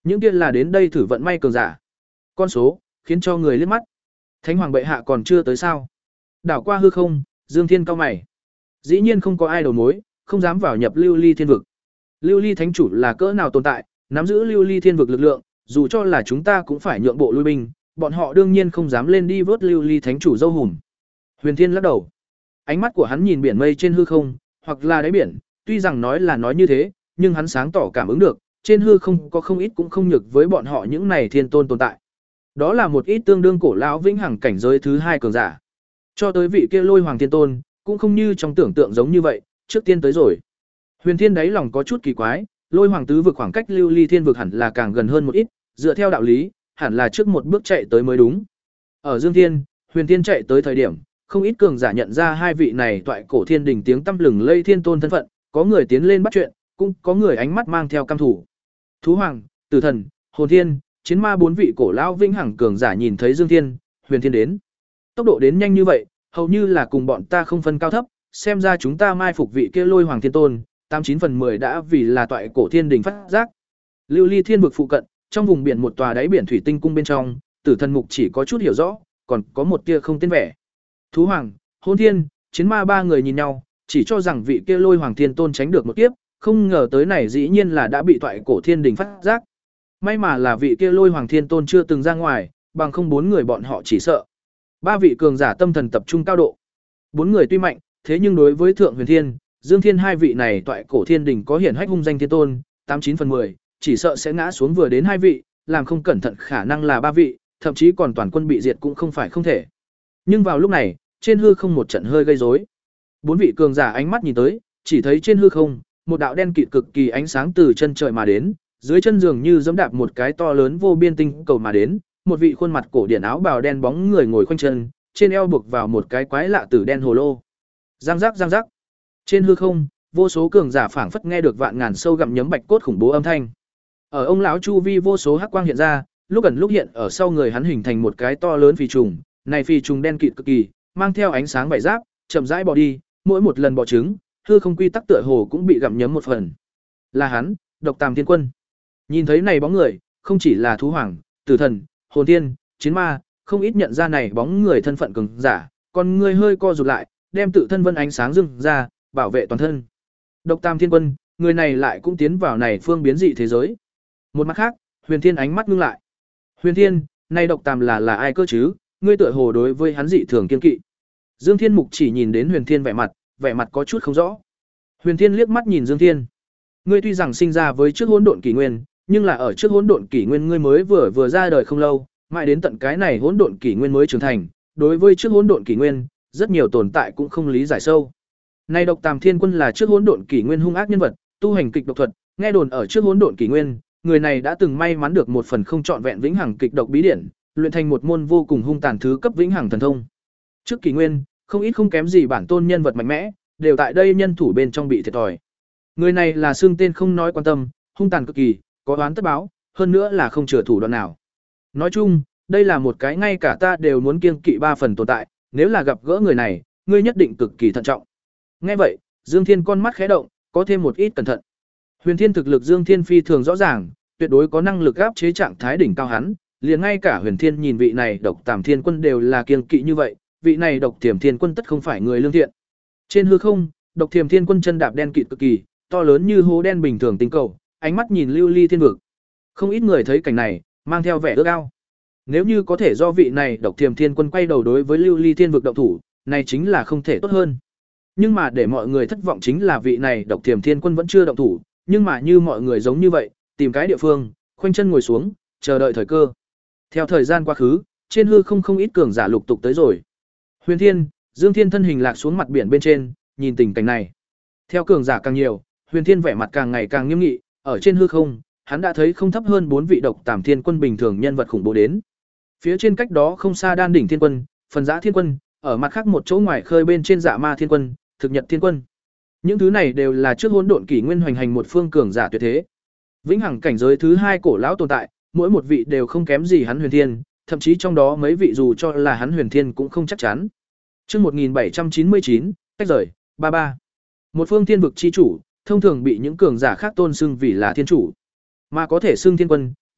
A: Những kia là đến đây thử vận may cường giả. Con số khiến cho người liếc mắt. Thánh hoàng bệ hạ còn chưa tới sao? Đảo qua hư không, Dương Thiên cau mày. Dĩ nhiên không có ai đầu mối, không dám vào nhập Lưu Ly Thiên vực. Lưu Ly Thánh chủ là cỡ nào tồn tại, nắm giữ Lưu Ly Thiên vực lực lượng, dù cho là chúng ta cũng phải nhượng bộ lui binh, bọn họ đương nhiên không dám lên đi vớt Lưu Ly Thánh chủ dâu hùm. Huyền Thiên lắc đầu. Ánh mắt của hắn nhìn biển mây trên hư không, hoặc là đáy biển, tuy rằng nói là nói như thế, nhưng hắn sáng tỏ cảm ứng được, trên hư không có không ít cũng không nhược với bọn họ những này thiên tôn tồn tại. Đó là một ít tương đương cổ lão vĩnh hằng cảnh giới thứ hai cường giả. Cho tới vị kia Lôi Hoàng Thiên Tôn, cũng không như trong tưởng tượng giống như vậy, trước tiên tới rồi. Huyền Thiên đáy lòng có chút kỳ quái, Lôi Hoàng tứ vực khoảng cách Lưu Ly Thiên vực hẳn là càng gần hơn một ít, dựa theo đạo lý, hẳn là trước một bước chạy tới mới đúng. Ở Dương Thiên, Huyền Thiên chạy tới thời điểm, không ít cường giả nhận ra hai vị này toại cổ thiên đình tiếng tăm lừng lây thiên tôn thân phận, có người tiến lên bắt chuyện, cũng có người ánh mắt mang theo căm thủ. Thú Hoàng, Tử Thần, Hồn Thiên, Chiến Ma bốn vị cổ lão vĩnh hằng cường giả nhìn thấy Dương Thiên, Huyền Thiên đến. Tốc độ đến nhanh như vậy, hầu như là cùng bọn ta không phân cao thấp, xem ra chúng ta mai phục vị kia Lôi Hoàng Thiên Tôn, tám chín phần mười đã vì là toại cổ thiên đình phát giác. Lưu Ly Thiên vực phụ cận, trong vùng biển một tòa đáy biển thủy tinh cung bên trong, Tử Thần mục chỉ có chút hiểu rõ, còn có một tia không tên vẻ. Thú Hoàng, Hôn Thiên, Chiến Ma ba người nhìn nhau, chỉ cho rằng vị kia Lôi Hoàng Thiên Tôn tránh được một kiếp, không ngờ tới này dĩ nhiên là đã bị toại cổ thiên đình phát giác. May mà là vị kia Lôi Hoàng Thiên Tôn chưa từng ra ngoài, bằng không bốn người bọn họ chỉ sợ. Ba vị cường giả tâm thần tập trung cao độ. Bốn người tuy mạnh, thế nhưng đối với Thượng Huyền Thiên, Dương Thiên hai vị này toại cổ thiên đình có hiển hách hung danh thiên tôn, tám chín phần mười, chỉ sợ sẽ ngã xuống vừa đến hai vị, làm không cẩn thận khả năng là ba vị, thậm chí còn toàn quân bị diệt cũng không phải không thể. Nhưng vào lúc này, trên hư không một trận hơi gây rối. Bốn vị cường giả ánh mắt nhìn tới, chỉ thấy trên hư không, một đạo đen kịt cực kỳ ánh sáng từ chân trời mà đến, dưới chân dường như giẫm đạp một cái to lớn vô biên tinh cầu mà đến, một vị khuôn mặt cổ điển áo bào đen bóng người ngồi khoanh chân, trên eo buộc vào một cái quái lạ tử đen hồ lô. Giang giác giang giác. Trên hư không, vô số cường giả phảng phất nghe được vạn ngàn sâu gặm nhấm bạch cốt khủng bố âm thanh. Ở ông lão chu vi vô số hắc quang hiện ra, lúc ẩn lúc hiện ở sau người hắn hình thành một cái to lớn phi trùng, này phi trùng đen kịt cực kỳ, mang theo ánh sáng bảy giáp, chậm rãi bò đi, mỗi một lần bò trứng, hư không quy tắc tựa hồ cũng bị gặm nhấm một phần. Là hắn, Độc Tàm Thiên Quân. Nhìn thấy này bóng người, không chỉ là Thú Hoàng, Tử Thần, Hồn Thiên, Chiến Ma, không ít nhận ra này bóng người thân phận cường giả, còn người hơi co rụt lại, đem tự thân vân ánh sáng dưng ra, bảo vệ toàn thân. Độc Tam Thiên Quân, người này lại cũng tiến vào này phương biến dị thế giới. Một mặt khác, Huyền Thiên ánh mắt ngưng lại. Huyền Thiên, này Độc Tam là là ai cơ chứ? Ngươi tựa hồ đối với hắn dị thường kiên kỵ. Dương Thiên Mục chỉ nhìn đến Huyền Thiên vẻ mặt, vẻ mặt có chút không rõ. Huyền Thiên liếc mắt nhìn Dương Thiên. Ngươi tuy rằng sinh ra với trước hỗn độn kỷ nguyên, nhưng là ở trước hỗn độn kỷ nguyên ngươi mới vừa vừa ra đời không lâu, mãi đến tận cái này hỗn độn kỷ nguyên mới trưởng thành, đối với trước hỗn độn kỷ nguyên, rất nhiều tồn tại cũng không lý giải sâu. Này Độc Tàm Thiên Quân là trước hỗn độn kỷ nguyên hung ác nhân vật, tu hành kịch độc thuật, nghe đồn ở trước hỗn độn kỷ nguyên, người này đã từng may mắn được một phần không trọn vẹn vĩnh hằng kịch độc bí điển, luyện thành một môn vô cùng hung tàn thứ cấp vĩnh hằng thần thông. Trước kỷ nguyên, không ít không kém gì bản tôn nhân vật mạnh mẽ, đều tại đây nhân thủ bên trong bị thiệt thòi. Người này là xương tên không nói quan tâm, hung tàn cực kỳ, có oán tất báo, hơn nữa là không chừa thủ đoạn nào. Nói chung, đây là một cái ngay cả ta đều muốn kiêng kỵ ba phần tồn tại, nếu là gặp gỡ người này, ngươi nhất định cực kỳ thận trọng. Nghe vậy, Dương Thiên con mắt khẽ động, có thêm một ít cẩn thận. Huyền Thiên thực lực Dương Thiên phi thường rõ ràng, tuyệt đối có năng lực áp chế trạng thái đỉnh cao hắn, liền ngay cả Huyền Thiên nhìn vị này Độc Tàm Thiên Quân đều là kiêng kỵ như vậy, vị này Độc Thiểm Thiên Quân tất không phải người lương thiện. Trên hư không, Độc Thiểm Thiên Quân chân đạp đen kịt cực kỳ, to lớn như hố đen bình thường tinh cầu, ánh mắt nhìn lưu ly thiên vực. Không ít người thấy cảnh này, mang theo vẻ ước ao. Nếu như có thể do vị này Độc Thiểm Thiên Quân quay đầu đối với lưu ly thiên vực động thủ, này chính là không thể tốt hơn. Nhưng mà để mọi người thất vọng chính là vị này Độc Thiểm Thiên Quân vẫn chưa động thủ, nhưng mà như mọi người giống như vậy, tìm cái địa phương, khoanh chân ngồi xuống, chờ đợi thời cơ. Theo thời gian quá khứ, trên hư không không ít cường giả lục tục tới rồi. Huyền Thiên, Dương Thiên thân hình lạc xuống mặt biển bên trên, nhìn tình cảnh này. Theo cường giả càng nhiều, Huyền Thiên vẻ mặt càng ngày càng nghiêm nghị, ở trên hư không, hắn đã thấy không thấp hơn bốn vị Độc Tàm Thiên Quân bình thường nhân vật khủng bố đến. Phía trên cách đó không xa Đan đỉnh Thiên Quân, Phần Giã Thiên Quân, ở mặt khác một chỗ ngoài khơi bên trên Dạ Ma Thiên Quân, Thực Nhật Thiên Quân. Những thứ này đều là trước hỗn độn kỷ nguyên hoành hành một phương cường giả tuyệt thế. Vĩnh hằng cảnh giới thứ hai cổ lão tồn tại, mỗi một vị đều không kém gì hắn Huyền Thiên, thậm chí trong đó mấy vị dù cho là hắn Huyền Thiên cũng không chắc chắn. Chương một nghìn bảy trăm chín mươi chín, tách rời, ba ba. Một phương thiên vực chi chủ, thông thường bị những cường giả khác tôn xưng vì là thiên chủ, mà có thể xưng thiên quân,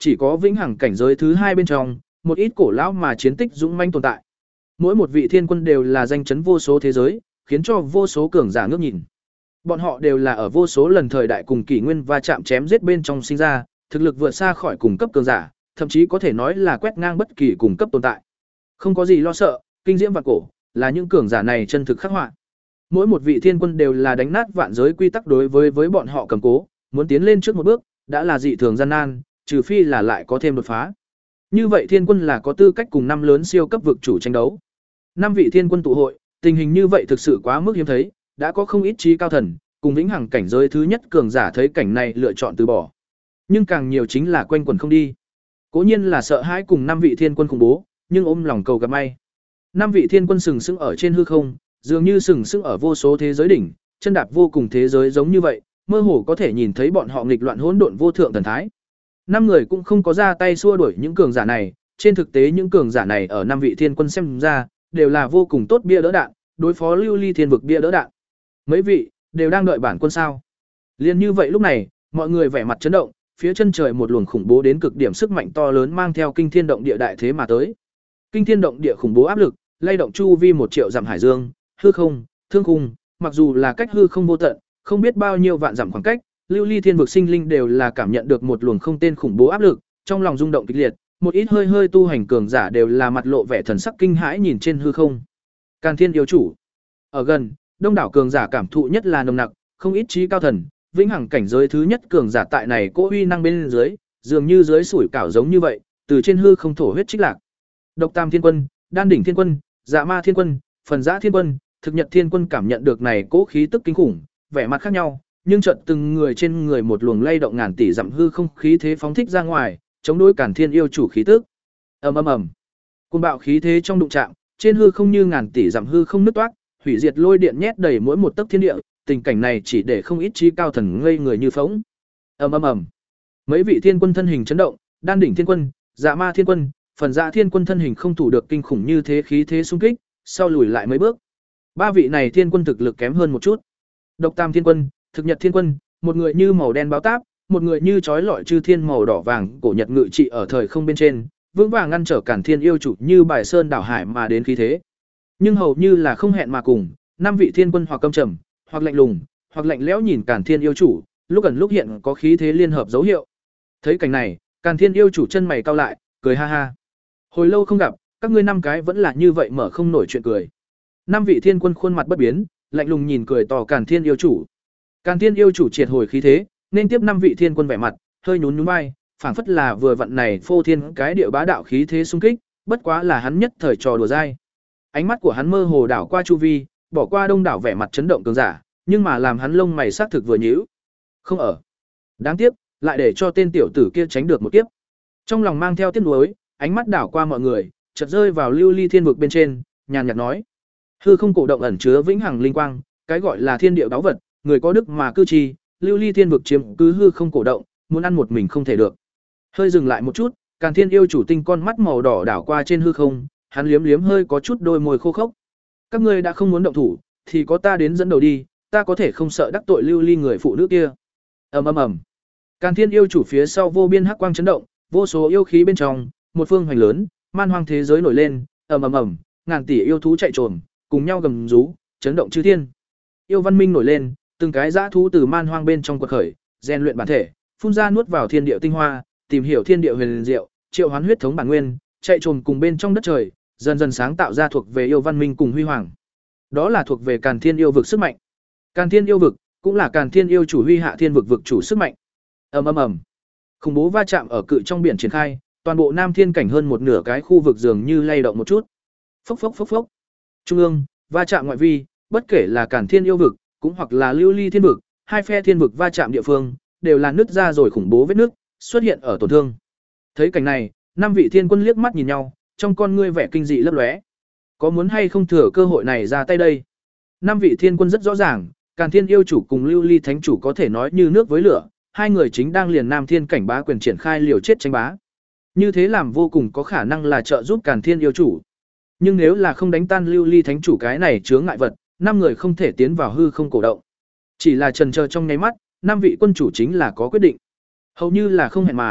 A: chỉ có vĩnh hằng cảnh giới thứ hai bên trong, một ít cổ lão mà chiến tích dũng manh tồn tại. Mỗi một vị thiên quân đều là danh chấn vô số thế giới, khiến cho vô số cường giả ngước nhìn. Bọn họ đều là ở vô số lần thời đại cùng kỷ nguyên va chạm chém giết bên trong sinh ra, thực lực vượt xa khỏi cùng cấp cường giả, thậm chí có thể nói là quét ngang bất kỳ cùng cấp tồn tại. Không có gì lo sợ, kinh diễm vạn cổ, là những cường giả này chân thực khắc họa. Mỗi một vị thiên quân đều là đánh nát vạn giới quy tắc đối với với bọn họ cầm cố, muốn tiến lên trước một bước, đã là dị thường gian nan, trừ phi là lại có thêm đột phá. Như vậy thiên quân là có tư cách cùng năm lớn siêu cấp vực chủ tranh đấu. Năm vị thiên quân tụ hội, tình hình như vậy thực sự quá mức hiếm thấy, đã có không ít trí cao thần, cùng vĩnh hằng cảnh giới thứ nhất cường giả thấy cảnh này lựa chọn từ bỏ. Nhưng càng nhiều chính là quanh quẩn không đi. Cố nhiên là sợ hãi cùng năm vị thiên quân khủng bố, nhưng ôm lòng cầu gặp may. Năm vị thiên quân sừng sững ở trên hư không, dường như sừng sững ở vô số thế giới đỉnh, chân đạp vô cùng thế giới giống như vậy, mơ hồ có thể nhìn thấy bọn họ nghịch loạn hỗn độn vô thượng thần thái. Năm người cũng không có ra tay xua đuổi những cường giả này, trên thực tế những cường giả này ở năm vị thiên quân xem ra, đều là vô cùng tốt bia đỡ đạn, đối phó lưu ly thiên vực bia đỡ đạn. Mấy vị đều đang đợi bản quân sao? Liên như vậy lúc này, mọi người vẻ mặt chấn động, phía chân trời một luồng khủng bố đến cực điểm sức mạnh to lớn mang theo kinh thiên động địa đại thế mà tới. Kinh thiên động địa khủng bố áp lực, lay động chu vi một triệu dặm hải dương, hư không, thương khung, mặc dù là cách hư không vô tận, không biết bao nhiêu vạn dặm khoảng cách, lưu ly thiên vực sinh linh đều là cảm nhận được một luồng không tên khủng bố áp lực, trong lòng rung động kịch liệt, một ít hơi hơi tu hành cường giả đều là mặt lộ vẻ thần sắc kinh hãi nhìn trên hư không. Càn Thiên yêu chủ. Ở gần, đông đảo cường giả cảm thụ nhất là nồng nặc, không ít trí cao thần, vĩnh hằng cảnh giới thứ nhất cường giả tại này cố uy năng bên dưới, dường như dưới sủi cảo giống như vậy, từ trên hư không thổ huyết trích lạc. Độc Tam Thiên Quân, Đan Đỉnh Thiên Quân, Dạ Ma Thiên Quân, Phần Dã Thiên Quân, Thực Nhật Thiên Quân cảm nhận được này cố khí tức kinh khủng, vẻ mặt khác nhau, nhưng chợt từng người trên người một luồng lay động ngàn tỷ dặm hư không khí thế phóng thích ra ngoài, chống đối Càn Thiên yêu chủ khí tức. Ầm ầm ầm. Cơn bạo khí thế trong đụng chạm, trên hư không như ngàn tỷ dặm hư không nứt toác, hủy diệt lôi điện nhét đầy mỗi một tấc thiên địa, tình cảnh này chỉ để không ít trí cao thần ngây người như phỗng. Ầm ầm ầm. Mấy vị thiên quân thân hình chấn động, Đan Đỉnh Thiên Quân, Dạ Ma Thiên Quân, Phần Dã Thiên Quân thân hình không thủ được kinh khủng như thế khí thế xung kích, sau lùi lại mấy bước. Ba vị này thiên quân thực lực kém hơn một chút. Độc Tam Thiên Quân, Thực Nhật Thiên Quân, một người như màu đen báo táp, một người như chói lọi chư thiên màu đỏ vàng, cổ nhật ngự trị ở thời không bên trên, vững vàng ngăn trở Càn Thiên yêu chủ như bài sơn đảo hải mà đến khí thế. Nhưng hầu như là không hẹn mà cùng, năm vị thiên quân hoặc căm trầm, hoặc lạnh lùng, hoặc lạnh lẽo nhìn Càn Thiên yêu chủ, lúc gần lúc hiện có khí thế liên hợp dấu hiệu. Thấy cảnh này, Càn Thiên yêu chủ chân mày cau lại, cười ha ha. Hồi lâu không gặp, các ngươi năm cái vẫn là như vậy mở không nổi chuyện cười. Năm vị thiên quân khuôn mặt bất biến, lạnh lùng nhìn cười tỏ Càn Thiên yêu chủ. Càn Thiên yêu chủ triệt hồi khí thế, nên tiếp năm vị thiên quân vẻ mặt, hơi nhún nhún vai, phảng phất là vừa vặn này phô thiên cái địa bá đạo khí thế xung kích, bất quá là hắn nhất thời trò đùa dai. Ánh mắt của hắn mơ hồ đảo qua chu vi, bỏ qua đông đảo vẻ mặt chấn động cường giả, nhưng mà làm hắn lông mày sắc thực vừa nhíu. Không ở. Đáng tiếc, lại để cho tên tiểu tử kia tránh được một kiếp. Trong lòng mang theo tiếc nuối, ánh mắt đảo qua mọi người, chợt rơi vào lưu ly thiên vực bên trên, nhàn nhạt nói: hư không cổ động ẩn chứa vĩnh hằng linh quang, cái gọi là thiên địa báu vật, người có đức mà cư trì, lưu ly thiên vực chiếm cứ hư không cổ động, muốn ăn một mình không thể được. Hơi dừng lại một chút, Càn Thiên yêu chủ tinh con mắt màu đỏ đảo qua trên hư không, hắn liếm liếm hơi có chút đôi môi khô khốc. Các ngươi đã không muốn động thủ, thì có ta đến dẫn đầu đi, ta có thể không sợ đắc tội lưu ly người phụ nữ kia. Ầm ầm ầm. Càn Thiên yêu chủ phía sau vô biên hắc quang chấn động, vô số yêu khí bên trong, một phương hoành lớn, man hoang thế giới nổi lên, ầm ầm ầm, ngàn tỷ yêu thú chạy trồm, cùng nhau gầm rú, chấn động chư thiên. Yêu văn minh nổi lên, từng cái dã thú từ man hoang bên trong quật khởi, rèn luyện bản thể, phun ra nuốt vào thiên địa tinh hoa, tìm hiểu thiên địa huyền diệu, triệu hoán huyết thống bản nguyên, chạy trồm cùng bên trong đất trời, dần dần sáng tạo ra thuộc về yêu văn minh cùng huy hoàng. Đó là thuộc về Càn Thiên yêu vực sức mạnh. Càn Thiên yêu vực cũng là Càn Thiên yêu chủ huy hạ thiên vực vực chủ sức mạnh. Ầm ầm ầm. Khủng bố va chạm ở cự trong biển triển khai, toàn bộ Nam Thiên cảnh hơn một nửa cái khu vực dường như lay động một chút. Phốc phốc phốc phốc. Trung ương, va chạm ngoại vi, bất kể là Càn Thiên yêu vực, cũng hoặc là Lưu Ly thiên vực, hai phe thiên vực va chạm địa phương, đều là nứt ra rồi khủng bố vết nứt xuất hiện ở tổn thương. Thấy cảnh này, năm vị thiên quân liếc mắt nhìn nhau, trong con ngươi vẻ kinh dị lấp lóe. Có muốn hay không thừa cơ hội này ra tay đây? Năm vị thiên quân rất rõ ràng, Càn Thiên yêu chủ cùng Lưu Ly thánh chủ có thể nói như nước với lửa, hai người chính đang liền Nam Thiên cảnh bá quyền triển khai liều chết tranh bá. Như thế làm vô cùng có khả năng là trợ giúp Càn Thiên yêu chủ. Nhưng nếu là không đánh tan Lưu Ly thánh chủ cái này chướng ngại vật, năm người không thể tiến vào hư không cổ động. Chỉ là chần chờ trong nháy mắt, năm vị quân chủ chính là có quyết định. Hầu như là không hẹn mà,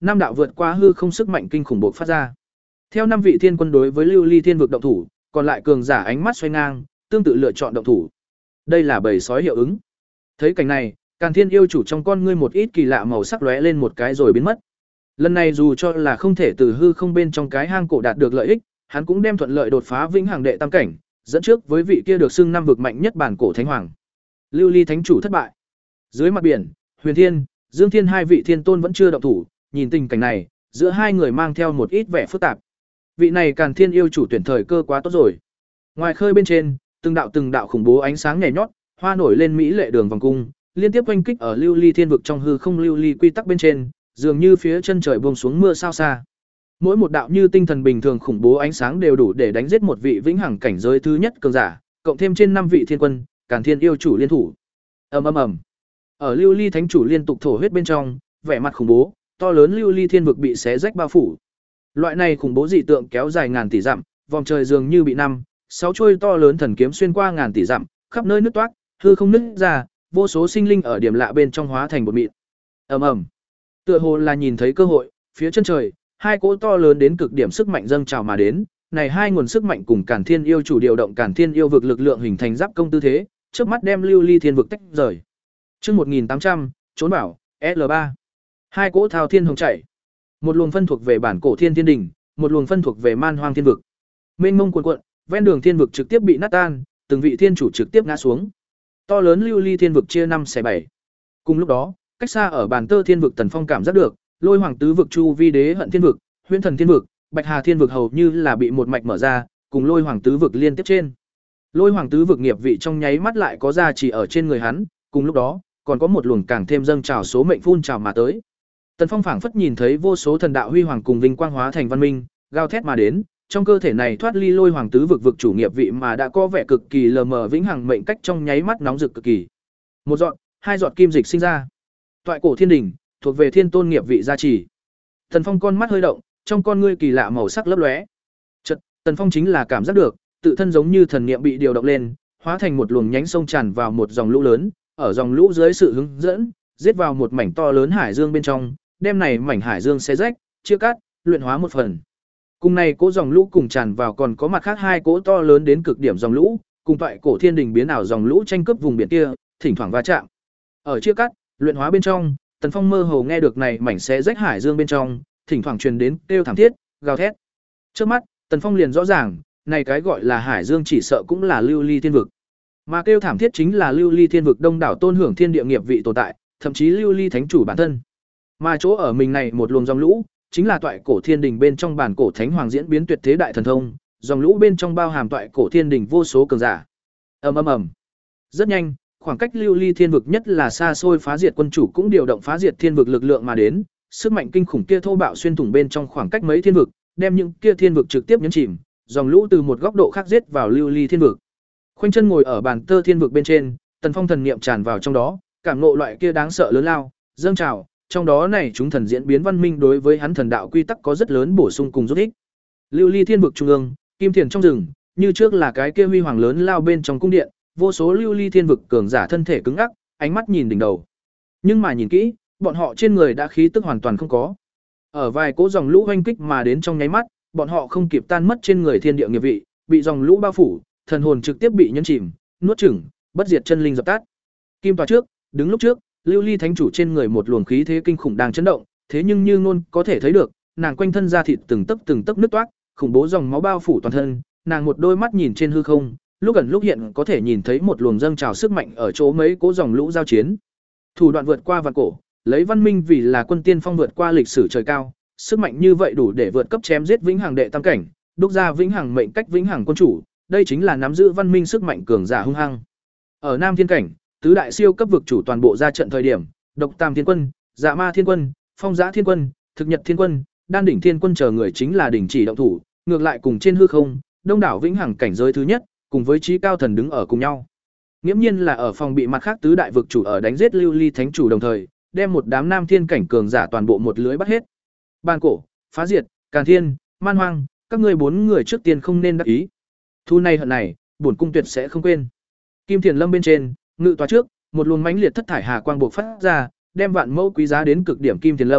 A: năm đạo vượt qua hư không sức mạnh kinh khủng bộc phát ra. Theo năm vị thiên quân đối với Lưu Ly Thiên vực động thủ, còn lại cường giả ánh mắt xoay ngang, tương tự lựa chọn động thủ. Đây là bầy sói hiệu ứng. Thấy cảnh này, Càn Thiên yêu chủ trong con ngươi một ít kỳ lạ màu sắc lóe lên một cái rồi biến mất. Lần này dù cho là không thể từ hư không bên trong cái hang cổ đạt được lợi ích, hắn cũng đem thuận lợi đột phá vĩnh hằng đệ tam cảnh, dẫn trước với vị kia được xưng năm vực mạnh nhất bản cổ thánh hoàng. Lưu Ly thánh chủ thất bại. Dưới mặt biển, Huyền Thiên, Dương Thiên hai vị thiên tôn vẫn chưa động thủ, nhìn tình cảnh này, giữa hai người mang theo một ít vẻ phức tạp. Vị này Càn Thiên yêu chủ tuyển thời cơ quá tốt rồi. Ngoài khơi bên trên, từng đạo từng đạo khủng bố ánh sáng nhảy nhót, hoa nổi lên mỹ lệ đường vòng cung, liên tiếp oanh kích ở Lưu Ly Thiên vực trong hư không lưu ly quy tắc bên trên, dường như phía chân trời buông xuống mưa sao xa. Mỗi một đạo như tinh thần bình thường khủng bố ánh sáng đều đủ để đánh giết một vị vĩnh hằng cảnh giới thứ nhất cường giả, cộng thêm trên năm vị thiên quân, Càn Thiên yêu chủ liên thủ. Ầm ầm ầm. Ở Lưu Ly thánh chủ liên tục thổ huyết bên trong, vẻ mặt khủng bố, to lớn Lưu Ly Thiên vực bị xé rách bao phủ. Loại này khủng bố dị tượng kéo dài ngàn tỷ dặm, vòng trời dường như bị năm, sáu chuôi to lớn thần kiếm xuyên qua ngàn tỷ dặm, khắp nơi nứt toác, hư không nứt ra, vô số sinh linh ở điểm lạ bên trong hóa thành bột mịn. Ầm ầm. Tựa hồ là nhìn thấy cơ hội, phía chân trời, hai cỗ to lớn đến cực điểm sức mạnh dâng trào mà đến, này hai nguồn sức mạnh cùng Càn Thiên yêu chủ điều động Càn Thiên yêu vực lực lượng hình thành giáp công tư thế, chớp mắt đem Lưu Ly Thiên vực tách rời. Chương một nghìn tám trăm, trốn bảo, L ba. Hai cỗ thao thiên hồng chảy. Một luồng phân thuộc về bản cổ Thiên Thiên đỉnh, một luồng phân thuộc về Man Hoang Thiên vực. Mênh mông cuồn cuộn, ven đường thiên vực trực tiếp bị nát tan, từng vị thiên chủ trực tiếp ngã xuống. To lớn Lưu Ly Thiên vực chia năm xẻ bảy. Cùng lúc đó, cách xa ở Bản Tơ Thiên vực Tần Phong cảm giác được, Lôi Hoàng tứ vực Chu Vi Đế Hận Thiên vực, Huyễn Thần Thiên vực, Bạch Hà Thiên vực hầu như là bị một mạch mở ra, cùng Lôi Hoàng tứ vực liên tiếp trên. Lôi Hoàng tứ vực nghiệp vị trong nháy mắt lại có ra chỉ ở trên người hắn, cùng lúc đó, còn có một luồng càng thêm dâng trào số mệnh phun trào mà tới. Tần Phong phảng phất nhìn thấy vô số thần đạo huy hoàng cùng vinh quang hóa thành văn minh, gào thét mà đến, trong cơ thể này thoát ly Lôi Hoàng tứ vực vực chủ nghiệp vị mà đã có vẻ cực kỳ lờ mờ vĩnh hằng mệnh cách trong nháy mắt nóng rực cực kỳ. Một giọt, hai giọt kim dịch sinh ra. Toại cổ thiên đỉnh, thuộc về thiên tôn nghiệp vị gia trì. Tần Phong con mắt hơi động, trong con ngươi kỳ lạ màu sắc lấp lóe. Chợt, Tần Phong chính là cảm giác được, tự thân giống như thần niệm bị điều động lên, hóa thành một luồng nhánh sông tràn vào một dòng lũ lớn, ở dòng lũ dưới sự hướng dẫn, giết vào một mảnh to lớn hải dương bên trong, đem này mảnh hải dương xé rách, chia cắt, luyện hóa một phần. Cùng này cố dòng lũ cùng tràn vào còn có mặt khác hai cố to lớn đến cực điểm dòng lũ, cùng toại cổ thiên đình biến ảo dòng lũ tranh cướp vùng biển kia, thỉnh thoảng va chạm. Ở chia cắt, luyện hóa bên trong, Tần Phong mơ hồ nghe được này mảnh xé rách hải dương bên trong, thỉnh thoảng truyền đến kêu thảm thiết, gào thét. Trước mắt, Tần Phong liền rõ ràng, này cái gọi là hải dương chỉ sợ cũng là Lưu Ly Thiên vực. Mà kêu thảm thiết chính là Lưu Ly Thiên vực đông đảo tôn hưởng thiên địa nghiệp vị tồn tại, thậm chí Lưu Ly thánh chủ bản thân. Mà chỗ ở mình này một luồng dòng lũ, chính là toại cổ thiên đình bên trong bản cổ thánh hoàng diễn biến tuyệt thế đại thần thông, dòng lũ bên trong bao hàm toại cổ thiên đình vô số cường giả. Ầm ầm ầm. Rất nhanh, khoảng cách Lưu Ly Thiên vực nhất là xa xôi phá diệt quân chủ cũng điều động phá diệt thiên vực lực lượng mà đến, sức mạnh kinh khủng kia thô bạo xuyên thủng bên trong khoảng cách mấy thiên vực, đem những kia thiên vực trực tiếp nhấn chìm, dòng lũ từ một góc độ khác giết vào Lưu Ly Thiên vực. Khoanh chân ngồi ở bàn tơ thiên vực bên trên, Tần Phong thần niệm tràn vào trong đó, cảm ngộ loại kia đáng sợ lớn lao, dâng trào, trong đó này chúng thần diễn biến văn minh đối với hắn thần đạo quy tắc có rất lớn bổ sung cùng giúp ích. Lưu Ly Thiên vực trung ương, kim thiền trong rừng, như trước là cái kia huy hoàng lớn lao bên trong cung điện, vô số Lưu Ly Thiên vực cường giả thân thể cứng ngắc, ánh mắt nhìn đỉnh đầu. Nhưng mà nhìn kỹ, bọn họ trên người đã khí tức hoàn toàn không có. Ở vài cỗ dòng lũ hoanh kích mà đến trong nháy mắt, bọn họ không kịp tan mất trên người thiên địa nghiệp vị, bị dòng lũ bao phủ, thần hồn trực tiếp bị nhấn chìm, nuốt chửng, bất diệt chân linh dập tắt. Kim tòa trước, đứng lúc trước, Lưu Ly thánh chủ trên người một luồng khí thế kinh khủng đang chấn động, thế nhưng như ngôn có thể thấy được, nàng quanh thân da thịt từng tấc từng tấc nứt toác, khủng bố dòng máu bao phủ toàn thân, nàng một đôi mắt nhìn trên hư không, lúc gần lúc hiện có thể nhìn thấy một luồng dâng trào sức mạnh ở chỗ mấy cố dòng lũ giao chiến. Thủ đoạn vượt qua vạn cổ, lấy văn minh vì là quân tiên phong vượt qua lịch sử trời cao, sức mạnh như vậy đủ để vượt cấp chém giết vĩnh hằng đệ tam cảnh, đúc ra vĩnh hằng mệnh cách vĩnh hằng quân chủ, đây chính là nắm giữ văn minh sức mạnh cường giả hung hăng. Ở Nam Thiên cảnh, tứ đại siêu cấp vực chủ toàn bộ ra trận thời điểm, Độc Tam Thiên Quân, Dạ Ma Thiên Quân, Phong Giá Thiên Quân, Thực Nhật Thiên Quân, Đan Đỉnh Thiên Quân chờ người chính là đỉnh chỉ động thủ, ngược lại cùng trên hư không, đông đảo vĩnh hằng cảnh giới thứ nhất, cùng với chí cao thần đứng ở cùng nhau. Nghiễm nhiên là ở phòng bị mặt khác tứ đại vực chủ ở đánh giết Lưu Ly thánh chủ đồng thời, đem một đám Nam Thiên cảnh cường giả toàn bộ một lưới bắt hết. Bàn cổ, Phá Diệt, Càn Thiên, Man Hoang, các ngươi bốn người trước tiên không nên đắc ý. Thu này hận này, bổn cung tuyệt sẽ không quên. Kim Thiền Lâm bên trên, ngự tòa trước, một luồng mãnh liệt thất thải hà quang bộc phát ra, đem vạn mẫu quý giá đến cực điểm Kim Thiền Lâm,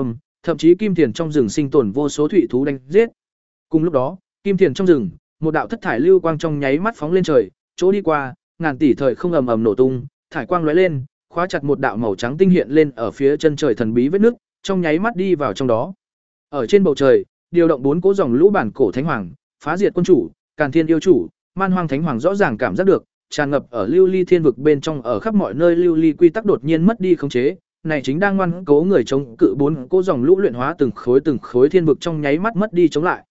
A: thậm chí kim thiền trong rừng sinh tồn vô số thủy thú đánh giết. Cùng lúc đó, kim thiền trong rừng, một đạo thất thải lưu quang trong nháy mắt phóng lên trời, chỗ đi qua, ngàn tỷ thời không ầm ầm nổ tung, thải quang lóe lên, khóa chặt một đạo màu trắng tinh hiện lên ở phía chân trời thần bí vết nước, trong nháy mắt đi vào trong đó. Ở trên bầu trời, điều động bốn cỗ dòng lũ bản cổ thánh hoàng, phá diệt quân chủ, càn thiên yêu chủ, man hoang thánh hoàng rõ ràng cảm giác được, tràn ngập ở lưu ly thiên vực bên trong ở khắp mọi nơi lưu ly quy tắc đột nhiên mất đi khống chế, này chính đang ngoan cố người chống cự bốn cỗ dòng lũ luyện hóa từng khối từng khối thiên vực trong nháy mắt mất đi chống lại.